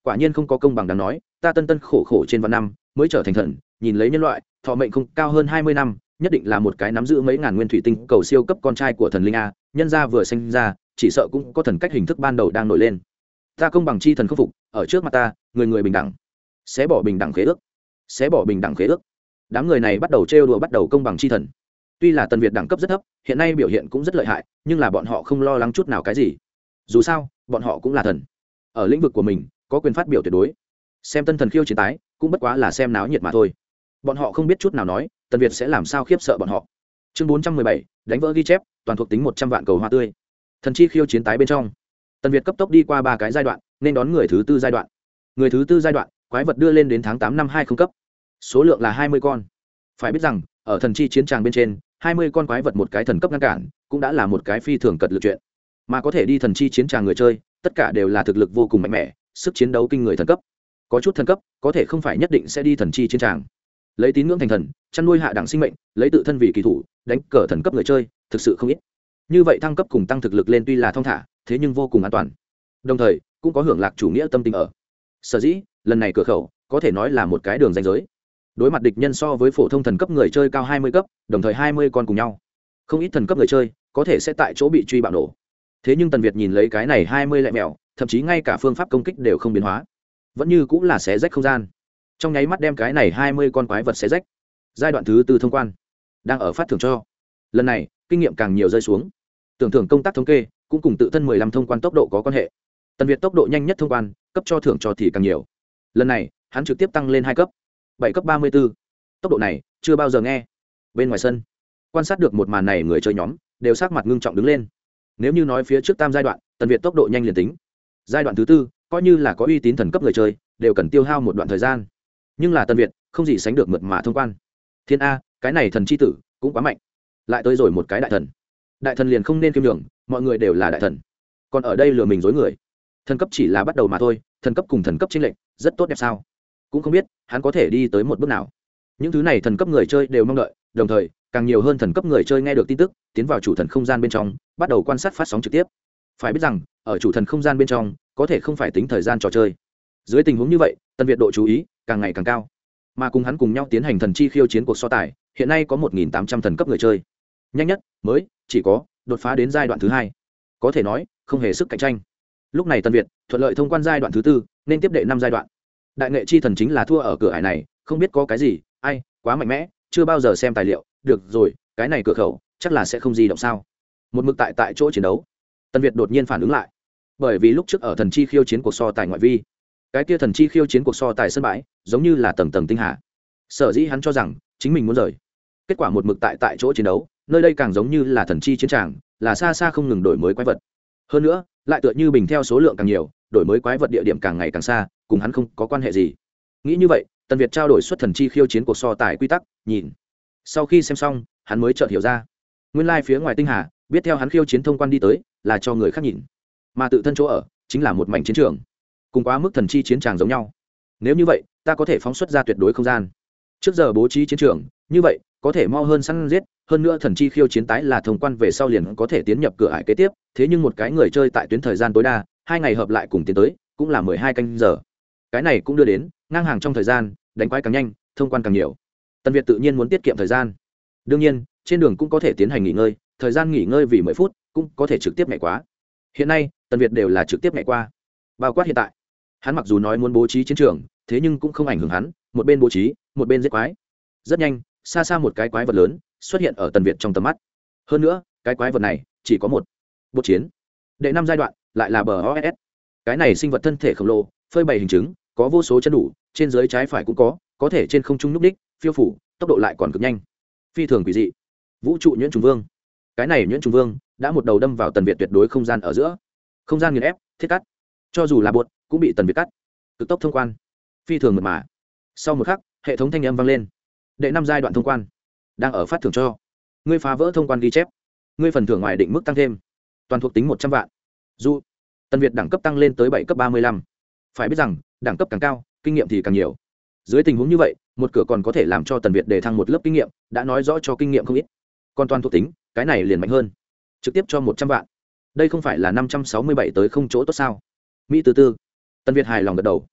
quả nhiên không có công bằng đáng nói, ta tân tân khổ khổ trên vạn năm mới trở thành thần, nhìn lấy nhân loại thọ mệnh không cao hơn hai mươi năm, nhất định là một cái nắm giữ mấy ngàn nguyên thủy tinh cầu siêu cấp con trai của thần linh a, nhân gia vừa sinh ra chỉ sợ cũng có thần cách hình thức ban đầu đang nổi lên. Ta công bằng chi thần không phục, ở trước mặt ta người người bình đẳng, sẽ bỏ bình đẳng khế ước, sẽ bỏ bình đẳng khế ước. Đám người này bắt đầu trêu đùa bắt đầu công bằng chi thần. Tuy là Tần Việt đẳng cấp rất thấp, hiện nay biểu hiện cũng rất lợi hại, nhưng là bọn họ không lo lắng chút nào cái gì. Dù sao bọn họ cũng là thần, ở lĩnh vực của mình có quyền phát biểu tuyệt đối. Xem tân thần khiêu chiến tái cũng bất quá là xem náo nhiệt mà thôi, bọn họ không biết chút nào nói Tần Việt sẽ làm sao khiếp sợ bọn họ. Chương bốn trăm mười bảy, đánh vỡ ghi chép, toàn thuộc tính một trăm vạn cầu hoa tươi. Thần chi khiêu chiến tái bên trong, Tần Việt cấp tốc đi qua ba cái giai đoạn, nên đón người thứ tư giai đoạn. Người thứ tư giai đoạn, quái vật đưa lên đến tháng tám năm hai không cấp, số lượng là hai mươi con. Phải biết rằng ở thần chi chiến tràng bên trên, hai mươi con quái vật một cái thần cấp ngăn cản cũng đã là một cái phi thường cật lực chuyện, mà có thể đi thần chi chiến tràng người chơi tất cả đều là thực lực vô cùng mạnh mẽ, sức chiến đấu kinh người thần cấp. Có chút thần cấp có thể không phải nhất định sẽ đi thần chi chiến tràng, lấy tín ngưỡng thành thần, chăn nuôi hạ đẳng sinh mệnh, lấy tự thân vì kỳ thủ, đánh cờ thần cấp người chơi thực sự không ít. Như vậy thăng cấp cùng tăng thực lực lên tuy là thong thả, thế nhưng vô cùng an toàn, đồng thời cũng có hưởng lạc chủ nghĩa tâm tình ở. Sở dĩ lần này cửa khẩu có thể nói là một cái đường ranh giới, đối mặt địch nhân so với phổ thông thần cấp người chơi cao hai mươi cấp, đồng thời hai mươi con cùng nhau, không ít thần cấp người chơi có thể sẽ tại chỗ bị truy bạo nổ. Thế nhưng Tần Việt nhìn lấy cái này hai mươi lẹ mèo, thậm chí ngay cả phương pháp công kích đều không biến hóa, vẫn như cũng là xé rách không gian, trong nháy mắt đem cái này hai mươi con quái vật xé rách. Giai đoạn thứ tư thông quan đang ở phát thưởng cho, lần này kinh nghiệm càng nhiều rơi xuống, tưởng thưởng công tác thống kê cũng cùng tự thân mười lăm thông quan tốc độ có quan hệ. Tần Việt tốc độ nhanh nhất thông quan, cấp cho thưởng cho thì càng nhiều. Lần này hắn trực tiếp tăng lên hai cấp, bảy cấp ba mươi b ố. Tốc độ này chưa bao giờ nghe. Bên ngoài sân quan sát được một màn này, người chơi nhóm đều sắc mặt ngưng trọng đứng lên. Nếu như nói phía trước tam giai đoạn Tần Việt tốc độ nhanh liền tính, giai đoạn thứ tư coi như là có uy tín thần cấp người chơi đều cần tiêu hao một đoạn thời gian, nhưng là Tần Việt không gì sánh được mượt mà thông quan. Thiên a, cái này thần chi tử cũng quá mạnh, lại tới rồi một cái đại thần. Đại thần liền không nên kiêm đường, mọi người đều là đại thần, còn ở đây lừa mình dối người. Thần cấp chỉ là bắt đầu mà thôi, thần cấp cùng thần cấp chênh lệch rất tốt đẹp sao? Cũng không biết hắn có thể đi tới một bước nào. Những thứ này thần cấp người chơi đều mong đợi, đồng thời càng nhiều hơn thần cấp người chơi nghe được tin tức, tiến vào chủ thần không gian bên trong, bắt đầu quan sát phát sóng trực tiếp. Phải biết rằng ở chủ thần không gian bên trong có thể không phải tính thời gian trò chơi. Dưới tình huống như vậy, Tần Việt độ chú ý càng ngày càng cao, mà cùng hắn cùng nhau tiến hành thần chi khiêu chiến cuộc so tài, hiện nay có một nghìn tám trăm thần cấp người chơi, nhanh nhất mới chỉ có đột phá đến giai đoạn thứ hai, có thể nói không hề sức cạnh tranh. Lúc này Tần Việt thuận lợi thông quan giai đoạn thứ tư, nên tiếp đệ năm giai đoạn. Đại nghệ chi thần chính là thua ở cửa ải này, không biết có cái gì, ai quá mạnh mẽ, chưa bao giờ xem tài liệu. Được rồi, cái này cửa khẩu chắc là sẽ không di động sao? Một mực tại tại chỗ chiến đấu, Tần Việt đột nhiên phản ứng lại, bởi vì lúc trước ở thần chi khiêu chiến cuộc so tài ngoại vi, cái kia thần chi khiêu chiến cuộc so tài sân bãi giống như là tầng tầng tinh hà, sở dĩ hắn cho rằng chính mình muốn rời, kết quả một mực tại tại chỗ chiến đấu, nơi đây càng giống như là thần chi chiến tràng, là xa xa không ngừng đổi mới quái vật, hơn nữa lại tựa như bình theo số lượng càng nhiều, đổi mới quái vật địa điểm càng ngày càng xa, cùng hắn không có quan hệ gì. Nghĩ như vậy, Tần Việt trao đổi xuất thần chi khiêu chiến cuộc so tài quy tắc, nhìn sau khi xem xong hắn mới chợt hiểu ra, nguyên lai phía ngoài tinh hà biết theo hắn khiêu chiến thông quan đi tới là cho người khác nhìn, mà tự thân chỗ ở chính là một mảnh chiến trường, cùng quá mức thần chi chiến tràng giống nhau. Nếu như vậy ta có thể phóng xuất ra tuyệt đối không gian, trước giờ bố trí chiến trường, như vậy có thể mau hơn săn giết. Hơn nữa thần chi khiêu chiến tái là thông quan về sau liền có thể tiến nhập cửa ải kế tiếp, thế nhưng một cái người chơi tại tuyến thời gian tối đa hai ngày hợp lại cùng tiến tới cũng là mười hai canh giờ, cái này cũng đưa đến ngang hàng trong thời gian, đánh quái càng nhanh thông quan càng nhiều. Tần Việt tự nhiên muốn tiết kiệm thời gian, đương nhiên trên đường cũng có thể tiến hành nghỉ ngơi, thời gian nghỉ ngơi vì mười phút cũng có thể trực tiếp nhảy quá. Hiện nay Tần Việt đều là trực tiếp nhảy qua, bao quát hiện tại hắn mặc dù nói muốn bố trí chiến trường, thế nhưng cũng không ảnh hưởng hắn một bên bố trí một bên giết quái. Rất nhanh, xa xa một cái quái vật lớn xuất hiện ở Tần Việt trong tầm mắt, hơn nữa cái quái vật này chỉ có một bột chiến. Đệ năm giai đoạn lại là bờ o ét. Cái này sinh vật thân thể khổng lồ, phơi bày hình chứng, có vô số chân đủ, trên dưới trái phải cũng có, có thể trên không trung núp đích, phiêu phủ, tốc độ lại còn cực nhanh, phi thường quỷ dị. Vũ trụ nhuyễn trùng vương. Cái này nhuyễn trùng vương đã một đầu đâm vào Tần Việt tuyệt đối không gian ở giữa, không gian nghiền ép, thiết cắt, cho dù là bột cũng bị Tần Việt cắt, cực tốc thông quan, phi thường mượt mà. Sau một khắc, hệ thống thanh âm vang lên, đệ năm giai đoạn thông quan đang ở phát thưởng cho ngươi, phá vỡ thông quan ghi chép, ngươi phần thưởng ngoài định mức tăng thêm, toàn thuộc tính một trăm vạn. Dù Tần Việt đẳng cấp tăng lên tới bảy cấp ba mươi lăm, phải biết rằng đẳng cấp càng cao kinh nghiệm thì càng nhiều. Dưới tình huống như vậy, một cửa còn có thể làm cho Tần Việt đề thăng một lớp kinh nghiệm, đã nói rõ cho kinh nghiệm không ít. Còn toàn thuộc tính cái này liền mạnh hơn, trực tiếp cho một trăm vạn, đây không phải là năm trăm sáu mươi bảy tới không chỗ tốt sao? Mỹ từ từ Tần Việt hài lòng gật đầu,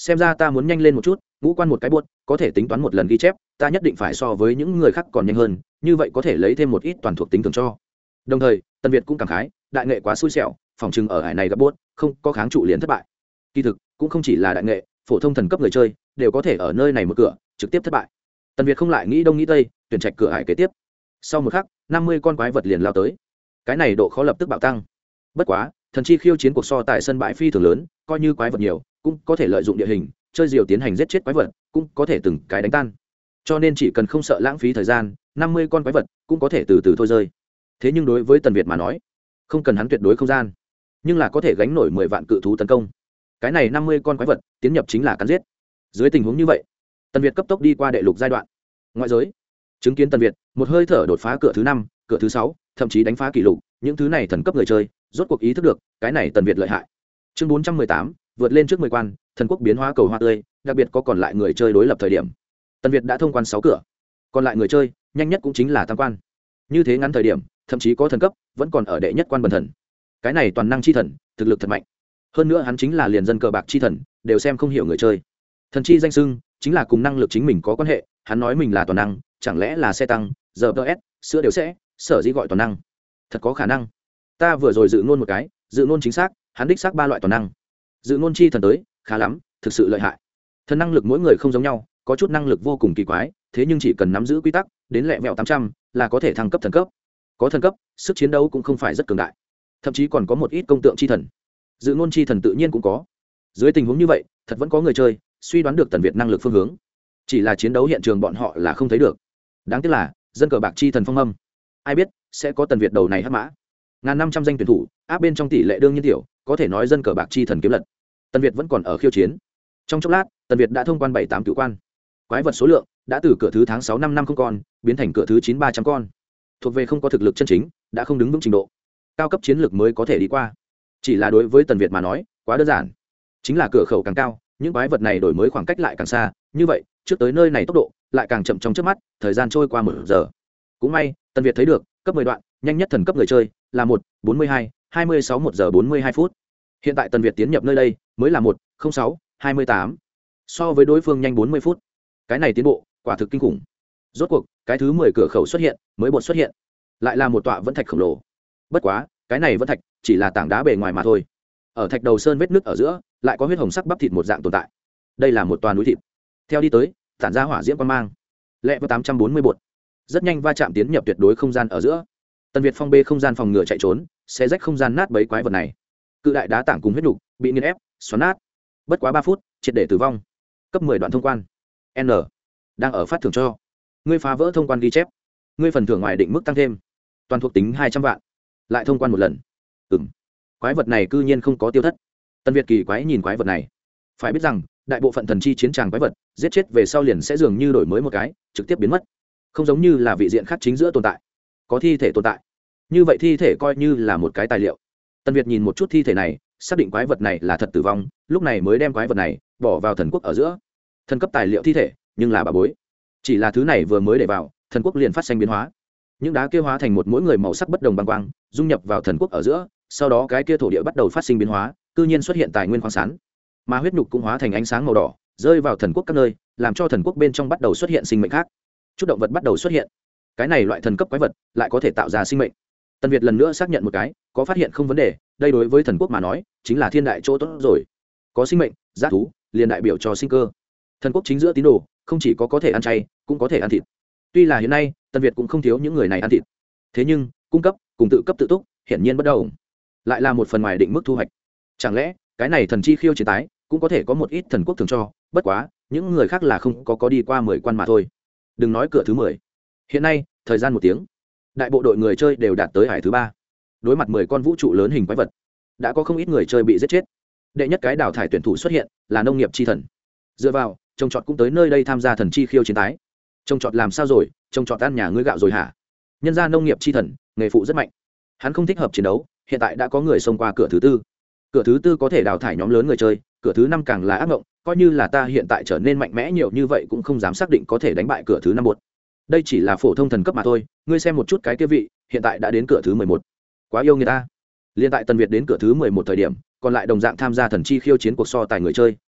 xem ra ta muốn nhanh lên một chút, ngũ quan một cái buốt có thể tính toán một lần ghi chép, ta nhất định phải so với những người khác còn nhanh hơn, như vậy có thể lấy thêm một ít toàn thuộc tính thường cho. Đồng thời Tần Việt cũng cảm khái, đại nghệ quá xui xẻo, phòng trừng ở hải này gặp buốt không có kháng trụ liền thất bại. Kỳ thực cũng không chỉ là đại nghệ, phổ thông thần cấp người chơi đều có thể ở nơi này một cửa trực tiếp thất bại. Tần Việt không lại nghĩ đông nghĩ tây, tuyển trạch cửa hải kế tiếp. Sau một khắc năm mươi con quái vật liền lao tới, cái này độ khó lập tức bạo tăng. Bất quá thần chi khiêu chiến cuộc so tại sân bãi phi thường lớn, coi như quái vật nhiều cũng có thể lợi dụng địa hình chơi diều tiến hành giết chết quái vật, cũng có thể từng cái đánh tan, cho nên chỉ cần không sợ lãng phí thời gian, năm mươi con quái vật cũng có thể từ từ thôi rơi. Thế nhưng đối với Tần Việt mà nói, không cần hắn tuyệt đối không gian, nhưng là có thể gánh nổi mười vạn cự thú tấn công. Cái này năm mươi con quái vật tiến nhập chính là cắn giết. Dưới tình huống như vậy, Tần Việt cấp tốc đi qua đệ lục giai đoạn. Ngoại giới chứng kiến Tần Việt một hơi thở đột phá cửa thứ năm, cửa thứ sáu, thậm chí đánh phá kỷ lục, những thứ này thần cấp người chơi rốt cuộc ý thức được cái này Tần Việt lợi hại. Chương bốn trăm mười tám, vượt lên trước mười quan, thần quốc biến hóa cầu hoa tươi, đặc biệt có còn lại người chơi đối lập thời điểm. Tần Việt đã thông quan sáu cửa, còn lại người chơi nhanh nhất cũng chính là tam quan. Như thế ngắn thời điểm, thậm chí có thần cấp vẫn còn ở đệ nhất quan bần thần. Cái này toàn năng chi thần, thực lực thật mạnh. Hơn nữa hắn chính là liền dân cờ bạc chi thần, đều xem không hiểu người chơi. Thần chi danh xưng chính là cùng năng lực chính mình có quan hệ, hắn nói mình là toàn năng, chẳng lẽ là xe tăng, giờ ps sữa đều sẽ sở dĩ gọi toàn năng. Thật có khả năng. Ta vừa rồi dự ngôn một cái, dự ngôn chính xác, hắn đích xác ba loại toàn năng. Dự ngôn chi thần tới, khá lắm, thực sự lợi hại. Thần năng lực mỗi người không giống nhau, có chút năng lực vô cùng kỳ quái, thế nhưng chỉ cần nắm giữ quy tắc, đến lẹ mẹo tám trăm là có thể thăng cấp thần cấp. Có thần cấp, sức chiến đấu cũng không phải rất cường đại, thậm chí còn có một ít công tượng chi thần. Dự ngôn chi thần tự nhiên cũng có. Dưới tình huống như vậy, thật vẫn có người chơi suy đoán được Tần Việt năng lực phương hướng, chỉ là chiến đấu hiện trường bọn họ là không thấy được. Đáng tiếc là dân cờ bạc chi thần phong âm, ai biết sẽ có Tần Việt đầu này hắc mã. Ngàn năm trăm danh tuyển thủ áp bên trong tỷ lệ đương nhiên tiểu, có thể nói dân cờ bạc chi thần kiếm lật. Tần Việt vẫn còn ở khiêu chiến. Trong chốc lát, Tần Việt đã thông quan bảy tám cửu quan. Quái vật số lượng đã từ cửa thứ tháng sáu năm năm không con biến thành cửa thứ chín ba trăm con. Thuộc về không có thực lực chân chính, đã không đứng vững trình độ. Cao cấp chiến lược mới có thể đi qua. Chỉ là đối với Tần Việt mà nói, quá đơn giản. Chính là cửa khẩu càng cao, những quái vật này đổi mới khoảng cách lại càng xa, như vậy, trước tới nơi này tốc độ lại càng chậm trong chớp mắt, thời gian trôi qua một giờ. Cũng may, Tần Việt thấy được, cấp mười đoạn, nhanh nhất thần cấp người chơi là một bốn mươi hai hai mươi sáu một giờ bốn mươi hai phút. Hiện tại Tần Việt tiến nhập nơi đây mới là một không sáu hai mươi tám. So với đối phương nhanh bốn mươi phút. Cái này tiến bộ, quả thực kinh khủng. Rốt cuộc, cái thứ mười cửa khẩu xuất hiện, mới bột xuất hiện. Lại là một tọa vẫn thạch khổng lồ. Bất quá, cái này vẫn thạch chỉ là tảng đá bề ngoài mà thôi. Ở thạch đầu sơn vết nứt ở giữa, lại có huyết hồng sắc bắp thịt một dạng tồn tại. Đây là một toà núi thịt. Theo đi tới, tản ra hỏa diễm quang mang. Lẹ vào tám trăm bốn mươi bột. Rất nhanh va chạm tiến nhập tuyệt đối không gian ở giữa. Tần Việt phong bê không gian phòng ngừa chạy trốn, xé rách không gian nát bấy quái vật này. Cự đại đá tảng cùng huyết nục bị nghiền ép, xoắn nát. Bất quá ba phút, triệt để tử vong. Cấp mười đoạn thông quan. N đang ở phát thưởng cho. Ngươi phá vỡ thông quan ghi chép. Ngươi phần thưởng ngoài định mức tăng thêm. Toàn thuộc tính hai trăm vạn. Lại thông quan một lần. Ừm. Quái vật này cư nhiên không có tiêu thất. Tần Việt kỳ quái nhìn quái vật này. Phải biết rằng, đại bộ phận thần chi chiến tràng quái vật, giết chết về sau liền sẽ dường như đổi mới một cái, trực tiếp biến mất. Không giống như là vị diện khác chính giữa tồn tại. Có thi thể tồn tại. Như vậy thi thể coi như là một cái tài liệu. Tần Việt nhìn một chút thi thể này, xác định quái vật này là thật tử vong, lúc này mới đem quái vật này bỏ vào thần quốc ở giữa. Thần cấp tài liệu thi thể, nhưng là bà bối. Chỉ là thứ này vừa mới để vào, thần quốc liền phát sinh biến hóa. Những đá kia hóa thành một mỗi người màu sắc bất đồng băng quang, dung nhập vào thần quốc ở giữa, sau đó cái kia thổ địa bắt đầu phát sinh biến hóa, cư nhiên xuất hiện tài nguyên khoáng sản. Mà huyết nhục cũng hóa thành ánh sáng màu đỏ, rơi vào thần quốc các nơi, làm cho thần quốc bên trong bắt đầu xuất hiện sinh mệnh khác. Chút động vật bắt đầu xuất hiện. Cái này loại thần cấp quái vật lại có thể tạo ra sinh mệnh. Tần Việt lần nữa xác nhận một cái, có phát hiện không vấn đề, đây đối với thần quốc mà nói, chính là thiên đại chỗ tốt rồi. Có sinh mệnh, giác thú, liền đại biểu cho sinh cơ. Thần quốc chính giữa tín đồ, không chỉ có có thể ăn chay, cũng có thể ăn thịt. Tuy là hiện nay, Tần Việt cũng không thiếu những người này ăn thịt. Thế nhưng, cung cấp cùng tự cấp tự túc, hiển nhiên bất đồng. Lại là một phần ngoài định mức thu hoạch. Chẳng lẽ, cái này thần chi khiêu chiến tái, cũng có thể có một ít thần quốc thường cho, bất quá, những người khác là không có có đi qua mười quan mà thôi. Đừng nói cửa thứ mười. Hiện nay, thời gian một tiếng, đại bộ đội người chơi đều đạt tới hải thứ ba. Đối mặt mười con vũ trụ lớn hình quái vật, đã có không ít người chơi bị giết chết. Đệ nhất cái đào thải tuyển thủ xuất hiện, là nông nghiệp chi thần. Dựa vào, trông trọt cũng tới nơi đây tham gia thần chi khiêu chiến tái. Trông trọt làm sao rồi, trông trọt ăn nhà ngươi gạo rồi hả? Nhân gia nông nghiệp chi thần, nghề phụ rất mạnh. Hắn không thích hợp chiến đấu, hiện tại đã có người xông qua cửa thứ tư. Cửa thứ tư có thể đào thải nhóm lớn người chơi, cửa thứ năm càng là ác mộng, coi như là ta hiện tại trở nên mạnh mẽ nhiều như vậy cũng không dám xác định có thể đánh bại cửa thứ năm một. Đây chỉ là phổ thông thần cấp mà thôi, ngươi xem một chút cái kia vị, hiện tại đã đến cửa thứ mười một. Quá yêu người ta. Liên tại Tần Việt đến cửa thứ mười một thời điểm, còn lại đồng dạng tham gia thần chi khiêu chiến cuộc so tài người chơi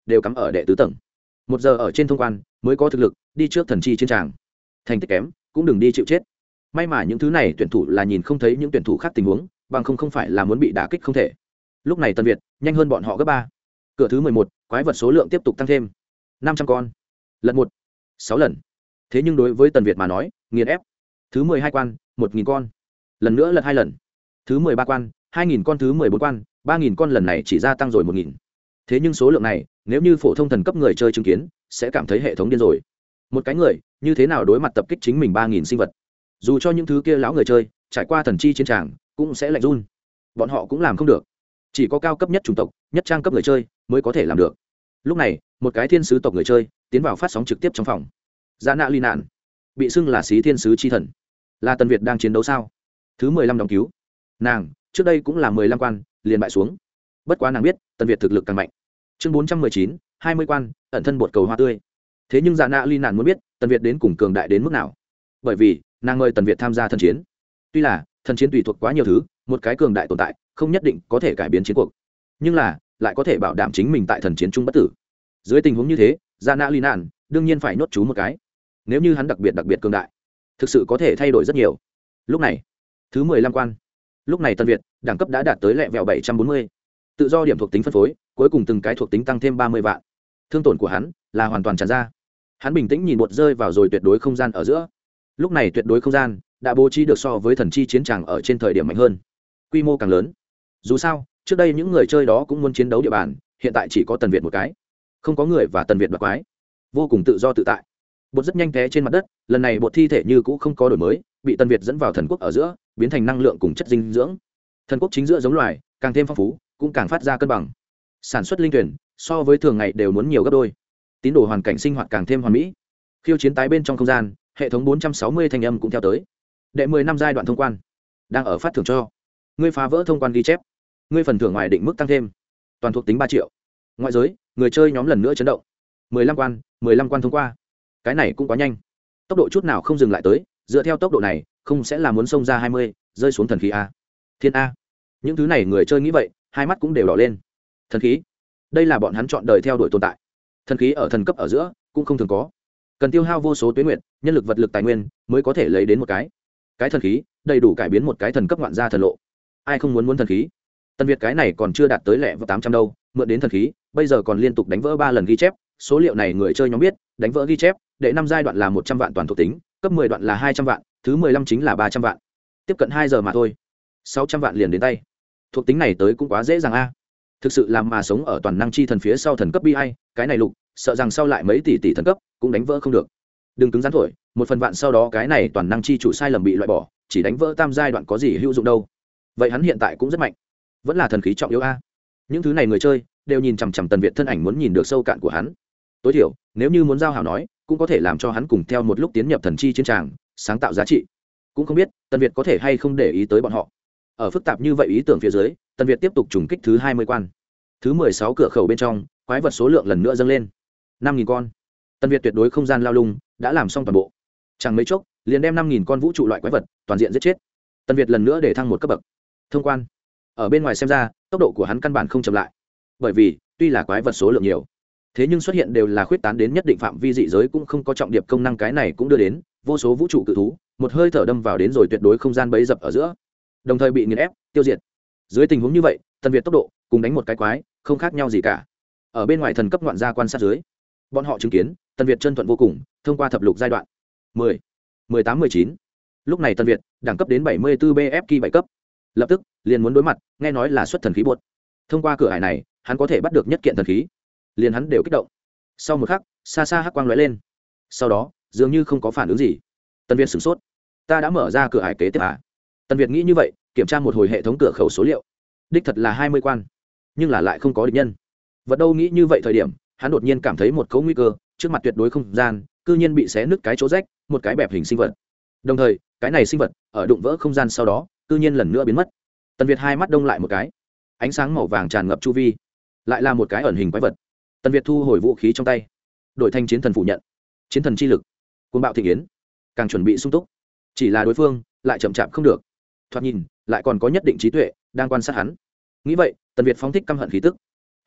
đều cắm ở đệ tứ tầng. Một giờ ở trên thông quan mới có thực lực đi trước thần chi chiến tràng. Thành tích kém cũng đừng đi chịu chết. May mà những thứ này tuyển thủ là nhìn không thấy những tuyển thủ khác tình huống, bằng không không phải là muốn bị đả kích không thể. Lúc này Tân Việt nhanh hơn bọn họ gấp ba. Cửa thứ mười một, quái vật số lượng tiếp tục tăng thêm năm trăm con, lần một sáu lần. Thế nhưng đối với Tần Việt mà nói, nghiền ép. Thứ mười hai quan, một nghìn con, lần nữa lật hai lần. Thứ mười ba quan, hai nghìn con. Thứ mười bốn quan, ba nghìn con. Lần này chỉ gia tăng rồi một nghìn. Thế nhưng số lượng này, nếu như phổ thông thần cấp người chơi chứng kiến, sẽ cảm thấy hệ thống điên rồi. Một cái người như thế nào đối mặt tập kích chính mình ba nghìn sinh vật? Dù cho những thứ kia lão người chơi trải qua thần chi chiến tràng cũng sẽ lạnh run. Bọn họ cũng làm không được. Chỉ có cao cấp nhất chủng tộc, nhất trang cấp người chơi mới có thể làm được. Lúc này, một cái thiên sứ tộc người chơi tiến vào phát sóng trực tiếp trong phòng. Dạ nạ ly nạn, bị xưng là xí thiên sứ chi thần. Là Tần Việt đang chiến đấu sao? Thứ mười lăm đóng cứu. Nàng trước đây cũng là mười lăm quan, liền bại xuống. Bất quá nàng biết Tần Việt thực lực càng mạnh. Chương bốn trăm mười chín, hai mươi quan, ẩn thân bột cầu hoa tươi. Thế nhưng Dạ nạ ly nạn muốn biết Tần Việt đến cùng cường đại đến mức nào. Bởi vì nàng mời Tần Việt tham gia thần chiến. Tuy là thần chiến tùy thuộc quá nhiều thứ, một cái cường đại tồn tại không nhất định có thể cải biến chiến cuộc, nhưng là lại có thể bảo đảm chính mình tại thần chiến trung bất tử. Dưới tình huống như thế, Dạ nạ ly nạn đương nhiên phải nhốt chú một cái. Nếu như hắn đặc biệt đặc biệt cường đại, thực sự có thể thay đổi rất nhiều. Lúc này, thứ mười lăm quan. Lúc này Tần Việt đẳng cấp đã đạt tới lẹ vẹo bảy trăm bốn mươi. Tự do điểm thuộc tính phân phối, cuối cùng từng cái thuộc tính tăng thêm ba mươi vạn. Thương tổn của hắn là hoàn toàn tràn ra. Hắn bình tĩnh nhìn bột rơi vào rồi tuyệt đối không gian ở giữa. Lúc này tuyệt đối không gian đã bố trí được so với thần chi chiến tràng ở trên thời điểm mạnh hơn, quy mô càng lớn. Dù sao trước đây những người chơi đó cũng muốn chiến đấu địa bàn, hiện tại chỉ có Tần Việt một cái, không có người và Tần Việt đoạt quái, vô cùng tự do tự tại. Bột rất nhanh té trên mặt đất, lần này bột thi thể như cũ không có đổi mới, bị Tần Việt dẫn vào thần quốc ở giữa, biến thành năng lượng cùng chất dinh dưỡng. Thần quốc chính giữa giống loài càng thêm phong phú, cũng càng phát ra cân bằng. Sản xuất linh tuyển so với thường ngày đều muốn nhiều gấp đôi. Tín đồ hoàn cảnh sinh hoạt càng thêm hoàn mỹ. Khiêu chiến tái bên trong không gian, hệ thống bốn trăm sáu mươi thanh âm cũng theo tới. Đệ mười năm giai đoạn thông quan đang ở phát thưởng cho ngươi phá vỡ thông quan ghi chép, ngươi phần thưởng ngoài định mức tăng thêm, toàn thuộc tính ba triệu. Ngoại giới người chơi nhóm lần nữa chấn động. mười lăm quan, mười lăm quan thông qua, cái này cũng quá nhanh, tốc độ chút nào không dừng lại tới. Dựa theo tốc độ này không sẽ là muốn xông ra hai mươi, rơi xuống thần khí a, thiên a. Những thứ này người chơi nghĩ vậy, hai mắt cũng đều đỏ lên. Thần khí, đây là bọn hắn chọn đời theo đuổi tồn tại. Thần khí ở thần cấp ở giữa cũng không thường có, cần tiêu hao vô số tuyến nguyện, nhân lực, vật lực, tài nguyên mới có thể lấy đến một cái cái thần khí đầy đủ cải biến một cái thần cấp ngoạn gia thần lộ. Ai không muốn muốn thần khí? Tần Việt cái này còn chưa đạt tới lẹ vào tám trăm đâu, mượn đến thần khí bây giờ còn liên tục đánh vỡ ba lần ghi chép. Số liệu này người chơi nhóm biết, đánh vỡ ghi chép đệ năm giai đoạn là một trăm vạn toàn thuộc tính, cấp mười đoạn là hai trăm vạn, thứ mười lăm chính là ba trăm vạn. Tiếp cận hai giờ mà thôi, sáu trăm vạn liền đến tay. Thuộc tính này tới cũng quá dễ dàng a. Thực sự làm mà sống ở toàn năng chi thần phía sau thần cấp bi ai, cái này lục sợ rằng sau lại mấy tỷ tỷ thần cấp cũng đánh vỡ không được. Đừng cứng rắn thổi, một phần vạn sau đó cái này toàn năng chi chủ sai lầm bị loại bỏ, chỉ đánh vỡ tam giai đoạn có gì hữu dụng đâu. Vậy hắn hiện tại cũng rất mạnh, vẫn là thần khí trọng yếu a. Những thứ này người chơi đều nhìn chằm chằm Tần Việt thân ảnh, muốn nhìn được sâu cạn của hắn. Tối thiểu nếu như muốn giao hảo nói, cũng có thể làm cho hắn cùng theo một lúc tiến nhập thần chi chiến tràng, sáng tạo giá trị. Cũng không biết Tần Việt có thể hay không để ý tới bọn họ. Ở phức tạp như vậy ý tưởng phía dưới, Tần Việt tiếp tục trùng kích thứ hai mươi quan. Thứ mười sáu cửa khẩu bên trong, quái vật số lượng lần nữa dâng lên năm nghìn con. Tần Việt tuyệt đối không gian lao lung đã làm xong toàn bộ, chẳng mấy chốc liền đem năm nghìn con vũ trụ loại quái vật toàn diện giết chết. Tần Việt lần nữa để thăng một cấp bậc thông quan. Ở bên ngoài xem ra tốc độ của hắn căn bản không chậm lại, bởi vì tuy là quái vật số lượng nhiều, thế nhưng xuất hiện đều là khuyết tán đến nhất định phạm vi dị giới, cũng không có trọng điệp công năng. Cái này cũng đưa đến vô số vũ trụ cự thú một hơi thở đâm vào đến rồi tuyệt đối không gian bấy dập ở giữa, đồng thời bị nghiền ép tiêu diệt. Dưới tình huống như vậy, Tần Việt tốc độ cùng đánh một cái quái không khác nhau gì cả. Ở bên ngoài thần cấp ngoạn gia quan sát dưới, bọn họ chứng kiến Tần Việt chân thuận vô cùng, thông qua thập lục giai đoạn mười, mười tám, mười chín. Lúc này Tần Việt đẳng cấp đến bảy mươi tư B F K bảy cấp, lập tức liền muốn đối mặt, nghe nói là xuất thần khí buột. Thông qua cửa ải này, hắn có thể bắt được nhất kiện thần khí, liền hắn đều kích động. Sau một khắc, xa xa hắc quang lóe lên, sau đó dường như không có phản ứng gì. Tần Việt sửng sốt, ta đã mở ra cửa ải kế tiếp à? Tần Việt nghĩ như vậy, kiểm tra một hồi hệ thống cửa khẩu số liệu, đích thật là hai mươi quan, nhưng là lại không có địch nhân. Vật đâu nghĩ như vậy thời điểm, hắn đột nhiên cảm thấy một cấu nguy cơ, trước mặt tuyệt đối không gian cư nhiên bị xé nứt cái chỗ rách, một cái bẹp hình sinh vật. Đồng thời cái này sinh vật ở đụng vỡ không gian sau đó cư nhiên lần nữa biến mất. Tần Việt hai mắt đông lại một cái, ánh sáng màu vàng tràn ngập chu vi, lại là một cái ẩn hình quái vật. Tần Việt thu hồi vũ khí trong tay, đổi thành chiến thần phủ nhận, chiến thần chi lực cuồng bạo thịnh yến, càng chuẩn bị sung túc. Chỉ là đối phương lại chậm chạp không được, thoạt nhìn lại còn có nhất định trí tuệ đang quan sát hắn. Nghĩ vậy, Tần Việt phóng thích căm hận khí tức,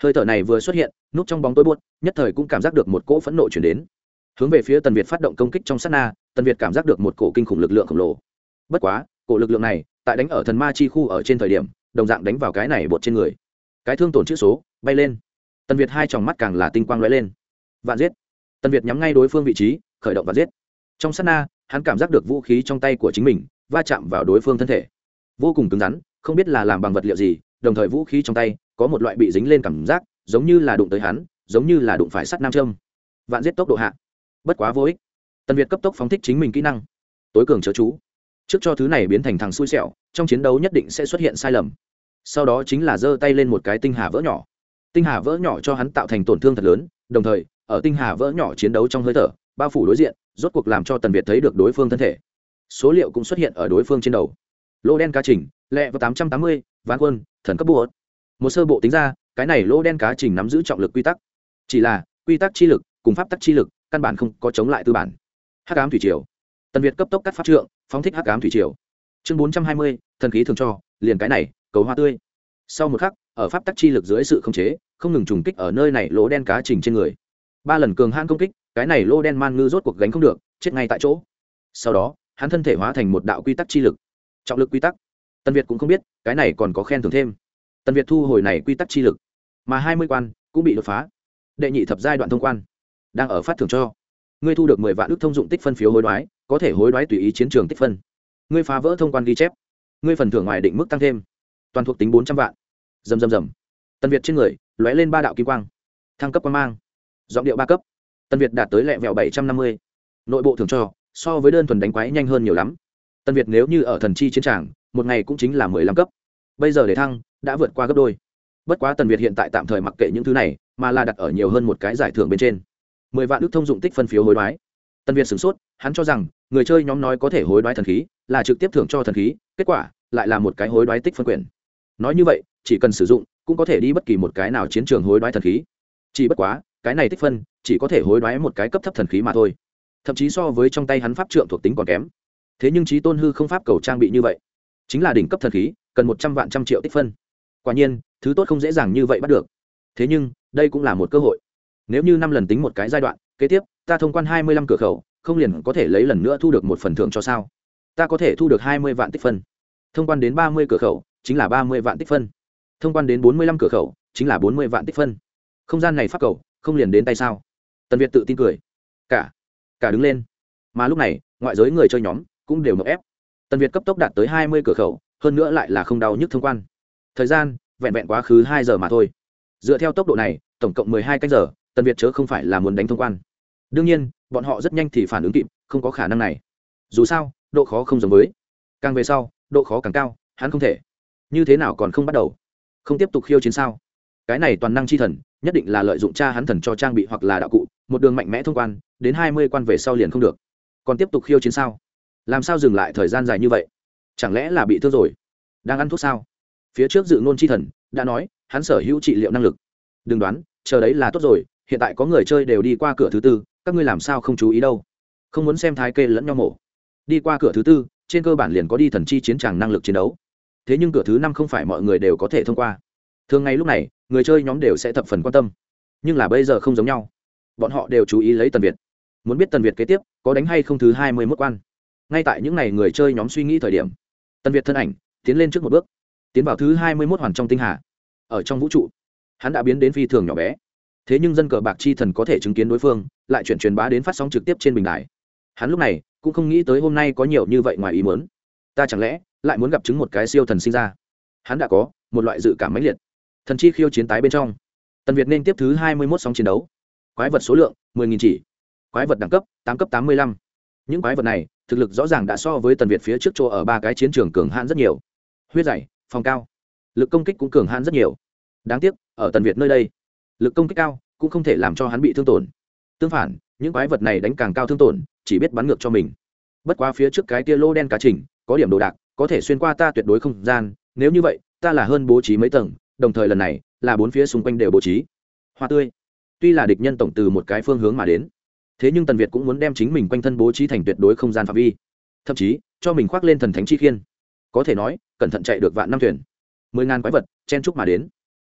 Hơi thở này vừa xuất hiện, núp trong bóng tối buốt nhất thời cũng cảm giác được một cỗ phẫn nộ chuyển đến, hướng về phía Tần Việt phát động công kích. Trong sát na, Tần Việt cảm giác được một cổ kinh khủng lực lượng khổng lồ. Bất quá cổ lực lượng này tại đánh ở thần ma chi khu ở trên thời điểm, đồng dạng đánh vào cái này bột trên người, cái thương tổn chữ số bay lên. Tần Việt hai tròng mắt càng là tinh quang lóe lên. Vạn giết. Tần Việt nhắm ngay đối phương vị trí, khởi động vạn giết. Trong sát na, hắn cảm giác được vũ khí trong tay của chính mình va chạm vào đối phương thân thể, vô cùng cứng rắn, không biết là làm bằng vật liệu gì, đồng thời vũ khí trong tay có một loại bị dính lên cảm giác, giống như là đụng tới hắn, giống như là đụng phải sắt nam châm. Vạn giết tốc độ hạ, bất quá vô ích. Tần Việt cấp tốc phóng thích chính mình kỹ năng tối cường chớ chú, trước cho thứ này biến thành thằng xui xẻo, trong chiến đấu nhất định sẽ xuất hiện sai lầm. Sau đó chính là giơ tay lên một cái tinh hà vỡ nhỏ. Tinh hà vỡ nhỏ cho hắn tạo thành tổn thương thật lớn, đồng thời ở tinh hà vỡ nhỏ chiến đấu trong hơi thở bao phủ đối diện, rốt cuộc làm cho Tần Việt thấy được đối phương thân thể. Số liệu cũng xuất hiện ở đối phương trên đầu. Lô đen cá trình, lẹ vào tám trăm tám mươi, ván quân, thần cấp bùa. Một sơ bộ tính ra, cái này lô đen cá trình nắm giữ trọng lực quy tắc. Chỉ là quy tắc chi lực cùng pháp tắc chi lực căn bản không có chống lại tư bản. Hắc ám thủy triều. Tần Việt cấp tốc cắt pháp trượng, phóng thích hắc ám thủy triều. Chương bốn trăm hai mươi, thần khí thường cho, liền cái này, cầu hoa tươi. Sau một khắc, ở pháp tắc chi lực dưới sự khống chế, không ngừng trùng kích ở nơi này lỗ đen cá trình trên người. Ba lần cường hãn công kích, cái này lỗ đen man ngư rốt cuộc gánh không được, chết ngay tại chỗ. Sau đó, hắn thân thể hóa thành một đạo quy tắc chi lực. Trọng lực quy tắc. Tần Việt cũng không biết, cái này còn có khen thưởng thêm. Tần Việt thu hồi này quy tắc chi lực, mà hai mươi quan cũng bị đột phá. Đệ nhị thập giai đoạn thông quan đang ở phát thưởng cho. Ngươi thu được mười vạn ước thông dụng tích phân phiếu hối đoái, có thể hối đoái tùy ý chiến trường tích phân. Ngươi phá vỡ thông quan ghi chép, ngươi phần thưởng ngoài định mức tăng thêm. Toàn thuộc tính bốn trăm vạn. Rầm rầm rầm. Tần Việt trên người lóe lên ba đạo kim quang, thăng cấp quang mang. Giọng điệu ba cấp. Tần Việt đạt tới lẹ vẹo bảy trăm năm mươi. Nội bộ thưởng cho so với đơn thuần đánh quái nhanh hơn nhiều lắm. Tần Việt nếu như ở thần chi chiến tràng, một ngày cũng chính là mười lăm cấp. Bây giờ để thăng đã vượt qua gấp đôi. Bất quá Tần Việt hiện tại tạm thời mặc kệ những thứ này, mà là đặt ở nhiều hơn một cái giải thưởng bên trên. mười vạn ước thông dụng tích phân phiếu hối đoái. Tần Việt sửng sốt, hắn cho rằng người chơi nhóm nói có thể hối đoái thần khí, là trực tiếp thưởng cho thần khí, kết quả lại là một cái hối đoái tích phân quyền. Nói như vậy, chỉ cần sử dụng, cũng có thể đi bất kỳ một cái nào chiến trường hối đoái thần khí. Chỉ bất quá, cái này tích phân chỉ có thể hối đoái một cái cấp thấp thần khí mà thôi. Thậm chí so với trong tay hắn pháp trượng thuộc tính còn kém. Thế nhưng chí tôn hư không pháp cầu trang bị như vậy, chính là đỉnh cấp thần khí, cần một trăm vạn trăm triệu tích phân. Quả nhiên, thứ tốt không dễ dàng như vậy bắt được. Thế nhưng, đây cũng là một cơ hội. Nếu như năm lần tính một cái giai đoạn, kế tiếp, ta thông quan hai mươi lăm cửa khẩu, không liền có thể lấy lần nữa thu được một phần thưởng cho sao? Ta có thể thu được hai mươi vạn tích phân. Thông quan đến ba mươi cửa khẩu, chính là ba mươi vạn tích phân. Thông quan đến bốn mươi lăm cửa khẩu, chính là bốn mươi vạn tích phân. Không gian này pháp cầu, không liền đến tay sao? Tần Việt tự tin cười. Cả, cả đứng lên. Mà lúc này, ngoại giới người chơi nhóm cũng đều ngộp ép. Tần Việt cấp tốc đạt tới hai mươi cửa khẩu, hơn nữa lại là không đau nhức thông quan. Thời gian vẹn vẹn quá khứ hai giờ mà thôi. Dựa theo tốc độ này, tổng cộng mười hai canh giờ, Tần Việt chớ không phải là muốn đánh thông quan. Đương nhiên, bọn họ rất nhanh thì phản ứng kịp, không có khả năng này. Dù sao, độ khó không giống với. Càng về sau, độ khó càng cao, hắn không thể. Như thế nào còn không bắt đầu? Không tiếp tục khiêu chiến sao? Cái này toàn năng chi thần, nhất định là lợi dụng cha hắn thần cho trang bị hoặc là đạo cụ, một đường mạnh mẽ thông quan, đến hai mươi quan về sau liền không được. Còn tiếp tục khiêu chiến sao? Làm sao dừng lại thời gian dài như vậy? Chẳng lẽ là bị thương rồi? Đang ăn thuốc sao? Phía trước dự ngôn chi thần đã nói, hắn sở hữu trị liệu năng lực. Đừng đoán, chờ đấy là tốt rồi, hiện tại có người chơi đều đi qua cửa thứ tư, các ngươi làm sao không chú ý đâu? Không muốn xem thái kê lẫn nhau mổ. Đi qua cửa thứ tư, trên cơ bản liền có đi thần chi chiến tràng năng lực chiến đấu. Thế nhưng cửa thứ năm không phải mọi người đều có thể thông qua. Thường ngày lúc này, người chơi nhóm đều sẽ thập phần quan tâm. Nhưng là bây giờ không giống nhau. Bọn họ đều chú ý lấy Tần Việt. Muốn biết Tần Việt kế tiếp có đánh hay không thứ hai mươi mốt quan. Ngay tại những ngày người chơi nhóm suy nghĩ thời điểm, Tần Việt thân ảnh tiến lên trước một bước, tiến vào thứ hai mươi mốt hoàn trong tinh hà. Ở trong vũ trụ, hắn đã biến đến phi thường nhỏ bé. Thế nhưng dân cờ bạc chi thần có thể chứng kiến đối phương, lại chuyển truyền bá đến phát sóng trực tiếp trên bình đài. Hắn lúc này cũng không nghĩ tới hôm nay có nhiều như vậy ngoài ý muốn. Ta chẳng lẽ lại muốn gặp chứng một cái siêu thần sinh ra? Hắn đã có một loại dự cảm mãnh liệt. Thần chi khiêu chiến tái bên trong, Tần Việt nên tiếp thứ hai mươi mốt sóng chiến đấu. Quái vật số lượng mười nghìn chỉ, quái vật đẳng cấp tám cấp tám mươi lăm. Những quái vật này thực lực rõ ràng đã so với Tần Việt phía trước chỗ ở ba cái chiến trường cường hãn rất nhiều. Huyết dày, phòng cao, lực công kích cũng cường hãn rất nhiều. Đáng tiếc, ở Tần Việt nơi đây, lực công kích cao cũng không thể làm cho hắn bị thương tổn. Tương phản, những quái vật này đánh càng cao thương tổn, chỉ biết bắn ngược cho mình. Bất quá phía trước cái tia lô đen cá trình, có điểm đồ đạc, có thể xuyên qua ta tuyệt đối không gian, nếu như vậy, ta là hơn bố trí mấy tầng, đồng thời lần này là bốn phía xung quanh đều bố trí hoa tươi. Tuy là địch nhân tổng từ một cái phương hướng mà đến, thế nhưng Tần Việt cũng muốn đem chính mình quanh thân bố trí thành tuyệt đối không gian phạm vi, thậm chí cho mình khoác lên thần thánh chi khiên, có thể nói cẩn thận chạy được vạn năm thuyền, mười ngàn quái vật chen chúc mà đến.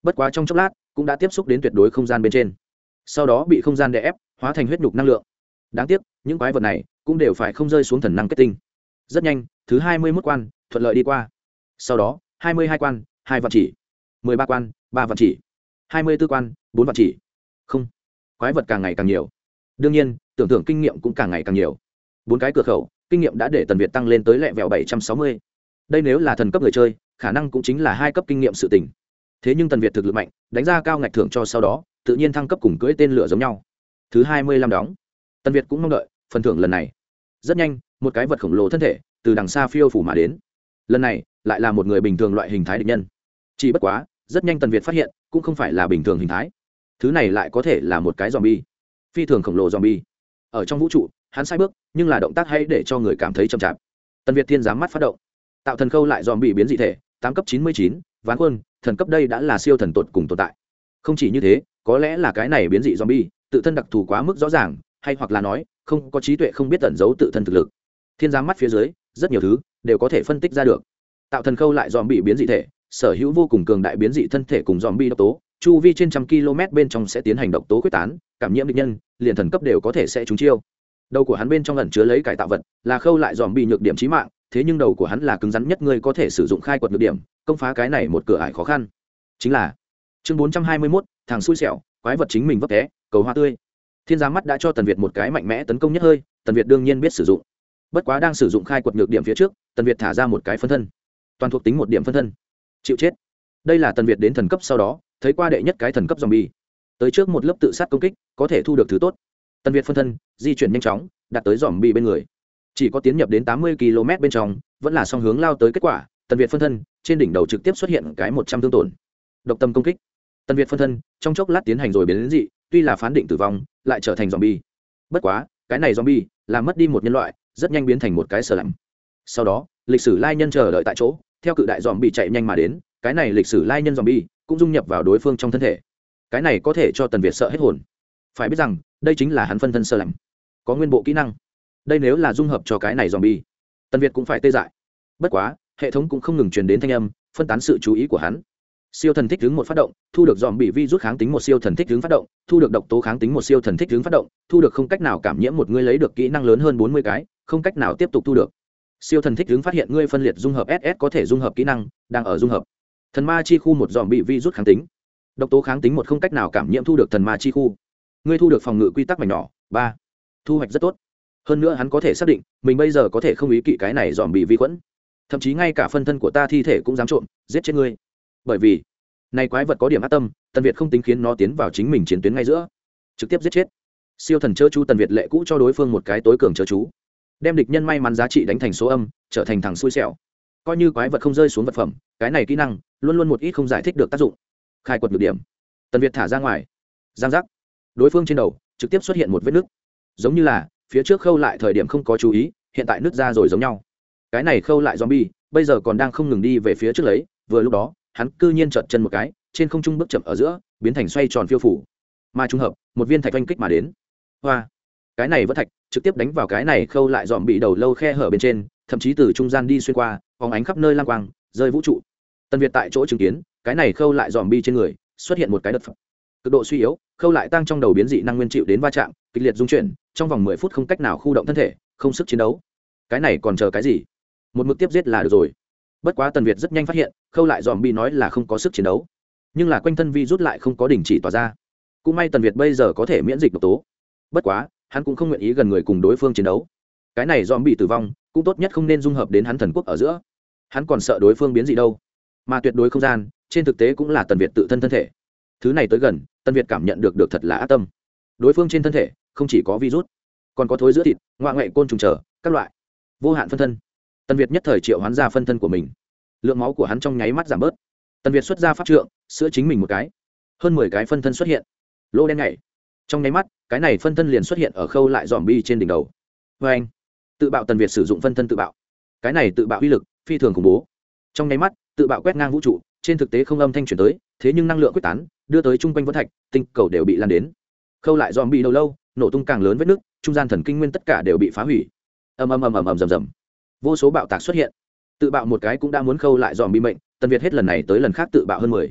bất quá trong chốc lát cũng đã tiếp xúc đến tuyệt đối không gian bên trên, sau đó bị không gian đè ép hóa thành huyết nhục năng lượng. Đáng tiếc những quái vật này cũng đều phải không rơi xuống thần năng kết tinh. Rất nhanh thứ hai mươi mốt quan thuận lợi đi qua, sau đó hai mươi hai quan hai vạn chỉ, mười ba quan ba vạn chỉ, hai mươi b ố quan bốn vạn chỉ. Không, quái vật càng ngày càng nhiều, đương nhiên tưởng tượng kinh nghiệm cũng càng ngày càng nhiều. Bốn cái cửa khẩu kinh nghiệm đã để Tần Việt tăng lên tới lẹ vẹo bảy trăm sáu mươi. Đây nếu là thần cấp người chơi khả năng cũng chính là hai cấp kinh nghiệm sự tỉnh. Thế nhưng Tần Việt thực lực mạnh, đánh ra cao ngạch thưởng cho sau đó tự nhiên thăng cấp cùng cưỡi tên lửa giống nhau. Thứ hai mươi lăm đóng, Tần Việt cũng mong đợi phần thưởng lần này. Rất nhanh một cái vật khổng lồ thân thể từ đằng xa phiêu phủ mà đến, lần này lại là một người bình thường loại hình thái địch nhân. Chỉ bất quá rất nhanh Tần Việt phát hiện cũng không phải là bình thường hình thái, thứ này lại có thể là một cái zombie, phi thường khổng lồ zombie. Ở trong vũ trụ hắn sai bước nhưng là động tác hay để cho người cảm thấy chậm chạp. Tần Việt thiên giám mắt phát động, tạo thần khâu lại zombie biến dị thể tám cấp chín mươi chín, ván quân thần cấp, đây đã là siêu thần tột cùng tồn tại. Không chỉ như thế, có lẽ là cái này biến dị zombie tự thân đặc thù quá mức rõ ràng, hay hoặc là nói không có trí tuệ, không biết tẩn giấu tự thân thực lực. Thiên giám mắt phía dưới rất nhiều thứ đều có thể phân tích ra được. Tạo thần khâu lại zombie biến dị thể sở hữu vô cùng cường đại biến dị thân thể cùng zombie độc tố, chu vi trên trăm km bên trong sẽ tiến hành độc tố quyết tán, cảm nhiễm địch nhân liền thần cấp đều có thể sẽ trúng chiêu. Đầu của hắn bên trong ẩn chứa lấy cải tạo vật, là khâu lại zombie nhược điểm chí mạng, thế nhưng đầu của hắn là cứng rắn nhất, người có thể sử dụng khai quật nhược điểm công phá cái này một cửa ải khó khăn. Chính là chương bốn trăm hai mươi mốt, thằng xui xẻo, quái vật chính mình vấp té, cầu hoa tươi. Thiên giám mắt đã cho Tần Việt một cái mạnh mẽ tấn công nhất hơi, Tần Việt đương nhiên biết sử dụng. Bất quá đang sử dụng khai quật nhược điểm phía trước, Tần Việt thả ra một cái phân thân, toàn thuộc tính một điểm phân thân, chịu chết. Đây là Tần Việt đến thần cấp sau đó thấy qua đệ nhất cái thần cấp zombie, tới trước một lớp tự sát công kích có thể thu được thứ tốt. Tần Việt phân thân di chuyển nhanh chóng đạt tới zombie bên người, chỉ có tiến nhập đến tám mươi ki lô mét bên trong vẫn là song hướng lao tới. Kết quả Tần Việt phân thân trên đỉnh đầu trực tiếp xuất hiện cái một trăm thương tổn, độc tâm công kích. Tần Việt phân thân trong chốc lát tiến hành rồi biến đến dị, tuy là phán định tử vong lại trở thành zombie. Bất quá cái này zombie làm mất đi một nhân loại, rất nhanh biến thành một cái sờ lạnh. Sau đó lịch sử lai nhân chờ đợi tại chỗ, theo cự đại zombie chạy nhanh mà đến, cái này lịch sử lai nhân zombie cũng dung nhập vào đối phương trong thân thể. Cái này có thể cho Tần Việt sợ hết hồn. Phải biết rằng đây chính là hắn phân thân sờ lạnh, có nguyên bộ kỹ năng. Đây nếu là dung hợp cho cái này zombie, Tần Việt cũng phải tê dại. Bất quá hệ thống cũng không ngừng truyền đến thanh âm phân tán sự chú ý của hắn. Siêu thần thích hướng một phát động, thu được dòm bị virus kháng tính một siêu thần thích hướng phát động, thu được độc tố kháng tính một siêu thần thích hướng phát động, thu được không cách nào cảm nhiễm một ngươi lấy được kỹ năng lớn hơn bốn mươi cái, không cách nào tiếp tục thu được. Siêu thần thích hướng phát hiện ngươi phân liệt dung hợp ét ét có thể dung hợp kỹ năng, đang ở dung hợp. Thần ma chi khu một dòm bị virus kháng tính, độc tố kháng tính một không cách nào cảm nhiễm thu được thần ma chi khu. Ngươi thu được phòng ngự quy tắc mảnh nhỏ ba, thu hoạch rất tốt. Hơn nữa hắn có thể xác định mình bây giờ có thể không ý kỵ cái này dòm bị vi khuẩn, thậm chí ngay cả phân thân của ta thi thể cũng dám trộm giết chết ngươi. Bởi vì này quái vật có điểm ác tâm, Tần Việt không tính khiến nó tiến vào chính mình chiến tuyến ngay giữa, trực tiếp giết chết. Siêu thần chớ chú Tần Việt lệ cũ cho đối phương một cái tối cường chớ chú, đem địch nhân may mắn giá trị đánh thành số âm, trở thành thằng xui xẻo. Coi như quái vật không rơi xuống vật phẩm, cái này kỹ năng luôn luôn một ít không giải thích được tác dụng. Khai quật được điểm, Tần Việt thả ra ngoài, giang giác, đối phương trên đầu trực tiếp xuất hiện một vết nứt, giống như là phía trước khâu lại thời điểm không có chú ý, hiện tại nứt ra rồi giống nhau. Cái này khâu lại zombie bây giờ còn đang không ngừng đi về phía trước lấy, vừa lúc đó hắn cư nhiên chợt chân một cái, trên không trung bước chậm ở giữa biến thành xoay tròn phiêu phủ, mà trùng hợp một viên thạch oanh kích mà đến. Hoa, cái này vẫn thạch trực tiếp đánh vào cái này khâu lại dòm bị đầu lâu khe hở bên trên, thậm chí từ trung gian đi xuyên qua, phóng ánh khắp nơi lang quang rơi vũ trụ. Tần Việt tại chỗ chứng kiến cái này khâu lại dòm bi trên người xuất hiện một cái đợt phật cực độ suy yếu, khâu lại tăng trong đầu biến dị năng nguyên chịu đến va chạm kịch liệt dung chuyển, trong vòng mười phút không cách nào khu động thân thể, không sức chiến đấu. Cái này còn chờ cái gì, một mực tiếp giết là được rồi. Bất quá Tần Việt rất nhanh phát hiện khâu lại dòm bi nói là không có sức chiến đấu, nhưng là quanh thân vi rút lại không có đình chỉ tỏa ra. Cũng may Tần Việt bây giờ có thể miễn dịch độc tố, bất quá hắn cũng không nguyện ý gần người cùng đối phương chiến đấu. Cái này dòm bị tử vong cũng tốt nhất không nên dung hợp đến hắn thần quốc ở giữa, hắn còn sợ đối phương biến dị đâu. Mà tuyệt đối không gian trên thực tế cũng là Tần Việt tự thân thân thể, thứ này tới gần Tần Việt cảm nhận được được thật là ác tâm. Đối phương trên thân thể không chỉ có virus, còn có thối giữa thịt, ngoại ngoại côn trùng trở các loại vô hạn phân thân. Tần Việt nhất thời triệu hoán ra phân thân của mình, lượng máu của hắn trong nháy mắt giảm bớt. Tần Việt xuất ra pháp trượng sữa chính mình một cái, hơn mười cái phân thân xuất hiện, lô đen nhảy trong nháy mắt, cái này phân thân liền xuất hiện ở khâu lại dòm bi trên đỉnh đầu. Vê anh, tự bạo. Tần Việt sử dụng phân thân tự bạo, cái này tự bạo uy lực phi thường khủng bố. Trong nháy mắt tự bạo quét ngang vũ trụ, trên thực tế không âm thanh chuyển tới, thế nhưng năng lượng quyết tán đưa tới chung quanh vân thạch tinh cầu đều bị lan đến. Khâu lại dòm bi đầu lâu nổ tung càng lớn vết nứt, trung gian thần kinh nguyên tất cả đều bị phá hủy. Ầm ầm ầm ầm ầm rầm rầm, vô số bạo tạc xuất hiện. Tự bạo một cái cũng đã muốn khâu lại dòm bi mệnh, Tần Việt hết lần này tới lần khác tự bạo hơn mười.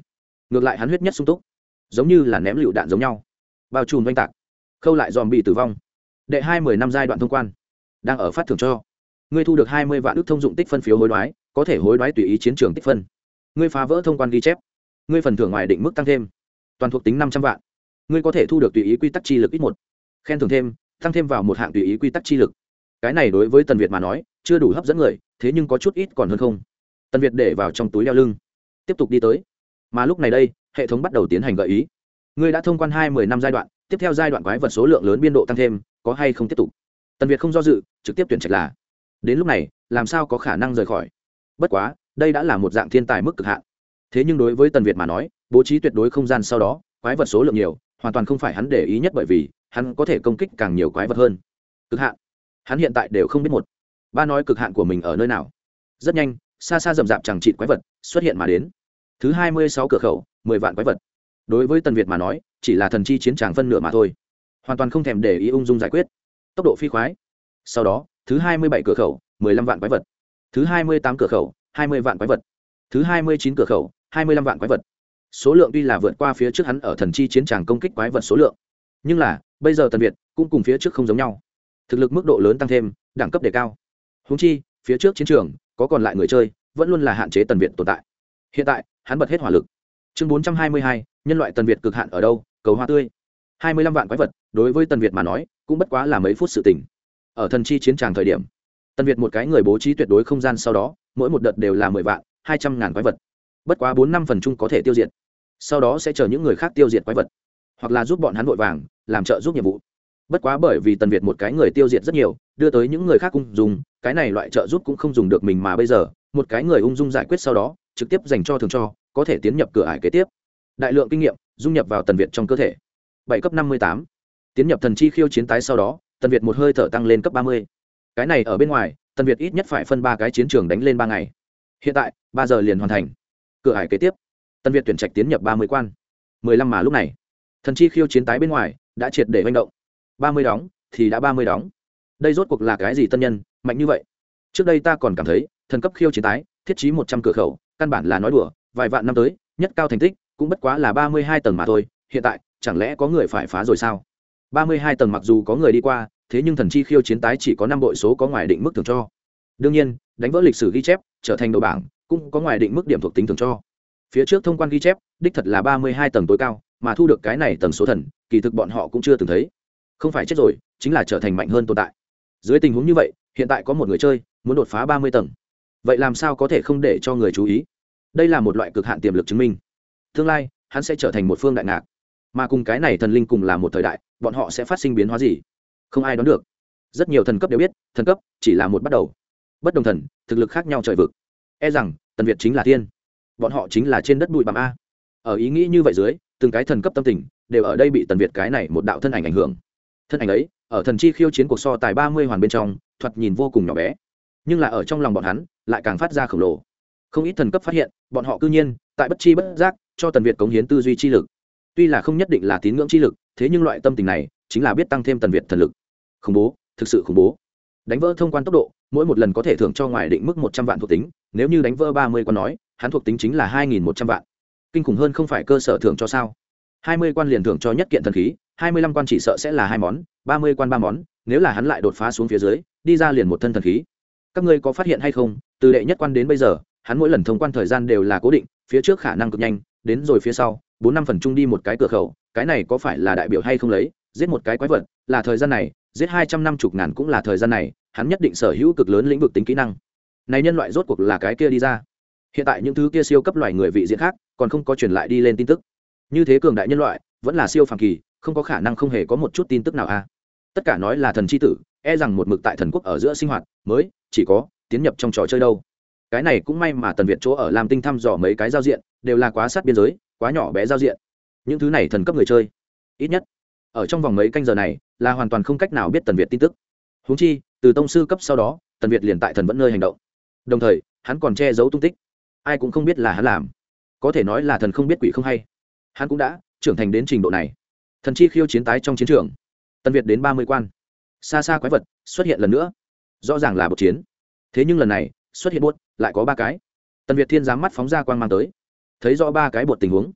ngược lại hắn huyết nhất sung túc, giống như là ném lựu đạn giống nhau, bao trùm oanh tạc, khâu lại dòm bị tử vong. Đệ hai mười năm giai đoạn thông quan đang ở phát thưởng cho ngươi, thu được hai mươi vạn ước thông dụng tích phân phiếu hối đoái, có thể hối đoái tùy ý chiến trường tích phân. Ngươi phá vỡ thông quan ghi chép, ngươi phần thưởng ngoài định mức tăng thêm, toàn thuộc tính năm trăm vạn. Ngươi có thể thu được tùy ý quy tắc chi lực ít một, khen thưởng thêm, tăng thêm vào một hạng tùy ý quy tắc chi lực. Cái này đối với Tần Việt mà nói chưa đủ hấp dẫn người, thế nhưng có chút ít còn hơn không. Tần Việt để vào trong túi đeo lưng, tiếp tục đi tới. Mà lúc này đây, hệ thống bắt đầu tiến hành gợi ý. Ngươi đã thông quan hai mươi năm giai đoạn, tiếp theo giai đoạn quái vật số lượng lớn biên độ tăng thêm, có hay không tiếp tục? Tần Việt không do dự, trực tiếp tuyển trạch là. Đến lúc này, làm sao có khả năng rời khỏi? Bất quá, đây đã là một dạng thiên tài mức cực hạn. Thế nhưng đối với Tần Việt mà nói, bố trí tuyệt đối không gian sau đó, quái vật số lượng nhiều, hoàn toàn không phải hắn để ý nhất, bởi vì hắn có thể công kích càng nhiều quái vật hơn. Cực hạn, hắn hiện tại đều không biết một ba nói cực hạn của mình ở nơi nào. Rất nhanh, xa xa rậm rạp chẳng trị quái vật xuất hiện mà đến. Thứ hai mươi sáu cửa khẩu, mười vạn quái vật. Đối với Tần Việt mà nói, chỉ là thần chi chiến tràng phân nửa mà thôi, hoàn toàn không thèm để ý, ung dung giải quyết, tốc độ phi khoái. Sau đó, thứ hai mươi bảy cửa khẩu, mười lăm vạn quái vật. Thứ hai mươi tám cửa khẩu, hai mươi vạn quái vật. Thứ hai mươi chín cửa khẩu, hai mươi lăm vạn quái vật. Số lượng tuy là vượt qua phía trước hắn ở thần chi chiến tràng công kích quái vật số lượng, nhưng là bây giờ Tần Việt cũng cùng phía trước không giống nhau, thực lực mức độ lớn tăng thêm, đẳng cấp đề cao. Huống chi phía trước chiến trường có còn lại người chơi, vẫn luôn là hạn chế Tần Việt tồn tại. Hiện tại hắn bật hết hỏa lực. Chương bốn trăm hai mươi hai, nhân loại Tần Việt cực hạn ở đâu? Cầu hoa tươi. hai mươi lăm vạn quái vật, đối với Tần Việt mà nói cũng bất quá là mấy phút sự tình. Ở thần chi chiến tràng thời điểm, Tần Việt một cái người bố trí tuyệt đối không gian, sau đó mỗi một đợt đều là mười vạn, hai trăm ngàn quái vật, bất quá bốn năm phần chung có thể tiêu diệt, sau đó sẽ chờ những người khác tiêu diệt quái vật, hoặc là giúp bọn hắn vội vàng làm trợ giúp nhiệm vụ. Bất quá bởi vì Tần Việt một cái người tiêu diệt rất nhiều, đưa tới những người khác ung dung, cái này loại trợ giúp cũng không dùng được mình, mà bây giờ một cái người ung dung giải quyết, sau đó trực tiếp dành cho thường cho có thể tiến nhập cửa ải kế tiếp. Đại lượng kinh nghiệm dung nhập vào Tần Việt trong cơ thể. Bảy cấp năm mươi tám, tiến nhập thần chi khiêu chiến tái, sau đó Tần Việt một hơi thở tăng lên cấp ba mươi. Cái này ở bên ngoài, Tần Việt ít nhất phải phân ba cái chiến trường đánh lên ba ngày. Hiện tại ba giờ liền hoàn thành. Cửa ải kế tiếp, Tần Việt tuyển trạch tiến nhập ba mươi quan. mười lăm mà lúc này, thần chi khiêu chiến tái bên ngoài đã triệt để manh động. ba mươi đóng thì đã ba mươi đóng. Đây rốt cuộc là cái gì tân nhân mạnh như vậy? Trước đây ta còn cảm thấy thần cấp khiêu chiến tái thiết trí một trăm cửa khẩu, căn bản là nói đùa, vài vạn năm tới nhất cao thành tích cũng bất quá là ba mươi hai tầng mà thôi. Hiện tại chẳng lẽ có người phải phá rồi sao? ba mươi hai tầng mặc dù có người đi qua, thế nhưng thần chi khiêu chiến tái chỉ có năm bội số có ngoài định mức thưởng cho. Đương nhiên, đánh vỡ lịch sử ghi chép, trở thành đầu bảng cũng có ngoài định mức điểm thuộc tính thưởng cho. Phía trước thông quan ghi chép đích thật là ba mươi hai tầng tối cao, mà thu được cái này tầng số thần, kỳ thực bọn họ cũng chưa từng thấy. Không phải chết rồi, chính là trở thành mạnh hơn tồn tại. Dưới tình huống như vậy, hiện tại có một người chơi muốn đột phá ba mươi tầng, vậy làm sao có thể không để cho người chú ý? Đây là một loại cực hạn tiềm lực chứng minh tương lai hắn sẽ trở thành một phương đại ngạc, mà cùng cái này thần linh cùng là một thời đại, bọn họ sẽ phát sinh biến hóa gì, không ai đoán được. Rất nhiều thần cấp đều biết, thần cấp chỉ là một bắt đầu, bất đồng thần thực lực khác nhau trời vực. E rằng Tần Việt chính là tiên, bọn họ chính là trên đất bụi bặm a. Ở ý nghĩ như vậy dưới, từng cái thần cấp tâm tình đều ở đây bị Tần Việt cái này một đạo thân ảnh ảnh hưởng. Thân ảnh ấy ở thần chi khiêu chiến cuộc so tài ba mươi hoàn bên trong thoạt nhìn vô cùng nhỏ bé, nhưng là ở trong lòng bọn hắn lại càng phát ra khổng lồ. Không ít thần cấp phát hiện bọn họ cư nhiên tại bất chi bất giác cho Tần Việt cống hiến tư duy chi lực. Tuy là không nhất định là tín ngưỡng chi lực, thế nhưng loại tâm tình này chính là biết tăng thêm Tần Việt thần lực. Khủng bố, thực sự khủng bố. Đánh vỡ thông quan tốc độ, mỗi một lần có thể thưởng cho ngoài định mức một trăm vạn thuộc tính, nếu như đánh vỡ ba mươi quan nói, hắn thuộc tính chính là hai nghìn một trăm vạn. Kinh khủng hơn không phải cơ sở thưởng cho sao? hai mươi quan liền thưởng cho nhất kiện thần khí, hai mươi lăm quan chỉ sợ sẽ là hai món, ba mươi quan ba món, nếu là hắn lại đột phá xuống phía dưới, đi ra liền một thân thần khí. Các ngươi có phát hiện hay không, từ đệ nhất quan đến bây giờ, hắn mỗi lần thông quan thời gian đều là cố định, phía trước khả năng cực nhanh, đến rồi phía sau, bốn năm phần chung đi một cái cửa khẩu, cái này có phải là đại biểu hay không lấy, giết một cái quái vật, là thời gian này, giết hai trăm năm mươi ngàn cũng là thời gian này, hắn nhất định sở hữu cực lớn lĩnh vực tính kỹ năng. Này nhân loại rốt cuộc là cái kia đi ra. Hiện tại những thứ kia siêu cấp loài người vị diện khác, còn không có truyền lại đi lên tin tức. Như thế cường đại nhân loại, vẫn là siêu phàm kỳ, không có khả năng không hề có một chút tin tức nào a. À. Tất cả nói là thần chi tử, e rằng một mực tại thần quốc ở giữa sinh hoạt, mới chỉ có tiến nhập trong trò chơi đâu. Cái này cũng may mà Tần Việt chỗ ở làm tinh thăm dò mấy cái giao diện, đều là quá sát biên giới, quá nhỏ bé giao diện. Những thứ này thần cấp người chơi, ít nhất ở trong vòng mấy canh giờ này, là hoàn toàn không cách nào biết Tần Việt tin tức. Huống chi, từ tông sư cấp sau đó, Tần Việt liền tại thần vẫn nơi hành động. Đồng thời, hắn còn che giấu tung tích, ai cũng không biết là hắn làm. Có thể nói là thần không biết quỷ không hay. Hắn cũng đã trưởng thành đến trình độ này. Thần chi khiêu chiến tái trong chiến trường, Tần Việt đến ba mươi quan, xa xa quái vật xuất hiện lần nữa, rõ ràng là một chiến. Thế nhưng lần này xuất hiện buốt lại có ba cái. Tần Việt thiên giám mắt phóng ra quang mang tới, thấy rõ ba cái bột tình huống.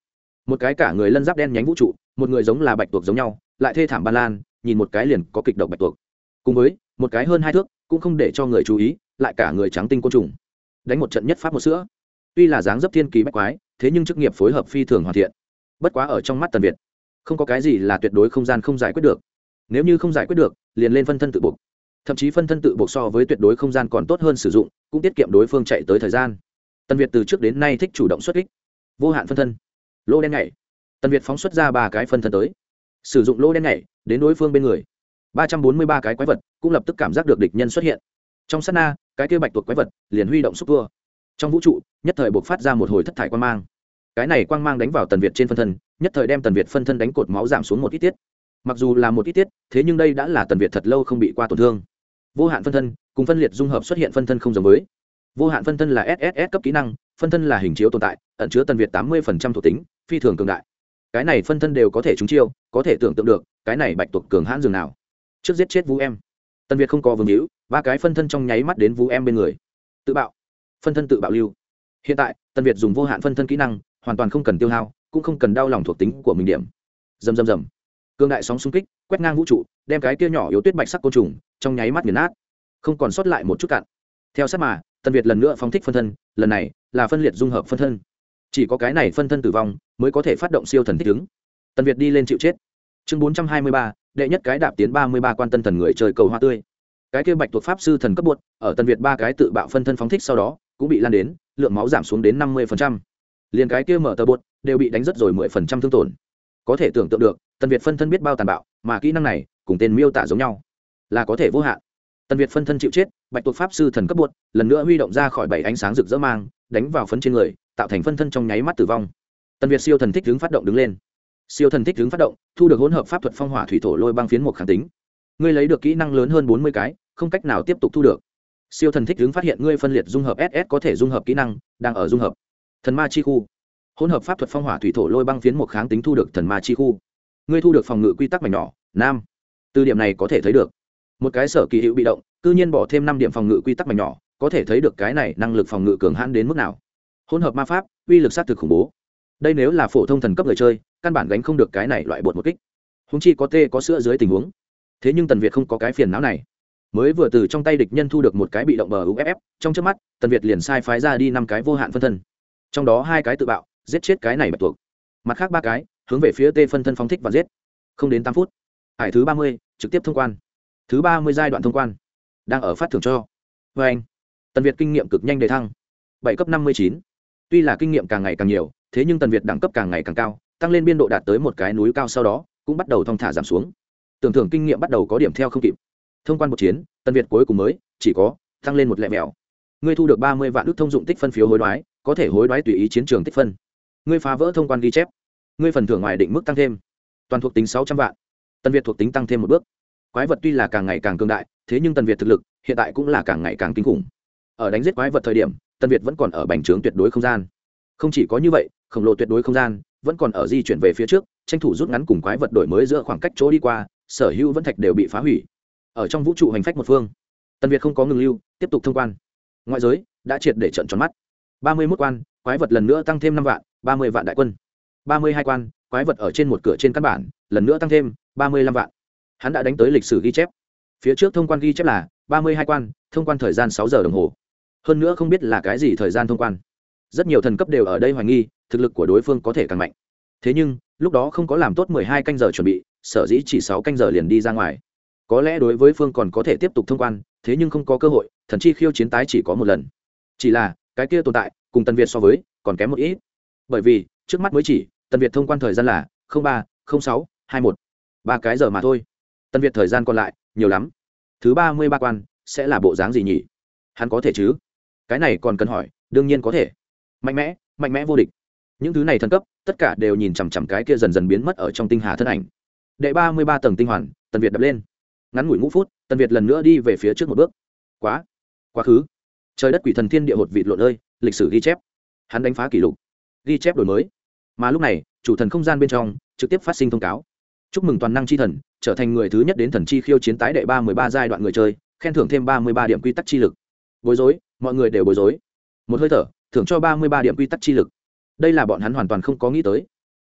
một cái cả người lân giáp đen nhánh vũ trụ, một người giống là bạch tuộc giống nhau lại thê thảm ban lan, nhìn một cái liền có kịch độc bạch tuộc, cùng với một cái hơn hai thước cũng không để cho người chú ý lại cả người trắng tinh côn trùng, đánh một trận nhất pháp một sữa. Tuy là dáng dấp thiên kỳ bách quái, thế nhưng chức nghiệp phối hợp phi thường hoàn thiện. Bất quá ở trong mắt Tần Việt, không có cái gì là tuyệt đối không gian không giải quyết được. Nếu như không giải quyết được, liền lên phân thân tự buộc. Thậm chí phân thân tự buộc so với tuyệt đối không gian còn tốt hơn sử dụng, cũng tiết kiệm đối phương chạy tới thời gian. Tần Việt từ trước đến nay thích chủ động xuất kích. Vô hạn phân thân, lô đen nhảy. Tần Việt phóng xuất ra ba cái phân thân tới, sử dụng lô đen nhảy đến đối phương bên người. ba trăm bốn mươi ba cái quái vật cũng lập tức cảm giác được địch nhân xuất hiện. Trong sát na, cái kia bạch tuộc quái vật liền huy động xúc tua. Trong vũ trụ, nhất thời bộc phát ra một hồi thất thải quang mang. Cái này quang mang đánh vào Tần Việt trên phân thân, nhất thời đem Tần Việt phân thân đánh cột máu giảm xuống một ít tiết. Mặc dù là một ít tiết, thế nhưng đây đã là Tần Việt thật lâu không bị qua tổn thương. Vô hạn phân thân cùng phân liệt dung hợp xuất hiện phân thân không giống với. Vô hạn phân thân là ét ét ét cấp kỹ năng, phân thân là hình chiếu tồn tại, ẩn chứa Tần Việt tám mươi phần trăm thuộc tính, phi thường cường đại. Cái này phân thân đều có thể trúng chiêu, có thể tưởng tượng được, cái này bạch tuộc cường hãn dường nào. Trước giết chết Vũ Em, Tần Việt không có vương hữu, ba cái phân thân trong nháy mắt đến Vũ Em bên người. Tự bạo, phân thân tự bạo lưu. Hiện tại, Tần Việt dùng vô hạn phân thân kỹ năng, hoàn toàn không cần tiêu hao, cũng không cần đau lòng thuộc tính của mình điểm. Rầm rầm rầm. Cương đại sóng xung kích, quét ngang vũ trụ, đem cái kia nhỏ yếu tuyết bạch sắc côn trùng, trong nháy mắt nghiền nát, không còn sót lại một chút cặn. Theo sát mà, Tần Việt lần nữa phóng thích phân thân, lần này là phân liệt dung hợp phân thân. Chỉ có cái này phân thân tử vong mới có thể phát động siêu thần thích ứng. Tần Việt đi lên chịu chết. Chương bốn trăm hai mươi ba, đệ nhất cái đạp tiến ba mươi ba quan tân thần người chơi cầu hoa tươi. Cái kia bạch tuộc pháp sư thần cấp buột, ở Tần Việt ba cái tự bạo phân thân phóng thích sau đó, cũng bị lan đến, lượng máu giảm xuống đến năm mươi phần trăm. Liền cái kia mở tờ buột đều bị đánh rất rồi mười phần trăm thương tổn. Có thể tưởng tượng được, Tần Việt phân thân biết bao tàn bạo, mà kỹ năng này cùng tên miêu tả giống nhau, là có thể vô hạn. Tần Việt phân thân chịu chết, bạch tuộc pháp sư thần cấp buột, lần nữa huy động ra khỏi bảy ánh sáng rực rỡ mang, đánh vào phấn trên người, tạo thành phân thân trong nháy mắt tử vong. Tần Việt siêu thần thích hướng phát động đứng lên. Siêu thần thích hướng phát động, thu được hỗn hợp pháp thuật phong hỏa thủy thổ lôi băng phiến một kháng tính. Ngươi lấy được kỹ năng lớn hơn bốn mươi cái, không cách nào tiếp tục thu được. Siêu thần thích hướng phát hiện ngươi phân liệt dung hợp ét ét có thể dung hợp kỹ năng, đang ở dung hợp. Thần ma chi khu. Hỗn hợp pháp thuật phong hỏa thủy thổ lôi băng phiến một kháng tính thu được thần ma chi khu. Ngươi thu được phòng ngự quy tắc mảnh nhỏ, nam. Từ điểm này có thể thấy được, một cái sở kỳ hữu bị động, cư nhiên bỏ thêm năm điểm phòng ngự quy tắc mảnh nhỏ, có thể thấy được cái này năng lực phòng ngự cường hãn đến mức nào. Hỗn hợp ma pháp, uy lực sát thực khủng bố. Đây nếu là phổ thông thần cấp người chơi, căn bản gánh không được cái này loại bột một kích. Húng chi có tê có sữa dưới tình huống. Thế nhưng Tần Việt không có cái phiền não này. Mới vừa từ trong tay địch nhân thu được một cái bị động bờ u ép ép, trong chớp mắt, Tần Việt liền sai phái ra đi năm cái vô hạn phân thân. Trong đó hai cái tự bạo, giết chết cái này bạch tuộc. Mặt khác ba cái, hướng về phía tê phân thân phóng thích và giết. Không đến tám phút. Hải thứ ba mươi, trực tiếp thông quan. Thứ ba mươi giai đoạn thông quan. Đang ở phát thưởng cho. Và anh. Tần Việt kinh nghiệm cực nhanh đề thăng. bảy cấp năm mươi chín. Tuy là kinh nghiệm càng ngày càng nhiều, thế nhưng Tần Việt đẳng cấp càng ngày càng cao, tăng lên biên độ đạt tới một cái núi cao sau đó, cũng bắt đầu thong thả giảm xuống. Tưởng thưởng kinh nghiệm bắt đầu có điểm theo không kịp. Thông quan một chiến, Tần Việt cuối cùng mới chỉ có tăng lên một lẹ mèo. Ngươi thu được ba mươi vạn ước thông dụng tích phân phiếu hối đoái, có thể hối đoái tùy ý chiến trường tích phân. Ngươi phá vỡ thông quan ghi chép. Ngươi phần thưởng ngoài định mức tăng thêm. Toàn thuộc tính sáu trăm vạn. Tần Việt thuộc tính tăng thêm một bước. Quái vật tuy là càng ngày càng cường đại, thế nhưng Tần Việt thực lực hiện tại cũng là càng ngày càng kinh khủng. Ở đánh giết quái vật thời điểm, Tần Việt vẫn còn ở bành trướng tuyệt đối không gian. Không chỉ có như vậy, khổng lồ tuyệt đối không gian vẫn còn ở di chuyển về phía trước, tranh thủ rút ngắn cùng quái vật đổi mới giữa khoảng cách chỗ đi qua, sở hữu vẫn thạch đều bị phá hủy. Ở trong vũ trụ hành phách một phương, Tần Việt không có ngừng lưu, tiếp tục thông quan. Ngoại giới đã triệt để trận tròn mắt. ba mươi mốt quan, quái vật lần nữa tăng thêm năm vạn, ba mươi vạn đại quân. ba mươi hai quan, quái vật ở trên một cửa trên căn bản, lần nữa tăng thêm ba mươi lăm vạn. Hắn đã đánh tới lịch sử ghi chép. Phía trước thông quan ghi chép là ba mươi hai quan, thông quan thời gian sáu giờ đồng hồ. Hơn nữa không biết là cái gì thời gian thông quan. Rất nhiều thần cấp đều ở đây hoài nghi thực lực của đối phương có thể càng mạnh. Thế nhưng, lúc đó không có làm tốt mười hai canh giờ chuẩn bị, sở dĩ chỉ sáu canh giờ liền đi ra ngoài. Có lẽ đối với phương còn có thể tiếp tục thông quan, thế nhưng không có cơ hội, thần chi khiêu chiến tái chỉ có một lần. Chỉ là, cái kia tồn tại, cùng Tần Việt so với, còn kém một ít. Bởi vì, trước mắt mới chỉ, Tần Việt thông quan thời gian là không ba, không sáu, hai một. ba cái giờ mà thôi. Tần Việt thời gian còn lại, nhiều lắm. Thứ ba mươi ba quan, sẽ là bộ dáng gì nhỉ? Hắn có thể chứ? Cái này còn cần hỏi, đương nhiên có thể. Mạnh mẽ, mạnh mẽ vô địch. Những thứ này thần cấp, tất cả đều nhìn chằm chằm cái kia dần dần biến mất ở trong tinh hà thân ảnh. Đệ ba mươi ba tầng tinh hoàn, Tần Việt đập lên. Ngắn ngủi ngũ phút, Tần Việt lần nữa đi về phía trước một bước. Quá, quá khứ. Trời đất quỷ thần thiên địa hột vịt lộn ơi, lịch sử ghi chép. Hắn đánh phá kỷ lục, ghi chép đổi mới. Mà lúc này, chủ thần không gian bên trong trực tiếp phát sinh thông cáo. Chúc mừng toàn năng chi thần, trở thành người thứ nhất đến thần chi khiêu chiến tái đệ ba mươi ba giai đoạn người chơi, khen thưởng thêm ba mươi ba điểm quy tắc chi lực. Bối rối, mọi người đều bối rối. Một hơi thở, thưởng cho ba mươi ba điểm quy tắc chi lực. Đây là bọn hắn hoàn toàn không có nghĩ tới.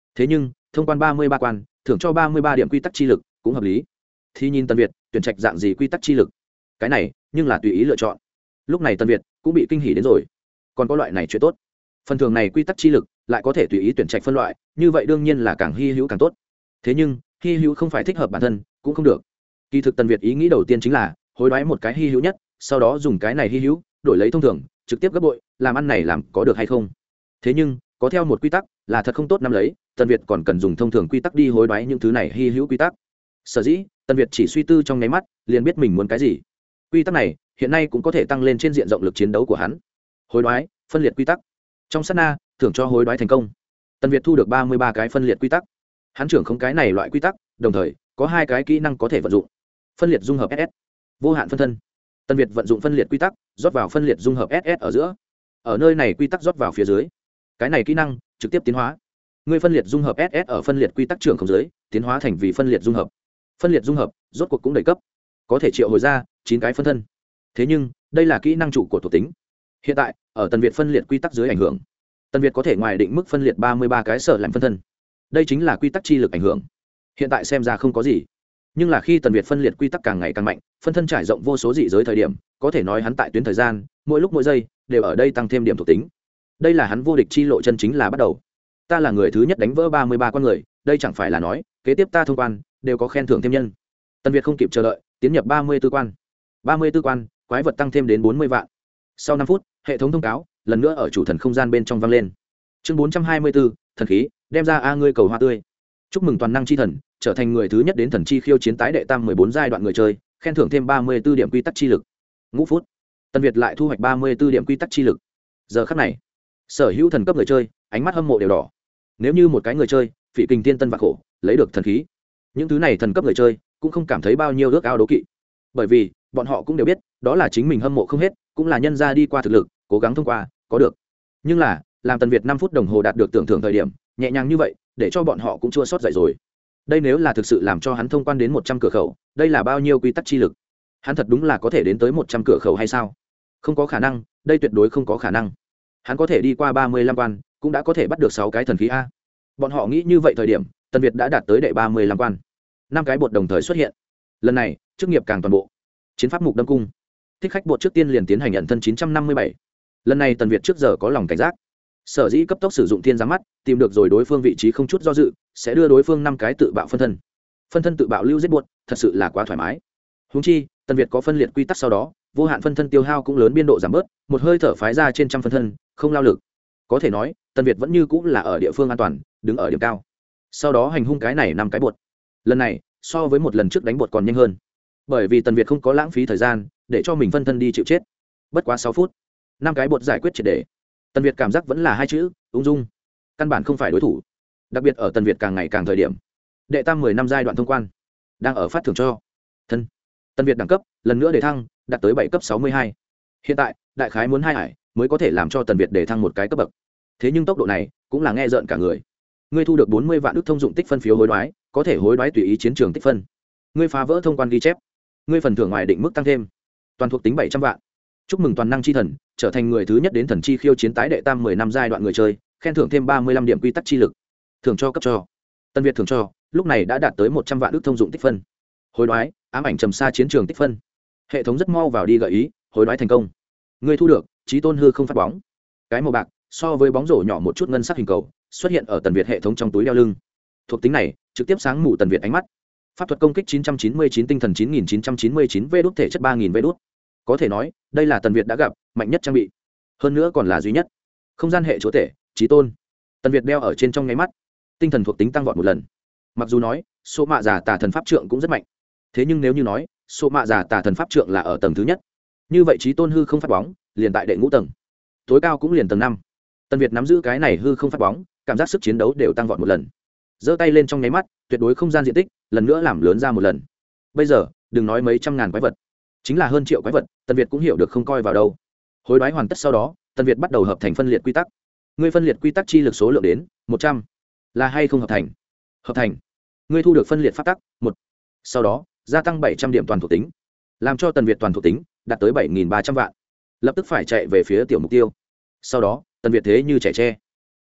thế nhưng thông quan ba mươi ba quan thưởng cho ba mươi ba điểm quy tắc chi lực cũng hợp lý. Thì nhìn Tần Việt tuyển trạch dạng gì quy tắc chi lực, cái này nhưng là tùy ý lựa chọn. Lúc này Tần Việt cũng bị kinh hỉ đến rồi, còn có loại này chuyện tốt. Phần thưởng này quy tắc chi lực lại có thể tùy ý tuyển trạch phân loại, như vậy đương nhiên là càng hy hữu càng tốt. Thế nhưng hy hữu không phải thích hợp bản thân cũng không được. Kỳ thực Tần Việt ý nghĩ đầu tiên chính là hối đoái một cái hy hữu nhất, sau đó dùng cái này hy hữu đổi lấy thông thường trực tiếp gấp bội, làm ăn này làm có được hay không. Thế nhưng có theo một quy tắc là thật không tốt nắm lấy, Tần Việt còn cần dùng thông thường quy tắc đi hối đoái những thứ này hy hữu quy tắc. Sở dĩ Tần Việt chỉ suy tư trong nháy mắt liền biết mình muốn cái gì. Quy tắc này hiện nay cũng có thể tăng lên trên diện rộng lực chiến đấu của hắn. Hối đoái phân liệt quy tắc, trong sát na thưởng cho hối đoái thành công. Tần Việt thu được ba mươi ba cái phân liệt quy tắc. Hắn trưởng không cái này loại quy tắc, đồng thời có hai cái kỹ năng có thể vận dụng. Phân liệt dung hợp ét ét, vô hạn phân thân. Tần Việt vận dụng phân liệt quy tắc rót vào phân liệt dung hợp ét ét ở giữa. Ở nơi này quy tắc rót vào phía dưới, cái này kỹ năng trực tiếp tiến hóa. Người phân liệt dung hợp ét ét ở phân liệt quy tắc trưởng không dưới tiến hóa thành vì phân liệt dung hợp. Phân liệt dung hợp rốt cuộc cũng đầy cấp, có thể triệu hồi ra chín cái phân thân. Thế nhưng đây là kỹ năng chủ của thuộc tính. Hiện tại ở Tần Việt phân liệt quy tắc dưới ảnh hưởng, Tần Việt có thể ngoài định mức phân liệt ba mươi ba cái sở làm phân thân. Đây chính là quy tắc chi lực ảnh hưởng. Hiện tại xem ra không có gì, nhưng là khi Tần Việt phân liệt quy tắc càng ngày càng mạnh, phân thân trải rộng vô số dị giới thời điểm, có thể nói hắn tại tuyến thời gian mỗi lúc mỗi giây đều ở đây tăng thêm điểm thuộc tính. Đây là hắn vô địch chi lộ chân chính là bắt đầu. Ta là người thứ nhất đánh vỡ ba mươi ba con người, đây chẳng phải là nói kế tiếp ta thông quan đều có khen thưởng thêm nhân. Tần Việt không kịp chờ đợi tiến nhập ba mươi tư quan. ba mươi tư quan quái vật tăng thêm đến bốn mươi vạn. Sau năm phút hệ thống thông cáo lần nữa ở chủ thần không gian bên trong vang lên. Chương bốn trăm hai mươi bốn, thần khí đem ra a ngươi cầu hoa tươi. Chúc mừng toàn năng chi thần trở thành người thứ nhất đến thần chi khiêu chiến tái đệ tam mười bốn giai đoạn người chơi, khen thưởng thêm ba mươi tư điểm quy tắc chi lực. Ngũ phút Tần Việt lại thu hoạch ba mươi tư điểm quy tắc chi lực. Giờ khắc này sở hữu thần cấp người chơi ánh mắt hâm mộ đều đỏ. Nếu như một cái người chơi phỉ kình tiên tân vạn khổ lấy được thần khí, những thứ này thần cấp người chơi cũng không cảm thấy bao nhiêu ước ao đố kỵ, bởi vì bọn họ cũng đều biết đó là chính mình hâm mộ không hết, cũng là nhân ra đi qua thực lực cố gắng thông qua có được. Nhưng là làm Tần Việt năm phút đồng hồ đạt được tưởng thưởng thời điểm nhẹ nhàng như vậy, để cho bọn họ cũng chua xót dậy rồi. Đây nếu là thực sự làm cho hắn thông quan đến một trăm cửa khẩu, đây là bao nhiêu quy tắc chi lực? Hắn thật đúng là có thể đến tới một trăm cửa khẩu hay sao? Không có khả năng, đây tuyệt đối không có khả năng. Hắn có thể đi qua ba mươi lăm quan, cũng đã có thể bắt được sáu cái thần khí a. Bọn họ nghĩ như vậy thời điểm, Tần Việt đã đạt tới đệ ba mươi lăm quan. Năm cái bột đồng thời xuất hiện. Lần này, chức nghiệp càng toàn bộ. Chiến pháp mục đâm cung. Thích khách bột trước tiên liền tiến hành nhận thân chín trăm năm mươi bảy. Lần này Tần Việt trước giờ có lòng cảnh giác. Sở dĩ cấp tốc sử dụng thiên giáng mắt, tìm được rồi đối phương vị trí không chút do dự, sẽ đưa đối phương năm cái tự bạo phân thân. Phân thân tự bạo lưu giết buột, thật sự là quá thoải mái. Huống chi, Tần Việt có phân liệt quy tắc sau đó, vô hạn phân thân tiêu hao cũng lớn biên độ giảm bớt, một hơi thở phái ra trên trăm phân thân, không lao lực. Có thể nói, Tần Việt vẫn như cũng là ở địa phương an toàn, đứng ở điểm cao. Sau đó hành hung cái này năm cái bột. Lần này, so với một lần trước đánh bột còn nhanh hơn. Bởi vì Tần Việt không có lãng phí thời gian để cho mình phân thân đi chịu chết. Bất quá sáu phút, năm cái bột giải quyết triệt để. Tần Việt cảm giác vẫn là hai chữ, ung dung. Căn bản không phải đối thủ. Đặc biệt ở Tần Việt càng ngày càng thời điểm. Đệ tam mười năm giai đoạn thông quan đang ở phát thưởng cho thân. Tần Việt đẳng cấp lần nữa đề thăng, đạt tới bảy cấp sáu mươi hai. Hiện tại, đại khái muốn hai hải mới có thể làm cho Tần Việt đề thăng một cái cấp bậc. Thế nhưng tốc độ này cũng là nghe rợn cả người. Ngươi thu được bốn mươi vạn ức thông dụng tích phân phiếu hối đoái, có thể hối đoái tùy ý chiến trường tích phân. Ngươi phá vỡ thông quan ghi chép. Ngươi phần thưởng ngoài định mức tăng thêm. Toàn thuộc tính bảy trăm vạn. Chúc mừng toàn năng chi thần trở thành người thứ nhất đến thần chi khiêu chiến tái đệ tam mười năm giai đoạn người chơi, khen thưởng thêm ba mươi lăm điểm quy tắc chi lực. Thưởng cho cấp cho. Tần Việt thưởng cho, lúc này đã đạt tới một trăm vạn ức thông dụng tích phân. Hối đoái, ám ảnh trầm xa chiến trường tích phân. Hệ thống rất mau vào đi gợi ý, hối đoái thành công. Ngươi thu được chí tôn hư không phát bóng. Cái màu bạc so với bóng rổ nhỏ một chút ngân sắc hình cầu xuất hiện ở Tần Việt hệ thống trong túi đeo lưng. Thuộc tính này trực tiếp sáng mù Tần Việt ánh mắt. Pháp thuật công kích chín trăm chín mươi chín, tinh thần chín nghìn chín trăm chín mươi chín, vê đốt thể chất ba nghìn vê đốt. Có thể nói, đây là Tần Việt đã gặp mạnh nhất trang bị. Hơn nữa còn là duy nhất. Không gian hệ chúa tể, chí tôn. Tần Việt đeo ở trên trong nháy mắt, tinh thần thuộc tính tăng vọt một lần. Mặc dù nói, số mạ giả tà thần pháp trượng cũng rất mạnh. Thế nhưng nếu như nói, số mạ giả tà thần pháp trượng là ở tầng thứ nhất, như vậy chí tôn hư không phát bóng, liền tại đệ ngũ tầng. Tối cao cũng liền tầng năm. Tần Việt nắm giữ cái này hư không phát bóng, cảm giác sức chiến đấu đều tăng vọt một lần. Giơ tay lên trong nháy mắt, tuyệt đối không gian diện tích lần nữa làm lớn ra một lần. Bây giờ, đừng nói mấy trăm ngàn quái vật, chính là hơn triệu quái vật, Tần Việt cũng hiểu được không coi vào đâu. Hối đoái hoàn tất sau đó, Tần Việt bắt đầu hợp thành phân liệt quy tắc. Ngươi phân liệt quy tắc chi lực số lượng đến một trăm, là hay không hợp thành? Hợp thành. Ngươi thu được phân liệt pháp tắc một. Sau đó, gia tăng bảy trăm điểm toàn thuộc tính, làm cho Tần Việt toàn thuộc tính đạt tới bảy nghìn ba trăm vạn. Lập tức phải chạy về phía tiểu mục tiêu. Sau đó, Tần Việt thế như trẻ tre,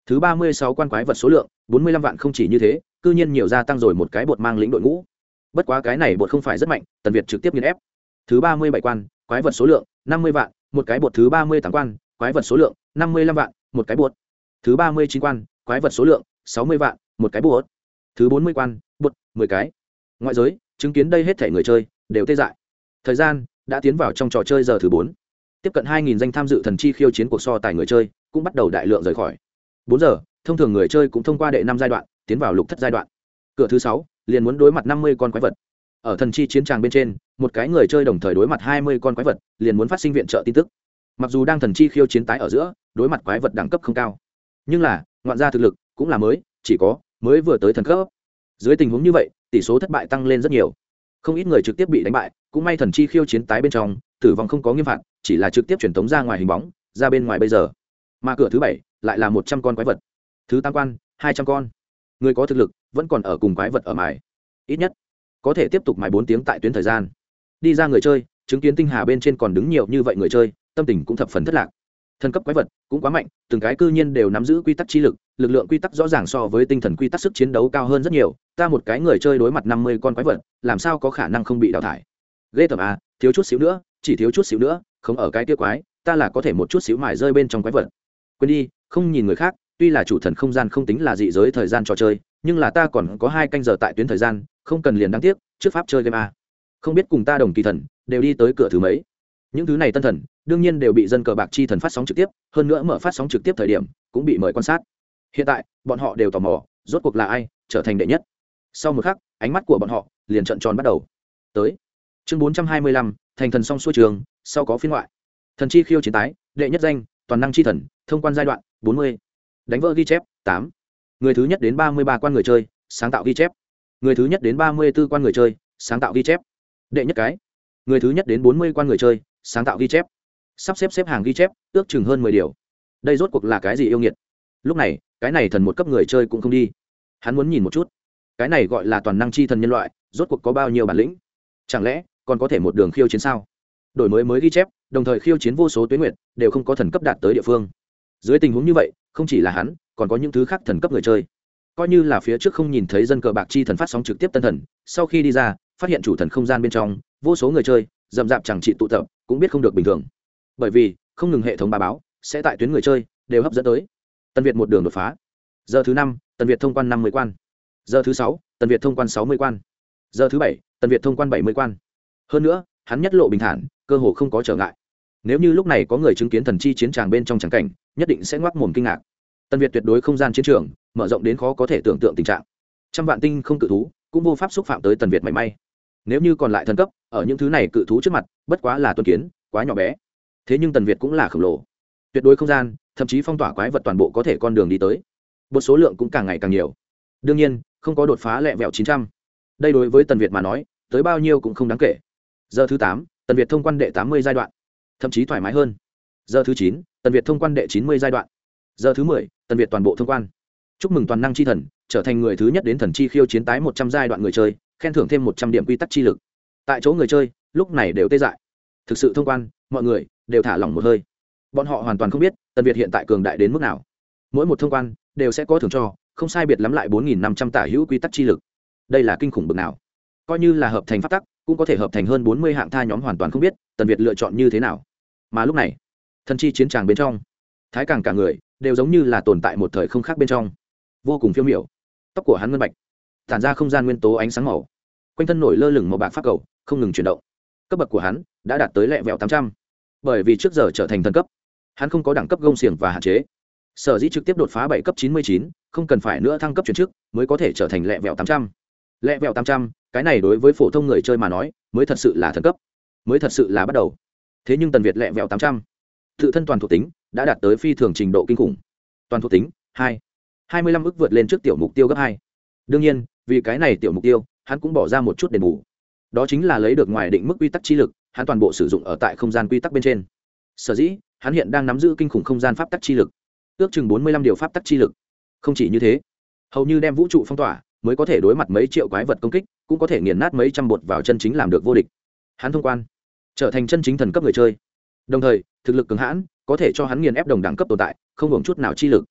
Thứ ba mươi sáu quan quái vật số lượng bốn mươi lăm vạn, không chỉ như thế, cư nhiên nhiều gia tăng rồi một cái bột mang lĩnh đội ngũ. Bất quá cái này bột không phải rất mạnh, Tần Việt trực tiếp nghiền ép. Thứ ba mươi bảy quan quái vật số lượng năm mươi vạn, một cái bột. Thứ ba mươi tám quan quái vật số lượng năm mươi lăm vạn, một cái bột. Thứ ba mươi chín quan quái vật số lượng sáu mươi vạn, một cái bột. Thứ bốn mươi quan bột mười cái. Ngoại giới chứng kiến đây hết thể người chơi đều tê dại. Thời gian đã tiến vào trong trò chơi giờ thứ bốn. Tiếp cận hai nghìn danh tham dự thần chi khiêu chiến cuộc so tài người chơi cũng bắt đầu đại lượng rời khỏi. Bốn giờ, thông thường người chơi cũng thông qua đệ năm giai đoạn, tiến vào lục thất giai đoạn. Cửa thứ sáu liền muốn đối mặt năm mươi con quái vật. Ở thần chi chiến tràng bên trên, một cái người chơi đồng thời đối mặt hai mươi con quái vật, liền muốn phát sinh viện trợ tin tức. Mặc dù đang thần chi khiêu chiến tái ở giữa, đối mặt quái vật đẳng cấp không cao, nhưng là ngoạn gia thực lực cũng là mới, chỉ có mới vừa tới thần cấp. Dưới tình huống như vậy, tỷ số thất bại tăng lên rất nhiều. Không ít người trực tiếp bị đánh bại, cũng may thần chi khiêu chiến tái bên trong, tử vong không có nghiêm phạt, chỉ là trực tiếp truyền tống ra ngoài hình bóng, ra bên ngoài bây giờ. Mà cửa thứ bảy lại là một trăm con quái vật. Thứ tám quan hai trăm con. Người có thực lực vẫn còn ở cùng quái vật ở mài. Ít nhất có thể tiếp tục mài bốn tiếng tại tuyến thời gian. Đi ra người chơi, chứng kiến tinh hà bên trên còn đứng nhiều như vậy người chơi, tâm tình cũng thập phần thất lạc. Thần cấp quái vật cũng quá mạnh, từng cái cư nhiên đều nắm giữ quy tắc chi lực, lực lượng quy tắc rõ ràng so với tinh thần quy tắc sức chiến đấu cao hơn rất nhiều. Ta một cái người chơi đối mặt năm mươi con quái vật, làm sao có khả năng không bị đào thải? Ghê tởm à, thiếu chút xíu nữa, chỉ thiếu chút xíu nữa, không ở cái kia quái, ta là có thể một chút xíu mài rơi bên trong quái vật. Quên đi, không nhìn người khác, tuy là chủ thần không gian không tính là dị giới thời gian trò chơi, nhưng là ta còn có hai canh giờ tại tuyến thời gian, không cần liền đáng tiếc, trước pháp chơi game a. Không biết cùng ta đồng kỳ thần đều đi tới cửa thứ mấy. Những thứ này tân thần đương nhiên đều bị dân cờ bạc chi thần phát sóng trực tiếp, hơn nữa mở phát sóng trực tiếp thời điểm cũng bị mời quan sát. Hiện tại bọn họ đều tò mò rốt cuộc là ai trở thành đệ nhất. Sau một khắc, ánh mắt của bọn họ liền trợn tròn bắt đầu. Tới chương bốn trăm hai mươi lăm, thành thần song xuôi trường, sau có phiên ngoại. Thần chi khiêu chiến tái, đệ nhất danh, toàn năng chi thần, thông quan giai đoạn bốn mươi. Đánh vỡ ghi chép tám. Người thứ nhất đến ba mươi ba quan người chơi, sáng tạo ghi chép. Người thứ nhất đến ba mươi tư quan người chơi, sáng tạo ghi chép. Đệ nhất cái. Người thứ nhất đến bốn mươi quan người chơi, sáng tạo ghi chép. Sắp xếp xếp hàng ghi chép, ước chừng hơn mười điều. Đây rốt cuộc là cái gì yêu nghiệt? Lúc này, cái này thần một cấp người chơi cũng không đi. Hắn muốn nhìn một chút, cái này gọi là toàn năng chi thần nhân loại, rốt cuộc có bao nhiêu bản lĩnh? Chẳng lẽ còn có thể một đường khiêu chiến sao? Đổi mới mới ghi chép, đồng thời khiêu chiến vô số tuyến nguyện, đều không có thần cấp đạt tới địa phương. Dưới tình huống như vậy, không chỉ là hắn, còn có những thứ khác thần cấp người chơi. Coi như là phía trước không nhìn thấy dân cờ bạc chi thần phát sóng trực tiếp tân thần, sau khi đi ra, phát hiện chủ thần không gian bên trong, vô số người chơi rậm rạp chẳng trị tụ tập, cũng biết không được bình thường. Bởi vì không ngừng hệ thống báo báo sẽ tại tuyến người chơi đều hấp dẫn tới. Tân Việt một đường đột phá. Giờ thứ năm, Tân Việt thông quan năm mươi quan. Giờ thứ sáu, Tân Việt thông quan sáu mươi quan. Giờ thứ bảy, Tân Việt thông quan bảy mươi quan. Hơn nữa, hắn nhất lộ bình thản, cơ hồ không có trở ngại. Nếu như lúc này có người chứng kiến thần chi chiến tràng bên trong tràng cảnh, nhất định sẽ ngoác mồm kinh ngạc. Tân Việt tuyệt đối không gian chiến trường mở rộng đến khó có thể tưởng tượng tình trạng. Trăm vạn tinh không cự thú cũng vô pháp xúc phạm tới Tân Việt mảy may. Nếu như còn lại thần cấp, ở những thứ này cự thú trước mặt, bất quá là tuân kiến, quá nhỏ bé. Thế nhưng Tân Việt cũng là khổng lồ. Tuyệt đối không gian, thậm chí phong tỏa quái vật toàn bộ có thể con đường đi tới. Một số lượng cũng càng ngày càng nhiều. Đương nhiên, không có đột phá lẹ vẹo chín trăm. Đây đối với Tân Việt mà nói, tới bao nhiêu cũng không đáng kể. Giờ thứ tám, Tân Việt thông quan đệ tám mươi giai đoạn, thậm chí thoải mái hơn. Giờ thứ chín, Tân Việt thông quan đệ chín mươi giai đoạn. Giờ thứ mười, Tân Việt toàn bộ thông quan. Chúc mừng toàn năng chi thần, trở thành người thứ nhất đến thần chi khiêu chiến tái một trăm giai đoạn người chơi, khen thưởng thêm một trăm điểm quy tắc chi lực. Tại chỗ người chơi, lúc này đều tê dại. Thực sự thông quan, mọi người đều thả lỏng một hơi. Bọn họ hoàn toàn không biết, Tân Việt hiện tại cường đại đến mức nào. Mỗi một thông quan đều sẽ có thưởng cho, không sai biệt lắm lại bốn nghìn năm trăm tả hữu quy tắc chi lực. Đây là kinh khủng bậc nào? Coi như là hợp thành pháp tắc, cũng có thể hợp thành hơn bốn mươi hạng tha nhóm hoàn toàn không biết, Tân Việt lựa chọn như thế nào. Mà lúc này, thần chi chiến tràng bên trong, thái càng cả người đều giống như là tồn tại một thời không khác bên trong, vô cùng phiêu miểu. Tóc của hắn ngân bạch, tản ra không gian nguyên tố ánh sáng màu, quanh thân nổi lơ lửng màu bạc pháp cầu không ngừng chuyển động. Cấp bậc của hắn đã đạt tới lẹ vẹo tám trăm. Bởi vì trước giờ trở thành thần cấp, hắn không có đẳng cấp gông xiềng và hạn chế, sở dĩ trực tiếp đột phá bảy cấp chín mươi chín, không cần phải nữa thăng cấp chuyển chức mới có thể trở thành lẹ vẹo tám trăm. Lẹ vẹo tám trăm, cái này đối với phổ thông người chơi mà nói mới thật sự là thần cấp, mới thật sự là bắt đầu. Thế nhưng Tần Việt lẹ vẹo tám trăm, tự thân toàn thuộc tính đã đạt tới phi thường trình độ kinh khủng. Toàn thuộc tính hai, hai mươi lăm ức vượt lên trước tiểu mục tiêu gấp hai. Đương nhiên, vì cái này tiểu mục tiêu, hắn cũng bỏ ra một chút đền bù. Đó chính là lấy được ngoài định mức quy tắc chi lực, hắn toàn bộ sử dụng ở tại không gian quy tắc bên trên. Sở dĩ, hắn hiện đang nắm giữ kinh khủng không gian pháp tắc chi lực, ước chừng bốn mươi lăm điều pháp tắc chi lực. Không chỉ như thế, hầu như đem vũ trụ phong tỏa, mới có thể đối mặt mấy triệu quái vật công kích, cũng có thể nghiền nát mấy trăm bột vào chân chính làm được vô địch. Hắn thông quan, trở thành chân chính thần cấp người chơi. Đồng thời, thực lực cường hãn, có thể cho hắn nghiền ép đồng đẳng cấp tồn tại, không hưởng chút nào chi lực.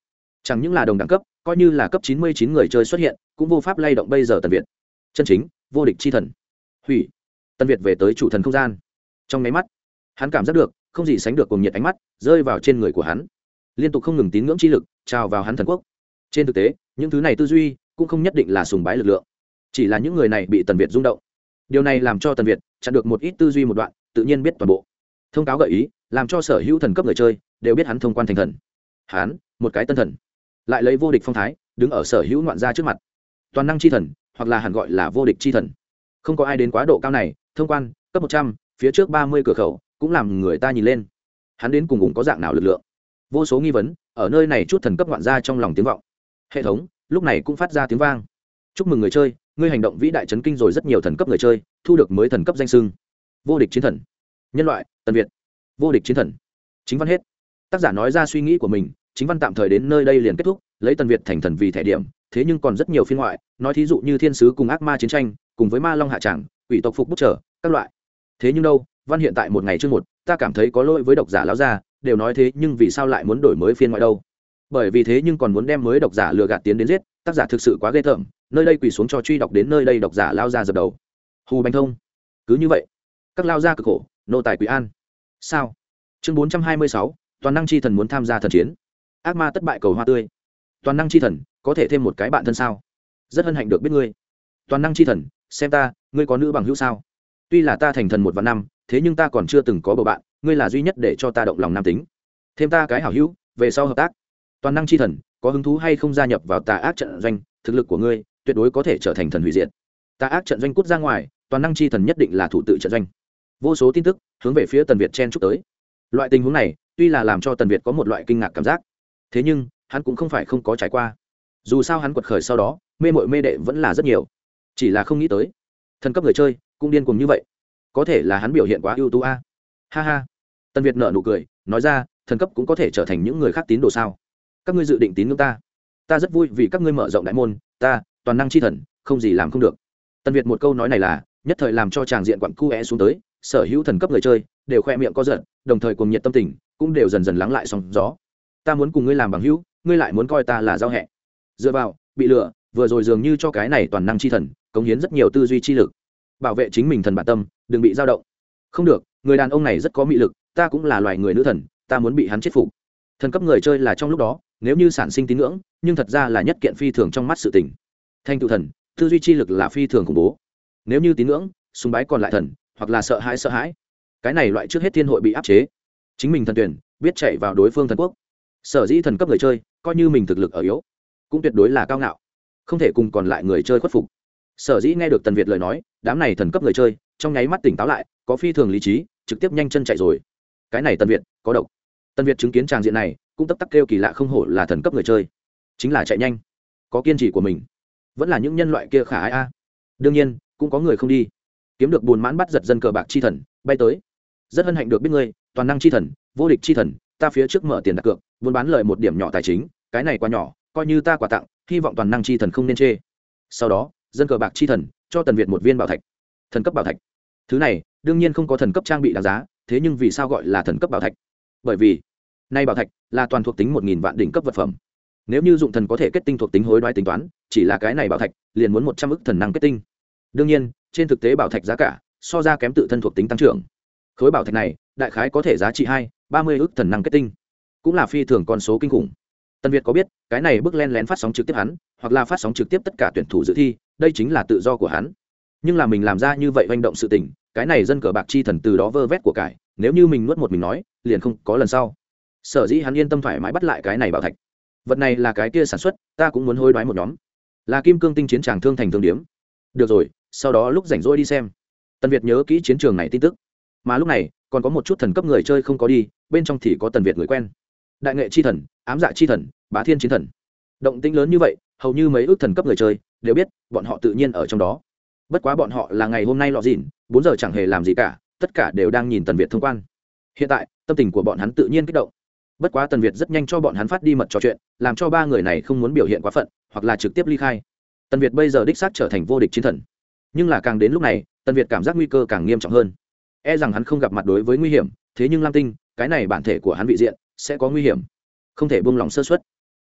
chẳng những là đồng đẳng cấp, coi như là cấp chín mươi chín người chơi xuất hiện cũng vô pháp lay động bây giờ Tần Việt. Chân chính vô địch chi thần. Hủy. Tần Việt về tới chủ thần không gian. Trong nháy mắt, hắn cảm giác được không gì sánh được cuồng nhiệt ánh mắt rơi vào trên người của hắn, liên tục không ngừng tín ngưỡng chi lực trào vào hắn thần quốc. Trên thực tế, những thứ này tư duy cũng không nhất định là sùng bái lực lượng, chỉ là những người này bị Tần Việt rung động. Điều này làm cho Tần Việt chặn được một ít tư duy một đoạn, tự nhiên biết toàn bộ. Thông cáo gợi ý, làm cho sở hữu thần cấp người chơi đều biết hắn thông quan thành thần. Hắn, một cái tân thần, lại lấy vô địch phong thái, đứng ở sở hữu ngoạn gia trước mặt. Toàn năng chi thần, hoặc là hẳn gọi là vô địch chi thần. Không có ai đến quá độ cao này, thông quan cấp một trăm, phía trước ba mươi cửa khẩu, cũng làm người ta nhìn lên. Hắn đến cùng cũng có dạng nào lực lượng? Vô số nghi vấn, ở nơi này chút thần cấp ngoạn gia trong lòng tiếng vọng. Hệ thống lúc này cũng phát ra tiếng vang. Chúc mừng người chơi, ngươi hành động vĩ đại chấn kinh rồi rất nhiều thần cấp người chơi, thu được mới thần cấp danh xưng. Vô địch chiến thần. Nhân loại, Tần Việt. Vô địch chiến thần. Chính văn hết. Tác giả nói ra suy nghĩ của mình, chính văn tạm thời đến nơi đây liền kết thúc, lấy Tần Việt thành thần vì thẻ điểm, thế nhưng còn rất nhiều phiên ngoại, nói thí dụ như thiên sứ cùng ác ma chiến tranh, cùng với ma long hạ tràng, quỷ tộc phục bút trở, các loại. Thế nhưng đâu, văn hiện tại một ngày chương một, ta cảm thấy có lỗi với độc giả lão gia, đều nói thế nhưng vì sao lại muốn đổi mới phiên ngoại đâu? Bởi vì thế nhưng còn muốn đem mới độc giả lừa gạt tiến đến giết, tác giả thực sự quá ghê tởm, nơi đây quỳ xuống cho truy đọc đến nơi đây độc giả lao ra dập đầu. Hù Bánh Thông. Cứ như vậy, các lao gia cực khổ, nô tài quý an. Sao? Chương bốn trăm hai mươi sáu, toàn năng chi thần muốn tham gia thần chiến. Ác ma tất bại cầu hoa tươi. Toàn năng chi thần, có thể thêm một cái bạn thân sao? Rất hân hạnh được biết ngươi. Toàn năng chi thần, xem ta, ngươi có nữ bằng hữu sao? Tuy là ta thành thần một vạn năm, thế nhưng ta còn chưa từng có bầu bạn, ngươi là duy nhất để cho ta động lòng nam tính. Thêm ta cái hảo hữu, về sau hợp tác. Toàn năng chi thần, có hứng thú hay không gia nhập vào tà ác trận doanh, thực lực của ngươi tuyệt đối có thể trở thành thần hủy diệt. Tà ác trận doanh cút ra ngoài, toàn năng chi thần nhất định là thủ tự trận doanh. Vô số tin tức hướng về phía Tần Việt chen chúc tới. Loại tình huống này, tuy là làm cho Tần Việt có một loại kinh ngạc cảm giác, thế nhưng hắn cũng không phải không có trải qua. Dù sao hắn quật khởi sau đó, mê mội mê đệ vẫn là rất nhiều, chỉ là không nghĩ tới thần cấp người chơi cũng điên cuồng như vậy. Có thể là hắn biểu hiện quá ưu tú a. Ha ha. Tần Việt nở nụ cười, nói ra, thần cấp cũng có thể trở thành những người khác tín đồ sao? Các ngươi dự định tín ngưỡng ta, ta rất vui vì các ngươi mở rộng đại môn, ta toàn năng chi thần, không gì làm không được. Tần Việt một câu nói này là nhất thời làm cho tràng diện quặn cu é xuống tới, sở hữu thần cấp người chơi đều khoe miệng co giật, đồng thời cuồng nhiệt tâm tình cũng đều dần dần lắng lại sóng gió. Ta muốn cùng ngươi làm bằng hữu, ngươi lại muốn coi ta là giao hẹ. Dựa vào, bị lừa, vừa rồi dường như cho cái này toàn năng chi thần cống hiến rất nhiều tư duy chi lực, bảo vệ chính mình thần bản tâm, đừng bị dao động. Không được, người đàn ông này rất có mị lực, ta cũng là loài người nữ thần, ta muốn bị hắn chết phục. Thần cấp người chơi là trong lúc đó, nếu như sản sinh tín ngưỡng, nhưng thật ra là nhất kiện phi thường trong mắt sự tình. Thành tựu thần, tư duy chi lực là phi thường khủng bố. Nếu như tín ngưỡng, sùng bái còn lại thần, hoặc là sợ hãi sợ hãi, cái này loại trước hết thiên hội bị áp chế. Chính mình thần tuyển biết chạy vào đối phương thần quốc. Sở dĩ thần cấp người chơi, coi như mình thực lực ở yếu, cũng tuyệt đối là cao ngạo, không thể cùng còn lại người chơi khuất phục. Sở dĩ nghe được Tần Việt lời nói, đám này thần cấp người chơi trong nháy mắt tỉnh táo lại, có phi thường lý trí, trực tiếp nhanh chân chạy rồi. Cái này Tần Việt có độc. Tần Việt chứng kiến tràng diện này, cũng tấp tắc kêu kỳ lạ, không hổ là thần cấp người chơi, chính là chạy nhanh, có kiên trì của mình, vẫn là những nhân loại kia khả ai a. Đương nhiên cũng có người không đi, kiếm được buồn mãn bắt giật dân cờ bạc chi thần bay tới. Rất hân hạnh được biết ngươi, toàn năng chi thần, vô địch chi thần, ta phía trước mở tiền đặt cược, buôn bán lợi một điểm nhỏ tài chính, cái này quá nhỏ, coi như ta quà tặng, hy vọng toàn năng chi thần không nên chê. Sau đó dân cờ bạc chi thần cho Tần Việt một viên bảo thạch, thần cấp bảo thạch. Thứ này đương nhiên không có thần cấp trang bị đáng giá, thế nhưng vì sao gọi là thần cấp bảo thạch? Bởi vì nay bảo thạch là toàn thuộc tính một nghìn vạn đỉnh cấp vật phẩm. Nếu như dụng thần có thể kết tinh thuộc tính hối đoái tính toán, chỉ là cái này bảo thạch liền muốn một trăm ức thần năng kết tinh. Đương nhiên trên thực tế bảo thạch giá cả so ra kém tự thân thuộc tính tăng trưởng. Khối bảo thạch này đại khái có thể giá trị hai ba mươi ức thần năng kết tinh, cũng là phi thường con số kinh khủng. Tần Việt có biết cái này bước len lén phát sóng trực tiếp hắn, hoặc là phát sóng trực tiếp tất cả tuyển thủ dự thi, đây chính là tự do của hắn. Nhưng là mình làm ra như vậy manh động sự tình, cái này dân cờ bạc chi thần từ đó vơ vét của cải, nếu như mình nuốt một mình nói, liền không có lần sau. Sở dĩ hắn yên tâm thoải mái bắt lại cái này bảo thạch. Vật này là cái kia sản xuất, ta cũng muốn hối đoái một nhóm, là kim cương tinh chiến tràng thương thành thương điếm. Được rồi, sau đó lúc rảnh rỗi đi xem. Tần Việt nhớ kỹ chiến trường này tin tức, mà lúc này còn có một chút thần cấp người chơi không có đi, bên trong thì có Tần Việt người quen, đại nghệ chi thần, ám dạ chi thần, bá thiên chiến thần. Động tĩnh lớn như vậy, hầu như mấy ước thần cấp người chơi đều biết, bọn họ tự nhiên ở trong đó. Bất quá bọn họ là ngày hôm nay lọ dịn, bốn giờ chẳng hề làm gì cả, tất cả đều đang nhìn Tần Việt thông quan. Hiện tại tâm tình của bọn hắn tự nhiên kích động. Bất quá Tần Việt rất nhanh cho bọn hắn phát đi mật trò chuyện, làm cho ba người này không muốn biểu hiện quá phận, hoặc là trực tiếp ly khai. Tần Việt bây giờ đích xác trở thành vô địch chiến thần, nhưng là càng đến lúc này, Tần Việt cảm giác nguy cơ càng nghiêm trọng hơn. E rằng hắn không gặp mặt đối với nguy hiểm, thế nhưng Lam Tinh, cái này bản thể của hắn vị diện sẽ có nguy hiểm, không thể buông lỏng sơ suất.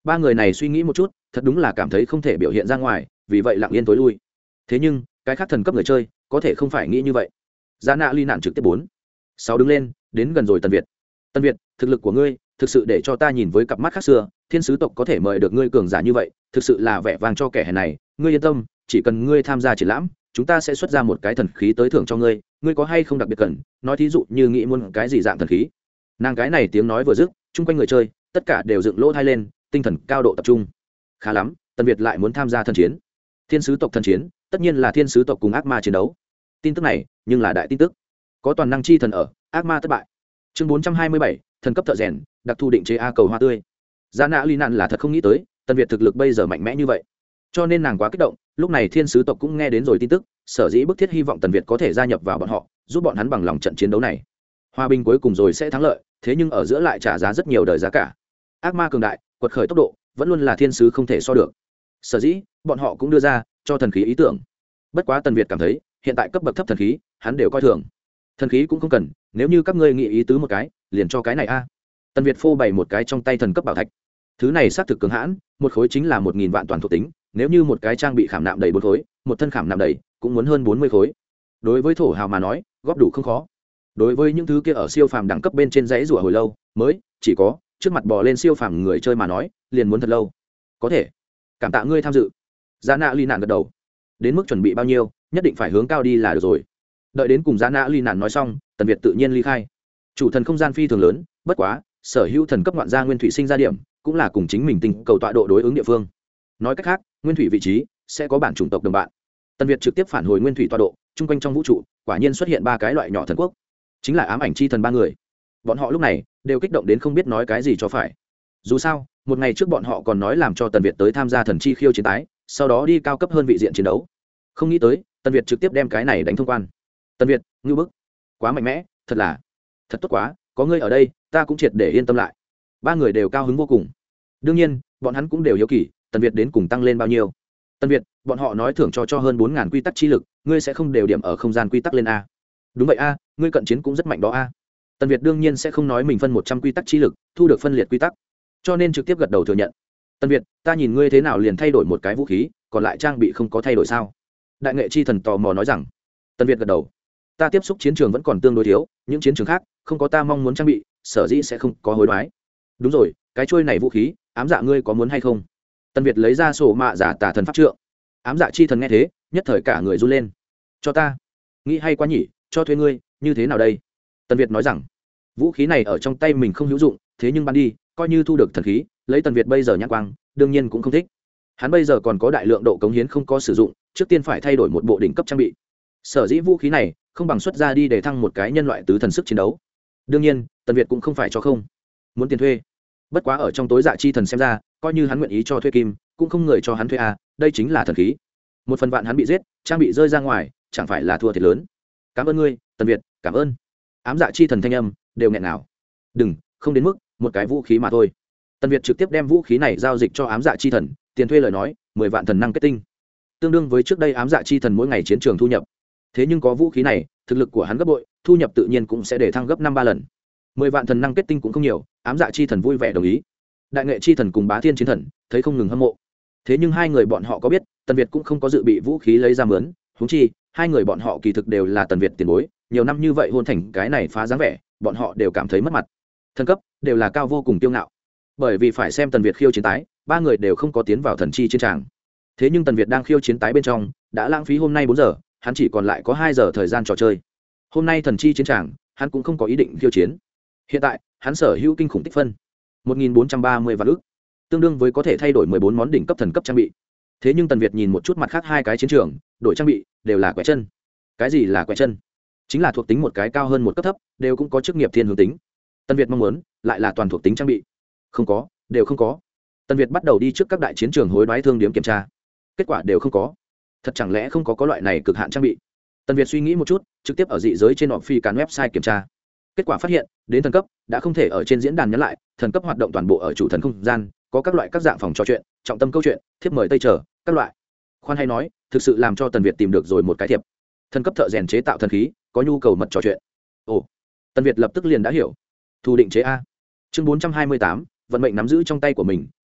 ba người này suy nghĩ một chút thật đúng là cảm thấy không thể biểu hiện ra ngoài, vì vậy lặng yên tối lui. Thế nhưng cái khác thần cấp người chơi có thể không phải nghĩ như vậy. Giá nạ ly nạn trực tiếp bốn sáu đứng lên, đến gần rồi Tần Việt. Tần Việt, thực lực của ngươi thực sự để cho ta nhìn với cặp mắt khác xưa, thiên sứ tộc có thể mời được ngươi cường giả như vậy, thực sự là vẻ vang cho kẻ hèn này. Ngươi yên tâm, chỉ cần ngươi tham gia triển lãm, chúng ta sẽ xuất ra một cái thần khí tới thưởng cho ngươi. Ngươi có hay không đặc biệt cần, nói thí dụ như nghĩ muốn cái gì dạng thần khí. Nàng cái này tiếng nói vừa dứt, chung quanh người chơi tất cả đều dựng lỗ tai lên, tinh thần cao độ tập trung. Khá lắm, Tần Việt lại muốn tham gia thần chiến. Thiên sứ tộc thần chiến, tất nhiên là thiên sứ tộc cùng ác ma chiến đấu. Tin tức này nhưng là đại tin tức, có toàn năng chi thần ở, ác ma thất bại. Chương bốn trăm hai mươi bảy, thần cấp thợ rèn, đặc thu định chế a cầu hoa tươi. Giá nạ ly nạn là thật không nghĩ tới Tần Việt thực lực bây giờ mạnh mẽ như vậy, cho nên nàng quá kích động. Lúc này thiên sứ tộc cũng nghe đến rồi tin tức, sở dĩ bức thiết hy vọng Tần Việt có thể gia nhập vào bọn họ, giúp bọn hắn bằng lòng trận chiến đấu này. Hòa bình cuối cùng rồi sẽ thắng lợi, thế nhưng ở giữa lại trả giá rất nhiều đời giá cả. Ác ma cường đại, quật khởi tốc độ vẫn luôn là thiên sứ không thể so được, sở dĩ bọn họ cũng đưa ra cho thần khí ý tưởng. Bất quá Tần Việt cảm thấy hiện tại cấp bậc thấp thần khí hắn đều coi thường, thần khí cũng không cần, nếu như các ngươi nghĩ ý tứ một cái liền cho cái này a. Tần Việt phô bày một cái trong tay thần cấp bảo thạch, thứ này xác thực cường hãn, một khối chính là một nghìn vạn toàn thuộc tính, nếu như một cái trang bị khảm nạm đầy bốn khối, một thân khảm nạm đầy cũng muốn hơn bốn mươi khối. Đối với thổ hào mà nói góp đủ không khó, đối với những thứ kia ở siêu phàm đẳng cấp bên trên dãy rủa hồi lâu mới chỉ có trước mặt bò lên siêu phàm người chơi mà nói liền muốn thật lâu. Có thể, cảm tạ ngươi tham dự. Giá nạ ly nạn gật đầu, đến mức chuẩn bị bao nhiêu nhất định phải hướng cao đi là được rồi. Đợi đến cùng Giá nạ ly nạn nói xong, Tần Việt tự nhiên ly khai. Chủ thần không gian phi thường lớn, bất quá sở hữu thần cấp ngoạn gia nguyên thủy sinh ra điểm cũng là cùng chính mình tình cầu tọa độ đối ứng địa phương. Nói cách khác, nguyên thủy vị trí sẽ có bản chủng tộc đồng bạn. Tần Việt trực tiếp phản hồi nguyên thủy tọa độ, chung quanh trong vũ trụ quả nhiên xuất hiện ba cái loại nhỏ thần quốc, chính là ám ảnh chi thần ba người. Bọn họ lúc này đều kích động đến không biết nói cái gì cho phải. Dù sao một ngày trước bọn họ còn nói làm cho Tần Việt tới tham gia thần chi khiêu chiến tái, sau đó đi cao cấp hơn vị diện chiến đấu. Không nghĩ tới Tần Việt trực tiếp đem cái này đánh thông quan. Tần Việt ngưu bức, quá mạnh mẽ, thật là thật tốt quá, có ngươi ở đây ta cũng triệt để yên tâm lại. Ba người đều cao hứng vô cùng. Đương nhiên bọn hắn cũng đều hiếu kỳ Tần Việt đến cùng tăng lên bao nhiêu. Tần Việt, bọn họ nói thưởng cho cho hơn bốn ngàn quy tắc chi lực, ngươi sẽ không đều điểm ở không gian quy tắc lên a? Đúng vậy a, ngươi cận chiến cũng rất mạnh đó a. Tần Việt đương nhiên sẽ không nói mình phân một trăm quy tắc chi lực thu được phân liệt quy tắc, cho nên trực tiếp gật đầu thừa nhận. Tần Việt, ta nhìn ngươi thế nào liền thay đổi một cái vũ khí, còn lại trang bị không có thay đổi sao? Đại nghệ chi thần tò mò nói rằng. Tần Việt gật đầu, ta tiếp xúc chiến trường vẫn còn tương đối thiếu, những chiến trường khác không có ta mong muốn trang bị, sở dĩ sẽ không có hối đoái. Đúng rồi, cái chuôi này vũ khí ám dạ ngươi có muốn hay không? Tần Việt lấy ra sổ mạ giả tà thần pháp trượng. Ám dạ chi thần nghe thế nhất thời cả người run lên. Cho ta, nghĩ hay quá nhỉ, cho thuê ngươi như thế nào đây? Tần Việt nói rằng vũ khí này ở trong tay mình không hữu dụng, thế nhưng ban đi coi như thu được thần khí, lấy Tần Việt bây giờ nhãn quang đương nhiên cũng không thích. Hắn bây giờ còn có đại lượng độ cống hiến không có sử dụng, trước tiên phải thay đổi một bộ đỉnh cấp trang bị, sở dĩ vũ khí này không bằng xuất ra đi để thăng một cái nhân loại tứ thần sức chiến đấu. Đương nhiên Tần Việt cũng không phải cho không, muốn tiền thuê. Bất quá ở trong tối dạ chi thần xem ra, coi như hắn nguyện ý cho thuê kim cũng không người cho hắn thuê à, đây chính là thần khí. Một phần vạn hắn bị giết, trang bị rơi ra ngoài, chẳng phải là thua thiệt lớn. Cảm ơn ngươi Tần Việt, cảm ơn. Ám dạ chi thần thanh âm đều nghẹn nào. Đừng, không đến mức một cái vũ khí mà thôi. Tần Việt trực tiếp đem vũ khí này giao dịch cho ám dạ chi thần, tiền thuê lời nói mười vạn thần năng kết tinh, tương đương với trước đây ám dạ chi thần mỗi ngày chiến trường thu nhập. Thế nhưng có vũ khí này, thực lực của hắn gấp bội, thu nhập tự nhiên cũng sẽ để thăng gấp năm ba lần. Mười vạn thần năng kết tinh cũng không nhiều, ám dạ chi thần vui vẻ đồng ý. Đại nghệ chi thần cùng bá thiên chiến thần thấy không ngừng hâm mộ. Thế nhưng hai người bọn họ có biết Tần Việt cũng không có dự bị vũ khí lấy ra mướn, huống chi hai người bọn họ kỳ thực đều là Tần Việt tiền bối, nhiều năm như vậy hôn thành cái này phá dáng vẻ, bọn họ đều cảm thấy mất mặt. Thần cấp đều là cao vô cùng kiêu ngạo, bởi vì phải xem Tần Việt khiêu chiến tái, ba người đều không có tiến vào thần chi chiến tràng. Thế nhưng Tần Việt đang khiêu chiến tái bên trong đã lãng phí hôm nay bốn giờ, hắn chỉ còn lại có hai giờ thời gian trò chơi. Hôm nay thần chi chiến tràng hắn cũng không có ý định khiêu chiến. Hiện tại hắn sở hữu kinh khủng tích phân một nghìn bốn trăm ba mươi vạn ức, tương đương với có thể thay đổi mười bốn món đỉnh cấp thần cấp trang bị. Thế nhưng Tần Việt nhìn một chút mặt khác hai cái chiến trường, đổi trang bị đều là quẻ chân. Cái gì là quẻ chân? Chính là thuộc tính một cái cao hơn một cấp thấp, đều cũng có chức nghiệp thiên hướng tính. Tần Việt mong muốn lại là toàn thuộc tính trang bị, không có, đều không có. Tần Việt bắt đầu đi trước các đại chiến trường hối đoái thương điểm kiểm tra, kết quả đều không có. Thật chẳng lẽ không có có loại này cực hạn trang bị? Tần Việt suy nghĩ một chút, trực tiếp ở dị giới trên họp phi cán website kiểm tra. Kết quả phát hiện đến thần cấp đã không thể ở trên diễn đàn nhắn lại, thần cấp hoạt động toàn bộ ở chủ thần không gian, có các loại các dạng phòng trò chuyện, trọng tâm câu chuyện, thiếp mời tây trở các loại. Khoan hay nói, thực sự làm cho Tần Việt tìm được rồi một cái thiệp. Thần cấp thợ rèn chế tạo thần khí, có nhu cầu mật trò chuyện. Ồ, Tần Việt lập tức liền đã hiểu. Thu định chế a. Chương bốn trăm hai mươi tám, vận mệnh nắm giữ trong tay của mình,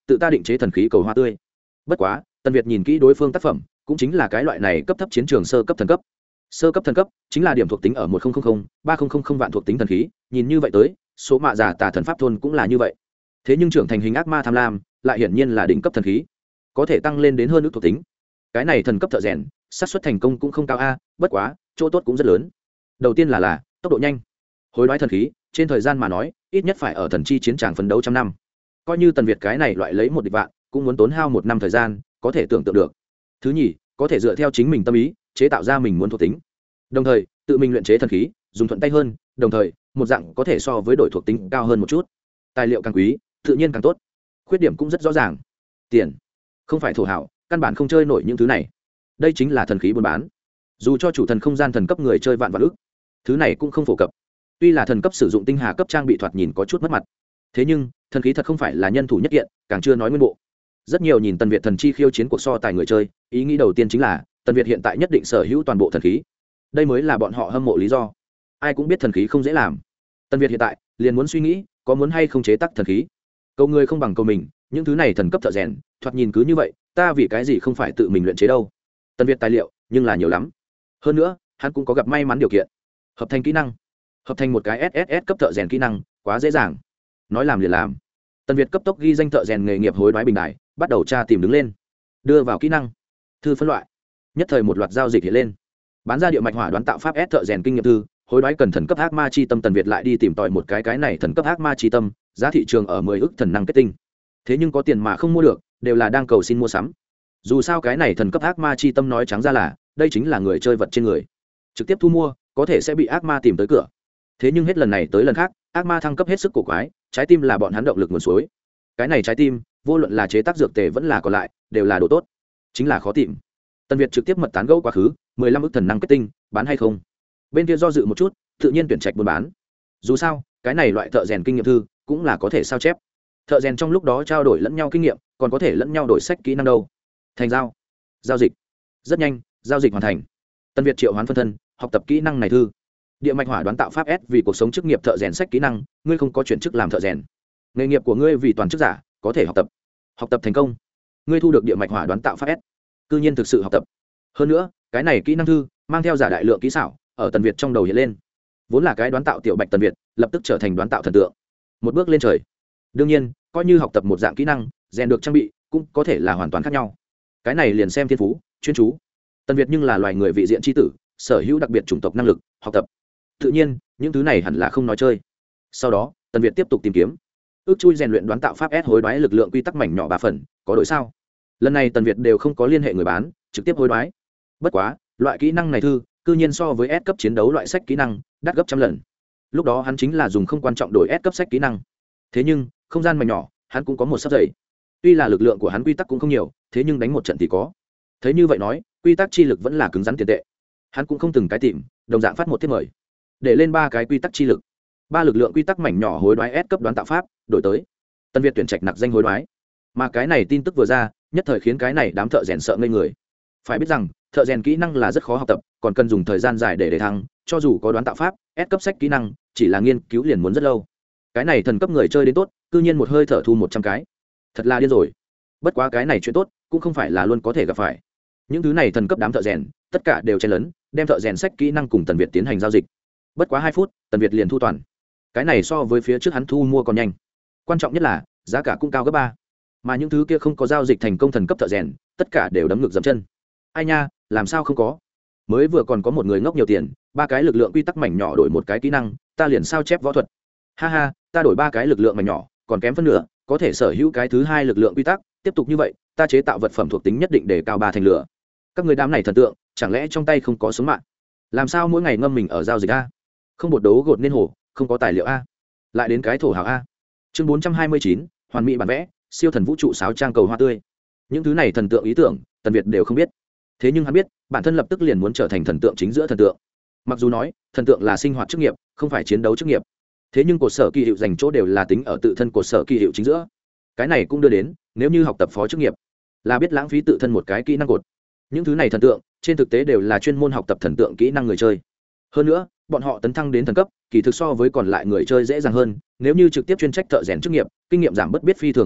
tự ta định chế thần khí cầu hoa tươi. Bất quá Tần Việt nhìn kỹ đối phương tác phẩm, cũng chính là cái loại này cấp thấp chiến trường sơ cấp thần cấp. Sơ cấp thần cấp chính là điểm thuộc tính ở một nghìn ba nghìn vạn thuộc tính thần khí, nhìn như vậy tới số mạ giả tà thần pháp thôn cũng là như vậy. Thế nhưng trưởng thành hình ác ma tham lam lại hiển nhiên là đỉnh cấp thần khí, có thể tăng lên đến hơn ước thuộc tính. Cái này thần cấp thợ rèn xác suất thành công cũng không cao a, bất quá chỗ tốt cũng rất lớn. Đầu tiên là là tốc độ nhanh. Hối đoái thần khí trên thời gian mà nói ít nhất phải ở thần chi chiến tràng phấn đấu trăm năm, coi như Tần Việt cái này loại lấy một địch vạn cũng muốn tốn hao một năm thời gian, có thể tưởng tượng được. Thứ nhì, có thể dựa theo chính mình tâm ý chế tạo ra mình muốn thuộc tính, đồng thời tự mình luyện chế thần khí dùng thuận tay hơn, đồng thời một dạng có thể so với đổi thuộc tính cao hơn một chút. Tài liệu càng quý tự nhiên càng tốt. Khuyết điểm cũng rất rõ ràng, tiền không phải thổ hảo căn bản không chơi nổi những thứ này. Đây chính là thần khí buôn bán, dù cho chủ thần không gian thần cấp người chơi vạn vạn ức, thứ này cũng không phổ cập. Tuy là thần cấp sử dụng tinh hà cấp trang bị thoạt nhìn có chút mất mặt, thế nhưng thần khí thật không phải là nhân thủ nhất kiện, càng chưa nói nguyên bộ. Rất nhiều nhìn Tần Việt thần chi khiêu chiến cuộc so tài người chơi, ý nghĩ đầu tiên chính là Tần Việt hiện tại nhất định sở hữu toàn bộ thần khí, đây mới là bọn họ hâm mộ lý do. Ai cũng biết thần khí không dễ làm, Tần Việt hiện tại liền muốn suy nghĩ có muốn hay không chế tác thần khí. Cầu người không bằng cầu mình, những thứ này thần cấp thợ rèn thoạt nhìn cứ như vậy, ta vì cái gì không phải tự mình luyện chế đâu. Tần Việt tài liệu nhưng là nhiều lắm, hơn nữa hắn cũng có gặp may mắn điều kiện. Hợp thành kỹ năng, hợp thành một cái ét ét ét cấp thợ rèn kỹ năng quá dễ dàng, nói làm liền làm. Tần Việt cấp tốc ghi danh thợ rèn nghề nghiệp hối đoái bình đài, bắt đầu tra tìm đứng lên, đưa vào kỹ năng thư phân loại, nhất thời một loạt giao dịch hiện lên. Bán ra địa mạch hỏa đoán tạo pháp S thợ rèn kinh nghiệm thư, hối đoái cần thần cấp ác ma chi tâm. Tần Việt lại đi tìm tòi một cái cái này thần cấp ác ma chi tâm, giá thị trường ở mười ức thần năng kết tinh. Thế nhưng có tiền mà không mua được, đều là đang cầu xin mua sắm. Dù sao cái này thần cấp ác ma chi tâm nói trắng ra là đây chính là người chơi vật trên người, trực tiếp thu mua có thể sẽ bị ác ma tìm tới cửa. Thế nhưng hết lần này tới lần khác, ác ma thăng cấp hết sức cổ quái, trái tim là bọn hắn động lực nguồn suối. Cái này trái tim, vô luận là chế tác dược tề vẫn là còn lại, đều là đồ tốt, chính là khó tìm. Tần Việt trực tiếp mật tán gẫu quá khứ, mười lăm ức thần năng kết tinh, bán hay không? Bên kia do dự một chút, tự nhiên tuyển trạch buôn bán. Dù sao, cái này loại thợ rèn kinh nghiệm thư cũng là có thể sao chép. Thợ rèn trong lúc đó trao đổi lẫn nhau kinh nghiệm, còn có thể lẫn nhau đổi sách kỹ năng đâu. Thành giao, giao dịch. Rất nhanh, giao dịch hoàn thành. Tần Việt triệu hoán phân thân, học tập kỹ năng này thư. Địa mạch hỏa đoán tạo pháp S vì cuộc sống chức nghiệp thợ rèn sách kỹ năng, ngươi không có chuyển chức làm thợ rèn. Nghề nghiệp của ngươi vì toàn chức giả, có thể học tập. Học tập thành công, ngươi thu được địa mạch hỏa đoán tạo pháp S. Cư nhiên thực sự học tập. Hơn nữa, cái này kỹ năng thư mang theo giả đại lượng kỹ xảo, ở Tần Việt trong đầu hiện lên. Vốn là cái đoán tạo tiểu bạch Tần Việt, lập tức trở thành đoán tạo thần tượng, một bước lên trời. Đương nhiên, coi như học tập một dạng kỹ năng, rèn được trang bị cũng có thể là hoàn toàn khác nhau. Cái này liền xem thiên phú, chuyên chú. Tần Việt nhưng là loài người vị diện chi tử, sở hữu đặc biệt chủng tộc năng lực, học tập. Tự nhiên, những thứ này hẳn là không nói chơi. Sau đó, Tần Việt tiếp tục tìm kiếm. Ước chui rèn luyện đoán tạo pháp S hối đoái lực lượng quy tắc mảnh nhỏ ba phần, có đổi sao? Lần này Tần Việt đều không có liên hệ người bán, trực tiếp hối đoái. Bất quá, loại kỹ năng này thư, cư nhiên so với S cấp chiến đấu loại sách kỹ năng, đắt gấp trăm lần. Lúc đó hắn chính là dùng không quan trọng đổi S cấp sách kỹ năng. Thế nhưng, không gian mảnh nhỏ, hắn cũng có một sắp dày. Tuy là lực lượng của hắn quy tắc cũng không nhiều, thế nhưng đánh một trận thì có. Thấy như vậy nói, quy tắc chi lực vẫn là cứng rắn tiền tệ. Hắn cũng không từng cái tìm, đồng dạng phát một thiết mời, để lên ba cái quy tắc chi lực. Ba lực lượng quy tắc mảnh nhỏ hối đoái S cấp đoán tạo pháp, đổi tới. Tần Việt tuyển trạch nặc danh hối đoái. Mà cái này tin tức vừa ra, nhất thời khiến cái này đám thợ rèn sợ ngây người. Phải biết rằng, thợ rèn kỹ năng là rất khó học tập, còn cần dùng thời gian dài để để thăng, cho dù có đoán tạo pháp, S cấp sách kỹ năng, chỉ là nghiên cứu liền muốn rất lâu. Cái này thần cấp người chơi đến tốt, cư nhiên một hơi thở thu một trăm cái. Thật là điên rồi. Bất quá cái này chuyện tốt, cũng không phải là luôn có thể gặp phải. Những thứ này thần cấp đám thợ rèn, tất cả đều chen lấn, đem thợ rèn sách kỹ năng cùng Tần Việt tiến hành giao dịch. Bất quá hai phút, Tần Việt liền thu toàn. Cái này so với phía trước hắn thu mua còn nhanh. Quan trọng nhất là, giá cả cũng cao gấp ba. Mà những thứ kia không có giao dịch thành công thần cấp thợ rèn, tất cả đều đấm ngược dậm chân. Ai nha, làm sao không có? Mới vừa còn có một người ngốc nhiều tiền, ba cái lực lượng quy tắc mảnh nhỏ đổi một cái kỹ năng, ta liền sao chép võ thuật. Ha ha, ta đổi ba cái lực lượng mảnh nhỏ, còn kém phân nửa, có thể sở hữu cái thứ hai lực lượng quy tắc, tiếp tục như vậy, ta chế tạo vật phẩm thuộc tính nhất định để cao ba thành lửa. Các người đám này thần tượng, chẳng lẽ trong tay không có sống mạng? Làm sao mỗi ngày ngâm mình ở giao dịch a? Không bột đấu gột nên hổ, không có tài liệu a. Lại đến cái thổ hào a. Chương bốn trăm hai mươi chín, hoàn mỹ bản vẽ, siêu thần vũ trụ sáo trang cầu hoa tươi. Những thứ này thần tượng ý tưởng, Tần Việt đều không biết. Thế nhưng hắn biết, bản thân lập tức liền muốn trở thành thần tượng chính giữa thần tượng. Mặc dù nói, thần tượng là sinh hoạt chức nghiệp, không phải chiến đấu chức nghiệp. Thế nhưng cột sở kỳ hiệu dành chỗ đều là tính ở tự thân cột sở kỳ hiệu chính giữa. Cái này cũng đưa đến, nếu như học tập phó chức nghiệp, là biết lãng phí tự thân một cái kỹ năng cột. Những thứ này thần tượng, trên thực tế đều là chuyên môn học tập thần tượng kỹ năng người chơi. Hơn nữa, bọn họ tấn thăng đến thần cấp, kỳ thực so với còn lại người chơi dễ dàng hơn, nếu như trực tiếp chuyên trách thợ rèn chức nghiệp, kinh nghiệm giảm bất biết phi thường khủng bố,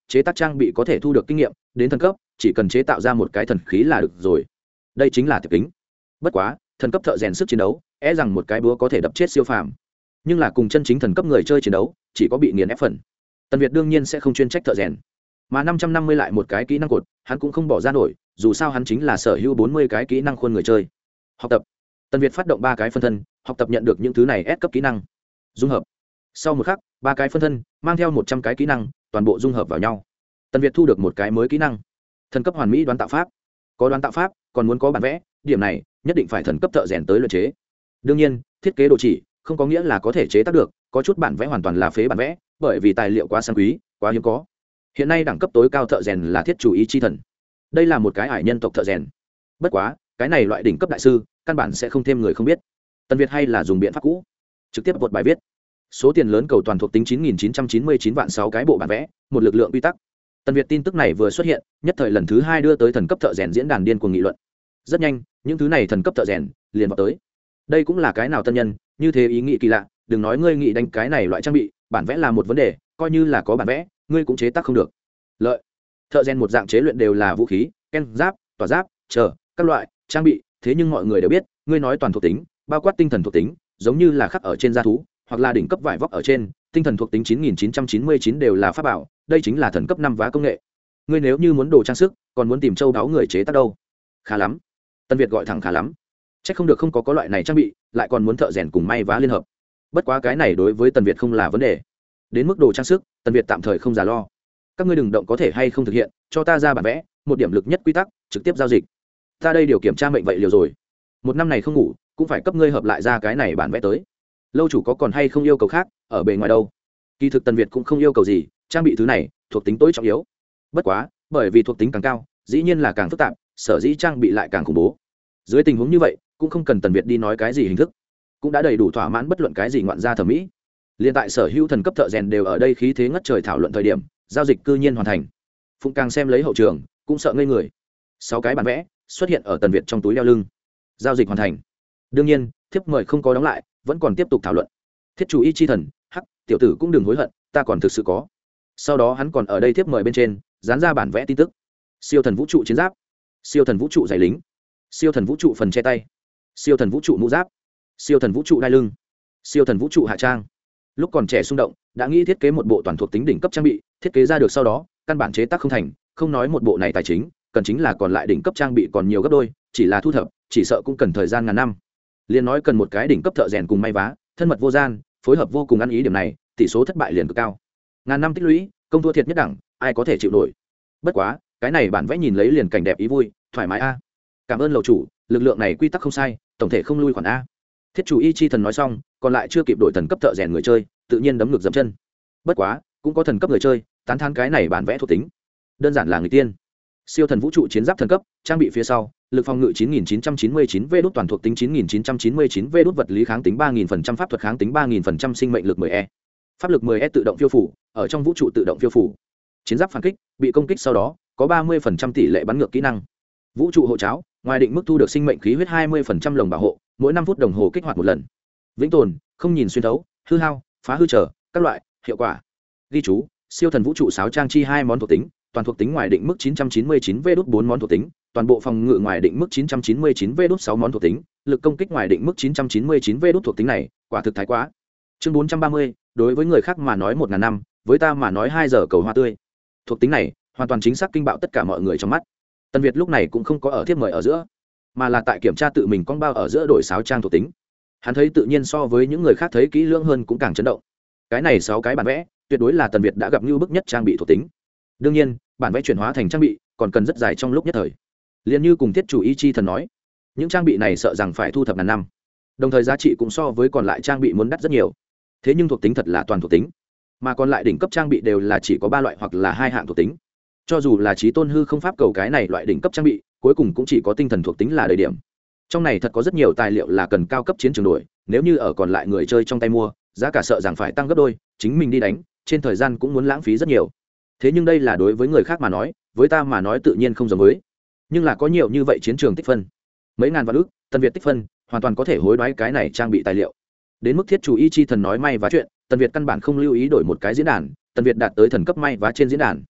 chế tác trang bị có thể thu được kinh nghiệm, đến thần cấp chỉ cần chế tạo ra một cái thần khí là được rồi. Đây chính là tiệp kính. Bất quá thần cấp thợ rèn sức chiến đấu é rằng một cái búa có thể đập chết siêu phàm, nhưng là cùng chân chính thần cấp người chơi chiến đấu chỉ có bị nghiền ép phần. Tần Việt đương nhiên sẽ không chuyên trách thợ rèn, mà năm trăm năm mươi lại một cái kỹ năng cột hắn cũng không bỏ ra nổi, dù sao hắn chính là sở hữu bốn mươi cái kỹ năng khuôn người chơi. Học tập. Tần Việt phát động ba cái phân thân, học tập nhận được những thứ này S cấp kỹ năng. Dung hợp. Sau một khắc, ba cái phân thân mang theo một trăm cái kỹ năng, toàn bộ dung hợp vào nhau. Tần Việt thu được một cái mới kỹ năng, thần cấp hoàn mỹ đoán tạo pháp. Có đoán tạo pháp, còn muốn có bản vẽ, điểm này nhất định phải thần cấp thợ rèn tới luyện chế. Đương nhiên, thiết kế đồ chỉ không có nghĩa là có thể chế tác được, có chút bản vẽ hoàn toàn là phế bản vẽ, bởi vì tài liệu quá sang quý, quá hiếm có. Hiện nay đẳng cấp tối cao thợ rèn là thiết chủ ý chi thần. Đây là một cái ải nhân tộc thợ rèn. Bất quá, cái này loại đỉnh cấp đại sư, căn bản sẽ không thêm người không biết. Tần Việt hay là dùng biện pháp cũ, trực tiếp một bài viết. Số tiền lớn cầu toàn thuộc tính chín nghìn chín trăm chín mươi chín vạn sáu cái bộ bản vẽ, một lực lượng quy tắc. Tần Việt tin tức này vừa xuất hiện, nhất thời lần thứ hai đưa tới thần cấp thợ rèn diễn đàn điên cuồng nghị luận. Rất nhanh, những thứ này thần cấp thợ rèn liền vào tới. Đây cũng là cái nào tân nhân, như thế ý nghĩ kỳ lạ, đừng nói ngươi nghĩ đánh cái này loại trang bị, bản vẽ là một vấn đề, coi như là có bản vẽ, ngươi cũng chế tác không được. Lợi. Thợ rèn một dạng chế luyện đều là vũ khí, ken giáp, tỏa giáp, chờ các loại trang bị, thế nhưng mọi người đều biết, ngươi nói toàn thuộc tính, bao quát tinh thần thuộc tính, giống như là khắc ở trên da thú, hoặc là đỉnh cấp vải vóc ở trên, tinh thần thuộc tính chín nghìn chín trăm chín mươi chín đều là pháp bảo, đây chính là thần cấp năm vá công nghệ. Ngươi nếu như muốn đồ trang sức, còn muốn tìm châu đáo người chế tác đâu? Khá lắm. Tân Việt gọi thẳng khá lắm. Chắc không được không có có loại này trang bị, lại còn muốn thợ rèn cùng may vá liên hợp. Bất quá cái này đối với Tần Việt không là vấn đề. Đến mức đồ trang sức, Tần Việt tạm thời không giả lo. Các ngươi đừng động có thể hay không thực hiện, cho ta ra bản vẽ, một điểm lực nhất quy tắc, trực tiếp giao dịch. Ta đây điều kiểm tra mệnh vậy liều rồi. Một năm này không ngủ, cũng phải cấp ngươi hợp lại ra cái này bản vẽ tới. Lâu chủ có còn hay không yêu cầu khác, ở bề ngoài đâu? Kỳ thực Tần Việt cũng không yêu cầu gì, trang bị thứ này thuộc tính tối trọng yếu. Bất quá, bởi vì thuộc tính càng cao, dĩ nhiên là càng phức tạp, sở dĩ trang bị lại càng khủng bố. Dưới tình huống như vậy, cũng không cần Tần Việt đi nói cái gì hình thức, cũng đã đầy đủ thỏa mãn bất luận cái gì ngoạn gia thẩm mỹ. Liên tại sở hữu thần cấp thợ rèn đều ở đây khí thế ngất trời thảo luận thời điểm, giao dịch cư nhiên hoàn thành. Phụng càng xem lấy hậu trường, cũng sợ ngây người. Sáu cái bản vẽ xuất hiện ở Tần Việt trong túi đeo lưng. Giao dịch hoàn thành. Đương nhiên, thiếp mời không có đóng lại, vẫn còn tiếp tục thảo luận. Thiết chủ y chi thần, hắc, tiểu tử cũng đừng hối hận, ta còn thực sự có. Sau đó hắn còn ở đây thiếp mời bên trên, dán ra bản vẽ tin tức. Siêu thần vũ trụ chiến giáp, siêu thần vũ trụ giày lính, siêu thần vũ trụ phần che tay, siêu thần vũ trụ mũ giáp, siêu thần vũ trụ đai lưng, siêu thần vũ trụ hạ trang. Lúc còn trẻ xung động, đã nghĩ thiết kế một bộ toàn thuộc tính đỉnh cấp trang bị, thiết kế ra được sau đó, căn bản chế tác không thành, không nói một bộ này tài chính, cần chính là còn lại đỉnh cấp trang bị còn nhiều gấp đôi, chỉ là thu thập, chỉ sợ cũng cần thời gian ngàn năm. Liên nói cần một cái đỉnh cấp thợ rèn cùng may vá, thân mật vô gian, phối hợp vô cùng ăn ý, điểm này, tỷ số thất bại liền cực cao. Ngàn năm tích lũy, công thua thiệt nhất đẳng, ai có thể chịu nổi. Bất quá, cái này bản vẽ nhìn lấy liền cảnh đẹp ý vui, thoải mái a. Cảm ơn lầu chủ, lực lượng này quy tắc không sai, tổng thể không lui khoản a. Thiết chủ y chi thần nói xong, còn lại chưa kịp đổi thần cấp thợ rèn người chơi, tự nhiên đấm ngược dậm chân. Bất quá, cũng có thần cấp người chơi, tán thán cái này bản vẽ thuộc tính, đơn giản là người tiên. Siêu thần vũ trụ chiến giáp thần cấp, trang bị phía sau, lực phòng ngự chín nghìn chín trăm chín mươi chín V đốt toàn thuộc tính chín nghìn chín trăm chín mươi chín V đốt vật lý kháng tính ba nghìn phần trăm pháp thuật kháng tính ba nghìn phần trăm sinh mệnh lực mười E. Pháp lực mười E tự động phiêu phủ, ở trong vũ trụ tự động phiêu phủ. Chiến giáp phản kích, bị công kích sau đó, có ba mươi phần trăm tỷ lệ bắn ngược kỹ năng. Vũ trụ hộ cháo, ngoài định mức thu được sinh mệnh khí huyết hai mươi phần trăm lồng bảo hộ, mỗi năm phút đồng hồ kích hoạt một lần. Vĩnh tồn, không nhìn xuyên thấu, hư hao, phá hư trở, các loại, hiệu quả. Ghi chú, siêu thần vũ trụ sáo trang chi hai món thuộc tính, toàn thuộc tính ngoài định mức chín trăm chín mươi chín V đốt bốn món thuộc tính, toàn bộ phòng ngự ngoài định mức chín trăm chín mươi chín V đốt sáu món thuộc tính, lực công kích ngoài định mức chín trăm chín mươi chín V đốt thuộc tính này, quả thực thái quá. Chương bốn trăm ba mươi, đối với người khác mà nói một ngàn năm, với ta mà nói hai giờ cầu hoa tươi. Thuộc tính này, hoàn toàn chính xác kinh bạo tất cả mọi người trong mắt. Tần Việt lúc này cũng không có ở thiếp mời ở giữa, mà là tại kiểm tra tự mình con bao ở giữa đổi sáo trang thuộc tính. Hắn thấy tự nhiên so với những người khác thấy kỹ lưỡng hơn cũng càng chấn động. Cái này sáu cái bản vẽ, tuyệt đối là Tần Việt đã gặp như bức nhất trang bị thuộc tính. Đương nhiên, bản vẽ chuyển hóa thành trang bị, còn cần rất dài trong lúc nhất thời. Liên như cùng thiết chủ y chi thần nói, những trang bị này sợ rằng phải thu thập ngàn năm, đồng thời giá trị cũng so với còn lại trang bị muốn đắt rất nhiều. Thế nhưng thuộc tính thật là toàn thuộc tính, mà còn lại đỉnh cấp trang bị đều là chỉ có ba loại hoặc là hai hạng thuộc tính. Cho dù là chí tôn hư không pháp cầu cái này loại đỉnh cấp trang bị, cuối cùng cũng chỉ có tinh thần thuộc tính là đầy điểm. Trong này thật có rất nhiều tài liệu là cần cao cấp chiến trường đổi, nếu như ở còn lại người chơi trong tay mua, giá cả sợ rằng phải tăng gấp đôi, chính mình đi đánh, trên thời gian cũng muốn lãng phí rất nhiều. Thế nhưng đây là đối với người khác mà nói, với ta mà nói tự nhiên không giống với. Nhưng là có nhiều như vậy chiến trường tích phân, mấy ngàn vạn ức, Tần Việt tích phân, hoàn toàn có thể hối đoái cái này trang bị tài liệu. Đến mức thiết chủ y chi thần nói may vá chuyện, Tần Việt căn bản không lưu ý đổi một cái diễn đàn, Tần Việt đạt tới thần cấp may vá trên diễn đàn.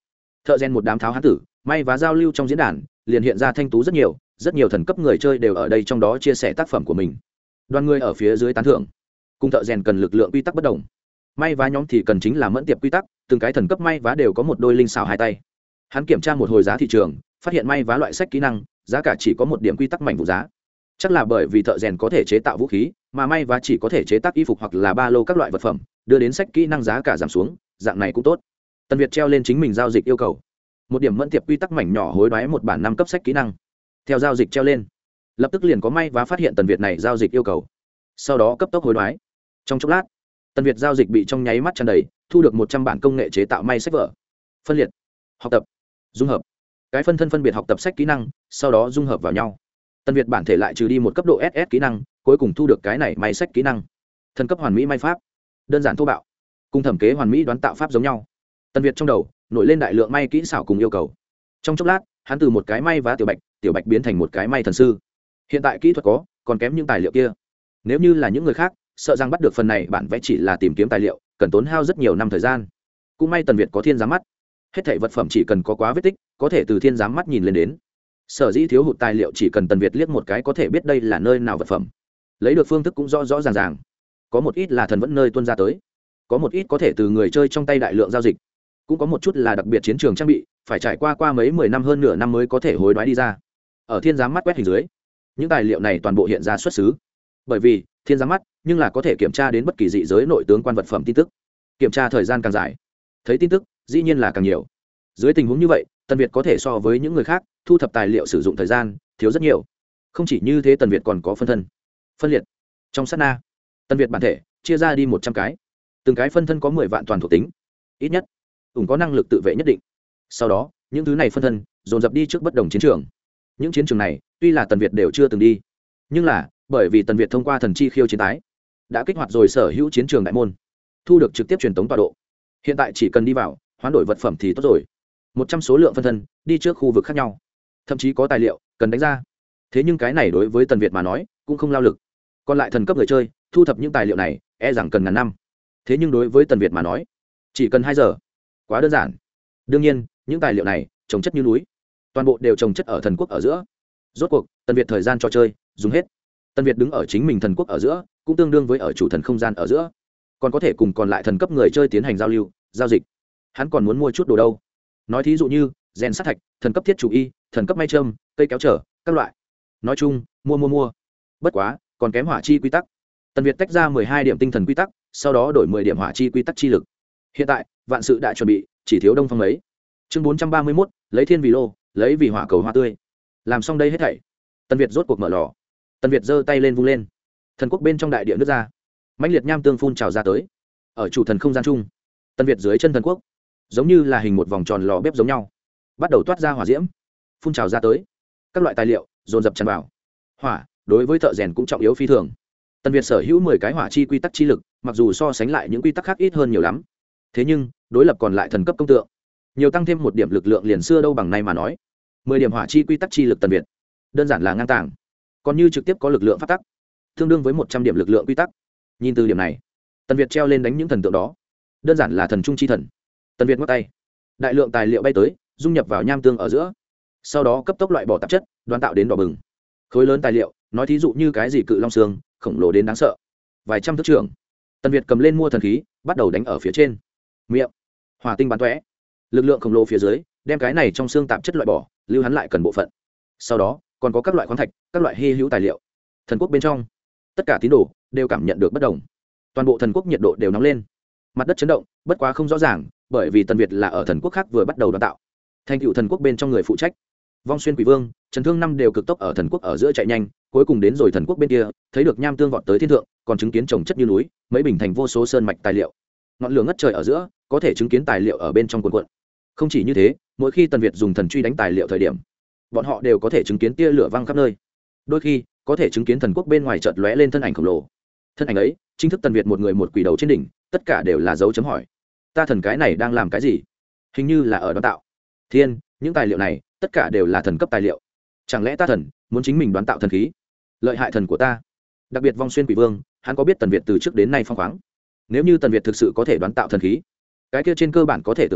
thợ rèn một đám tháo hán tử may và giao lưu trong diễn đàn liền hiện ra thanh tú rất nhiều, rất nhiều thần cấp người chơi đều ở đây trong đó chia sẻ tác phẩm của mình. Đoàn người ở phía dưới tán thưởng, cùng thợ rèn cần lực lượng quy tắc bất đồng, may vá nhóm thì cần chính là mẫn tiệp quy tắc, từng cái thần cấp may vá đều có một đôi linh xảo hai tay. Hắn kiểm tra một hồi giá thị trường, phát hiện may vá loại sách kỹ năng giá cả chỉ có một điểm quy tắc mảnh vụ giá, chắc là bởi vì thợ rèn có thể chế tạo vũ khí mà may vá chỉ có thể chế tác y phục hoặc là ba lô các loại vật phẩm, đưa đến sách kỹ năng giá cả giảm xuống, dạng này cũng tốt. Tần Việt treo lên chính mình giao dịch yêu cầu một điểm mẫn tiệp quy tắc mảnh nhỏ hối đoái một bản năm cấp sách kỹ năng. Theo giao dịch treo lên, lập tức liền có may vá phát hiện Tần Việt này giao dịch yêu cầu, sau đó cấp tốc hối đoái. Trong chốc lát, Tần Việt giao dịch bị trong nháy mắt tràn đầy, thu được một trăm bản công nghệ chế tạo may sách vở. Phân liệt, học tập, dung hợp, cái phân thân phân biệt học tập sách kỹ năng, sau đó dung hợp vào nhau. Tần Việt bản thể lại trừ đi một cấp độ ét ét kỹ năng, cuối cùng thu được cái này may sách kỹ năng. Thần cấp hoàn mỹ may pháp, đơn giản thô bạo, cùng thẩm kế hoàn mỹ đoán tạo pháp giống nhau. Tần Việt trong đầu nổi lên đại lượng may kỹ xảo cùng yêu cầu. Trong chốc lát, hắn từ một cái may vá tiểu bạch, tiểu bạch biến thành một cái may thần sư. Hiện tại kỹ thuật có, còn kém những tài liệu kia. Nếu như là những người khác, sợ rằng bắt được phần này bản vẽ chỉ là tìm kiếm tài liệu, cần tốn hao rất nhiều năm thời gian. Cũng may Tần Việt có thiên giám mắt, hết thảy vật phẩm chỉ cần có quá vết tích, có thể từ thiên giám mắt nhìn lên đến. Sở dĩ thiếu hụt tài liệu chỉ cần Tần Việt liếc một cái có thể biết đây là nơi nào vật phẩm. Lấy được phương thức cũng rõ rõ ràng ràng. Có một ít là thần vẫn nơi tuân ra tới, có một ít có thể từ người chơi trong tay đại lượng giao dịch, cũng có một chút là đặc biệt chiến trường trang bị, phải trải qua qua mấy mười năm hơn nửa năm mới có thể hối đoái đi ra. Ở thiên giám mắt quét hình dưới, những tài liệu này toàn bộ hiện ra xuất xứ. Bởi vì thiên giám mắt nhưng là có thể kiểm tra đến bất kỳ dị giới nội tướng quan vật phẩm tin tức, kiểm tra thời gian càng dài, thấy tin tức dĩ nhiên là càng nhiều. Dưới tình huống như vậy, Tần Việt có thể so với những người khác thu thập tài liệu sử dụng thời gian thiếu rất nhiều. Không chỉ như thế, Tần Việt còn có phân thân, phân liệt. Trong sát na, Tần Việt bản thể chia ra đi một trăm cái, từng cái phân thân có mười vạn toàn thuộc tính, ít nhất cũng có năng lực tự vệ nhất định. Sau đó, những thứ này phân thân dồn dập đi trước bất đồng chiến trường. Những chiến trường này tuy là Tần Việt đều chưa từng đi, nhưng là bởi vì Tần Việt thông qua thần chi khiêu chiến tái đã kích hoạt rồi sở hữu chiến trường đại môn, thu được trực tiếp truyền tống tọa độ. Hiện tại chỉ cần đi vào hoán đổi vật phẩm thì tốt rồi. Một trăm số lượng phân thân đi trước khu vực khác nhau, thậm chí có tài liệu cần đánh ra. Thế nhưng cái này đối với Tần Việt mà nói cũng không lao lực. Còn lại thần cấp người chơi thu thập những tài liệu này e rằng cần ngàn năm. Thế nhưng đối với Tần Việt mà nói chỉ cần hai giờ, quá đơn giản. Đương nhiên những tài liệu này trồng chất như núi, toàn bộ đều trồng chất ở thần quốc ở giữa. Rốt cuộc Tần Việt thời gian trò chơi dùng hết. Tần Việt đứng ở chính mình thần quốc ở giữa, cũng tương đương với ở chủ thần không gian ở giữa, còn có thể cùng còn lại thần cấp người chơi tiến hành giao lưu, giao dịch. Hắn còn muốn mua chút đồ đâu. Nói thí dụ như rèn sắt thạch, thần cấp thiết chủ y, thần cấp may trâm, cây kéo trở, các loại. Nói chung, mua mua mua. Bất quá, còn kém hỏa chi quy tắc. Tần Việt tách ra mười hai điểm tinh thần quy tắc, sau đó đổi mười điểm hỏa chi quy tắc chi lực. Hiện tại, vạn sự đã chuẩn bị, chỉ thiếu Đông Phong ấy. Chương bốn trăm ba mươi mốt, lấy thiên vì lô, lấy vì hỏa cầu hoa tươi. Làm xong đây hết thảy, Tần Việt rốt cuộc mở lò. Tần Việt giơ tay lên vung lên, thần quốc bên trong đại địa nước ra, mãnh liệt nham tương phun trào ra tới. Ở chủ thần không gian chung, Tần Việt dưới chân thần quốc giống như là hình một vòng tròn lò bếp giống nhau, bắt đầu toát ra hỏa diễm, phun trào ra tới. Các loại tài liệu dồn dập tràn vào. Hỏa đối với thợ rèn cũng trọng yếu phi thường. Tần Việt sở hữu mười cái hỏa chi quy tắc chi lực, mặc dù so sánh lại những quy tắc khác ít hơn nhiều lắm, thế nhưng đối lập còn lại thần cấp công tượng, nhiều tăng thêm một điểm lực lượng liền xưa đâu bằng nay mà nói. Mười điểm hỏa chi quy tắc chi lực Tần Việt đơn giản là ngang tàng, còn như trực tiếp có lực lượng pháp tắc tương đương với một trăm điểm lực lượng quy tắc. Nhìn từ điểm này, Tần Việt treo lên đánh những thần tượng đó đơn giản là thần trung chi thần. Tần Việt ngắt tay, đại lượng tài liệu bay tới, dung nhập vào nham tương ở giữa, sau đó cấp tốc loại bỏ tạp chất, đoán tạo đến đỏ bừng. Khối lớn tài liệu, nói thí dụ như cái gì cự long xương, khổng lồ đến đáng sợ, vài trăm thước trường. Tần Việt cầm lên mua thần khí, bắt đầu đánh ở phía trên. Miệng hỏa tinh bắn tóe, lực lượng khổng lồ phía dưới đem cái này trong xương tạp chất loại bỏ, lưu hắn lại cần bộ phận. Sau đó còn có các loại khoáng thạch, các loại hy hữu tài liệu. Thần quốc bên trong tất cả tín đồ đều cảm nhận được bất đồng, toàn bộ thần quốc nhiệt độ đều nóng lên, mặt đất chấn động, bất quá không rõ ràng, bởi vì Tần Việt là ở thần quốc khác vừa bắt đầu đào tạo. Thành tựu thần quốc bên trong người phụ trách, Vong Xuyên Quỷ Vương, Trần Thương năm đều cực tốc ở thần quốc ở giữa chạy nhanh, cuối cùng đến rồi thần quốc bên kia, thấy được nham tương vọt tới thiên thượng, còn chứng kiến trồng chất như núi, mấy bình thành vô số sơn mạch tài liệu. Ngọn lửa ngất trời ở giữa, có thể chứng kiến tài liệu ở bên trong cuộn cuộn. Không chỉ như thế, mỗi khi Tần Việt dùng thần truy đánh tài liệu thời điểm, bọn họ đều có thể chứng kiến tia lửa văng khắp nơi. Đôi khi, có thể chứng kiến thần quốc bên ngoài chợt lóe lên thân ảnh khổng lồ. Thân ảnh ấy, chính thức Tần Việt một người một quỷ đầu trên đỉnh, tất cả đều là dấu chấm hỏi. Ta thần cái này đang làm cái gì? Hình như là ở đoán tạo. Thiên, những tài liệu này, tất cả đều là thần cấp tài liệu. Chẳng lẽ ta thần muốn chính mình đoán tạo thần khí? Lợi hại thần của ta. Đặc biệt Vong Xuyên Quỷ Vương, hắn có biết Tần Việt từ trước đến nay phong khoáng. Nếu như Tần Việt thực sự có thể đoán tạo thần khí, cái kia trên cơ bản có thể tưởng tượng,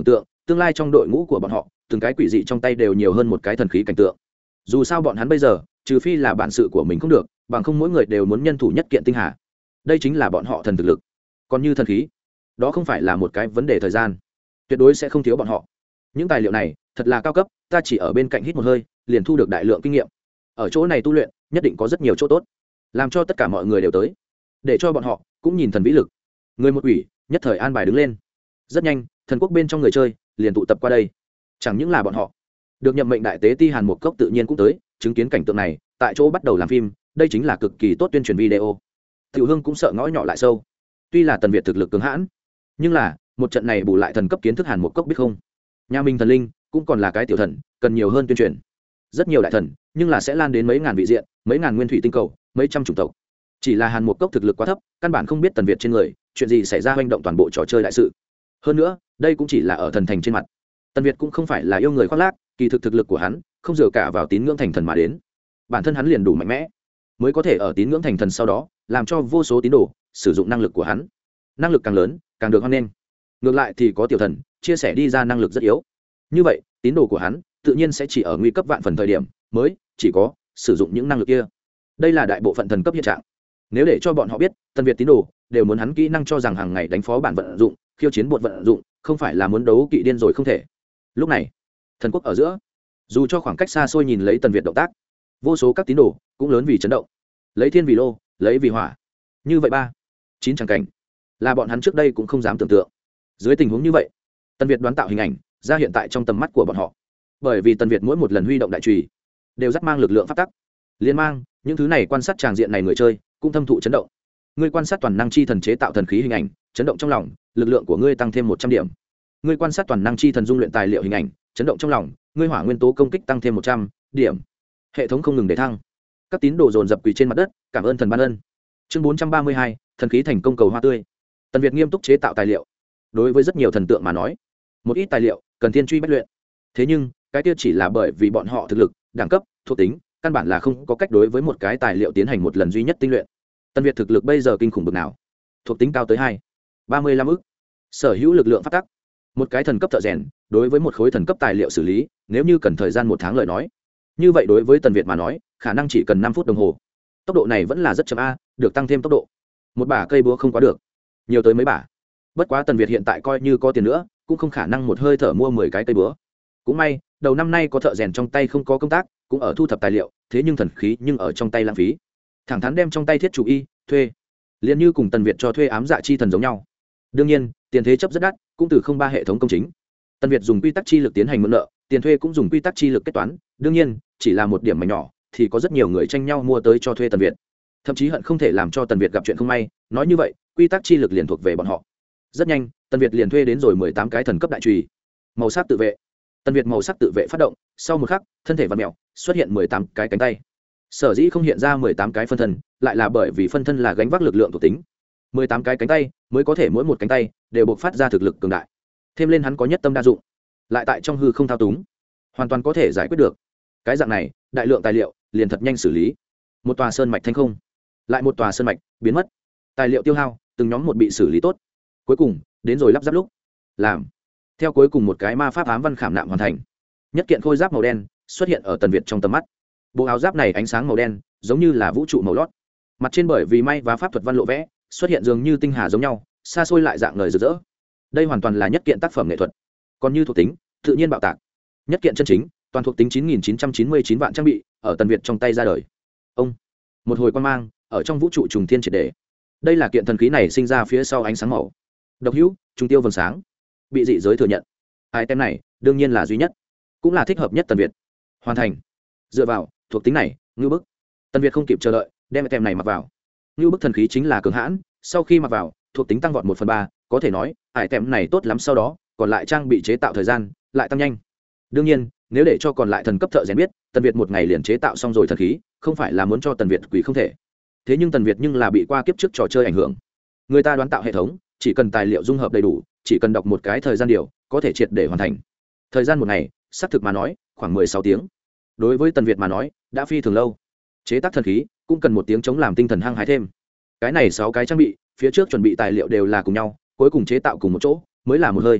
tương lai trong đội ngũ của bọn họ từng cái quỷ dị trong tay đều nhiều hơn một cái thần khí cảnh tượng. Dù sao bọn hắn bây giờ trừ phi là bản sự của mình không được, bằng không mỗi người đều muốn nhân thủ nhất kiện tinh hà. Đây chính là bọn họ thần thực lực. Còn như thần khí, đó không phải là một cái vấn đề thời gian, tuyệt đối sẽ không thiếu bọn họ. Những tài liệu này thật là cao cấp, ta chỉ ở bên cạnh hít một hơi liền thu được đại lượng kinh nghiệm. Ở chỗ này tu luyện nhất định có rất nhiều chỗ tốt, làm cho tất cả mọi người đều tới, để cho bọn họ cũng nhìn thần vĩ lực. Người một ủy nhất thời an bài đứng lên. Rất nhanh, thần quốc bên trong người chơi liền tụ tập qua đây. Chẳng những là bọn họ, được nhậm mệnh đại tế ti Hàn Mộc Cốc tự nhiên cũng tới, chứng kiến cảnh tượng này, tại chỗ bắt đầu làm phim, đây chính là cực kỳ tốt tuyên truyền video. Tiểu Hương cũng sợ ngõ nhỏ lại sâu. Tuy là Tần Việt thực lực cường hãn, nhưng là một trận này bù lại thần cấp kiến thức Hàn Mộc Cốc biết không? Nhà mình thần linh cũng còn là cái tiểu thần, cần nhiều hơn tuyên truyền. Rất nhiều đại thần, nhưng là sẽ lan đến mấy ngàn vị diện, mấy ngàn nguyên thủy tinh cầu, mấy trăm chủng tộc. Chỉ là Hàn Mộc Cốc thực lực quá thấp, căn bản không biết Tần Việt trên người, chuyện gì xảy ra hoành động toàn bộ trò chơi đại sự. Hơn nữa, đây cũng chỉ là ở thần thành trên mặt. Tần Việt cũng không phải là yêu người khoác lác, kỳ thực thực lực của hắn không dựa cả vào tín ngưỡng thành thần mà đến. Bản thân hắn liền đủ mạnh mẽ, mới có thể ở tín ngưỡng thành thần sau đó, làm cho vô số tín đồ sử dụng năng lực của hắn. Năng lực càng lớn, càng được hoan nghênh. Ngược lại thì có tiểu thần chia sẻ đi ra năng lực rất yếu. Như vậy, tín đồ của hắn tự nhiên sẽ chỉ ở nguy cấp vạn phần thời điểm mới chỉ có sử dụng những năng lực kia. Đây là đại bộ phận thần cấp hiện trạng. Nếu để cho bọn họ biết, Tần Việt tín đồ đều muốn hắn kỹ năng cho rằng hàng ngày đánh phó bản vận dụng, khiêu chiến bột vận dụng, không phải là muốn đấu kỵ điên rồi không thể. Lúc này, thần quốc ở giữa, dù cho khoảng cách xa xôi nhìn lấy Tần Việt động tác, vô số các tín đồ cũng lớn vì chấn động. Lấy thiên vì lô, lấy vì hỏa. Như vậy ba, chín tràng cảnh, là bọn hắn trước đây cũng không dám tưởng tượng. Dưới tình huống như vậy, Tần Việt đoán tạo hình ảnh ra hiện tại trong tầm mắt của bọn họ. Bởi vì Tần Việt mỗi một lần huy động đại chùy, đều dắt mang lực lượng pháp tắc. Liên mang, những thứ này quan sát tràng diện này người chơi, cũng thâm thụ chấn động. Ngươi quan sát toàn năng chi thần chế tạo thần khí hình ảnh, chấn động trong lòng, lực lượng của ngươi tăng thêm một trăm điểm. Ngươi quan sát toàn năng chi thần dung luyện tài liệu hình ảnh, chấn động trong lòng, ngươi hỏa nguyên tố công kích tăng thêm một trăm điểm. Hệ thống không ngừng để thăng. Các tín đồ dồn dập quỳ trên mặt đất, cảm ơn thần ban ân. Chương bốn trăm ba mươi hai, thần khí thành công cầu hoa tươi. Tần Việt nghiêm túc chế tạo tài liệu. Đối với rất nhiều thần tượng mà nói, một ít tài liệu cần thiên truy bách luyện. Thế nhưng, cái kia chỉ là bởi vì bọn họ thực lực, đẳng cấp, thuộc tính, căn bản là không có cách đối với một cái tài liệu tiến hành một lần duy nhất tinh luyện. Tần Việt thực lực bây giờ kinh khủng bực nào? Thuộc tính cao tới hai ba mươi lăm ức. Sở hữu lực lượng phát tắc. Một cái thần cấp thợ rèn, đối với một khối thần cấp tài liệu xử lý, nếu như cần thời gian một tháng lời nói, như vậy đối với Tần Việt mà nói, khả năng chỉ cần năm phút đồng hồ. Tốc độ này vẫn là rất chậm a, được tăng thêm tốc độ. Một bả cây búa không quá được, nhiều tới mấy bả. Bất quá Tần Việt hiện tại coi như có tiền nữa, cũng không khả năng một hơi thở mua mười cái cây búa. Cũng may, đầu năm nay có thợ rèn trong tay không có công tác, cũng ở thu thập tài liệu, thế nhưng thần khí nhưng ở trong tay lãng phí. Thẳng thắn đem trong tay thiết chủ y, thuê. Liên như cùng Tần Việt cho thuê ám dạ chi thần giống nhau. Đương nhiên, tiền thế chấp rất đắt, cũng từ không ba hệ thống công chính. Tần Việt dùng quy tắc chi lực tiến hành mượn nợ, tiền thuê cũng dùng quy tắc chi lực kết toán, đương nhiên, chỉ là một điểm mảnh nhỏ, thì có rất nhiều người tranh nhau mua tới cho thuê Tần Việt. Thậm chí hận không thể làm cho Tần Việt gặp chuyện không may, nói như vậy, quy tắc chi lực liền thuộc về bọn họ. Rất nhanh, Tần Việt liền thuê đến rồi mười tám cái thần cấp đại chùy. Màu sắc tự vệ. Tần Việt màu sắc tự vệ phát động, sau một khắc, thân thể vặn mèo, xuất hiện mười tám cái cánh tay. Sở dĩ không hiện ra mười tám cái phân thân, lại là bởi vì phân thân là gánh vác lực lượng thuộc tính. mười tám cái cánh tay, mới có thể mỗi một cánh tay đều bộc phát ra thực lực cường đại. Thêm lên hắn có nhất tâm đa dụng, lại tại trong hư không thao túng, hoàn toàn có thể giải quyết được. Cái dạng này, đại lượng tài liệu liền thật nhanh xử lý. Một tòa sơn mạch thanh không, lại một tòa sơn mạch biến mất. Tài liệu tiêu hao, từng nhóm một bị xử lý tốt. Cuối cùng, đến rồi lắp ráp lúc, làm. Theo cuối cùng một cái ma pháp ám văn khảm nạm hoàn thành, nhất kiện khôi giáp màu đen xuất hiện ở Tần Việt trong tầm mắt. Bộ áo giáp này ánh sáng màu đen, giống như là vũ trụ màu lót. Mặt trên bởi vì may và pháp thuật văn lộ vẽ, xuất hiện dường như tinh hà giống nhau, xa xôi lại dạng ngời rực rỡ. Đây hoàn toàn là nhất kiện tác phẩm nghệ thuật. Còn như thuộc tính, tự nhiên bạo tạc. Nhất kiện chân chính, toàn thuộc tính chín nghìn chín trăm chín mươi chín vạn trang bị, ở Tần Việt trong tay ra đời. Ông, một hồi quang mang, ở trong vũ trụ trùng thiên triệt để. Đây là kiện thần khí này sinh ra phía sau ánh sáng màu. Độc hữu, trùng tiêu vầng sáng. Bị dị giới thừa nhận. Item này, đương nhiên là duy nhất, cũng là thích hợp nhất Tần Việt. Hoàn thành. Dựa vào thuộc tính này, ngưu bức. Tần Việt không kịp chờ đợi, đem item này mặc vào. Ngưu bức thần khí chính là cường hãn, sau khi mặc vào, thuộc tính tăng vọt một phần ba, có thể nói, item này tốt lắm sau đó, còn lại trang bị chế tạo thời gian lại tăng nhanh. Đương nhiên, nếu để cho còn lại thần cấp thợ rèn biết, Tần Việt một ngày liền chế tạo xong rồi thần khí, không phải là muốn cho Tần Việt quỷ không thể. Thế nhưng Tần Việt nhưng là bị qua kiếp trước trò chơi ảnh hưởng. Người ta đoán tạo hệ thống, chỉ cần tài liệu dung hợp đầy đủ, chỉ cần đọc một cái thời gian điều, có thể triệt để hoàn thành. Thời gian một ngày, xác thực mà nói, khoảng mười sáu tiếng. Đối với Tần Việt mà nói, đã phi thường lâu. Chế tác thần khí cũng cần một tiếng chống làm tinh thần hăng hái thêm. Cái này sáu cái trang bị, phía trước chuẩn bị tài liệu đều là cùng nhau, cuối cùng chế tạo cùng một chỗ, mới là một hơi.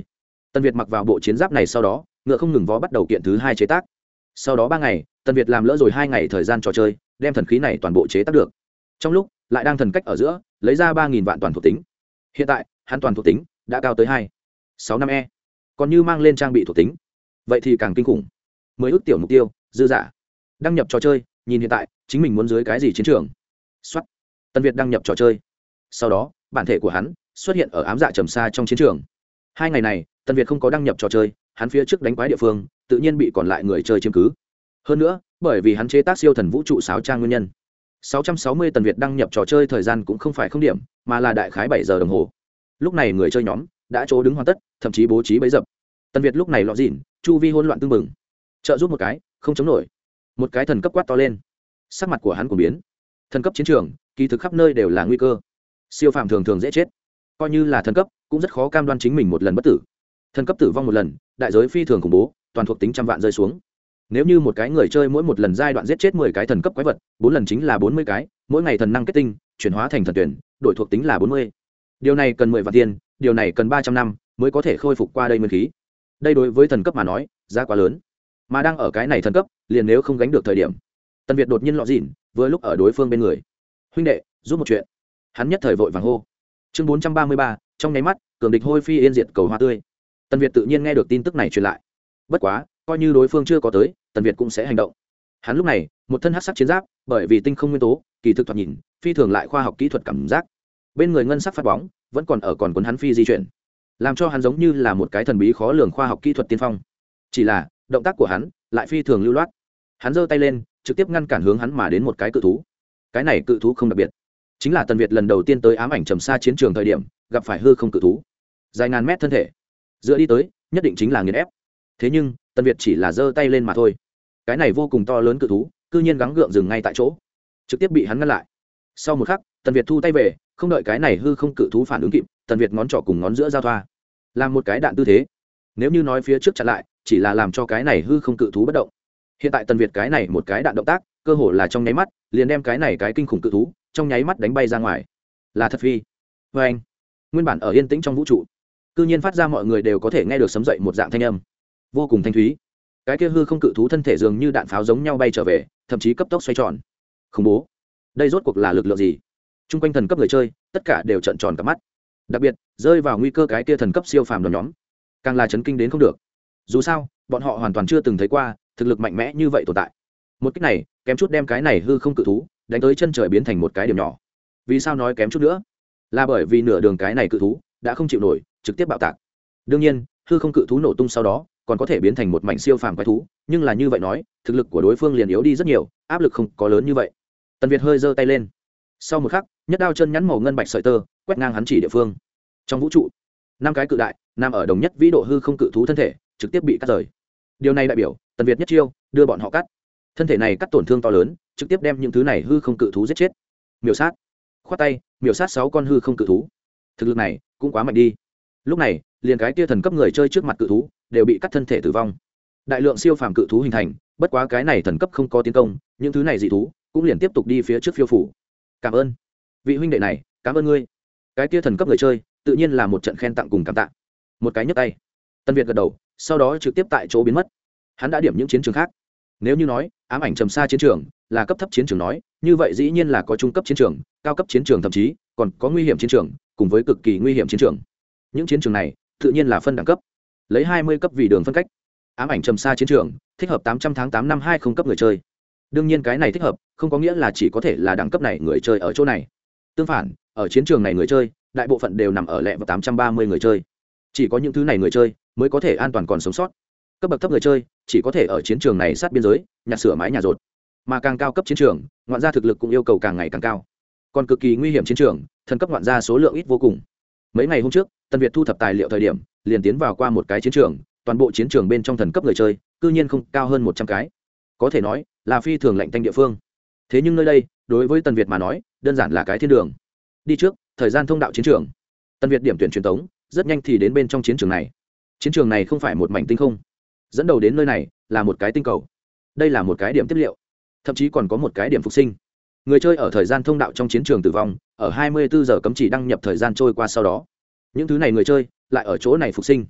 Tần Việt mặc vào bộ chiến giáp này sau đó ngựa không ngừng vó bắt đầu kiện thứ hai chế tác. Sau đó ba ngày Tần Việt làm lỡ rồi hai ngày thời gian trò chơi, đem thần khí này toàn bộ chế tác được. Trong lúc lại đang thần cách ở giữa lấy ra ba nghìn vạn toàn thuộc tính. Hiện tại hắn toàn thuộc tính đã cao tới hai sáu năm e, còn như mang lên trang bị thuộc tính vậy thì càng kinh khủng. Mới ước tiểu mục tiêu dư giả. Đăng nhập trò chơi, nhìn hiện tại chính mình muốn dưới cái gì chiến trường. Soát. Tần Việt đăng nhập trò chơi, sau đó bản thể của hắn xuất hiện ở ám dạ trầm xa trong chiến trường. Hai ngày này Tần Việt không có đăng nhập trò chơi, hắn phía trước đánh quái địa phương tự nhiên bị còn lại người chơi chiếm cứ. Hơn nữa bởi vì hắn chế tác siêu thần vũ trụ sáo trang nguyên nhân, sáu trăm sáu mươi Tần Việt đăng nhập trò chơi thời gian cũng không phải không điểm, mà là đại khái bảy giờ đồng hồ. Lúc này người chơi nhóm đã chỗ đứng hoàn tất, thậm chí bố trí bẫy dập. Tần Việt lúc này lọ dỉn chu vi hỗn loạn tương mừng, trợ giúp một cái không chống nổi. Một cái thần cấp quát to lên, sắc mặt của hắn cũng biến. Thần cấp chiến trường kỳ thực khắp nơi đều là nguy cơ, siêu phàm thường thường dễ chết, coi như là thần cấp cũng rất khó cam đoan chính mình một lần bất tử. Thần cấp tử vong một lần đại giới phi thường khủng bố, toàn thuộc tính trăm vạn rơi xuống. Nếu như một cái người chơi mỗi một lần giai đoạn giết chết mười cái thần cấp quái vật, bốn lần chính là bốn mươi cái, mỗi ngày thần năng kết tinh chuyển hóa thành thần tuyển, đổi thuộc tính là bốn mươi. Điều này cần mười vạn tiền, điều này cần ba trăm năm mới có thể khôi phục qua đây nguyên khí. Đây đối với thần cấp mà nói giá quá lớn, mà đang ở cái này thần cấp liền nếu không gánh được thời điểm. Tần Việt đột nhiên lọ dỉn vừa lúc ở đối phương bên người. Huynh đệ giúp một chuyện. Hắn nhất thời vội vàng hô. Chương bốn trăm ba mươi ba, trong nháy mắt cường địch hôi phi yên diệt cầu hoa tươi. Tần Việt tự nhiên nghe được tin tức này truyền lại. Bất quá coi như đối phương chưa có tới, Tần Việt cũng sẽ hành động. Hắn lúc này một thân hắc sắc chiến giáp, bởi vì tinh không nguyên tố kỳ thực thoạt nhìn phi thường lại khoa học kỹ thuật cảm giác. Bên người ngân sắc phát bóng vẫn còn ở còn cuốn hắn phi di chuyển, làm cho hắn giống như là một cái thần bí khó lường khoa học kỹ thuật tiên phong. Chỉ là động tác của hắn lại phi thường lưu loát. Hắn giơ tay lên trực tiếp ngăn cản hướng hắn mà đến một cái cự thú. Cái này cự thú không đặc biệt, chính là Tần Việt lần đầu tiên tới ám ảnh trầm xa chiến trường thời điểm gặp phải hư không cự thú, dài ngàn mét thân thể, dựa đi tới nhất định chính là nghiền ép. Thế nhưng Tần Việt chỉ là giơ tay lên mà thôi, cái này vô cùng to lớn cự thú cư nhiên gắng gượng dừng ngay tại chỗ, trực tiếp bị hắn ngăn lại. Sau một khắc Tần Việt thu tay về, không đợi cái này hư không cự thú phản ứng kịp, Tần Việt ngón trỏ cùng ngón giữa giao thoa, làm một cái đạn tư thế. Nếu như nói phía trước chặn lại chỉ là làm cho cái này hư không cự thú bất động, hiện tại Tần Việt cái này một cái đạn động tác cơ hồ là trong nháy mắt liền đem cái này cái kinh khủng cự thú trong nháy mắt đánh bay ra ngoài. Là thật phi. Vê anh. Nguyên bản ở yên tĩnh trong vũ trụ cư nhiên phát ra mọi người đều có thể nghe được sấm dậy một dạng thanh âm vô cùng thanh thúy. Cái kia hư không cự thú thân thể dường như đạn pháo giống nhau bay trở về, thậm chí cấp tốc xoay tròn. Khủng bố. Đây rốt cuộc là lực lượng gì? Trung quanh thần cấp người chơi tất cả đều trợn tròn cả mắt, đặc biệt rơi vào nguy cơ cái kia thần cấp siêu phàm đoàn nhóm càng là chấn kinh đến không được. Dù sao bọn họ hoàn toàn chưa từng thấy qua thực lực mạnh mẽ như vậy tồn tại. Một cách này kém chút đem cái này hư không cự thú đánh tới chân trời biến thành một cái điểm nhỏ. Vì sao nói kém chút nữa? Là bởi vì nửa đường cái này cự thú đã không chịu nổi, trực tiếp bạo tạc. Đương nhiên hư không cự thú nổ tung sau đó còn có thể biến thành một mảnh siêu phàm quái thú, nhưng là như vậy nói thực lực của đối phương liền yếu đi rất nhiều, áp lực không có lớn như vậy. Tần Việt hơi giơ tay lên, sau một khắc nhất đao chân nhắn màu ngân bạch sợi tơ quét ngang hắn chỉ địa phương. Trong vũ trụ năm cái cự đại nằm ở đồng nhất vĩ độ hư không cự thú thân thể trực tiếp bị cắt rời. Điều này đại biểu Tần Việt nhất chiêu đưa bọn họ cắt. Thân thể này cắt tổn thương to lớn, trực tiếp đem những thứ này hư không cự thú giết chết. Miểu sát, khoát tay miểu sát sáu con hư không cự thú. Thực lực này cũng quá mạnh đi. Lúc này liền cái kia thần cấp người chơi trước mặt cự thú đều bị cắt thân thể tử vong. Đại lượng siêu phàm cự thú hình thành, bất quá cái này thần cấp không có tiến công, những thứ này dị thú cũng liền tiếp tục đi phía trước phiêu phủ. Cảm ơn vị huynh đệ này, cảm ơn ngươi. Cái kia thần cấp người chơi tự nhiên là một trận khen tặng cùng cảm tạ. Một cái nhấc tay, Tân Việt gật đầu, sau đó trực tiếp tại chỗ biến mất. Hắn đã điểm những chiến trường khác. Nếu như nói ám ảnh trầm xa chiến trường là cấp thấp chiến trường nói, như vậy dĩ nhiên là có trung cấp chiến trường, cao cấp chiến trường, thậm chí còn có nguy hiểm chiến trường, cùng với cực kỳ nguy hiểm chiến trường. Những chiến trường này tự nhiên là phân đẳng cấp, lấy hai mươi cấp vì đường phân cách. Ám ảnh trầm xa chiến trường thích hợp tám trăm tháng tám năm hai mươi cấp người chơi. Đương nhiên cái này thích hợp không có nghĩa là chỉ có thể là đẳng cấp này người chơi ở chỗ này. Tương phản, ở chiến trường này người chơi đại bộ phận đều nằm ở lẹ vào tám trăm ba mươi người chơi. Chỉ có những thứ này người chơi mới có thể an toàn còn sống sót. Cấp bậc thấp người chơi chỉ có thể ở chiến trường này sát biên giới, nhặt sửa mái nhà rột. Mà càng cao cấp chiến trường, ngoạn gia thực lực cũng yêu cầu càng ngày càng cao. Còn cực kỳ nguy hiểm chiến trường, thần cấp ngoạn gia số lượng ít vô cùng. Mấy ngày hôm trước, Tân Việt thu thập tài liệu thời điểm, liền tiến vào qua một cái chiến trường, toàn bộ chiến trường bên trong thần cấp người chơi, cư nhiên không cao hơn một trăm cái. Có thể nói là phi thường lạnh tanh địa phương. Thế nhưng nơi đây, đối với Tân Việt mà nói, đơn giản là cái thiên đường. Đi trước, thời gian thông đạo chiến trường. Tân Việt điểm tuyển truyền tống, rất nhanh thì đến bên trong chiến trường này. Chiến trường này không phải một mảnh tinh không, dẫn đầu đến nơi này là một cái tinh cầu. Đây là một cái điểm tiếp liệu, thậm chí còn có một cái điểm phục sinh. Người chơi ở thời gian thông đạo trong chiến trường tử vong, ở hai mươi bốn giờ cấm chỉ đăng nhập thời gian trôi qua sau đó, những thứ này người chơi lại ở chỗ này phục sinh.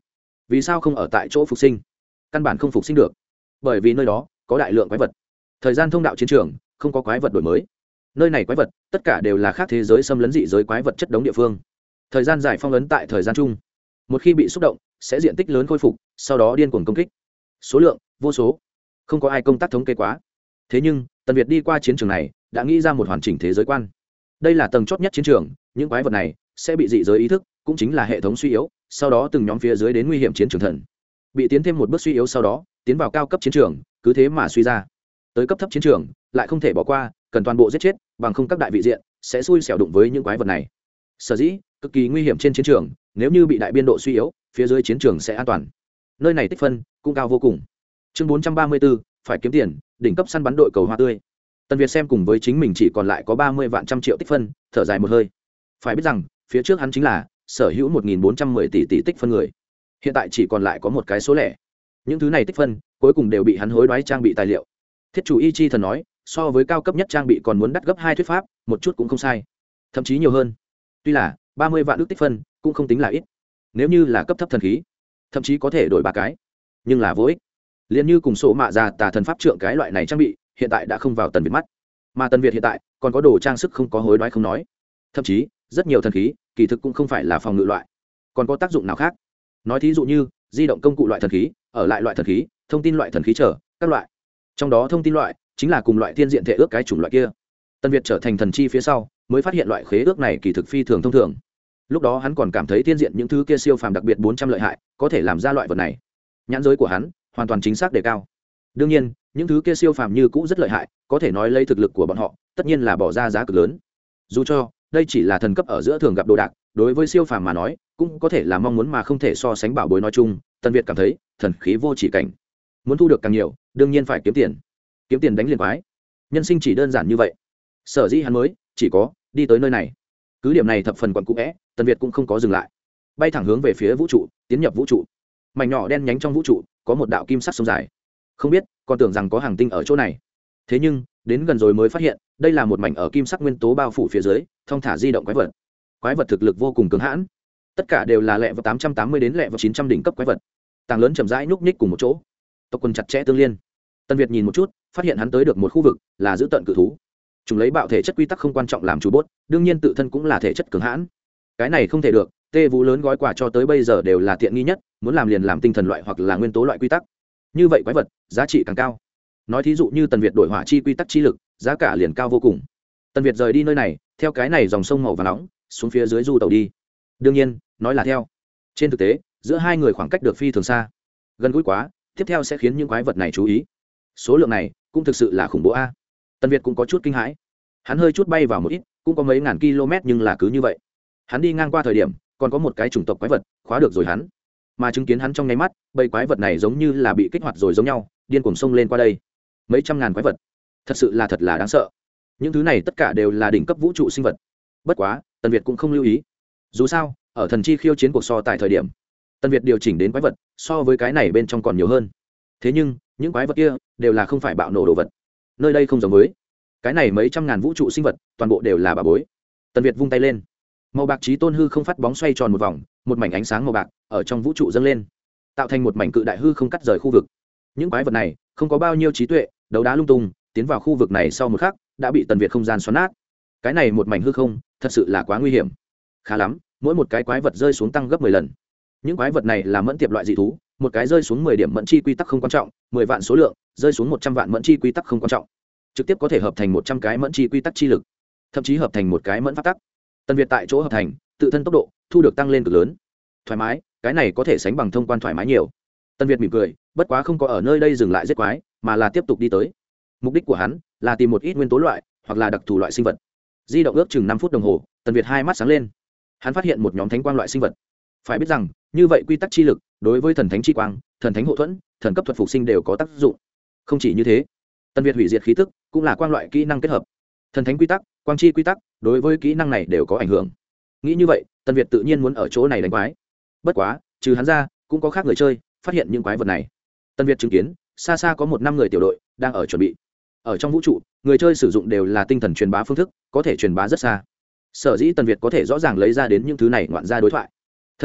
vì sao không ở tại chỗ phục sinh? Căn bản không phục sinh được, bởi vì nơi đó có đại lượng quái vật. Thời gian thông đạo chiến trường không có quái vật đổi mới, nơi này quái vật tất cả đều là khác thế giới xâm lấn dị giới quái vật chất đống địa phương. Thời gian dài phong ấn tại thời gian chung, một khi bị xúc động sẽ diện tích lớn khôi phục, sau đó điên cuồng công kích, số lượng vô số, không có ai công tác thống kê quá. Thế nhưng Tần Việt đi qua chiến trường này đã nghĩ ra một hoàn chỉnh thế giới quan. Đây là tầng chót nhất chiến trường, những quái vật này sẽ bị dị giới ý thức, cũng chính là hệ thống suy yếu, sau đó từng nhóm phía dưới đến nguy hiểm chiến trường thần bị tiến thêm một bước suy yếu, sau đó tiến vào cao cấp chiến trường, cứ thế mà suy ra. Tới cấp thấp chiến trường lại không thể bỏ qua, cần toàn bộ giết chết, bằng không các đại vị diện sẽ xui xẻo đụng với những quái vật này. Sở dĩ cực kỳ nguy hiểm trên chiến trường, nếu như bị đại biên độ suy yếu, phía dưới chiến trường sẽ an toàn. Nơi này tích phân cũng cao vô cùng. Chương bốn trăm ba mươi bốn, phải kiếm tiền, đỉnh cấp săn bắn đội cầu hoa tươi. Tần Việt xem cùng với chính mình chỉ còn lại có ba mươi vạn trăm triệu tích phân, thở dài một hơi. Phải biết rằng, phía trước hắn chính là sở hữu một nghìn bốn trăm mười tỷ tỷ tích phân người. Hiện tại chỉ còn lại có một cái số lẻ. Những thứ này tích phân, cuối cùng đều bị hắn hối đoái trang bị tài liệu. Thiết chủ Y Chi thần nói, so với cao cấp nhất trang bị còn muốn đắt gấp hai thuyết pháp, một chút cũng không sai. Thậm chí nhiều hơn. Tuy là ba mươi vạn ức tích phân, cũng không tính là ít. Nếu như là cấp thấp thần khí, thậm chí có thể đổi ba cái, nhưng là vô ích. Liên như cùng sổ mạ già tà thần pháp trượng cái loại này trang bị, hiện tại đã không vào Tần Việt mắt. Mà Tần Việt hiện tại còn có đồ trang sức không có hối đoái không nói, thậm chí rất nhiều thần khí kỳ thực cũng không phải là phòng ngự loại, còn có tác dụng nào khác. Nói thí dụ như di động công cụ loại thần khí, ở lại loại thần khí, thông tin loại thần khí trở các loại. Trong đó thông tin loại chính là cùng loại thiên diện thể ước cái chủng loại kia. Tần Việt trở thành thần chi phía sau mới phát hiện loại khế ước này kỳ thực phi thường thông thường. Lúc đó hắn còn cảm thấy thiên diện những thứ kia siêu phàm đặc biệt bốn trăm lợi hại, có thể làm ra loại vật này. Nhãn giới của hắn hoàn toàn chính xác đề cao. Đương nhiên, những thứ kia siêu phàm như cũ rất lợi hại, có thể nói lấy thực lực của bọn họ, tất nhiên là bỏ ra giá cực lớn. Dù cho đây chỉ là thần cấp ở giữa thường gặp đồ đạc, đối với siêu phàm mà nói, cũng có thể là mong muốn mà không thể so sánh bảo bối nói chung. Tần Việt cảm thấy, thần khí vô chỉ cảnh, muốn thu được càng nhiều, đương nhiên phải kiếm tiền. Kiếm tiền đánh liền quái. Nhân sinh chỉ đơn giản như vậy. Sở dĩ hắn mới chỉ có đi tới nơi này. Cứ điểm này thập phần quặn cũ é, Tần Việt cũng không có dừng lại, bay thẳng hướng về phía vũ trụ, tiến nhập vũ trụ. Mảnh nhỏ đen nhánh trong vũ trụ có một đạo kim sắc sông dài, không biết còn tưởng rằng có hàng tinh ở chỗ này. Thế nhưng đến gần rồi mới phát hiện, đây là một mảnh ở kim sắc nguyên tố bao phủ phía dưới thong thả di động quái vật. Quái vật thực lực vô cùng cường hãn, tất cả đều là lẹ vào tám trăm tám mươi đến lẹ vào chín trăm đỉnh cấp quái vật. Tàng lớn chậm rãi nhúc nhích cùng một chỗ, tộc quân chặt chẽ tương liên. Tân Việt nhìn một chút, phát hiện hắn tới được một khu vực là giữ tận cự thú. Chúng lấy bạo thể chất quy tắc không quan trọng làm chủ bốt, đương nhiên tự thân cũng là thể chất cường hãn. Cái này không thể được, tê vũ lớn gói quà cho tới bây giờ đều là tiện nghi nhất, muốn làm liền làm tinh thần loại hoặc là nguyên tố loại quy tắc. Như vậy quái vật giá trị càng cao. Nói thí dụ như Tần Việt đổi hỏa chi quy tắc chi lực, giá cả liền cao vô cùng. Tần Việt rời đi nơi này, theo cái này dòng sông màu vàng nóng xuống phía dưới du tàu đi. Đương nhiên, nói là theo, trên thực tế giữa hai người khoảng cách được phi thường xa, gần gũi quá, tiếp theo sẽ khiến những quái vật này chú ý. Số lượng này cũng thực sự là khủng bố a. Tần Việt cũng có chút kinh hãi, hắn hơi chút bay vào một ít, cũng có mấy ngàn km, nhưng là cứ như vậy. Hắn đi ngang qua thời điểm còn có một cái chủng tộc quái vật khóa được rồi hắn, mà chứng kiến hắn trong nháy mắt, bầy quái vật này giống như là bị kích hoạt rồi giống nhau, điên cuồng xông lên qua đây. Mấy trăm ngàn quái vật, thật sự là thật là đáng sợ. Những thứ này tất cả đều là đỉnh cấp vũ trụ sinh vật. Bất quá Tần Việt cũng không lưu ý, dù sao ở thần chi khiêu chiến cuộc so tại thời điểm, Tần Việt điều chỉnh đến quái vật so với cái này bên trong còn nhiều hơn. Thế nhưng những quái vật kia đều là không phải bạo nổ đồ vật, nơi đây không giống với cái này mấy trăm ngàn vũ trụ sinh vật, toàn bộ đều là bà bối. Tần Việt vung tay lên, màu bạc trí tôn hư không phát bóng xoay tròn một vòng, một mảnh ánh sáng màu bạc ở trong vũ trụ dâng lên, tạo thành một mảnh cự đại hư không cắt rời khu vực. Những quái vật này không có bao nhiêu trí tuệ, đấu đá lung tung, tiến vào khu vực này sau một khắc đã bị Tần Việt không gian xoắn nát. Cái này một mảnh hư không thật sự là quá nguy hiểm. Khá lắm, mỗi một cái quái vật rơi xuống tăng gấp mười lần. Những quái vật này là mẫn tiệp loại dị thú, một cái rơi xuống mười điểm mẫn chi quy tắc không quan trọng, mười vạn số lượng rơi xuống một trăm vạn mẫn chi quy tắc không quan trọng, trực tiếp có thể hợp thành một trăm cái mẫn chi quy tắc chi lực, thậm chí hợp thành một cái mẫn pháp tắc. Tần Việt tại chỗ hợp thành, tự thân tốc độ thu được tăng lên cực lớn. Thoải mái, cái này có thể sánh bằng thông quan thoải mái nhiều. Tần Việt mỉm cười, bất quá không có ở nơi đây dừng lại giết quái, mà là tiếp tục đi tới. Mục đích của hắn là tìm một ít nguyên tố loại hoặc là đặc thù loại sinh vật. Di động ước chừng năm phút đồng hồ, Tần Việt hai mắt sáng lên. Hắn phát hiện một nhóm thánh quang loại sinh vật. Phải biết rằng, như vậy quy tắc chi lực đối với thần thánh chi quang, thần thánh hộ thuẫn, thần cấp thuật phục sinh đều có tác dụng. Không chỉ như thế, Tần Việt hủy diệt khí tức cũng là quang loại kỹ năng kết hợp. Thần thánh quy tắc, quang chi quy tắc, đối với kỹ năng này đều có ảnh hưởng. Nghĩ như vậy, Tần Việt tự nhiên muốn ở chỗ này đánh quái. Bất quá, trừ hắn ra, cũng có khác người chơi phát hiện những quái vật này. Tần Việt chứng kiến, xa xa có một năm người tiểu đội đang ở chuẩn bị. Ở trong vũ trụ, người chơi sử dụng đều là tinh thần truyền bá phương thức, có thể truyền bá rất xa. Sở dĩ Tần Việt có thể rõ ràng lấy ra đến những thứ này ngoạn ra đối thoại. Thần thâu,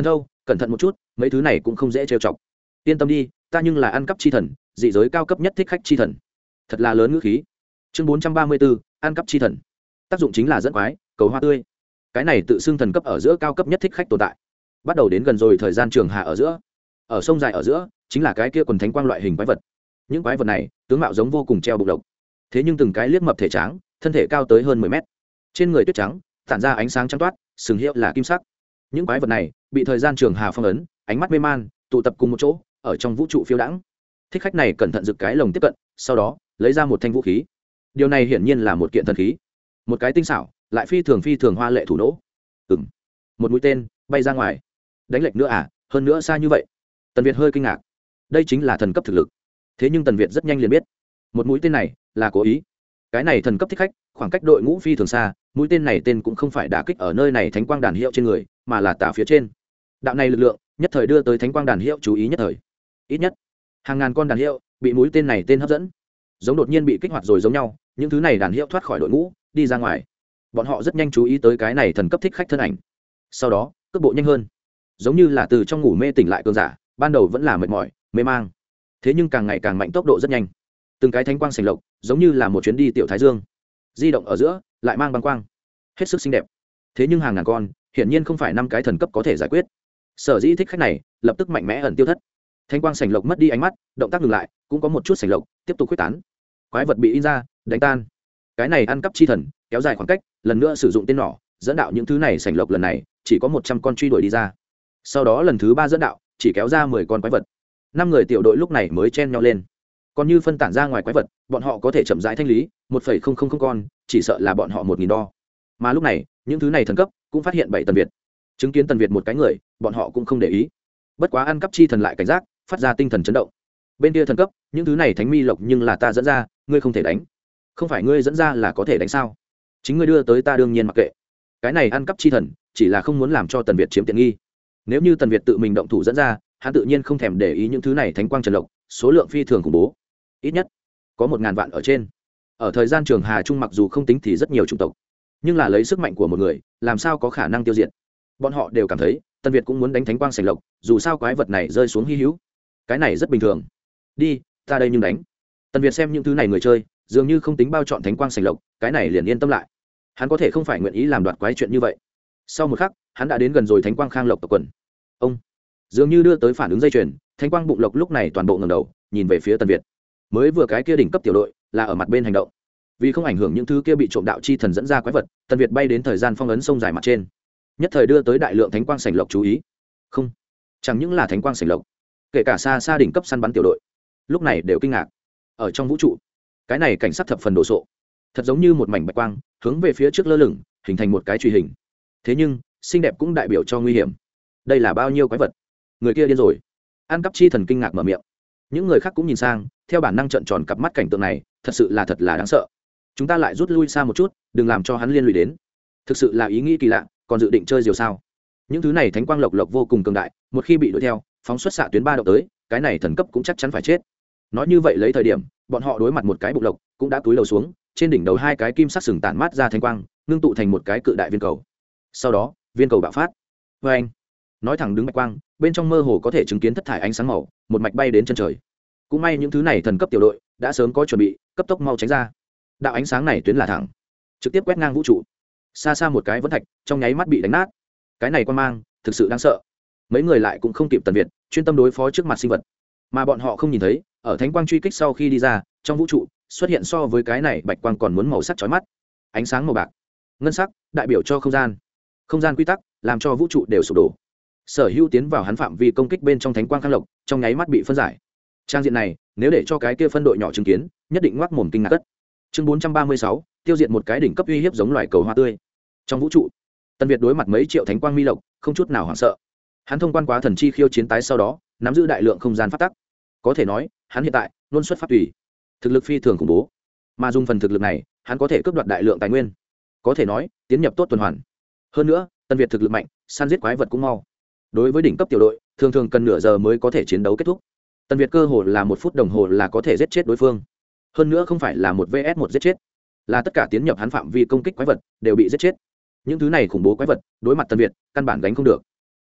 cẩn thận một chút, mấy thứ này cũng không dễ trêu chọc. Yên tâm đi, ta nhưng là ăn cắp chi thần, dị giới cao cấp nhất thích khách chi thần. Thật là lớn ngữ khí. Chương bốn trăm ba mươi 4, ăn cắp chi thần. Tác dụng chính là dẫn quái, cầu hoa tươi. Cái này tự xưng thần cấp ở giữa cao cấp nhất thích khách tồn tại. Bắt đầu đến gần rồi thời gian trường hạ ở giữa. Ở sông dài ở giữa, chính là cái kia quần thánh quang loại hình quái vật. Những quái vật này, tướng mạo giống vô cùng treo bụng độc. Thế nhưng từng cái liếc mập thể tráng, thân thể cao tới hơn mười mét. Trên người tuyết trắng, tản ra ánh sáng trắng toát, sừng hiệu là kim sắc. Những quái vật này bị thời gian trường hà phong ấn, ánh mắt mê man, tụ tập cùng một chỗ, ở trong vũ trụ phiêu đãng. Thích khách này cẩn thận rực cái lồng tiếp cận, sau đó lấy ra một thanh vũ khí. Điều này hiển nhiên là một kiện thần khí, một cái tinh xảo lại phi thường phi thường hoa lệ thủ nỗ. Ừm, một mũi tên bay ra ngoài. Đánh lệch nữa à? Hơn nữa xa như vậy. Tần Việt hơi kinh ngạc. Đây chính là thần cấp thực lực. Thế nhưng Tần Việt rất nhanh liền biết, một mũi tên này là cố ý. Cái này thần cấp thích khách, khoảng cách đội ngũ phi thường xa, mũi tên này tên cũng không phải đả kích ở nơi này thánh quang đàn hiệu trên người, mà là tả phía trên. Đạo này lực lượng nhất thời đưa tới thánh quang đàn hiệu chú ý nhất thời. Ít nhất hàng ngàn con đàn hiệu bị mũi tên này tên hấp dẫn, giống đột nhiên bị kích hoạt rồi giống nhau. Những thứ này đàn hiệu thoát khỏi đội ngũ đi ra ngoài, bọn họ rất nhanh chú ý tới cái này thần cấp thích khách thân ảnh, sau đó cước bộ nhanh hơn, giống như là từ trong ngủ mê tỉnh lại cường giả. Ban đầu vẫn là mệt mỏi mê mang, thế nhưng càng ngày càng mạnh, tốc độ rất nhanh. Từng cái thánh quang sành lộc giống như là một chuyến đi tiểu thái dương, di động ở giữa lại mang băng quang, hết sức xinh đẹp. Thế nhưng hàng ngàn con hiển nhiên không phải năm cái thần cấp có thể giải quyết. Sở dĩ thích khách này lập tức mạnh mẽ ẩn tiêu thất. Thánh quang sành lộc mất đi ánh mắt, động tác ngừng lại, cũng có một chút sành lộc tiếp tục quyết tán. Quái vật bị in ra, đánh tan. Cái này ăn cắp chi thần kéo dài khoảng cách, lần nữa sử dụng tên nỏ dẫn đạo những thứ này sành lộc, lần này chỉ có một trăm con truy đuổi đi ra. Sau đó lần thứ ba dẫn đạo, chỉ kéo ra mười con quái vật. Năm người tiểu đội lúc này mới chen nhau lên. Còn như phân tản ra ngoài quái vật, bọn họ có thể chậm rãi thanh lý, một phẩy không không không con, chỉ sợ là bọn họ một nghìn đo. Mà lúc này, những thứ này thần cấp cũng phát hiện bảy Tần Việt. Chứng kiến Tần Việt một cái người, bọn họ cũng không để ý. Bất quá ăn cắp chi thần lại cảnh giác, phát ra tinh thần chấn động. Bên kia thần cấp, những thứ này thánh mi lộc nhưng là ta dẫn ra, ngươi không thể đánh. Không phải ngươi dẫn ra là có thể đánh sao? Chính ngươi đưa tới ta đương nhiên mặc kệ. Cái này ăn cắp chi thần, chỉ là không muốn làm cho Tần Việt chiếm tiện nghi. Nếu như Tần Việt tự mình động thủ dẫn ra, hắn tự nhiên không thèm để ý những thứ này thánh quang trần lộc, số lượng phi thường khủng bố, ít nhất có một ngàn vạn ở trên. Ở thời gian trường hà trung mặc dù không tính thì rất nhiều chủng tộc, nhưng là lấy sức mạnh của một người, làm sao có khả năng tiêu diệt. Bọn họ đều cảm thấy Tần Việt cũng muốn đánh thánh quang sành lộc, dù sao quái vật này rơi xuống hy hữu, cái này rất bình thường. Đi, ta đây nhưng đánh. Tần Việt xem những thứ này người chơi dường như không tính bao chọn thánh quang sành lộc, cái này liền yên tâm lại. Hắn có thể không phải nguyện ý làm đoạt quái chuyện như vậy. Sau một khắc, hắn đã đến gần rồi thánh quang khang lộc tộc quần. Ông dường như đưa tới phản ứng dây chuyền, thánh quang bụng lộc lúc này toàn bộ ngẩng đầu nhìn về phía Tần Việt. Mới vừa cái kia đỉnh cấp tiểu đội là ở mặt bên hành động, vì không ảnh hưởng những thứ kia bị trộm đạo chi thần dẫn ra quái vật, Tần Việt bay đến thời gian phong ấn sông dài mặt trên, nhất thời đưa tới đại lượng thánh quang sành lộc chú ý. Không, chẳng những là thánh quang sành lộc, kể cả xa xa đỉnh cấp săn bắn tiểu đội lúc này đều kinh ngạc. Ở trong vũ trụ, cái này cảnh sắc thập phần đồ sộ, thật giống như một mảnh bạch quang hướng về phía trước lơ lửng, hình thành một cái truy hình. Thế nhưng xinh đẹp cũng đại biểu cho nguy hiểm. Đây là bao nhiêu quái vật? Người kia điên rồi. Ăn cắp chi thần kinh ngạc mở miệng. Những người khác cũng nhìn sang, theo bản năng trợn tròn cặp mắt, cảnh tượng này thật sự là thật là đáng sợ. Chúng ta lại rút lui xa một chút, đừng làm cho hắn liên lụy đến. Thực sự là ý nghĩ kỳ lạ, còn dự định chơi diều sao? Những thứ này thánh quang lộc lộc vô cùng cường đại, một khi bị đuổi theo, phóng xuất xạ tuyến ba động tới, cái này thần cấp cũng chắc chắn phải chết. Nói như vậy lấy thời điểm, bọn họ đối mặt một cái bụng lộc, cũng đã túi đầu xuống, trên đỉnh đầu hai cái kim sắc sừng tản mát ra thánh quang, ngưng tụ thành một cái cự đại viên cầu. Sau đó, viên cầu bạo phát. Và anh nói thẳng đứng bạch quang, bên trong mơ hồ có thể chứng kiến thất thải ánh sáng màu, một mạch bay đến chân trời. Cũng may những thứ này thần cấp tiểu đội đã sớm có chuẩn bị, cấp tốc mau tránh ra. Đạo ánh sáng này tuyến là thẳng, trực tiếp quét ngang vũ trụ. Xa xa một cái vẫn thạch, trong nháy mắt bị đánh nát. Cái này quan mang thực sự đáng sợ. Mấy người lại cũng không kịp Tần Việt, chuyên tâm đối phó trước mặt sinh vật. Mà bọn họ không nhìn thấy, ở thánh quang truy kích sau khi đi ra, trong vũ trụ xuất hiện so với cái này bạch quang còn muốn màu sắc chói mắt. Ánh sáng màu bạc, ngân sắc, đại biểu cho không gian. Không gian quy tắc làm cho vũ trụ đều sụp đổ. Sở hữu tiến vào hắn phạm vi công kích bên trong thánh quang khang lộc, trong nháy mắt bị phân giải. Trang diện này, nếu để cho cái kia phân đội nhỏ chứng kiến, nhất định ngoác mồm kinh ngạc cất. Chương bốn trăm ba mươi sáu, tiêu diệt một cái đỉnh cấp uy hiếp giống loài cầu hoa tươi. Trong vũ trụ, Tần Việt đối mặt mấy triệu thánh quang mi lộc, không chút nào hoảng sợ. Hắn thông quan quá thần chi khiêu chiến tái sau đó, nắm giữ đại lượng không gian pháp tắc. Có thể nói, hắn hiện tại luôn xuất pháp tùy, thực lực phi thường khủng bố. Mà dùng phần thực lực này, hắn có thể cướp đoạt đại lượng tài nguyên. Có thể nói, tiến nhập tốt tuần hoàn. Hơn nữa, Tần Việt thực lực mạnh, săn giết quái vật cũng mau. Đối với đỉnh cấp tiểu đội, thường thường cần nửa giờ mới có thể chiến đấu kết thúc. Tần Việt cơ hồ là một phút đồng hồ là có thể giết chết đối phương. Hơn nữa không phải là một vs một giết chết, là tất cả tiến nhập hắn phạm vi công kích quái vật đều bị giết chết. Những thứ này khủng bố quái vật, đối mặt Tần Việt, căn bản gánh không được.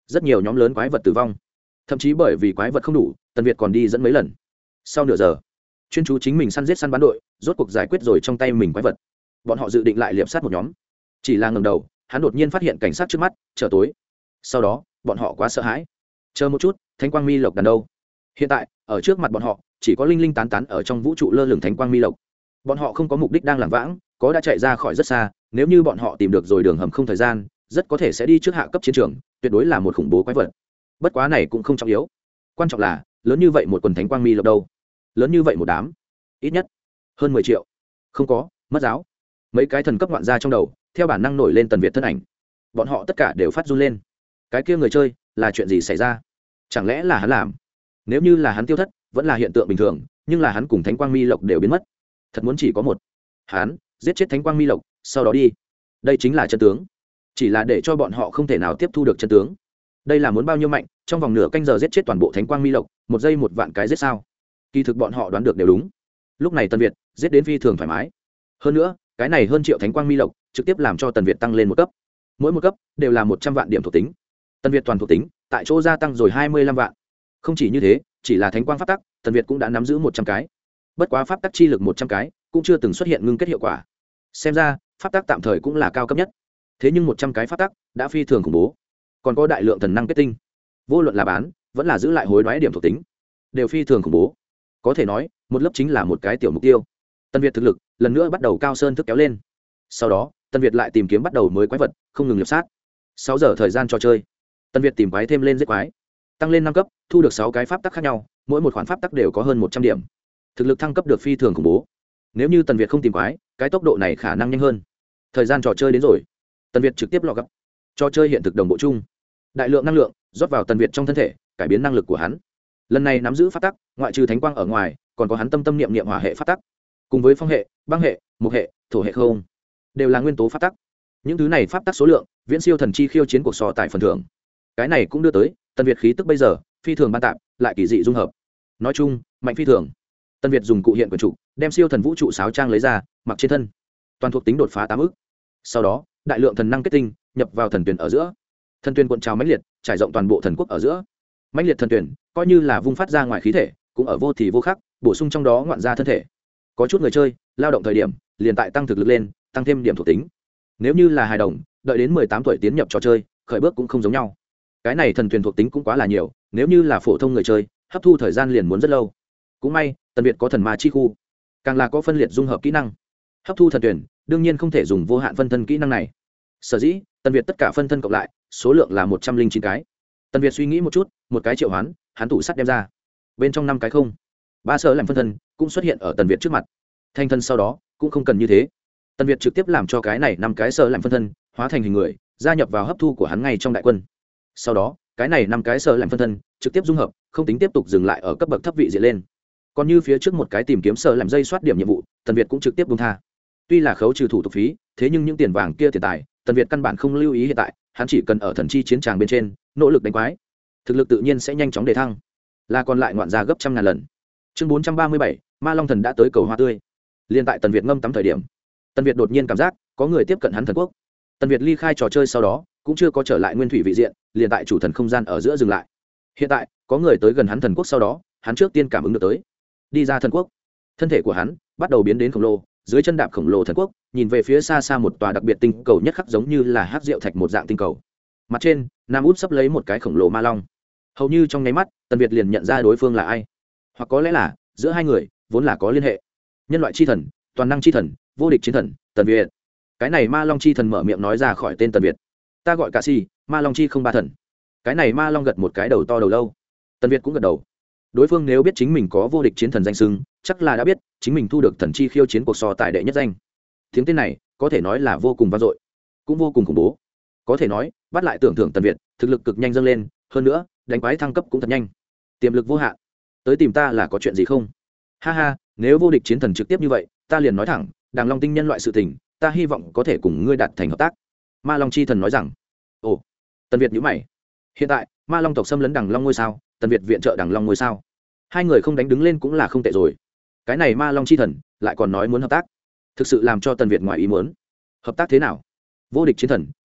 rất nhiều nhóm lớn quái vật tử vong, thậm chí bởi vì quái vật không đủ, tần việt còn đi dẫn mấy lần. Sau nửa giờ, chuyên chú chính mình săn giết săn bắn đội rốt cuộc giải quyết rồi trong tay mình quái vật. Bọn họ dự định lại liệp sát một nhóm, chỉ là ngẩng đầu, hắn đột nhiên phát hiện cảnh sát trước mắt trở tối. Sau đó bọn họ quá sợ hãi. Chờ một chút, thánh quang mi lộc đàn đâu? Hiện tại ở trước mặt bọn họ chỉ có linh linh tán tán ở trong vũ trụ lơ lửng thánh quang mi lộc. Bọn họ không có mục đích đang lảng vãng, có đã chạy ra khỏi rất xa. Nếu như bọn họ tìm được rồi đường hầm không thời gian, rất có thể sẽ đi trước hạ cấp chiến trường, tuyệt đối là một khủng bố quái vật. Bất quá này cũng không trọng yếu, quan trọng là lớn như vậy một quần thánh quang mi lộc đâu, lớn như vậy một đám, ít nhất hơn mười triệu. Không có, mất giáo. Mấy cái thần cấp ngoạn ra trong đầu theo bản năng nổi lên tần việt thân ảnh, bọn họ tất cả đều phát run lên. Cái kia người chơi là chuyện gì xảy ra? Chẳng lẽ là hắn làm? Nếu như là hắn tiêu thất, vẫn là hiện tượng bình thường, nhưng là hắn cùng thánh quang mi lộc đều biến mất. Thật muốn chỉ có một hắn giết chết thánh quang mi lộc, sau đó đi. Đây chính là chân tướng, chỉ là để cho bọn họ không thể nào tiếp thu được chân tướng. Đây là muốn bao nhiêu mạnh, trong vòng nửa canh giờ giết chết toàn bộ thánh quang mi lộc, một giây một vạn cái giết sao? Kỳ thực bọn họ đoán được đều đúng. Lúc này Tần Việt giết đến phi thường thoải mái. Hơn nữa, cái này hơn triệu thánh quang mi lộc trực tiếp làm cho Tần Việt tăng lên một cấp. Mỗi một cấp đều là một trăm vạn điểm thuộc tính. Tần Việt toàn thuộc tính tại chỗ gia tăng rồi hai mươi lăm vạn. Không chỉ như thế, chỉ là thánh quang pháp tắc, Tần Việt cũng đã nắm giữ một trăm cái. Bất quá pháp tắc chi lực một trăm cái, cũng chưa từng xuất hiện ngưng kết hiệu quả. Xem ra, pháp tắc tạm thời cũng là cao cấp nhất. Thế nhưng một trăm cái pháp tắc đã phi thường khủng bố. Còn có đại lượng thần năng kết tinh. Vô luận là bán, vẫn là giữ lại hối đoái điểm thuộc tính, đều phi thường khủng bố. Có thể nói, một lớp chính là một cái tiểu mục tiêu. Tần Việt thực lực lần nữa bắt đầu cao sơn thức kéo lên. Sau đó, Tần Việt lại tìm kiếm bắt đầu mới quái vật, không ngừng liệp sát. Sáu giờ thời gian trò chơi, Tần Việt tìm quái thêm lên giết quái, tăng lên năm cấp, thu được sáu cái pháp tắc khác nhau, mỗi một khoản pháp tắc đều có hơn một trăm điểm. Thực lực thăng cấp được phi thường khủng bố. Nếu như Tần Việt không tìm quái, cái tốc độ này khả năng nhanh hơn. Thời gian trò chơi đến rồi, Tần Việt trực tiếp lọ gấp. Trò chơi hiện thực đồng bộ chung, đại lượng năng lượng rót vào Tần Việt trong thân thể, cải biến năng lực của hắn. Lần này nắm giữ pháp tắc, ngoại trừ thánh quang ở ngoài, còn có hắn tâm tâm niệm niệm hỏa hệ pháp tắc, cùng với phong hệ, băng hệ, mục hệ, thổ hệ không, đều là nguyên tố pháp tắc. Những thứ này pháp tắc số lượng viễn siêu thần chi khiêu chiến cuộc so tài phần thưởng. Cái này cũng đưa tới Tần Việt khí tức bây giờ phi thường ban tạp, lại kỳ dị dung hợp. Nói chung, mạnh phi thường. Tần Việt dùng cụ hiện quyền trụ, đem siêu thần vũ trụ sáo trang lấy ra, mặc trên thân. Toàn thuộc tính đột phá tám ức. Sau đó, đại lượng thần năng kết tinh nhập vào thần tuyển ở giữa. Thần tuyển cuộn trào mãnh liệt, trải rộng toàn bộ thần quốc ở giữa. Mãnh liệt thần tuyển, coi như là vung phát ra ngoài khí thể, cũng ở vô thì vô khắc, bổ sung trong đó ngoạn ra thân thể. Có chút người chơi, lao động thời điểm, liền tại tăng thực lực lên, tăng thêm điểm thuộc tính. Nếu như là hài đồng, đợi đến mười tám tuổi tiến nhập trò chơi, khởi bước cũng không giống nhau. Cái này thần tuyển thuộc tính cũng quá là nhiều, nếu như là phổ thông người chơi, hấp thu thời gian liền muốn rất lâu. Cũng may, Tần Việt có thần ma chi khu, càng là có phân liệt dung hợp kỹ năng. Hấp thu thần tuyển, đương nhiên không thể dùng vô hạn phân thân kỹ năng này. Sở dĩ, Tần Việt tất cả phân thân cộng lại, số lượng là một trăm linh chín cái. Tần Việt suy nghĩ một chút, một cái triệu hoán, hắn tủ sắt đem ra. Bên trong năm cái không, ba sở làm phân thân cũng xuất hiện ở Tần Việt trước mặt. Thanh thân sau đó, cũng không cần như thế. Tần Việt trực tiếp làm cho cái này năm cái sở làm phân thân hóa thành hình người, gia nhập vào hấp thu của hắn ngay trong đại quân. Sau đó, cái này năm cái sở làm phân thân trực tiếp dung hợp, không tính tiếp tục dừng lại ở cấp bậc thấp vị diện lên. Còn như phía trước một cái tìm kiếm sở làm dây soát điểm nhiệm vụ, Tần Việt cũng trực tiếp buông tha. Tuy là khấu trừ thủ tục phí, thế nhưng những tiền vàng kia tiền tài, Tần Việt căn bản không lưu ý hiện tại, hắn chỉ cần ở thần chi chiến tràng bên trên nỗ lực đánh quái, thực lực tự nhiên sẽ nhanh chóng đề thăng, là còn lại ngoạn ra gấp trăm ngàn lần. Chương bốn trăm ba mươi bảy, Ma Long Thần đã tới cầu hoa tươi. Liên tại Tần Việt ngâm tắm thời điểm, Tần Việt đột nhiên cảm giác có người tiếp cận hắn thần quốc. Tần Việt ly khai trò chơi sau đó, cũng chưa có trở lại nguyên thủy vị diện, liền tại chủ thần không gian ở giữa dừng lại. Hiện tại, có người tới gần hắn thần quốc sau đó, hắn trước tiên cảm ứng được tới. Đi ra thần quốc, thân thể của hắn bắt đầu biến đến khổng lồ, dưới chân đạp khổng lồ thần quốc, nhìn về phía xa xa một tòa đặc biệt tinh cầu nhất khắc giống như là hắc rượu thạch một dạng tinh cầu. Mặt trên, Nam Út sắp lấy một cái khổng lồ ma long. Hầu như trong nháy mắt, Tần Việt liền nhận ra đối phương là ai, hoặc có lẽ là giữa hai người vốn là có liên hệ. Nhân loại chi thần, toàn năng chi thần, vô địch chiến thần, Tần Việt. Cái này ma long chi thần mở miệng nói ra khỏi tên Tần Việt. Ta gọi cả si, ma long chi không ba thần. Cái này ma long gật một cái đầu to đầu lâu. Tần Việt cũng gật đầu. Đối phương nếu biết chính mình có vô địch chiến thần danh xưng, chắc là đã biết chính mình thu được thần chi khiêu chiến cuộc so tài đệ nhất danh. Tiếng tên này có thể nói là vô cùng vang dội, cũng vô cùng khủng bố. Có thể nói, bắt lại tưởng thưởng Tần Việt, thực lực cực nhanh dâng lên, hơn nữa, đánh quái thăng cấp cũng thật nhanh. Tiềm lực vô hạn. Tới tìm ta là có chuyện gì không? Ha ha, nếu vô địch chiến thần trực tiếp như vậy, ta liền nói thẳng, Đàng Long tinh nhân loại sự tình, ta hy vọng có thể cùng ngươi đạt thành hợp tác. Ma Long chi thần nói rằng. Ồ, Tần Việt nhíu mày. Hiện tại, Ma Long tộc xâm lấn Đàng Long ngôi sao, Tần Việt viện trợ Đàng Long ngôi sao. Hai người không đánh đứng lên cũng là không tệ rồi. Cái này Ma Long chi thần lại còn nói muốn hợp tác, thực sự làm cho Tần Việt ngoài ý muốn. Hợp tác thế nào? Vô địch chiến thần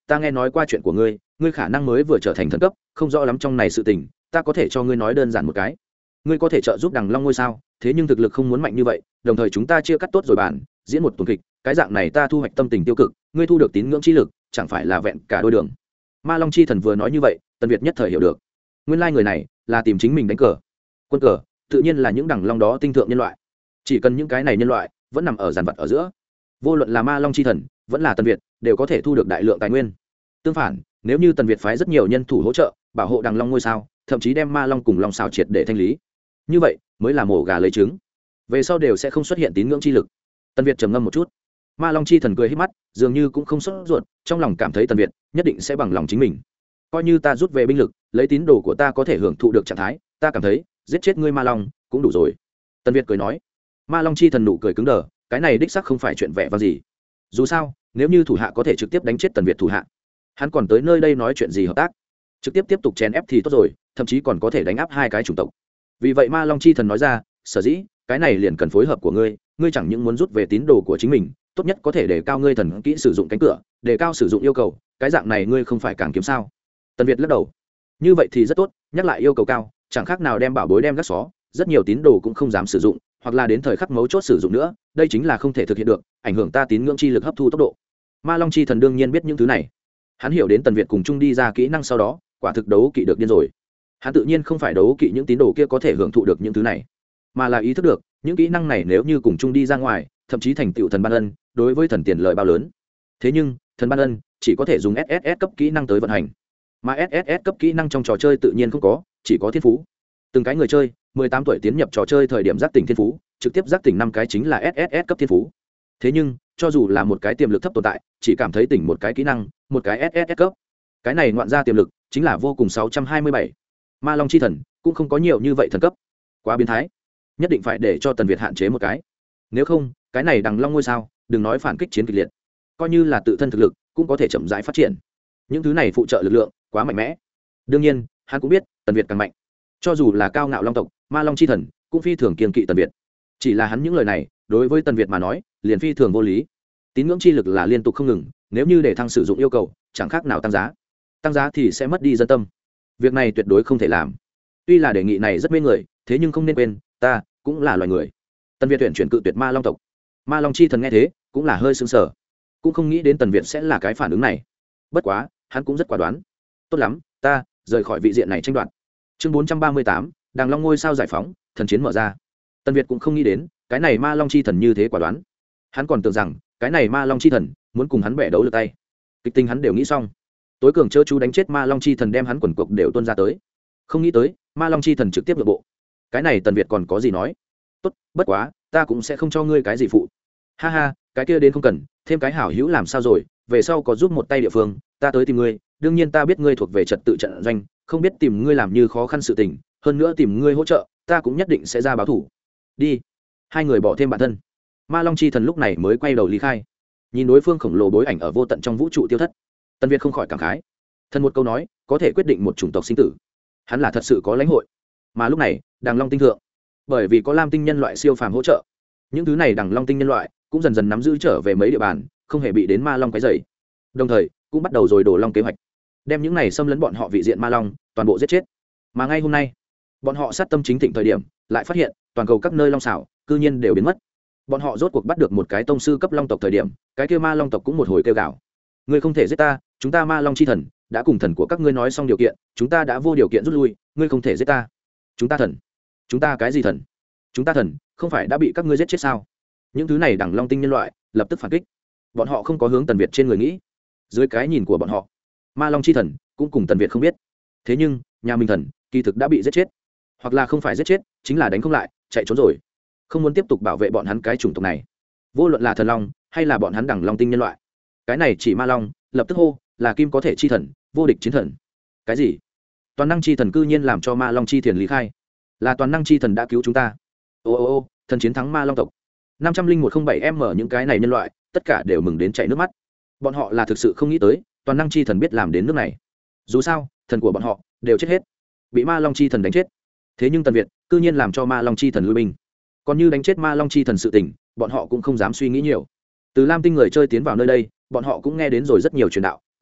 ta nghe nói qua chuyện của ngươi ngươi khả năng mới vừa trở thành thần cấp không rõ lắm trong này sự tình ta có thể cho ngươi nói đơn giản một cái ngươi có thể trợ giúp đằng long ngôi sao thế nhưng thực lực không muốn mạnh như vậy đồng thời chúng ta chia cắt tốt rồi bản diễn một tuần kịch cái dạng này ta thu hoạch tâm tình tiêu cực ngươi thu được tín ngưỡng chi lực chẳng phải là vẹn cả đôi đường. Ma Long chi thần vừa nói như vậy Tần Việt nhất thời hiểu được nguyên lai người này là tìm chính mình đánh cờ quân cờ tự nhiên là những đằng long đó tinh thượng nhân loại chỉ cần những cái này nhân loại vẫn nằm ở giàn vật ở giữa vô luận là Ma Long chi thần vẫn là Tần Việt đều có thể thu được đại lượng tài nguyên. Tương phản nếu như Tần Việt phái rất nhiều nhân thủ hỗ trợ bảo hộ đằng long ngôi sao thậm chí đem ma long cùng long xào triệt để thanh lý như vậy mới là mổ gà lấy trứng về sau đều sẽ không xuất hiện tín ngưỡng chi lực. Tần Việt trầm ngâm một chút Ma Long chi thần cười hít mắt dường như cũng không sốt ruột trong lòng cảm thấy Tần Việt nhất định sẽ bằng lòng chính mình coi như ta rút về binh lực lấy tín đồ của ta có thể hưởng thụ được trạng thái ta cảm thấy giết chết ngươi Ma Long cũng đủ rồi. Tần Việt cười nói. Ma Long chi thần nụ cười cứng đờ cái này đích xác không phải chuyện vẻ vang gì dù sao nếu như thủ hạ có thể trực tiếp đánh chết Tần Việt thủ hạ hắn còn tới nơi đây nói chuyện gì hợp tác trực tiếp tiếp tục chèn ép thì tốt rồi thậm chí còn có thể đánh áp hai cái chủng tộc. Vì vậy Ma Long chi thần nói ra sở dĩ cái này liền cần phối hợp của ngươi ngươi chẳng những muốn rút về tín đồ của chính mình tốt nhất có thể để cao ngươi thần kỹ sử dụng cánh cửa để cao sử dụng yêu cầu cái dạng này ngươi không phải càng kiếm sao. Tần Việt lắc đầu như vậy thì rất tốt nhắc lại yêu cầu cao chẳng khác nào đem bảo bối đem gác xó rất nhiều tín đồ cũng không dám sử dụng hoặc là đến thời khắc mấu chốt sử dụng nữa đây chính là không thể thực hiện được ảnh hưởng ta tín ngưỡng chi lực hấp thu tốc độ. Ma Long chi thần đương nhiên biết những thứ này hắn hiểu đến Tần Việt cùng chung đi ra kỹ năng sau đó quả thực đấu kỵ được điên rồi. Hắn tự nhiên không phải đấu kỵ những tín đồ kia có thể hưởng thụ được những thứ này mà là ý thức được những kỹ năng này nếu như cùng chung đi ra ngoài thậm chí thành tựu thần ban ân đối với thần tiền lợi bao lớn. Thế nhưng thần ban ân chỉ có thể dùng ét ét ét cấp kỹ năng tới vận hành mà ét ét ét cấp kỹ năng trong trò chơi tự nhiên không có chỉ có thiên phú. Từng cái người chơi mười tám tuổi tiến nhập trò chơi thời điểm giác tỉnh thiên phú trực tiếp giác tỉnh năm cái chính là ét ét ét cấp thiên phú. Thế nhưng cho dù là một cái tiềm lực thấp tồn tại chỉ cảm thấy tỉnh một cái kỹ năng một cái ét ét ét cấp cái này ngoạn ra tiềm lực chính là vô cùng sáu trăm hai mươi bảy. Ma Long chi thần cũng không có nhiều như vậy thần cấp quá biến thái nhất định phải để cho Tần Việt hạn chế một cái nếu không cái này đằng long ngôi sao đừng nói phản kích chiến kịch liệt coi như là tự thân thực lực cũng có thể chậm rãi phát triển những thứ này phụ trợ lực lượng quá mạnh mẽ. Đương nhiên hắn cũng biết Tần Việt càng mạnh cho dù là cao ngạo long tộc Ma Long chi thần cũng phi thường kiên kỵ Tần Việt chỉ là hắn những lời này đối với Tần Việt mà nói liền phi thường vô lý. Tín ngưỡng chi lực là liên tục không ngừng nếu như để thăng sử dụng yêu cầu chẳng khác nào tăng giá tăng giá thì sẽ mất đi dân tâm việc này tuyệt đối không thể làm. Tuy là đề nghị này rất mê người thế nhưng không nên quên ta cũng là loài người. Tần Việt tuyển chuyển cự tuyệt Ma Long tộc. Ma Long chi thần nghe thế cũng là hơi sững sờ cũng không nghĩ đến Tần Việt sẽ là cái phản ứng này bất quá hắn cũng rất quả đoán. Tốt lắm ta rời khỏi vị diện này tranh đoạt. Chương bốn trăm ba mươi tám đàng long ngôi sao giải phóng thần chiến mở ra. Tần Việt cũng không nghĩ đến cái này Ma Long chi thần như thế quả đoán hắn còn tưởng rằng cái này Ma Long chi thần muốn cùng hắn bẻ đấu lượt tay kịch tình hắn đều nghĩ xong tối cường chớ chú đánh chết Ma Long chi thần đem hắn quần cục đều tuôn ra tới không nghĩ tới Ma Long chi thần trực tiếp nội bộ cái này Tần Việt còn có gì nói tốt bất quá ta cũng sẽ không cho ngươi cái gì phụ ha ha cái kia đến không cần thêm cái hảo hữu làm sao rồi về sau có giúp một tay địa phương ta tới tìm ngươi đương nhiên ta biết ngươi thuộc về trật tự trận doanh không biết tìm ngươi làm như khó khăn sự tình hơn nữa tìm ngươi hỗ trợ ta cũng nhất định sẽ ra báo thủ đi. Hai người bỏ thêm bản thân Ma Long chi thần lúc này mới quay đầu lý khai nhìn đối phương khổng lồ bối ảnh ở vô tận trong vũ trụ tiêu thất. Tần Việt không khỏi cảm khái thần một câu nói có thể quyết định một chủng tộc sinh tử hắn là thật sự có lãnh hội. Mà lúc này đằng long tinh thượng bởi vì có lam tinh nhân loại siêu phàm hỗ trợ những thứ này đằng long tinh nhân loại cũng dần dần nắm giữ trở về mấy địa bàn không hề bị đến ma long quấy dày đồng thời cũng bắt đầu rồi đổ long kế hoạch đem những này xâm lấn bọn họ vị diện ma long toàn bộ giết chết. Mà ngay hôm nay bọn họ sát tâm chính thịnh thời điểm lại phát hiện toàn cầu các nơi long xảo cư nhiên đều biến mất. Bọn họ rốt cuộc bắt được một cái tông sư cấp long tộc thời điểm cái kia ma long tộc cũng một hồi kêu gào ngươi không thể giết ta chúng ta Ma Long chi thần đã cùng thần của các ngươi nói xong điều kiện chúng ta đã vô điều kiện rút lui ngươi không thể giết ta. Chúng ta thần chúng ta cái gì thần chúng ta thần không phải đã bị các ngươi giết chết sao. Những thứ này đẳng long tinh nhân loại lập tức phản kích bọn họ không có hướng Tần Việt trên người nghĩ dưới cái nhìn của bọn họ Ma Long chi thần cũng cùng Tần Việt không biết thế nhưng nhà mình thần kỳ thực đã bị giết chết hoặc là không phải giết chết chính là đánh không lại chạy trốn rồi không muốn tiếp tục bảo vệ bọn hắn cái chủng tộc này vô luận là thần long hay là bọn hắn đẳng long tinh nhân loại cái này chỉ Ma Long lập tức hô là kim có thể chi thần vô địch chiến thần. Cái gì toàn năng chi thần cư nhiên làm cho Ma Long chi thiền lý khai là toàn năng chi thần đã cứu chúng ta. Ô ô ô thần chiến thắng Ma Long tộc năm trăm linh một không bảy m những cái này nhân loại tất cả đều mừng đến chảy nước mắt bọn họ là thực sự không nghĩ tới toàn năng chi thần biết làm đến nước này dù sao thần của bọn họ đều chết hết bị Ma Long chi thần đánh chết thế nhưng Tần Việt cư nhiên làm cho Ma Long chi thần lui binh còn như đánh chết Ma Long chi thần sự tình bọn họ cũng không dám suy nghĩ nhiều. Từ lam tinh người chơi tiến vào nơi đây bọn họ cũng nghe đến rồi rất nhiều truyền đạo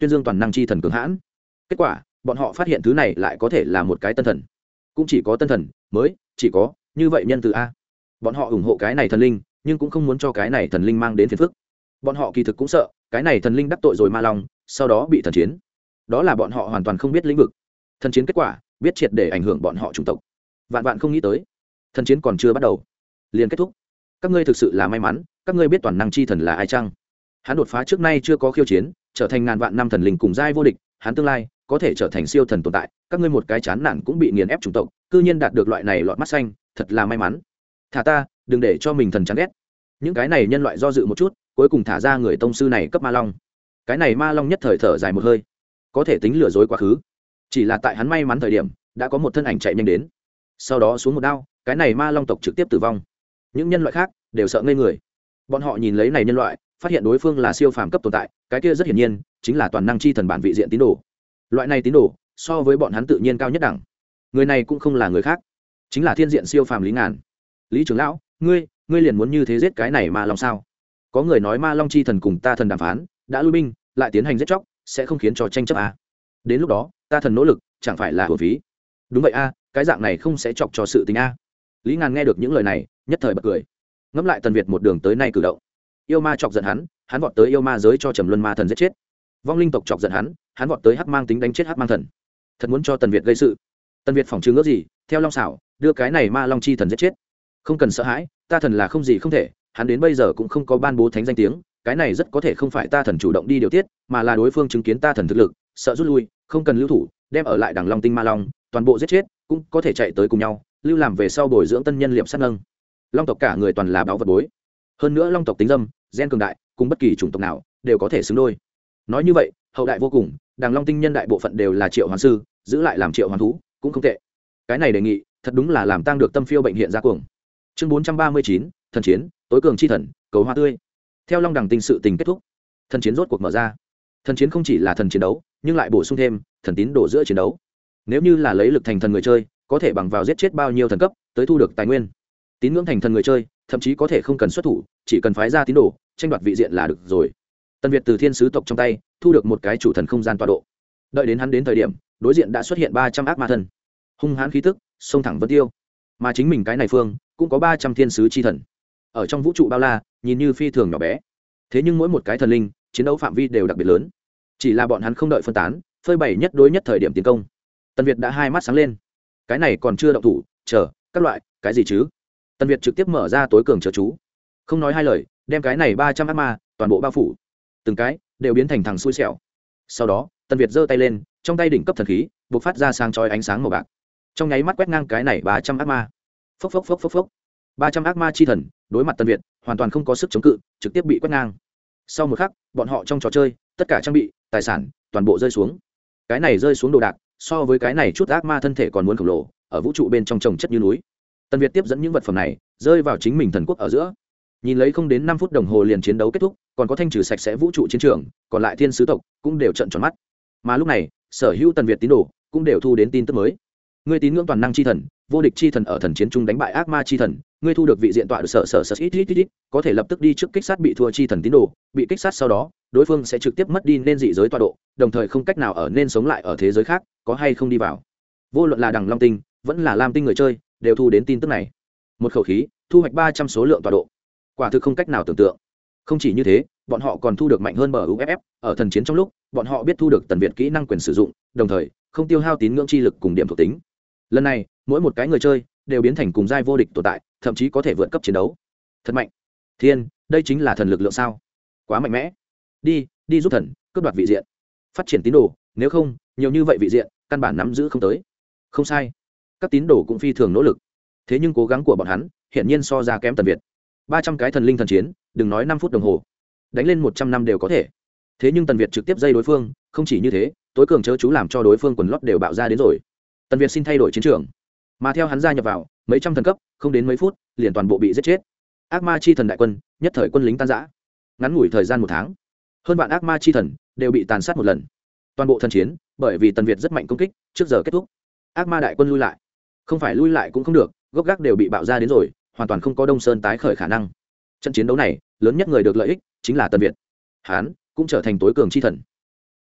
tuyên dương toàn năng chi thần cường hãn. Kết quả bọn họ phát hiện thứ này lại có thể là một cái tân thần, cũng chỉ có tân thần mới chỉ có như vậy nhân từ a. Bọn họ ủng hộ cái này thần linh, nhưng cũng không muốn cho cái này thần linh mang đến phiền phức. Bọn họ kỳ thực cũng sợ cái này thần linh đắc tội rồi ma long, sau đó bị thần chiến. Đó là bọn họ hoàn toàn không biết lĩnh vực. Thần chiến kết quả biết triệt để ảnh hưởng bọn họ chủng tộc. Vạn vạn không nghĩ tới, thần chiến còn chưa bắt đầu liền kết thúc. Các ngươi thực sự là may mắn, các ngươi biết toàn năng chi thần là ai chăng? Hắn đột phá trước nay chưa có khiêu chiến, trở thành ngàn vạn năm thần linh cùng giai vô địch, hắn tương lai có thể trở thành siêu thần tồn tại. Các ngươi một cái chán nản cũng bị nghiền ép chủng tộc, cư nhiên đạt được loại này lọt mắt xanh, thật là may mắn. Thả ta, đừng để cho mình thần chán ghét. Những cái này nhân loại do dự một chút, cuối cùng thả ra người tông sư này cấp ma long. Cái này ma long nhất thời thở dài một hơi, có thể tính lừa dối quá khứ. Chỉ là tại hắn may mắn thời điểm, đã có một thân ảnh chạy nhanh đến. Sau đó xuống một đao, cái này ma long tộc trực tiếp tử vong. Những nhân loại khác đều sợ ngây người. Bọn họ nhìn lấy này nhân loại, phát hiện đối phương là siêu phàm cấp tồn tại, cái kia rất hiển nhiên chính là toàn năng chi thần bản vị diện tín đồ. Loại này tín đồ so với bọn hắn tự nhiên cao nhất đẳng. Người này cũng không là người khác, chính là thiên diện siêu phàm Lý Ngàn. Lý trưởng lão, ngươi ngươi liền muốn như thế giết cái này ma long sao? Có người nói ma long chi thần cùng ta thần đàm phán, đã lui binh, lại tiến hành giết chóc, sẽ không khiến cho tranh chấp à? Đến lúc đó ta thần nỗ lực chẳng phải là hưởng phí? Đúng vậy a, à, cái dạng này không sẽ chọc cho sự tình a. À. Lý Ngàn nghe được những lời này, nhất thời bật cười. Ngẫm lại Tần Việt một đường tới nay cử động, yêu ma chọc giận hắn, hắn vọt tới yêu ma giới cho Trầm Luân ma thần giết chết. Vong linh tộc chọc giận hắn, hắn vọt tới hắc mang tính đánh chết hắc mang thần. Thật muốn cho Tần Việt gây sự. Tần Việt phỏng chứng ước gì, theo long xảo, đưa cái này ma long chi thần giết chết. Không cần sợ hãi, ta thần là không gì không thể, hắn đến bây giờ cũng không có ban bố thánh danh tiếng, cái này rất có thể không phải ta thần chủ động đi điều tiết, mà là đối phương chứng kiến ta thần thực lực, sợ rút lui, không cần lưu thủ, đem ở lại đằng long tinh ma long, toàn bộ giết chết, cũng có thể chạy tới cùng nhau, lưu làm về sau bồi dưỡng tân nhân liệm sát nâng. Long tộc cả người toàn là báu vật bối, hơn nữa long tộc tính dâm, gen cường đại, cùng bất kỳ chủng tộc nào đều có thể xứng đôi. Nói như vậy, hậu đại vô cùng, đằng long tinh nhân đại bộ phận đều là triệu hoàn sư, giữ lại làm triệu hoàn thú, cũng không tệ. Cái này đề nghị, thật đúng là làm tăng được tâm phiêu bệnh hiện ra cuồng. Chương bốn trăm ba mươi chín, thần chiến, tối cường chi thần, cầu hoa tươi. Theo long đằng tinh sự tình kết thúc, thần chiến rốt cuộc mở ra. Thần chiến không chỉ là thần chiến đấu, nhưng lại bổ sung thêm thần tín đồ giữa chiến đấu. Nếu như là lấy lực thành thần người chơi, có thể bằng vào giết chết bao nhiêu thần cấp tới thu được tài nguyên. Tín ngưỡng thành thần người chơi, thậm chí có thể không cần xuất thủ, chỉ cần phái ra tín đồ, tranh đoạt vị diện là được rồi. Tân Việt từ thiên sứ tộc trong tay thu được một cái chủ thần không gian tọa độ. Đợi đến hắn đến thời điểm, đối diện đã xuất hiện ba trăm ác ma thần, hung hãn khí tức, xông thẳng vân tiêu. Mà chính mình cái này phương cũng có ba trăm thiên sứ chi thần. Ở trong vũ trụ bao la, nhìn như phi thường nhỏ bé. Thế nhưng mỗi một cái thần linh, chiến đấu phạm vi đều đặc biệt lớn. Chỉ là bọn hắn không đợi phân tán, phơi bày nhất đối nhất thời điểm tiến công. Tân Việt đã hai mắt sáng lên. Cái này còn chưa động thủ, chờ, các loại, cái gì chứ? Tân Việt trực tiếp mở ra tối cường chớ chú. Không nói hai lời, đem cái này ba trăm ác ma toàn bộ bao phủ. Từng cái đều biến thành thằng xui xẻo. Sau đó, Tân Việt giơ tay lên, trong tay đỉnh cấp thần khí, bộc phát ra sáng chói ánh sáng màu bạc. Trong nháy mắt quét ngang cái này ba trăm ác ma. Phốc phốc phốc phốc phốc. ba trăm ác ma chi thần, đối mặt Tân Việt, hoàn toàn không có sức chống cự, trực tiếp bị quét ngang. Sau một khắc, bọn họ trong trò chơi, tất cả trang bị, tài sản, toàn bộ rơi xuống. Cái này rơi xuống đồ đạc, so với cái này chút ác ma thân thể còn muốn khổng lồ, ở vũ trụ bên trong trồng chất như núi. Tân Việt tiếp dẫn những vật phẩm này, rơi vào chính mình thần quốc ở giữa. Nhìn lấy không đến năm phút đồng hồ liền chiến đấu kết thúc, còn có thanh trừ sạch sẽ vũ trụ chiến trường, còn lại thiên sứ tộc cũng đều trợn tròn mắt. Mà lúc này, sở hữu Tần Việt tín đồ cũng đều thu đến tin tức mới. Ngươi tín ngưỡng toàn năng chi thần, vô địch chi thần ở thần chiến trung đánh bại ác ma chi thần, ngươi thu được vị diện tọa được sở sở sở ít ít ít, có thể lập tức đi trước kích sát bị thua chi thần tín đồ, bị kích sát sau đó, đối phương sẽ trực tiếp mất đi nên dị giới tọa độ, đồng thời không cách nào ở nên sống lại ở thế giới khác, có hay không đi vào. Vô luận là đằng long tinh, vẫn là lam tinh người chơi, đều thu đến tin tức này. Một khẩu khí, thu hoạch ba trăm số lượng tọa độ. Quả thực không cách nào tưởng tượng. Không chỉ như thế, bọn họ còn thu được mạnh hơn bờ u ép ép, ở thần chiến trong lúc, bọn họ biết thu được Tần Việt kỹ năng quyền sử dụng, đồng thời không tiêu hao tín ngưỡng chi lực cùng điểm thuộc tính. Lần này, mỗi một cái người chơi đều biến thành cùng giai vô địch tồn tại, thậm chí có thể vượt cấp chiến đấu. Thật mạnh. Thiên, đây chính là thần lực lượng sao? Quá mạnh mẽ. Đi, đi giúp thần, cướp đoạt vị diện. Phát triển tín đồ, nếu không, nhiều như vậy vị diện, căn bản nắm giữ không tới. Không sai. Các tín đồ cũng phi thường nỗ lực. Thế nhưng cố gắng của bọn hắn, hiển nhiên so ra kém Tần Việt. ba trăm cái thần linh thần chiến, đừng nói năm phút đồng hồ, đánh lên một trăm năm đều có thể. Thế nhưng Tần Việt trực tiếp dây đối phương, không chỉ như thế, tối cường chớ chú làm cho đối phương quần lót đều bạo ra đến rồi. Tần Việt xin thay đổi chiến trường, mà theo hắn gia nhập vào, mấy trăm thần cấp, không đến mấy phút, liền toàn bộ bị giết chết. Ác ma chi thần đại quân, nhất thời quân lính tan rã. Ngắn ngủi thời gian một tháng, hơn vạn ác ma chi thần đều bị tàn sát một lần. Toàn bộ thần chiến, bởi vì Tần Việt rất mạnh công kích, trước giờ kết thúc. Ác ma đại quân lui lại, không phải lui lại cũng không được, gốc gác đều bị bạo ra đến rồi, hoàn toàn không có Đông Sơn tái khởi khả năng. Trận chiến đấu này, lớn nhất người được lợi ích chính là Tần Việt. Hắn cũng trở thành tối cường chi thần.